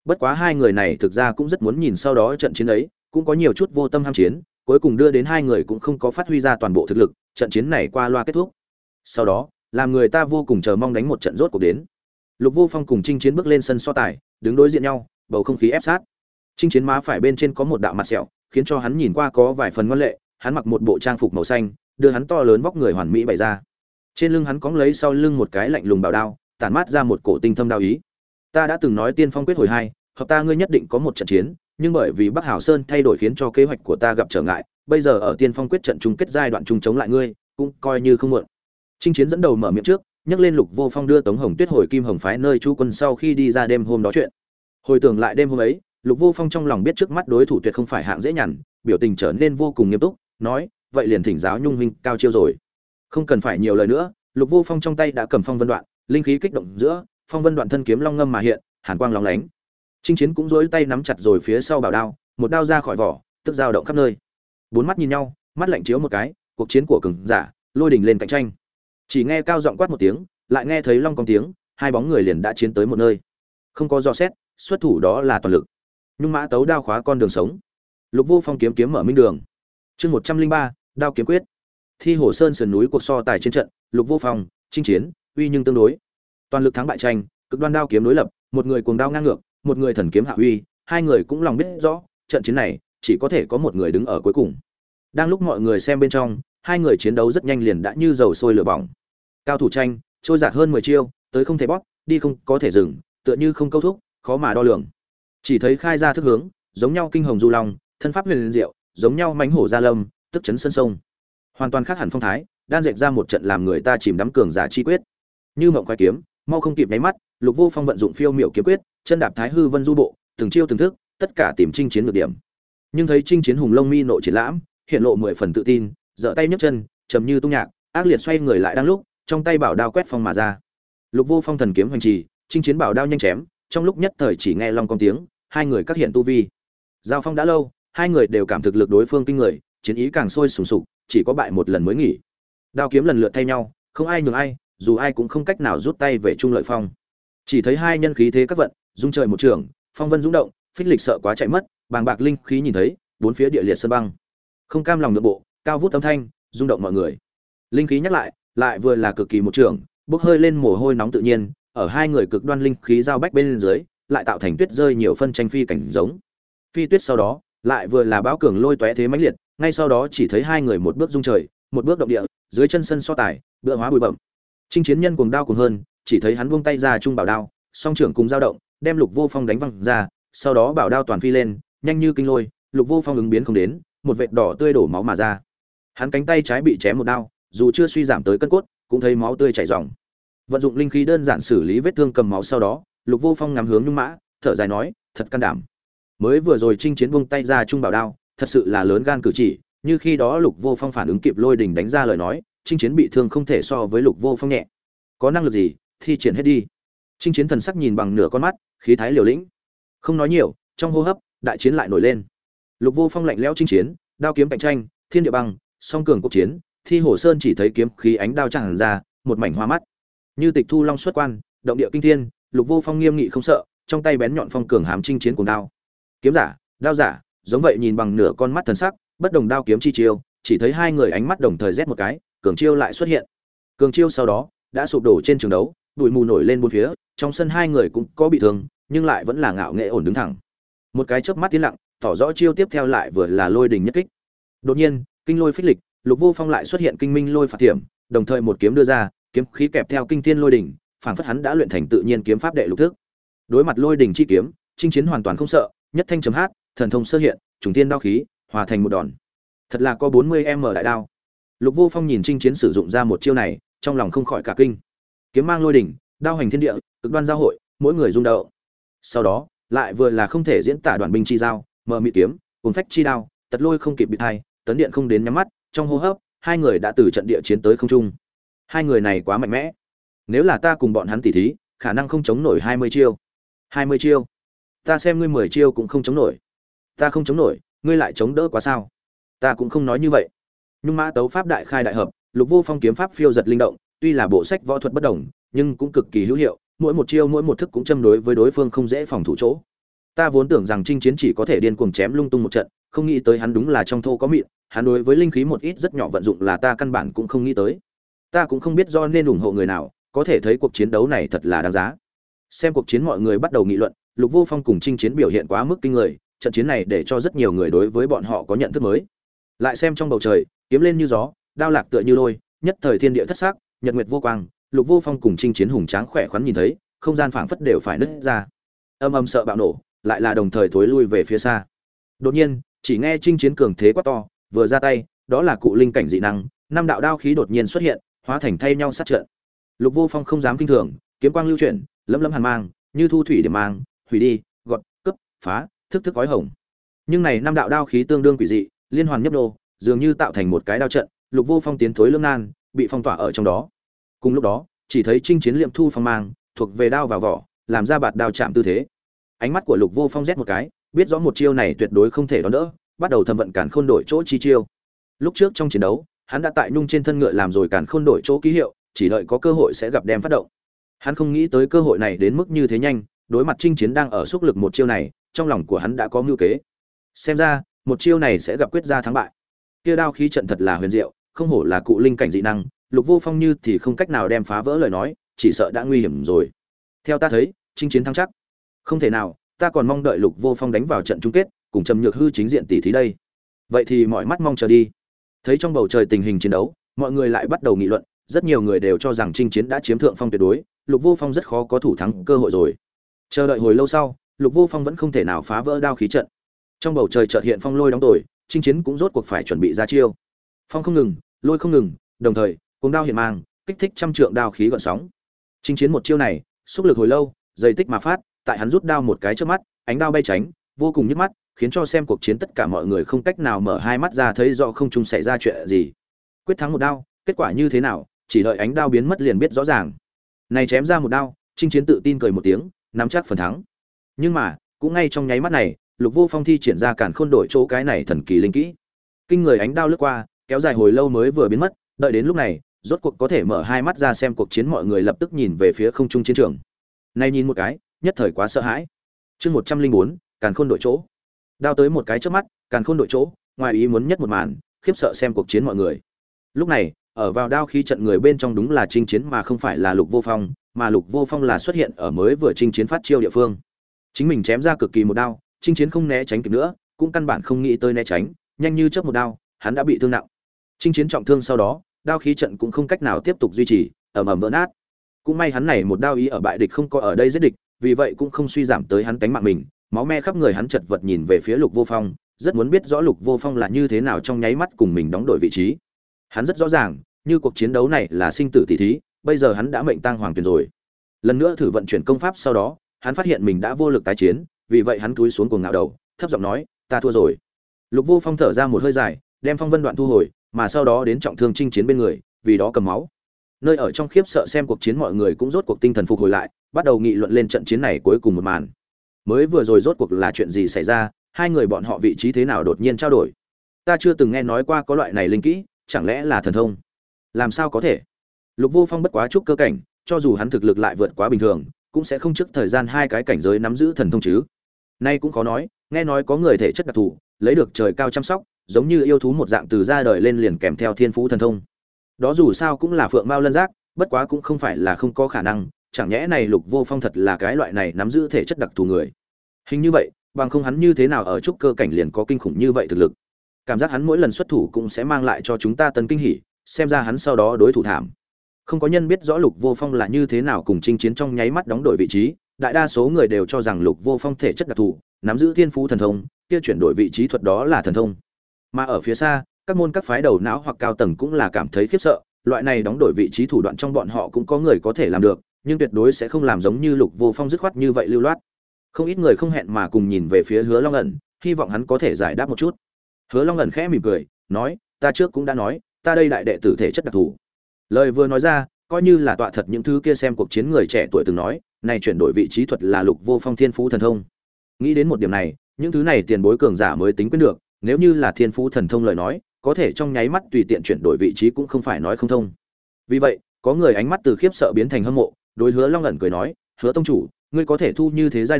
Bất quá hai người này thực ra cũng rất muốn nhìn sau đó trận chiến ấy, cũng có nhiều chút vô tâm ham chiến, cuối cùng đưa đến hai người cũng không có phát huy ra toàn bộ thực lực, trận chiến này qua loa kết thúc. Sau đó, làm người ta vô cùng chờ mong đánh một trận rốt cuộc đến. Lục Vô Phong cùng Trinh Chiến bước lên sân so tài, đứng đối diện nhau, bầu không khí ép sát. Trinh Chiến má phải bên trên có một đạo mặt sẹo, khiến cho hắn nhìn qua có vài phần ngoan lệ, hắn mặc một bộ trang phục màu xanh, đưa hắn to lớn vóc người hoàn mỹ bày ra. Trên lưng hắn cóng lấy sau lưng một cái lạnh lùng bảo đao, tản mát ra một cổ tinh thâm đao ý. Ta đã từng nói Tiên Phong quyết hồi 2, hợp ta ngươi nhất định có một trận chiến, nhưng bởi vì Bắc Hảo Sơn thay đổi khiến cho kế hoạch của ta gặp trở ngại, bây giờ ở Tiên Phong quyết trận chung kết giai đoạn chung chống lại ngươi, cũng coi như không muộn. Trinh Chiến dẫn đầu mở miệng trước, nhắc lên Lục Vô Phong đưa Tống Hồng Tuyết hồi Kim Hồng phái nơi trú quân sau khi đi ra đêm hôm đó chuyện. Hồi tưởng lại đêm hôm ấy, Lục Vô Phong trong lòng biết trước mắt đối thủ tuyệt không phải hạng dễ nhằn, biểu tình trở nên vô cùng nghiêm túc, nói: "Vậy liền thỉnh giáo Nhung huynh cao chiêu rồi." Không cần phải nhiều lời nữa, Lục Vô Phong trong tay đã cầm Phong Vân Đoạn, linh khí kích động giữa, Phong Vân Đoạn thân kiếm long ngâm mà hiện, hàn quang lóng lánh. Trinh Chiến cũng duỗi tay nắm chặt rồi phía sau bảo đao, một đao ra khỏi vỏ, tức dao động khắp nơi. Bốn mắt nhìn nhau, mắt lạnh chiếu một cái, cuộc chiến của cường giả, lôi đỉnh lên cạnh tranh. Chỉ nghe cao giọng quát một tiếng, lại nghe thấy long cong tiếng, hai bóng người liền đã chiến tới một nơi. Không có dò xét, xuất thủ đó là toàn lực. Nhung mã tấu đao khóa con đường sống. Lục Vô Phong kiếm mở minh đường. Chương 103, đao kiếm quyết. Thi Hồ Sơn sườn núi cuộc so tài trên trận, Lục Vô Phong, Trinh Chiến, uy nhưng tương đối. Toàn lực thắng bại tranh, cực đoan đao kiếm đối lập, một người cuồng đao ngang ngược, một người thần kiếm hạ uy, hai người cũng lòng biết rõ, trận chiến này chỉ có thể có một người đứng ở cuối cùng. Đang lúc mọi người xem bên trong, hai người chiến đấu rất nhanh liền đã như dầu sôi lửa bỏng. Cao thủ tranh, trôi dạt hơn 10 chiêu, tới không thể bóp, đi không có thể dừng, tựa như không câu thúc, khó mà đo lường. Chỉ thấy khai ra thức hướng, giống nhau kinh hồng du long, thân pháp huyền diệu, giống nhau mãnh hổ gia lâm, tức chấn sân sông. Hoàn toàn khác hẳn phong thái, đan dệt ra một trận làm người ta chìm đắm cường giả chi quyết. Như mộng quái kiếm, mau không kịp nháy mắt, Lục Vô Phong vận dụng phiêu miểu kiếm quyết, chân đạp thái hư vân du bộ, từng chiêu từng thức, tất cả tìm Trinh Chiến nhược điểm. Nhưng thấy Trinh Chiến hùng lông mi nộ triển lãm, hiện lộ 10 phần tự tin, giở tay nhấc chân, trầm như tung nhạc, ác liệt xoay người lại đang lúc, trong tay bảo đao quét phong mà ra. Lục Vô Phong thần kiếm hoành trì, Trinh Chiến bảo đao nhanh chém, trong lúc nhất thời chỉ nghe long cong tiếng, hai người các hiện tu vi. Giao phong đã lâu, hai người đều cảm thực lực đối phương kinh người, chiến ý càng sôi sùng sục, chỉ có bại một lần mới nghỉ. Đao kiếm lần lượt thay nhau, không ai nhường ai, dù ai cũng không cách nào rút tay về chung lợi phong. Chỉ thấy hai nhân khí thế các vận, dung trời một trường, phong vân dũng động, phích lịch sợ quá chạy mất, bàng bạc linh khí nhìn thấy, bốn phía địa liệt sơn băng. Không cam lòng nhượng bộ, cao vút âm thanh, rung động mọi người. Linh khí nhắc lại vừa là cực kỳ một trường, bốc hơi lên mồ hôi nóng tự nhiên, ở hai người cực đoan linh khí giao bách bên dưới, lại tạo thành tuyết rơi nhiều phân tranh phi cảnh giống. Phi tuyết sau đó, lại vừa là bão cường lôi tóe thế mãnh liệt, ngay sau đó chỉ thấy hai người một bước dung trời, một bước động địa, dưới chân sân so tài, bựa hóa bụi bậm. Trinh Chiến nhân cuồng đao cuồng hơn, chỉ thấy hắn buông tay ra trung bảo đao, song trưởng cùng dao động, đem Lục Vô Phong đánh văng ra, sau đó bảo đao toàn phi lên, nhanh như kinh lôi, Lục Vô Phong ứng biến không đến, một vệt đỏ tươi đổ máu mà ra. Hắn cánh tay trái bị chém một đao, dù chưa suy giảm tới cân cốt, cũng thấy máu tươi chảy ròng. Vận dụng linh khí đơn giản xử lý vết thương cầm máu sau đó, Lục Vô Phong ngắm hướng Nhung Mã, thở dài nói, thật can đảm. Mới vừa rồi Trinh Chiến buông tay ra trung bảo đao, thật sự là lớn gan cử chỉ, như khi đó Lục Vô Phong phản ứng kịp lôi đình đánh ra lời nói, Trinh Chiến bị thương không thể so với Lục Vô Phong nhẹ. Có năng lực gì, thi triển hết đi. Trinh Chiến thần sắc nhìn bằng nửa con mắt, khí thái liều lĩnh. Không nói nhiều, trong hô hấp, đại chiến lại nổi lên. Lục Vô Phong lạnh lẽo chinh chiến, đao kiếm cạnh tranh, thiên địa băng, song cường cuộc chiến, Thi Hồ Sơn chỉ thấy kiếm khí ánh đao tràn ra, một mảnh hoa mắt. Như tịch thu long xuất quan, động địa kinh thiên, Lục Vô Phong nghiêm nghị không sợ, trong tay bén nhọn phong cường hám chinh chiến cùng đao. Kiếm giả, đao giả, giống vậy nhìn bằng nửa con mắt thần sắc, bất đồng đao kiếm chi chiêu, chỉ thấy hai người ánh mắt đồng thời rét một cái, cường chiêu lại xuất hiện. Cường chiêu sau đó, đã sụp đổ trên trường đấu, bụi mù nổi lên bốn phía, trong sân hai người cũng có bị thương, nhưng lại vẫn là ngạo nghễ ổn đứng thẳng. Một cái chớp mắt tiến lặng, tỏ rõ chiêu tiếp theo lại vừa là lôi đình nhất kích. Đột nhiên, kinh lôi phích lịch, Lục Vô Phong lại xuất hiện kinh minh lôi phạt tiệm, đồng thời một kiếm đưa ra, kiếm khí kẹp theo kinh thiên lôi đỉnh, phảng phất hắn đã luyện thành tự nhiên kiếm pháp đệ lục thức. Đối mặt lôi đỉnh chi kiếm, Trinh Chiến hoàn toàn không sợ, nhất thanh chấm hát, thần thông sơ hiện, trùng thiên đao khí, hòa thành một đòn. Thật là có 40m đại đao. Lục Vô Phong nhìn Trinh Chiến sử dụng ra một chiêu này, trong lòng không khỏi cả kinh. Kiếm mang lôi đỉnh, đao hành thiên địa, cực đoan giao hội, mỗi người rung động. Sau đó, lại vừa là không thể diễn tả đoạn binh chi giao, mờ mịt kiếm, cuốn phách chi đao, tật lôi không kịp bị thay, tấn điện không đến nhắm mắt, trong hô hấp, hai người đã từ trận địa chiến tới không trung. Hai người này quá mạnh mẽ. Nếu là ta cùng bọn hắn tỉ thí, khả năng không chống nổi 20 chiêu. 20 chiêu? Ta xem ngươi 10 chiêu cũng không chống nổi. Ta không chống nổi, ngươi lại chống đỡ quá sao? Ta cũng không nói như vậy. Nhung mã tấu pháp đại khai đại hợp, Lục Vô Phong kiếm pháp phiêu giật linh động, tuy là bộ sách võ thuật bất đồng, nhưng cũng cực kỳ hữu hiệu, mỗi một chiêu mỗi một thức cũng châm đối với đối phương không dễ phòng thủ chỗ. Ta vốn tưởng rằng Chinh Chiến chỉ có thể điên cuồng chém lung tung một trận, không nghĩ tới hắn đúng là trong thô có mịn, hắn đối với linh khí một ít rất nhỏ vận dụng là ta căn bản cũng không nghĩ tới. Ta cũng không biết do nên ủng hộ người nào, có thể thấy cuộc chiến đấu này thật là đáng giá. Xem cuộc chiến mọi người bắt đầu nghị luận, Lục Vô Phong cùng Chinh Chiến biểu hiện quá mức kinh người, trận chiến này để cho rất nhiều người đối với bọn họ có nhận thức mới. Lại xem trong bầu trời, kiếm lên như gió, đao lạc tựa như lôi, nhất thời thiên địa thất sắc, nhật nguyệt vô quang, Lục Vô Phong cùng Chinh Chiến hùng tráng khỏe khoắn nhìn thấy, không gian phảng phất đều phải nứt ra. Âm âm sợ bạo nổ, lại là đồng thời thối lui về phía xa. Đột nhiên, chỉ nghe Chinh Chiến cường thế quá to, vừa ra tay, đó là cụ linh cảnh dị năng, năm đạo đao khí đột nhiên xuất hiện, hóa thành thay nhau sát trận. Lục Vô Phong không dám kinh thường, kiếm quang lưu chuyển, lấm lấm hàn mang, như thu thủy điểm mang, hủy đi, gọt, cướp, phá, thức thức gói hồng. Nhưng này năm đạo đao khí tương đương quỷ dị, liên hoàn nhấp đô, dường như tạo thành một cái đao trận, Lục Vô Phong tiến thối lưỡng nan, bị phong tỏa ở trong đó. Cùng lúc đó, chỉ thấy Chinh Chiến liệm thu phong mang, thuộc về đao vào vỏ, làm ra bạt đao chạm tư thế. Ánh mắt của Lục Vô Phong rét một cái, biết rõ một chiêu này tuyệt đối không thể đón đỡ, bắt đầu thâm vận càn khôn đổi chỗ chi chiêu. Lúc trước trong chiến đấu, hắn đã tại nhung trên thân ngựa làm rồi càn khôn đổi chỗ ký hiệu, chỉ đợi có cơ hội sẽ gặp đem phát động. Hắn không nghĩ tới cơ hội này đến mức như thế nhanh, đối mặt Chinh Chiến đang ở xúc lực một chiêu này, trong lòng của hắn đã có mưu kế. Xem ra, một chiêu này sẽ gặp quyết ra thắng bại. Kia đao khí trận thật là huyền diệu, không hổ là cụ linh cảnh dị năng, Lục Vô Phong như thì không cách nào đem phá vỡ lời nói, chỉ sợ đã nguy hiểm rồi. Theo ta thấy, Chinh Chiến thắng chắc. Không thể nào, ta còn mong đợi Lục Vô Phong đánh vào trận chung kết, cùng Trầm Nhược Hư chính diện tỷ thí đây. Vậy thì mọi mắt mong chờ đi. Thấy trong bầu trời tình hình chiến đấu, mọi người lại bắt đầu nghị luận, rất nhiều người đều cho rằng Chinh Chiến đã chiếm thượng phong tuyệt đối, Lục Vô Phong rất khó có thủ thắng cơ hội rồi. Chờ đợi hồi lâu sau, Lục Vô Phong vẫn không thể nào phá vỡ đao khí trận. Trong bầu trời chợt hiện phong lôi đóng tồi, Chinh Chiến cũng rốt cuộc phải chuẩn bị ra chiêu. Phong không ngừng, lôi không ngừng, đồng thời, cuồng đao hiện mang, kích thích trăm trượng đao khí gợn sóng. Chinh Chiến một chiêu này, xúc lực hồi lâu, dày tích mà phát, tại hắn rút đao một cái trước mắt, ánh đao bay tránh, vô cùng nhức mắt, khiến cho xem cuộc chiến tất cả mọi người không cách nào mở hai mắt ra thấy rõ không trung xảy ra chuyện gì. Quyết thắng một đao, kết quả như thế nào, chỉ đợi ánh đao biến mất liền biết rõ ràng. Này chém ra một đao, Chinh Chiến tự tin cười một tiếng, nắm chắc phần thắng. Nhưng mà, cũng ngay trong nháy mắt này, Lục Vô Phong thi triển ra càn khôn đổi chỗ cái này thần kỳ linh kỹ. Kinh người ánh đao lướt qua, kéo dài hồi lâu mới vừa biến mất, đợi đến lúc này, rốt cuộc có thể mở hai mắt ra xem cuộc chiến, mọi người lập tức nhìn về phía không trung chiến trường. Này nhìn một cái, nhất thời quá sợ hãi. Chương 104, càn khôn đổi chỗ. Đao tới một cái trước mắt, càn khôn đổi chỗ, ngoài ý muốn nhất một màn, khiếp sợ xem cuộc chiến mọi người. Lúc này, ở vào đao khí trận người bên trong đúng là Chinh Chiến mà không phải là Lục Vô Phong, mà Lục Vô Phong là xuất hiện ở mới vừa Chinh Chiến phát chiêu địa phương. Chính mình chém ra cực kỳ một đao, Chinh Chiến không né tránh kịp nữa, cũng căn bản không nghĩ tới né tránh, nhanh như chớp một đao, hắn đã bị thương nặng. Chinh Chiến trọng thương sau đó, đao khí trận cũng không cách nào tiếp tục duy trì, ầm ầm vỡ nát. Cũng may hắn này một đao ý ở bại địch không có ở đây giết địch, vì vậy cũng không suy giảm tới hắn tánh mạng mình, máu me khắp người hắn chật vật nhìn về phía Lục Vô Phong, rất muốn biết rõ Lục Vô Phong là như thế nào trong nháy mắt cùng mình đóng đổi vị trí. Hắn rất rõ ràng, như cuộc chiến đấu này là sinh tử tỷ thí, bây giờ hắn đã mệnh tang hoàng tuyển rồi. Lần nữa thử vận chuyển công pháp sau đó, hắn phát hiện mình đã vô lực tái chiến, vì vậy hắn cúi xuống cuồng ngạo đầu, thấp giọng nói, ta thua rồi. Lục Vô Phong thở ra một hơi dài, đem phong vân đoạn thu hồi, mà sau đó đến trọng thương Chinh Chiến bên người, vì đó cầm máu. Nơi ở trong khiếp sợ xem cuộc chiến mọi người cũng rốt cuộc tinh thần phục hồi lại, bắt đầu nghị luận lên trận chiến này cuối cùng một màn. Mới vừa rồi rốt cuộc là chuyện gì xảy ra, hai người bọn họ vị trí thế nào đột nhiên trao đổi? Ta chưa từng nghe nói qua có loại này linh kỹ, chẳng lẽ là thần thông? Làm sao có thể? Lục Vô Phong bất quá trúc cơ cảnh, cho dù hắn thực lực lại vượt quá bình thường, cũng sẽ không trước thời gian hai cái cảnh giới nắm giữ thần thông chứ. Nay cũng khó nói, nghe nói có người thể chất đặc thù, lấy được trời cao chăm sóc, giống như yêu thú một dạng từ ra đời lên liền kèm theo thiên phú thần thông. Đó dù sao cũng là phượng mao lân giác, bất quá cũng không phải là không có khả năng, chẳng nhẽ này Lục Vô Phong thật là cái loại này nắm giữ thể chất đặc thù người. Hình như vậy, bằng không hắn như thế nào ở trúc cơ cảnh liền có kinh khủng như vậy thực lực. Cảm giác hắn mỗi lần xuất thủ cũng sẽ mang lại cho chúng ta tân kinh hỉ, xem ra hắn sau đó đối thủ thảm. Không có nhân biết rõ Lục Vô Phong là như thế nào cùng Chinh Chiến trong nháy mắt đóng đổi vị trí, đại đa số người đều cho rằng Lục Vô Phong thể chất đặc thù, nắm giữ thiên phú thần thông, kia chuyển đổi vị trí thuật đó là thần thông. Mà ở phía xa, các môn các phái đầu não hoặc cao tầng cũng là cảm thấy khiếp sợ, loại này đóng đổi vị trí thủ đoạn trong bọn họ cũng có người có thể làm được, nhưng tuyệt đối sẽ không làm giống như Lục Vô Phong dứt khoát như vậy lưu loát. Không ít người không hẹn mà cùng nhìn về phía Hứa Long ẩn, hy vọng hắn có thể giải đáp một chút. Hứa Long ẩn khẽ mỉm cười, nói, ta trước cũng đã nói, ta đây đại đệ tử thể chất đặc thù. Lời vừa nói ra, coi như là tọa thật những thứ kia xem cuộc chiến người trẻ tuổi từng nói, này chuyển đổi vị trí thuật là Lục Vô Phong thiên phú thần thông. Nghĩ đến một điểm này, những thứ này tiền bối cường giả mới tính quyết được, nếu như là thiên phú thần thông lời nói, có thể trong nháy mắt tùy tiện chuyển đổi vị trí cũng không phải nói không thông. Vì vậy, có người ánh mắt từ khiếp sợ biến thành hâm mộ, đối Hứa Long ẩn cười nói, Hứa tông chủ, ngươi có thể thu như thế giai đồ,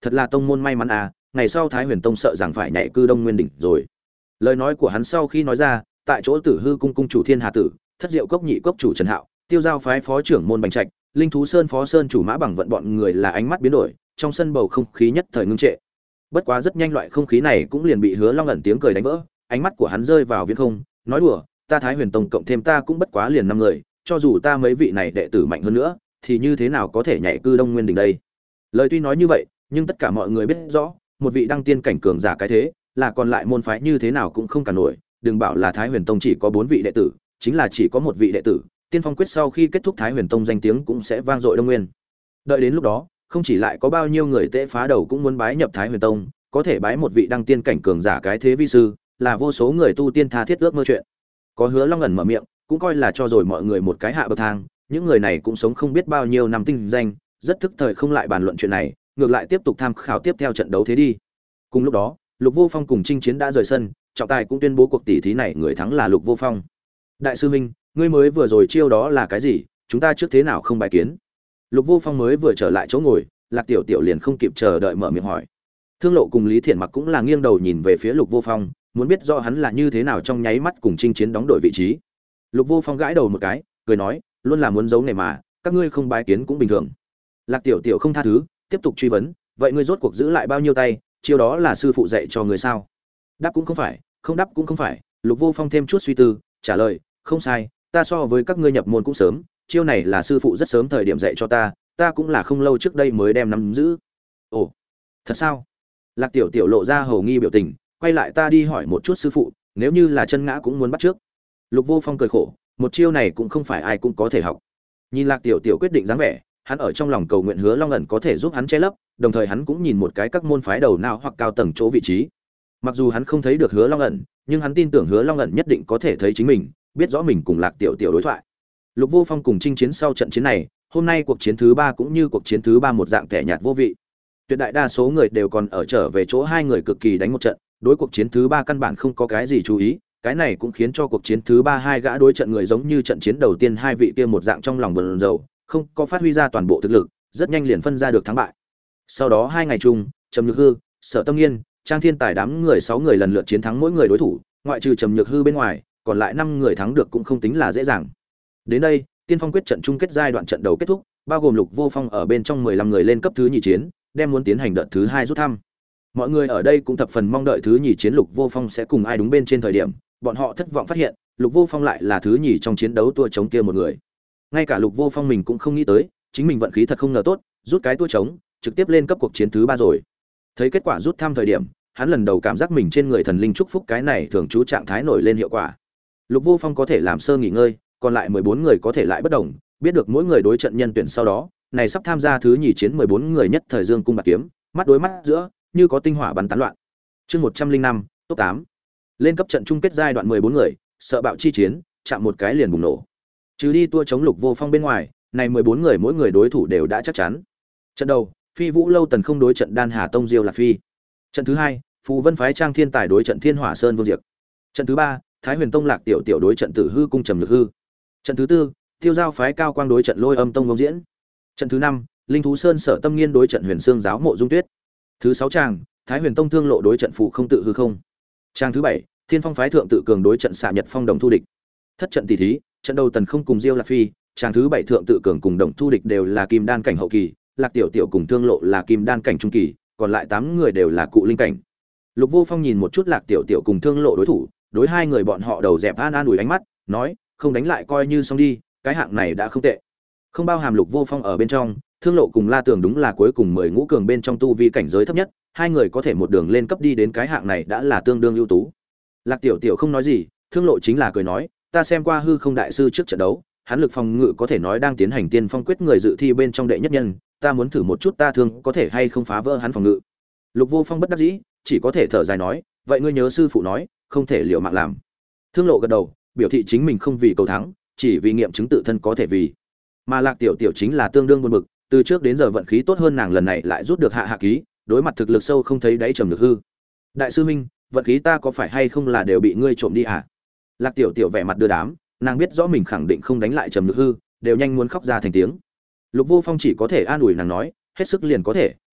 thật là tông môn may mắn à, ngày sau Thái Huyền Tông sợ rằng phải nhảy cư Đông Nguyên đỉnh rồi. Lời nói của hắn sau khi nói ra, tại chỗ Tử Hư cung cung chủ Thiên Hà Tử, Thất Diệu cốc nhị cốc chủ Trần Hạo, Tiêu Giao phái phó trưởng môn Bành Trạch, Linh Thú Sơn phó sơn chủ Mã Bằng vận bọn người là ánh mắt biến đổi, trong sân bầu không khí nhất thời ngưng trệ. Bất quá rất nhanh loại không khí này cũng liền bị Hứa Long ẩn tiếng cười đánh vỡ, ánh mắt của hắn rơi vào viễn không, nói đùa, ta Thái Huyền Tông cộng thêm ta cũng bất quá liền 5 người, cho dù ta mấy vị này đệ tử mạnh hơn nữa, thì như thế nào có thể nhảy cư Đông Nguyên đỉnh đây. Lời tuy nói như vậy, nhưng tất cả mọi người biết rõ, một vị đăng tiên cảnh cường giả cái thế, là còn lại môn phái như thế nào cũng không cả nổi, đừng bảo là Thái Huyền Tông chỉ có 4 vị đệ tử, chính là chỉ có một vị đệ tử, Tiên Phong quyết sau khi kết thúc Thái Huyền Tông danh tiếng cũng sẽ vang dội Đông Nguyên. Đợi đến lúc đó, không chỉ lại có bao nhiêu người tễ phá đầu cũng muốn bái nhập Thái Huyền Tông, có thể bái một vị đăng tiên cảnh cường giả cái thế vi sư, là vô số người tu tiên tha thiết ước mơ chuyện. Có Hứa Long ẩn mở miệng, cũng coi là cho rồi mọi người một cái hạ bậc thang, những người này cũng sống không biết bao nhiêu năm tinh danh, rất thức thời không lại bàn luận chuyện này, ngược lại tiếp tục tham khảo tiếp theo trận đấu thế đi. Cùng lúc đó, Lục Vô Phong cùng Trinh Chiến đã rời sân, trọng tài cũng tuyên bố cuộc tỷ thí này người thắng là Lục Vô Phong. Đại sư huynh, ngươi mới vừa rồi chiêu đó là cái gì? Chúng ta trước thế nào không bài kiến? Lục Vô Phong mới vừa trở lại chỗ ngồi, Lạc Tiểu Tiểu liền không kịp chờ đợi mở miệng hỏi. Thương Lộ cùng Lý Thiện Mặc cũng là nghiêng đầu nhìn về phía Lục Vô Phong, muốn biết rõ hắn là như thế nào trong nháy mắt cùng Trinh Chiến đóng đổi vị trí. Lục Vô Phong gãi đầu một cái, cười nói, luôn là muốn giấu này mà, các ngươi không bài kiến cũng bình thường. Lạc Tiểu Tiểu không tha thứ, tiếp tục truy vấn, vậy ngươi rốt cuộc giữ lại bao nhiêu tay, chiêu đó là sư phụ dạy cho người sao? Đáp cũng không phải, không đáp cũng không phải, Lục Vô Phong thêm chút suy tư, trả lời, không sai, ta so với các ngươi nhập môn cũng sớm, chiêu này là sư phụ rất sớm thời điểm dạy cho ta cũng là không lâu trước đây mới đem nắm giữ. Ồ, thật sao? Lạc Tiểu Tiểu lộ ra hầu nghi biểu tình, quay lại ta đi hỏi một chút sư phụ, nếu như là chân ngã cũng muốn bắt trước. Lục Vô Phong cười khổ, một chiêu này cũng không phải ai cũng có thể học. Nhìn Lạc Tiểu Tiểu quyết định dáng vẻ, hắn ở trong lòng cầu nguyện Hứa Long ẩn có thể giúp hắn che lấp, đồng thời hắn cũng nhìn một cái các môn phái đầu nào hoặc cao tầng chỗ vị trí. Mặc dù hắn không thấy được Hứa Long ẩn, nhưng hắn tin tưởng Hứa Long ẩn nhất định có thể thấy chính mình, biết rõ mình cùng Lạc Tiểu Tiểu đối thoại. Lục Vô Phong cùng Trinh Chiến sau trận chiến này, hôm nay cuộc chiến thứ 3 cũng như cuộc chiến thứ 3 một dạng kẻ nhạt vô vị. Tuyệt đại đa số người đều còn ở trở về chỗ hai người cực kỳ đánh một trận, đối cuộc chiến thứ 3 căn bản không có cái gì chú ý, cái này cũng khiến cho cuộc chiến thứ 3 hai gã đối trận người giống như trận chiến đầu tiên hai vị kia một dạng trong lòng buồn rầu, không có phát huy ra toàn bộ thực lực, rất nhanh liền phân ra được thắng bại. Sau đó 2 ngày chung, Trầm Nhược Hư, Sở Tâm Nghiên, Trang Thiên Tài đám người 6 người lần lượt chiến thắng mỗi người đối thủ, ngoại trừ Trầm Nhược Hư bên ngoài, còn lại 5 người thắng được cũng không tính là dễ dàng. Đến đây, Tiên Phong quyết trận chung kết giai đoạn trận đầu kết thúc, bao gồm Lục Vô Phong ở bên trong 15 người lên cấp thứ nhì chiến, đem muốn tiến hành đợt thứ 2 rút thăm. Mọi người ở đây cũng thập phần mong đợi thứ nhì chiến Lục Vô Phong sẽ cùng ai đúng bên trên thời điểm, bọn họ thất vọng phát hiện, Lục Vô Phong lại là thứ nhì trong chiến đấu tua chống kia một người. Ngay cả Lục Vô Phong mình cũng không nghĩ tới, chính mình vận khí thật không ngờ tốt, rút cái tua chống, trực tiếp lên cấp cuộc chiến thứ 3 rồi. Thấy kết quả rút thăm thời điểm, hắn lần đầu cảm giác mình trên người thần linh chúc phúc cái này thường trú trạng thái nổi lên hiệu quả. Lục Vô Phong có thể làm sơ nghỉ ngơi, còn lại 14 người có thể lại bất động, biết được mỗi người đối trận nhân tuyển sau đó, này sắp tham gia thứ nhì chiến 14 người nhất thời dương cung bạc kiếm, mắt đối mắt giữa, như có tinh hỏa bắn tán loạn. Chương 105, top 8. Lên cấp trận chung kết giai đoạn 14 người, sợ bạo chi chiến, chạm một cái liền bùng nổ. Trừ đi tua chống Lục Vô Phong bên ngoài, này 14 người mỗi người đối thủ đều đã chắc chắn. Trận đầu, Phi Vũ Lâu Tần không đối trận Đan Hà Tông Diêu Lạc Phi. Trận thứ 2, Phù Vân phái Trang Thiên Tài đối trận Thiên Hỏa Sơn Vương Diệp. Trận thứ 3, Thái Huyền Tông Lạc Tiểu Tiểu đối trận Tử Hư cung Trầm Nhược Hư. Trận thứ 4, Tiêu Giao phái Cao Quang đối trận Lôi Âm Tông Ngông Diễn. Trận thứ 5, Linh Thú Sơn Sở Tâm Nghiên đối trận Huyền Xương Giáo Mộ Dung Tuyết. Thứ 6 tràng, Thái Huyền Tông Thương Lộ đối trận Phụ Không Tự Hư Không. Trang thứ 7, Thiên Phong phái Thượng Tự Cường đối trận Xạ Nhật Phong Đồng Thu Địch. Thất trận tỷ thí, trận đầu Tần không cùng Diêu Lạc Phi, trang thứ 7 Thượng Tự Cường cùng Đồng Thu Địch đều là kim đan cảnh hậu kỳ, Lạc Tiểu Tiểu cùng Thương Lộ là kim đan cảnh trung kỳ, còn lại 8 người đều là cụ linh cảnh. Lục Vô Phong nhìn một chút Lạc Tiểu Tiểu cùng Thương Lộ đối thủ, đối hai người bọn họ đầu dẹp an ủi ánh mắt, nói, không đánh lại coi như xong đi, cái hạng này đã không tệ. Không bao hàm Lục Vô Phong ở bên trong, Thương Lộ cùng La Tường đúng là cuối cùng 10 ngũ cường bên trong tu vi cảnh giới thấp nhất, hai người có thể một đường lên cấp đi đến cái hạng này đã là tương đương ưu tú. Lạc Tiểu Tiểu không nói gì, Thương Lộ chính là cười nói, ta xem qua Hư Không đại sư trước trận đấu, hắn lực phòng ngự có thể nói đang tiến hành tiên phong quyết người dự thi bên trong đệ nhất nhân, ta muốn thử một chút ta thương có thể hay không phá vỡ hắn phòng ngự. Lục Vô Phong bất đắc dĩ, chỉ có thể thở dài nói, vậy ngươi nhớ sư phụ nói, không thể liều mạng làm. Thương Lộ gật đầu, biểu thị chính mình không vì cầu thắng, chỉ vì nghiệm chứng tự thân có thể vì. Mà Lạc Tiểu Tiểu chính là tương đương buồn bực, từ trước đến giờ vận khí tốt hơn nàng lần này lại rút được hạ ký, đối mặt thực lực sâu không thấy đáy Trầm Nhược Hư. Đại sư huynh, vận khí ta có phải hay không là đều bị ngươi trộm đi à? Lạc Tiểu Tiểu vẻ mặt đưa đám, nàng biết rõ mình khẳng định không đánh lại Trầm Nhược Hư, đều nhanh muốn khóc ra thành tiếng. Lục Vô Phong chỉ có thể an ủi nàng nói, hết sức liền có thể,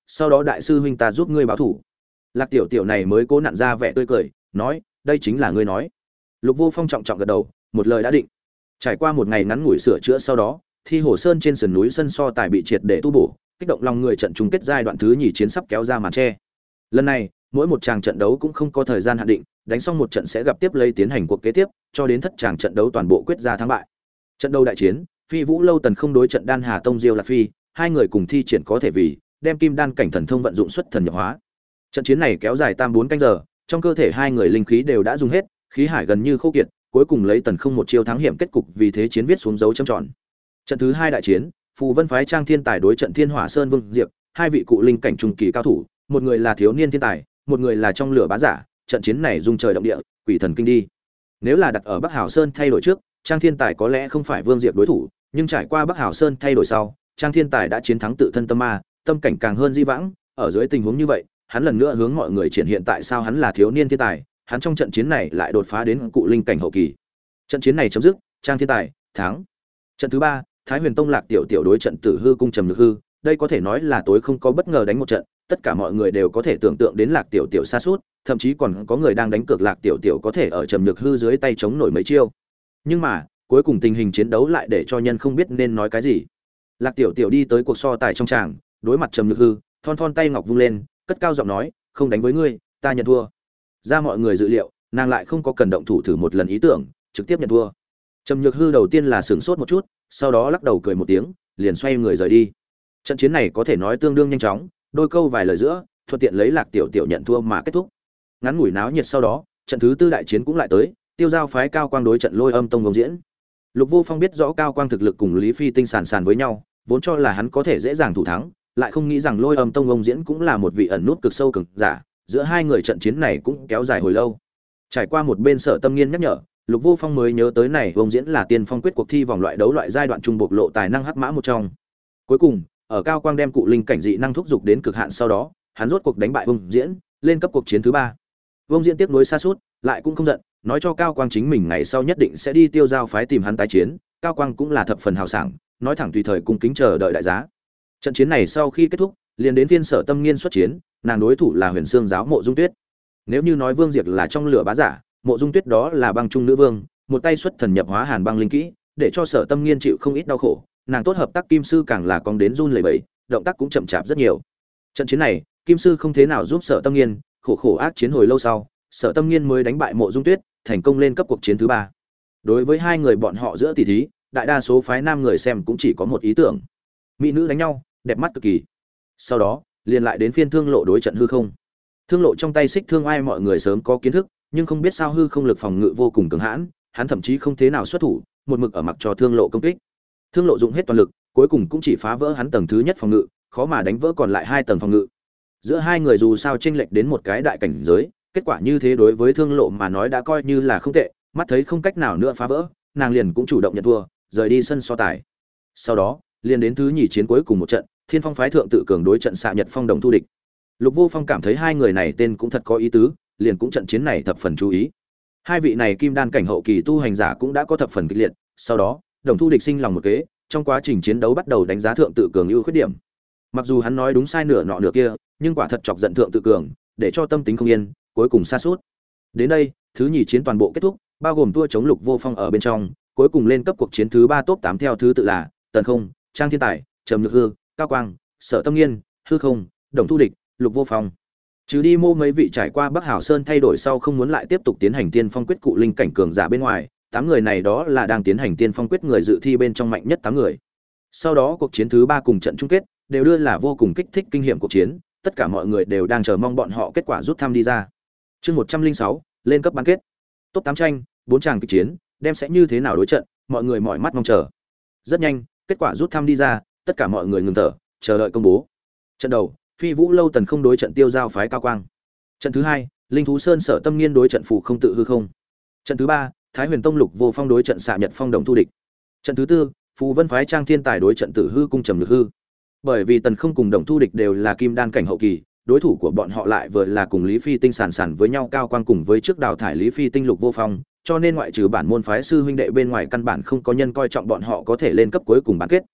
sau đó đại sư huynh ta giúp ngươi báo thủ. Lạc Tiểu Tiểu này mới cố nặn ra vẻ tươi cười, nói, đây chính là ngươi nói. Lục Vô Phong trọng trọng gật đầu, một lời đã định. Trải qua một ngày ngắn ngủi sửa chữa sau đó, Thi Hồ Sơn trên sườn núi sân so tài bị triệt để tu bổ, kích động lòng người trận chung kết giai đoạn thứ nhì chiến sắp kéo ra màn che. Lần này, mỗi một tràng trận đấu cũng không có thời gian hạn định, đánh xong một trận sẽ gặp tiếp lấy tiến hành cuộc kế tiếp, cho đến thất tràng trận đấu toàn bộ quyết ra thắng bại. Trận đấu đại chiến, Phi Vũ Lâu Tần không đối trận Đan Hà Tông Diêu Lạc Phi, hai người cùng thi triển có thể vì đem kim đan cảnh thần thông vận dụng xuất thần nhập hóa. Trận chiến này kéo dài 3-4 canh giờ, trong cơ thể hai người linh khí đều đã dùng hết, khí hải gần như khô kiệt, cuối cùng lấy Tần không một chiêu thắng hiểm kết cục, vì thế chiến viết xuống dấu chấm tròn. Trận thứ hai đại chiến, Phù Vân phái Trang Thiên Tài đối trận Thiên Hỏa Sơn Vương Diệp, hai vị cụ linh cảnh trung kỳ cao thủ, một người là thiếu niên thiên tài, một người là trong lửa bá giả, trận chiến này rung trời động địa, quỷ thần kinh đi. Nếu là đặt ở Bắc Hào Sơn thay đổi trước, Trang Thiên Tài có lẽ không phải Vương Diệp đối thủ, nhưng trải qua Bắc Hào Sơn thay đổi sau, Trang Thiên Tài đã chiến thắng tự thân tâm ma, tâm cảnh càng hơn di vãng, ở dưới tình huống như vậy, hắn lần nữa hướng mọi người triển hiện tại sao hắn là thiếu niên thiên tài, hắn trong trận chiến này lại đột phá đến cụ linh cảnh hậu kỳ. Trận chiến này chấm dứt, Trang Thiên Tài thắng. Trận thứ ba, Thái Huyền Tông Lạc Tiểu Tiểu đối trận Tử Hư cung Trầm Nhược Hư, đây có thể nói là tối không có bất ngờ đánh một trận, tất cả mọi người đều có thể tưởng tượng đến Lạc Tiểu Tiểu sa sút, thậm chí còn có người đang đánh cược Lạc Tiểu Tiểu có thể ở Trầm Nhược Hư dưới tay chống nổi mấy chiêu. Nhưng mà, cuối cùng tình hình chiến đấu lại để cho nhân không biết nên nói cái gì. Lạc Tiểu Tiểu đi tới cuộc so tài trong tràng, đối mặt Trầm Nhược Hư, thon thon tay ngọc vung lên, cất cao giọng nói, không đánh với ngươi, ta nhận thua. Ra mọi người dự liệu, nàng lại không có cần động thủ thử một lần ý tưởng, trực tiếp nhận thua. Trầm Nhược Hư đầu tiên là sửng sốt một chút, sau đó lắc đầu cười một tiếng, liền xoay người rời đi. Trận chiến này có thể nói tương đương nhanh chóng, đôi câu vài lời giữa, thuận tiện lấy Lạc Tiểu Tiểu nhận thua mà kết thúc. Ngắn ngủi náo nhiệt sau đó, trận thứ tư đại chiến cũng lại tới, Tiêu Giao phái Cao Quang đối trận Lôi Âm Tông công diễn. Lục Vô Phong biết rõ Cao Quang thực lực cùng Lý Phi Tinh sàn sàn với nhau, vốn cho là hắn có thể dễ dàng thủ thắng, lại không nghĩ rằng Lôi Âm Tông công diễn cũng là một vị ẩn nút cực sâu cường giả, giữa hai người trận chiến này cũng kéo dài hồi lâu. Trải qua một bên Sở Tâm Nghiên nhắc nhở, Lục Vô Phong mới nhớ tới này công diễn là tiên phong quyết cuộc thi vòng loại đấu loại giai đoạn trung bộc lộ tài năng hắc mã một trong. Cuối cùng, ở Cao Quang đem cụ linh cảnh dị năng thúc dục đến cực hạn sau đó, hắn rốt cuộc đánh bại Vông Diễn, lên cấp cuộc chiến thứ ba. Vông Diễn tiếp nối sa sút, lại cũng không giận, nói cho Cao Quang chính mình ngày sau nhất định sẽ đi Tiêu Giao phái tìm hắn tái chiến. Cao Quang cũng là thập phần hào sảng, nói thẳng tùy thời cung kính chờ đợi đại giá. Trận chiến này sau khi kết thúc, liền đến phiên Sở Tâm Nghiên xuất chiến, nàng đối thủ là Huyền Xương giáo Mộ Dung Tuyết. Nếu như nói Vương Diệp là trong lửa bá giả, Mộ Dung Tuyết đó là băng trung nữ vương, một tay xuất thần nhập hóa hàn băng linh kỹ, để cho Sở Tâm Nghiên chịu không ít đau khổ, nàng tốt hợp tác Kim sư càng là cong đến run lẩy bẩy, động tác cũng chậm chạp rất nhiều. Trận chiến này, Kim sư không thế nào giúp Sở Tâm Nghiên, khổ khổ ác chiến hồi lâu sau, Sở Tâm Nghiên mới đánh bại Mộ Dung Tuyết, thành công lên cấp cuộc chiến thứ ba. Đối với hai người bọn họ giữa tỷ thí, đại đa số phái nam người xem cũng chỉ có một ý tưởng: mỹ nữ đánh nhau, đẹp mắt cực kỳ. Sau đó, liền lại đến phiên Thương Lộ đối trận Hư Không. Thương Lộ trong tay xích thương ai mọi người sớm có kiến thức, nhưng không biết sao Hư Không lực phòng ngự vô cùng cường hãn, hắn thậm chí không thế nào xuất thủ, một mực ở mặc cho Thương Lộ công kích. Thương Lộ dùng hết toàn lực, cuối cùng cũng chỉ phá vỡ hắn tầng thứ nhất phòng ngự, khó mà đánh vỡ còn lại hai tầng phòng ngự. Giữa hai người dù sao chênh lệch đến một cái đại cảnh giới, kết quả như thế đối với Thương Lộ mà nói đã coi như là không tệ, mắt thấy không cách nào nữa phá vỡ, nàng liền cũng chủ động nhận thua, rời đi sân so tài. Sau đó, liền đến thứ nhì chiến cuối cùng một trận, Thiên Phong phái thượng tự cường đối trận Xạ Nhật Phong Đồng Thu Địch. Lục Vô Phong cảm thấy hai người này tên cũng thật có ý tứ, liền cũng trận chiến này thập phần chú ý. Hai vị này kim đan cảnh hậu kỳ tu hành giả cũng đã có thập phần kịch liệt, sau đó, Đồng Thu Địch sinh lòng một kế, trong quá trình chiến đấu bắt đầu đánh giá thượng tự cường ưu khuyết điểm. Mặc dù hắn nói đúng sai nửa nọ nửa kia, nhưng quả thật chọc giận thượng tự cường, để cho tâm tính không yên, cuối cùng sa sút. Đến đây, thứ nhì chiến toàn bộ kết thúc, bao gồm tua chống Lục Vô Phong ở bên trong, cuối cùng lên cấp cuộc chiến thứ ba top 8 theo thứ tự là Tần Không, Trang Thiên Tài, Trầm Nhược Hư, Cao Quang, Sở Tâm Nghiên, Hư Không, Đồng Thu Địch, Lục Vô Phong. Trừ đi mô mấy vị trải qua Bắc Hảo Sơn thay đổi sau không muốn lại tiếp tục tiến hành tiên phong quyết cụ linh cảnh cường giả bên ngoài, 8 người này đó là đang tiến hành tiên phong quyết người dự thi bên trong mạnh nhất 8 người. Sau đó cuộc chiến thứ 3 cùng trận chung kết đều đưa là vô cùng kích thích kinh nghiệm cuộc chiến, tất cả mọi người đều đang chờ mong bọn họ kết quả rút thăm đi ra. Chương 106, lên cấp bán kết. Top 8 tranh, 4 tràng kịch chiến, đem sẽ như thế nào đối trận, mọi người mỏi mắt mong chờ. Rất nhanh, kết quả rút thăm đi ra, tất cả mọi người ngừng thở, chờ đợi công bố. Trận đầu, Phi Vũ Lâu Tần không đối trận Tiêu Giao phái Cao Quang. Trận thứ 2, Linh Thú Sơn Sở Tâm Nghiên đối trận Phù Không tự hư không. Trận thứ 3, Thái Huyền Tông Lục Vô Phong đối trận Xạ Nhật Phong Đồng Thu Địch. Trận thứ 4, Phù Vân phái Trang Thiên Tài đối trận Tử Hư cung Trầm Nhược Hư. Bởi vì Tần Không cùng Đồng Thu Địch đều là kim đan cảnh hậu kỳ, đối thủ của bọn họ lại vừa là cùng Lý Phi Tinh sàn sàn với nhau Cao Quang cùng với trước đào thải Lý Phi Tinh Lục Vô Phong, cho nên ngoại trừ bản môn phái sư huynh đệ bên ngoài căn bản không có nhân coi trọng bọn họ có thể lên cấp cuối cùng bán kết.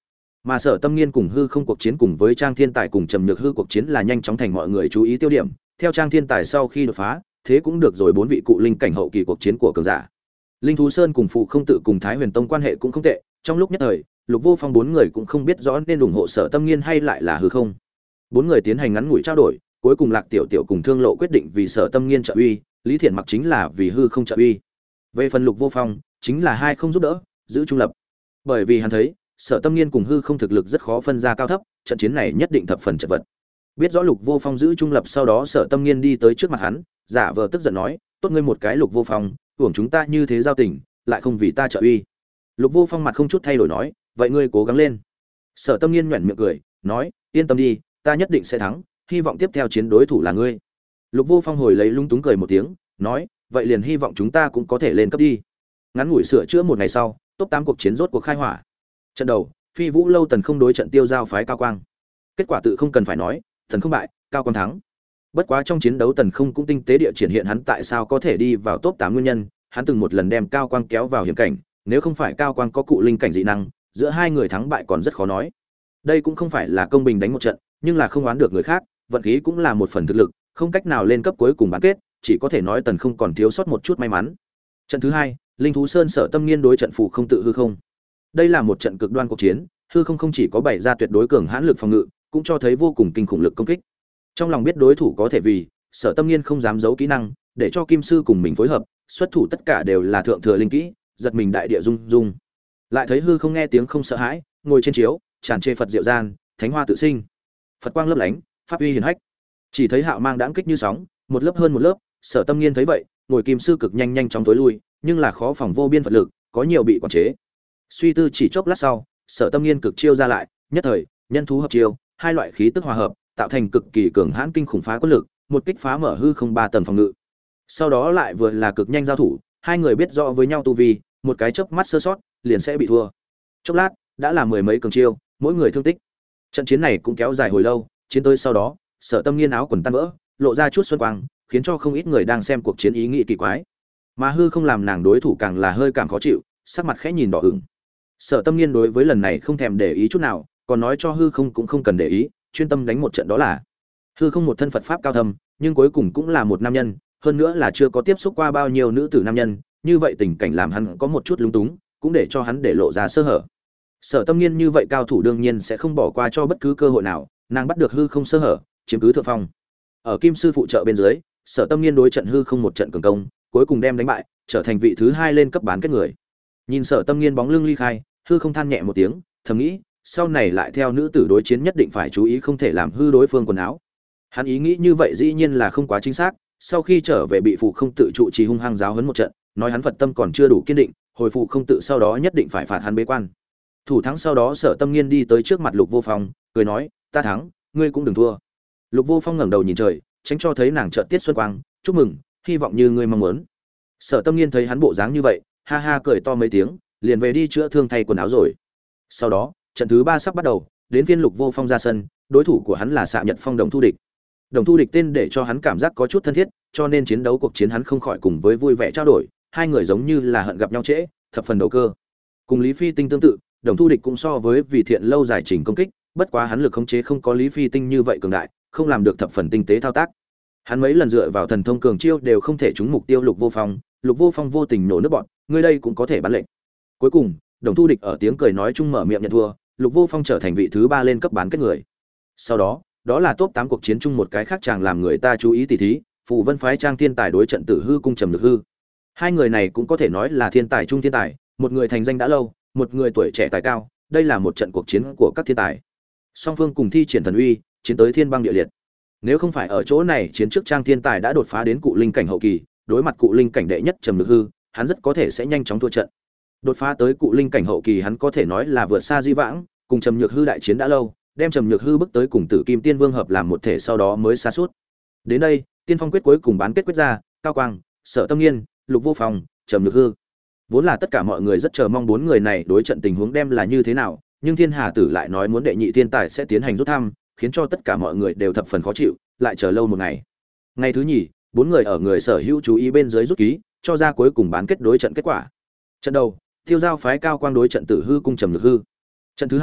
Mà Sở Tâm Nghiên cùng hư không cuộc chiến cùng với Trang Thiên Tài cùng Trầm Nhược Hư cuộc chiến là nhanh chóng thành mọi người chú ý tiêu điểm. Theo Trang Thiên Tài sau khi đột phá, thế cũng được rồi 4 vị cụ linh cảnh hậu kỳ cuộc chiến của cường giả. Linh Thú Sơn cùng Phụ Không Tự cùng Thái Huyền Tông quan hệ cũng không tệ, trong lúc nhất thời, Lục Vô Phong 4 người cũng không biết rõ nên ủng hộ Sở Tâm Nghiên hay lại là hư không. 4 người tiến hành ngắn ngủi trao đổi, cuối cùng Lạc Tiểu Tiểu cùng Thương Lộ quyết định vì Sở Tâm Nghiên trợ uy, Lý Thiển Mặc chính là vì hư không trợ uy. Về phần Lục Vô Phong, chính là hai không giúp đỡ, giữ trung lập. Bởi vì hắn thấy, Sở Tâm Nghiên cùng hư không thực lực rất khó phân ra cao thấp, trận chiến này nhất định thập phần chật vật. Biết rõ Lục Vô Phong giữ trung lập, sau đó Sở Tâm Nghiên đi tới trước mặt hắn, giả vờ tức giận nói, "Tốt ngươi một cái Lục Vô Phong, hưởng chúng ta như thế giao tình, lại không vì ta trợ uy." Lục Vô Phong mặt không chút thay đổi nói, "Vậy ngươi cố gắng lên." Sở Tâm Nghiên nhuyễn miệng cười, nói, "Yên tâm đi, ta nhất định sẽ thắng, hy vọng tiếp theo chiến đối thủ là ngươi." Lục Vô Phong hồi lấy lung túng cười một tiếng, nói, "Vậy liền hy vọng chúng ta cũng có thể lên cấp đi." Ngắn ngủi sửa chữa một ngày sau, top 8 cuộc chiến rốt cuộc khai hỏa. Trận đầu, Phi Vũ Lâu Tần Không đối trận Tiêu Giao phái Cao Quang. Kết quả tự không cần phải nói, Tần Không bại, Cao Quang thắng. Bất quá trong chiến đấu Tần Không cũng tinh tế địa triển hiện hắn tại sao có thể đi vào top 8 nguyên nhân, hắn từng một lần đem Cao Quang kéo vào hiểm cảnh, nếu không phải Cao Quang có cụ linh cảnh dị năng, giữa hai người thắng bại còn rất khó nói. Đây cũng không phải là công bình đánh một trận, nhưng là không oán được người khác, vận khí cũng là một phần thực lực, không cách nào lên cấp cuối cùng bán kết, chỉ có thể nói Tần Không còn thiếu sót một chút may mắn. Trận thứ hai, Linh Thú Sơn Sở Tâm Nghiên đối trận Phụ Không Tự hư không. Đây là một trận cực đoan cuộc chiến, hư không không chỉ có bày ra tuyệt đối cường hãn lực phòng ngự, cũng cho thấy vô cùng kinh khủng lực công kích. Trong lòng biết đối thủ có thể vì, Sở Tâm Nghiên không dám giấu kỹ năng, để cho Kim sư cùng mình phối hợp, xuất thủ tất cả đều là thượng thừa linh kỹ, giật mình đại địa rung rung. Lại thấy hư không nghe tiếng không sợ hãi, ngồi trên chiếu, tràn trề Phật diệu gian, thánh hoa tự sinh. Phật quang lấp lánh, pháp uy hiển hách. Chỉ thấy hạo mang đãng kích như sóng, một lớp hơn một lớp, Sở Tâm Nghiên thấy vậy, ngồi Kim sư cực nhanh nhanh chóng tối lui, nhưng là khó phòng vô biên Phật lực, có nhiều bị quản chế. Suy tư chỉ chốc lát sau, Sở Tâm Nghiên cực chiêu ra lại, nhất thời, nhân thú hợp chiêu, hai loại khí tức hòa hợp, tạo thành cực kỳ cường hãn kinh khủng phá quân lực, một kích phá mở hư không 3 tầng phòng ngự. Sau đó lại vừa là cực nhanh giao thủ, hai người biết rõ với nhau tu vi, một cái chớp mắt sơ sót, liền sẽ bị thua. Chốc lát, đã là mười mấy cường chiêu, mỗi người thương tích. Trận chiến này cũng kéo dài hồi lâu, chiến tới sau đó, Sở Tâm Nghiên áo quần tan vỡ, lộ ra chút xuân quang, khiến cho không ít người đang xem cuộc chiến ý nghĩ kỳ quái. Mà hư không làm nàng đối thủ càng là hơi cảm khó chịu, sắc mặt khẽ nhìn đỏ ửng. Sở Tâm Nghiên đối với lần này không thèm để ý chút nào, còn nói cho hư không cũng không cần để ý, chuyên tâm đánh một trận đó là. Hư không một thân Phật pháp cao thâm, nhưng cuối cùng cũng là một nam nhân, hơn nữa là chưa có tiếp xúc qua bao nhiêu nữ tử nam nhân, như vậy tình cảnh làm hắn có một chút lúng túng, cũng để cho hắn để lộ ra sơ hở. Sở Tâm Nghiên như vậy cao thủ đương nhiên sẽ không bỏ qua cho bất cứ cơ hội nào, nàng bắt được hư không sơ hở, chiếm cứ thượng phong. Ở Kim sư phụ trợ bên dưới, Sở Tâm Nghiên đối trận hư không một trận cường công, cuối cùng đem đánh bại, trở thành vị thứ 2 lên cấp bán kết người. Nhìn Sở Tâm Nghiên bóng lưng ly khai, hư không than nhẹ một tiếng, thầm nghĩ, sau này lại theo nữ tử đối chiến nhất định phải chú ý không thể làm hư đối phương quần áo. Hắn ý nghĩ như vậy dĩ nhiên là không quá chính xác, sau khi trở về bị phụ không tự trụ trì hung hăng giáo huấn một trận, nói hắn Phật tâm còn chưa đủ kiên định, hồi phụ không tự sau đó nhất định phải phạt hắn bế quan. Thủ thắng sau đó Sở Tâm Nghiên đi tới trước mặt Lục Vô Phong, cười nói, "Ta thắng, ngươi cũng đừng thua." Lục Vô Phong ngẩng đầu nhìn trời, tránh cho thấy nàng chợt tiết xuân quang, "Chúc mừng, hy vọng như ngươi mong muốn." Sở Tâm Nghiên thấy hắn bộ dáng như vậy, ha ha cười to mấy tiếng, liền về đi chữa thương thay quần áo rồi. Sau đó, trận thứ 3 sắp bắt đầu, đến phiên Lục Vô Phong ra sân, đối thủ của hắn là Xạ Nhật Phong Đồng Thu Địch. Đồng Thu Địch tên để cho hắn cảm giác có chút thân thiết, cho nên chiến đấu cuộc chiến hắn không khỏi cùng với vui vẻ trao đổi, hai người giống như là hận gặp nhau trễ, thập phần đầu cơ. Cùng Lý Phi Tinh tương tự, Đồng Thu Địch cũng so với Vì Thiện lâu giải trình công kích, bất quá hắn lực khống chế không có Lý Phi Tinh như vậy cường đại, không làm được thập phần tinh tế thao tác. Hắn mấy lần dựa vào thần thông cường chiêu đều không thể trúng mục tiêu Lục Vô Phong vô tình nổ nước bọn, ngươi đây cũng có thể bắn lệnh. Cuối cùng, Đồng Thu Địch ở tiếng cười nói chung mở miệng nhận thua, Lục Vô Phong trở thành vị thứ 3 lên cấp bán kết người. Sau đó, đó là top 8 cuộc chiến chung một cái khác chàng làm người ta chú ý tỉ thí, Phù Vân phái Trang Thiên Tài đối trận Tử Hư cung Trầm Nhược Hư. Hai người này cũng có thể nói là thiên tài trung thiên tài, một người thành danh đã lâu, một người tuổi trẻ tài cao, đây là một trận cuộc chiến của các thiên tài. Song phương cùng thi triển thần uy, chiến tới thiên băng địa liệt. Nếu không phải ở chỗ này chiến trước Trang Thiên Tài đã đột phá đến cụ linh cảnh hậu kỳ, đối mặt cụ linh cảnh đệ nhất Trầm Nhược Hư, hắn rất có thể sẽ nhanh chóng thua trận. Đột phá tới cụ linh cảnh hậu kỳ hắn có thể nói là vượt xa Di Vãng, cùng Trầm Nhược Hư đại chiến đã lâu, đem Trầm Nhược Hư bước tới cùng Tử Kim Tiên Vương hợp làm một thể sau đó mới xa suốt. Đến đây, tiên phong quyết cuối cùng bán kết quyết ra, Cao Quang, Sở Tâm Nghiên, Lục Vô Phong, Trầm Nhược Hư. Vốn là tất cả mọi người rất chờ mong bốn người này đối trận tình huống đem là như thế nào, nhưng Thiên Hà Tử lại nói muốn đệ nhị thiên tài sẽ tiến hành rút thăm, khiến cho tất cả mọi người đều thập phần khó chịu, lại chờ lâu một ngày. Ngày thứ nhì, bốn người ở người sở hữu chú ý bên dưới rút ký, cho ra cuối cùng bán kết đối trận kết quả. Trận đầu, Tiêu Giao phái Cao Quang đối trận Tử Hư cung Trầm Nhược Hư. Trận thứ hai,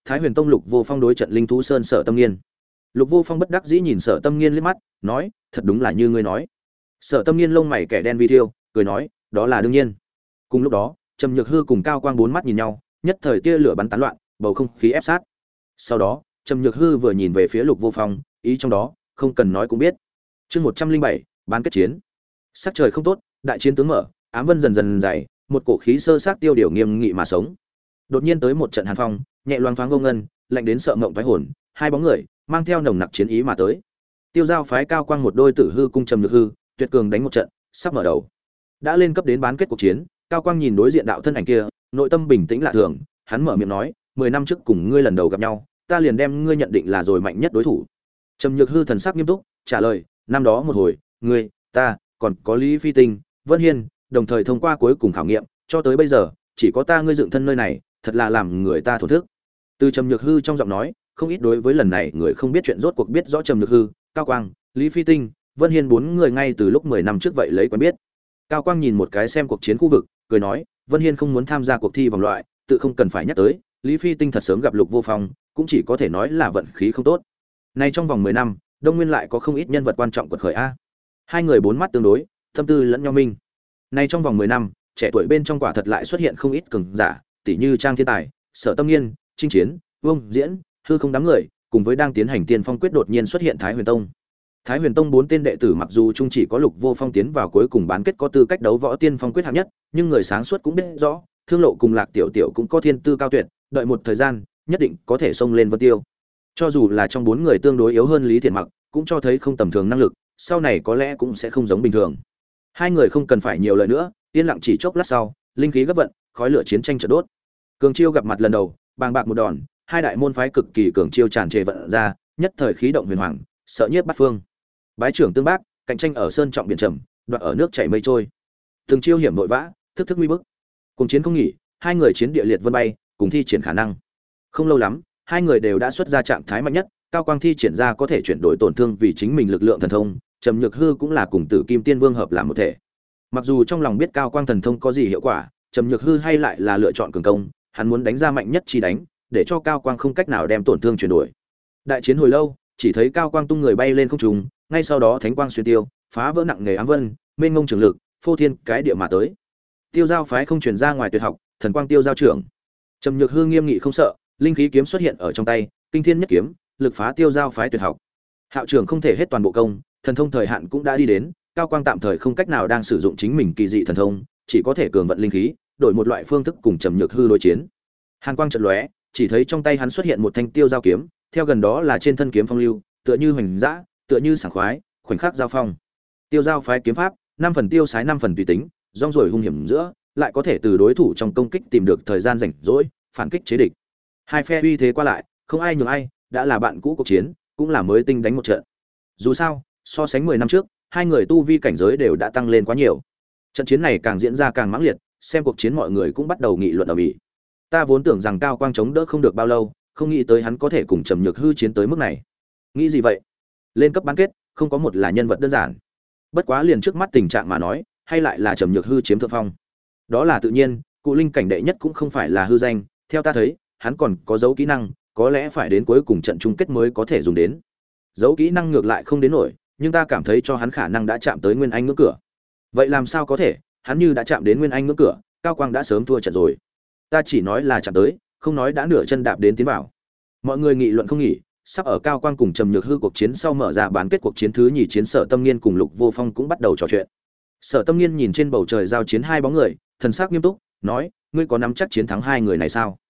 Thái Huyền Tông Lục Vô Phong đối trận Linh Thú Sơn Sở Tâm Nghiên. Lục Vô Phong bất đắc dĩ nhìn Sở Tâm Nghiên liếc mắt, nói, thật đúng là như ngươi nói. Sở Tâm Nghiên lông mày kẻ đen vi thiêu, cười nói, đó là đương nhiên. Cùng lúc đó, Trầm Nhược Hư cùng Cao Quang bốn mắt nhìn nhau, nhất thời tia lửa bắn tán loạn, bầu không khí ép sát. Sau đó, Trầm Nhược Hư vừa nhìn về phía Lục Vô Phong, ý trong đó, không cần nói cũng biết. Chương 107, bán kết chiến. Sắc trời không tốt, đại chiến tướng mở, ám vân dần dần dày, một cổ khí sơ sát tiêu điều nghiêm nghị mà sống. Đột nhiên tới một trận hàn phong, nhẹ loáng thoáng vô ngân, lạnh đến sợ mộng thoái hồn, hai bóng người mang theo nồng nặc chiến ý mà tới. Tiêu Giao phái Cao Quang một đôi Tử Hư cung Trầm Nhược Hư, tuyệt cường đánh một trận, sắp mở đầu. Đã lên cấp đến bán kết cuộc chiến, Cao Quang nhìn đối diện đạo thân ảnh kia, nội tâm bình tĩnh lạ thường, hắn mở miệng nói, 10 năm trước cùng ngươi lần đầu gặp nhau, ta liền đem ngươi nhận định là rồi mạnh nhất đối thủ. Trầm Nhược Hư thần sắc nghiêm túc, trả lời, năm đó một hồi, ngươi, ta, còn có Lý Phi Tinh, Vân Hiên, đồng thời thông qua cuối cùng khảo nghiệm, cho tới bây giờ, chỉ có ta ngươi dựng thân nơi này, thật là làm người ta thổn thức. Từ Trầm Nhược Hư trong giọng nói, không ít đối với lần này người không biết chuyện rốt cuộc biết rõ Trầm Nhược Hư, Cao Quang, Lý Phi Tinh, Vân Hiên bốn người ngay từ lúc 10 năm trước vậy lấy quen biết. Cao Quang nhìn một cái xem cuộc chiến khu vực, cười nói, Vân Hiên không muốn tham gia cuộc thi vòng loại, tự không cần phải nhắc tới, Lý Phi Tinh thật sớm gặp Lục Vô Phong, cũng chỉ có thể nói là vận khí không tốt. Nay trong vòng 10 năm, Đông Nguyên lại có không ít nhân vật quan trọng quật khởi a. Hai người bốn mắt tương đối, tâm tư lẫn nhau minh. Nay trong vòng 10 năm, trẻ tuổi bên trong quả thật lại xuất hiện không ít cường giả, tỷ như Trang Thiên Tài, Sở Tâm Nghiên, Trinh Chiến, Vương Diễn, hư không đám người, cùng với đang tiến hành tiên phong quyết đột nhiên xuất hiện Thái Huyền Tông. Thái Huyền Tông 4 tên đệ tử mặc dù chung chỉ có Lục Vô Phong tiến vào cuối cùng bán kết có tư cách đấu võ tiên phong quyết hạng nhất, nhưng người sáng suốt cũng biết rõ, Thương Lộ cùng Lạc Tiểu Tiểu cũng có thiên tư cao tuyệt, đợi một thời gian, nhất định có thể xông lên Vân Tiêu. Cho dù là trong 4 người tương đối yếu hơn Lý Thiện Mặc, cũng cho thấy không tầm thường năng lực, sau này có lẽ cũng sẽ không giống bình thường. Hai người không cần phải nhiều lời nữa, yên lặng chỉ chốc lát sau, linh khí gấp vận, khói lửa chiến tranh chợt đốt. Cường chiêu gặp mặt lần đầu, bàng bạc một đòn, hai đại môn phái cực kỳ cường chiêu tràn trề vận ra, nhất thời khí động huyền hoàng, sợ nhiếp bắt phương. Bái trưởng tương bác, cạnh tranh ở sơn trọng biển trầm, đoạt ở nước chảy mây trôi. Từng chiêu hiểm vội vã, thức thức nguy bức. Cùng chiến không nghỉ, hai người chiến địa liệt vân bay, cùng thi triển khả năng. Không lâu lắm, hai người đều đã xuất ra trạng thái mạnh nhất, Cao Quang thi triển ra có thể chuyển đổi tổn thương vì chính mình lực lượng thần thông, Trầm Nhược Hư cũng là cùng Tử Kim Tiên Vương hợp làm một thể. Mặc dù trong lòng biết Cao Quang thần thông có gì hiệu quả, Trầm Nhược Hư hay lại là lựa chọn cường công, hắn muốn đánh ra mạnh nhất chi đánh, để cho Cao Quang không cách nào đem tổn thương chuyển đổi. Đại chiến hồi lâu, chỉ thấy Cao Quang tung người bay lên không trung, ngay sau đó thánh quang xuyên tiêu, phá vỡ nặng nề ám vân, mênh mông trường lực, phô thiên cái địa mà tới. Tiêu Giao phái không truyền ra ngoài tuyệt học, thần quang tiêu giao trưởng. Trầm Nhược Hư nghiêm nghị không sợ, linh khí kiếm xuất hiện ở trong tay, kinh thiên nhất kiếm, lực phá Tiêu Giao phái tuyệt học. Hạo trưởng không thể hết toàn bộ công, thần thông thời hạn cũng đã đi đến, Cao Quang tạm thời không cách nào đang sử dụng chính mình kỳ dị thần thông, chỉ có thể cường vận linh khí, đổi một loại phương thức cùng Trầm Nhược Hư đối chiến. Hàn quang chợt lóe, chỉ thấy trong tay hắn xuất hiện một thanh tiêu giao kiếm, theo gần đó là trên thân kiếm phong lưu, tựa như hoành dã, tựa như sảng khoái, khoảnh khắc giao phong. Tiêu Giao phái kiếm pháp, 5 phần tiêu sái 5 phần tùy tính, rong ruổi hung hiểm giữa, lại có thể từ đối thủ trong công kích tìm được thời gian rảnh rỗi, phản kích chế địch. Hai phe uy thế qua lại, không ai nhường ai, đã là bạn cũ cuộc chiến, cũng là mới tinh đánh một trận. Dù sao, so sánh 10 năm trước, hai người tu vi cảnh giới đều đã tăng lên quá nhiều. Trận chiến này càng diễn ra càng mãng liệt, xem cuộc chiến mọi người cũng bắt đầu nghị luận ầm ĩ. Ta vốn tưởng rằng Cao Quang chống đỡ không được bao lâu, không nghĩ tới hắn có thể cùng Trầm Nhược Hư chiến tới mức này. Nghĩ gì vậy? Lên cấp bán kết, không có một là nhân vật đơn giản. Bất quá liền trước mắt tình trạng mà nói, hay lại là Trầm Nhược Hư chiếm thượng phong. Đó là tự nhiên, cụ linh cảnh đệ nhất cũng không phải là hư danh, theo ta thấy, hắn còn có dấu kỹ năng, có lẽ phải đến cuối cùng trận chung kết mới có thể dùng đến. Dấu kỹ năng ngược lại không đến nổi, nhưng ta cảm thấy cho hắn khả năng đã chạm tới Nguyên Anh ngưỡng cửa. Vậy làm sao có thể, hắn như đã chạm đến Nguyên Anh ngưỡng cửa, Cao Quang đã sớm thua trận rồi. Ta chỉ nói là chạm tới, không nói đã nửa chân đạp đến tiến vào. Mọi người nghị luận không nghỉ, sắp ở Cao Quang cùng Trầm Nhược Hư cuộc chiến sau mở ra bán kết cuộc chiến thứ nhì chiến Sở Tâm Nghiên cùng Lục Vô Phong cũng bắt đầu trò chuyện. Sở Tâm Nghiên nhìn trên bầu trời giao chiến hai bóng người, thần sắc nghiêm túc, nói: "Ngươi có nắm chắc chiến thắng hai người này sao?"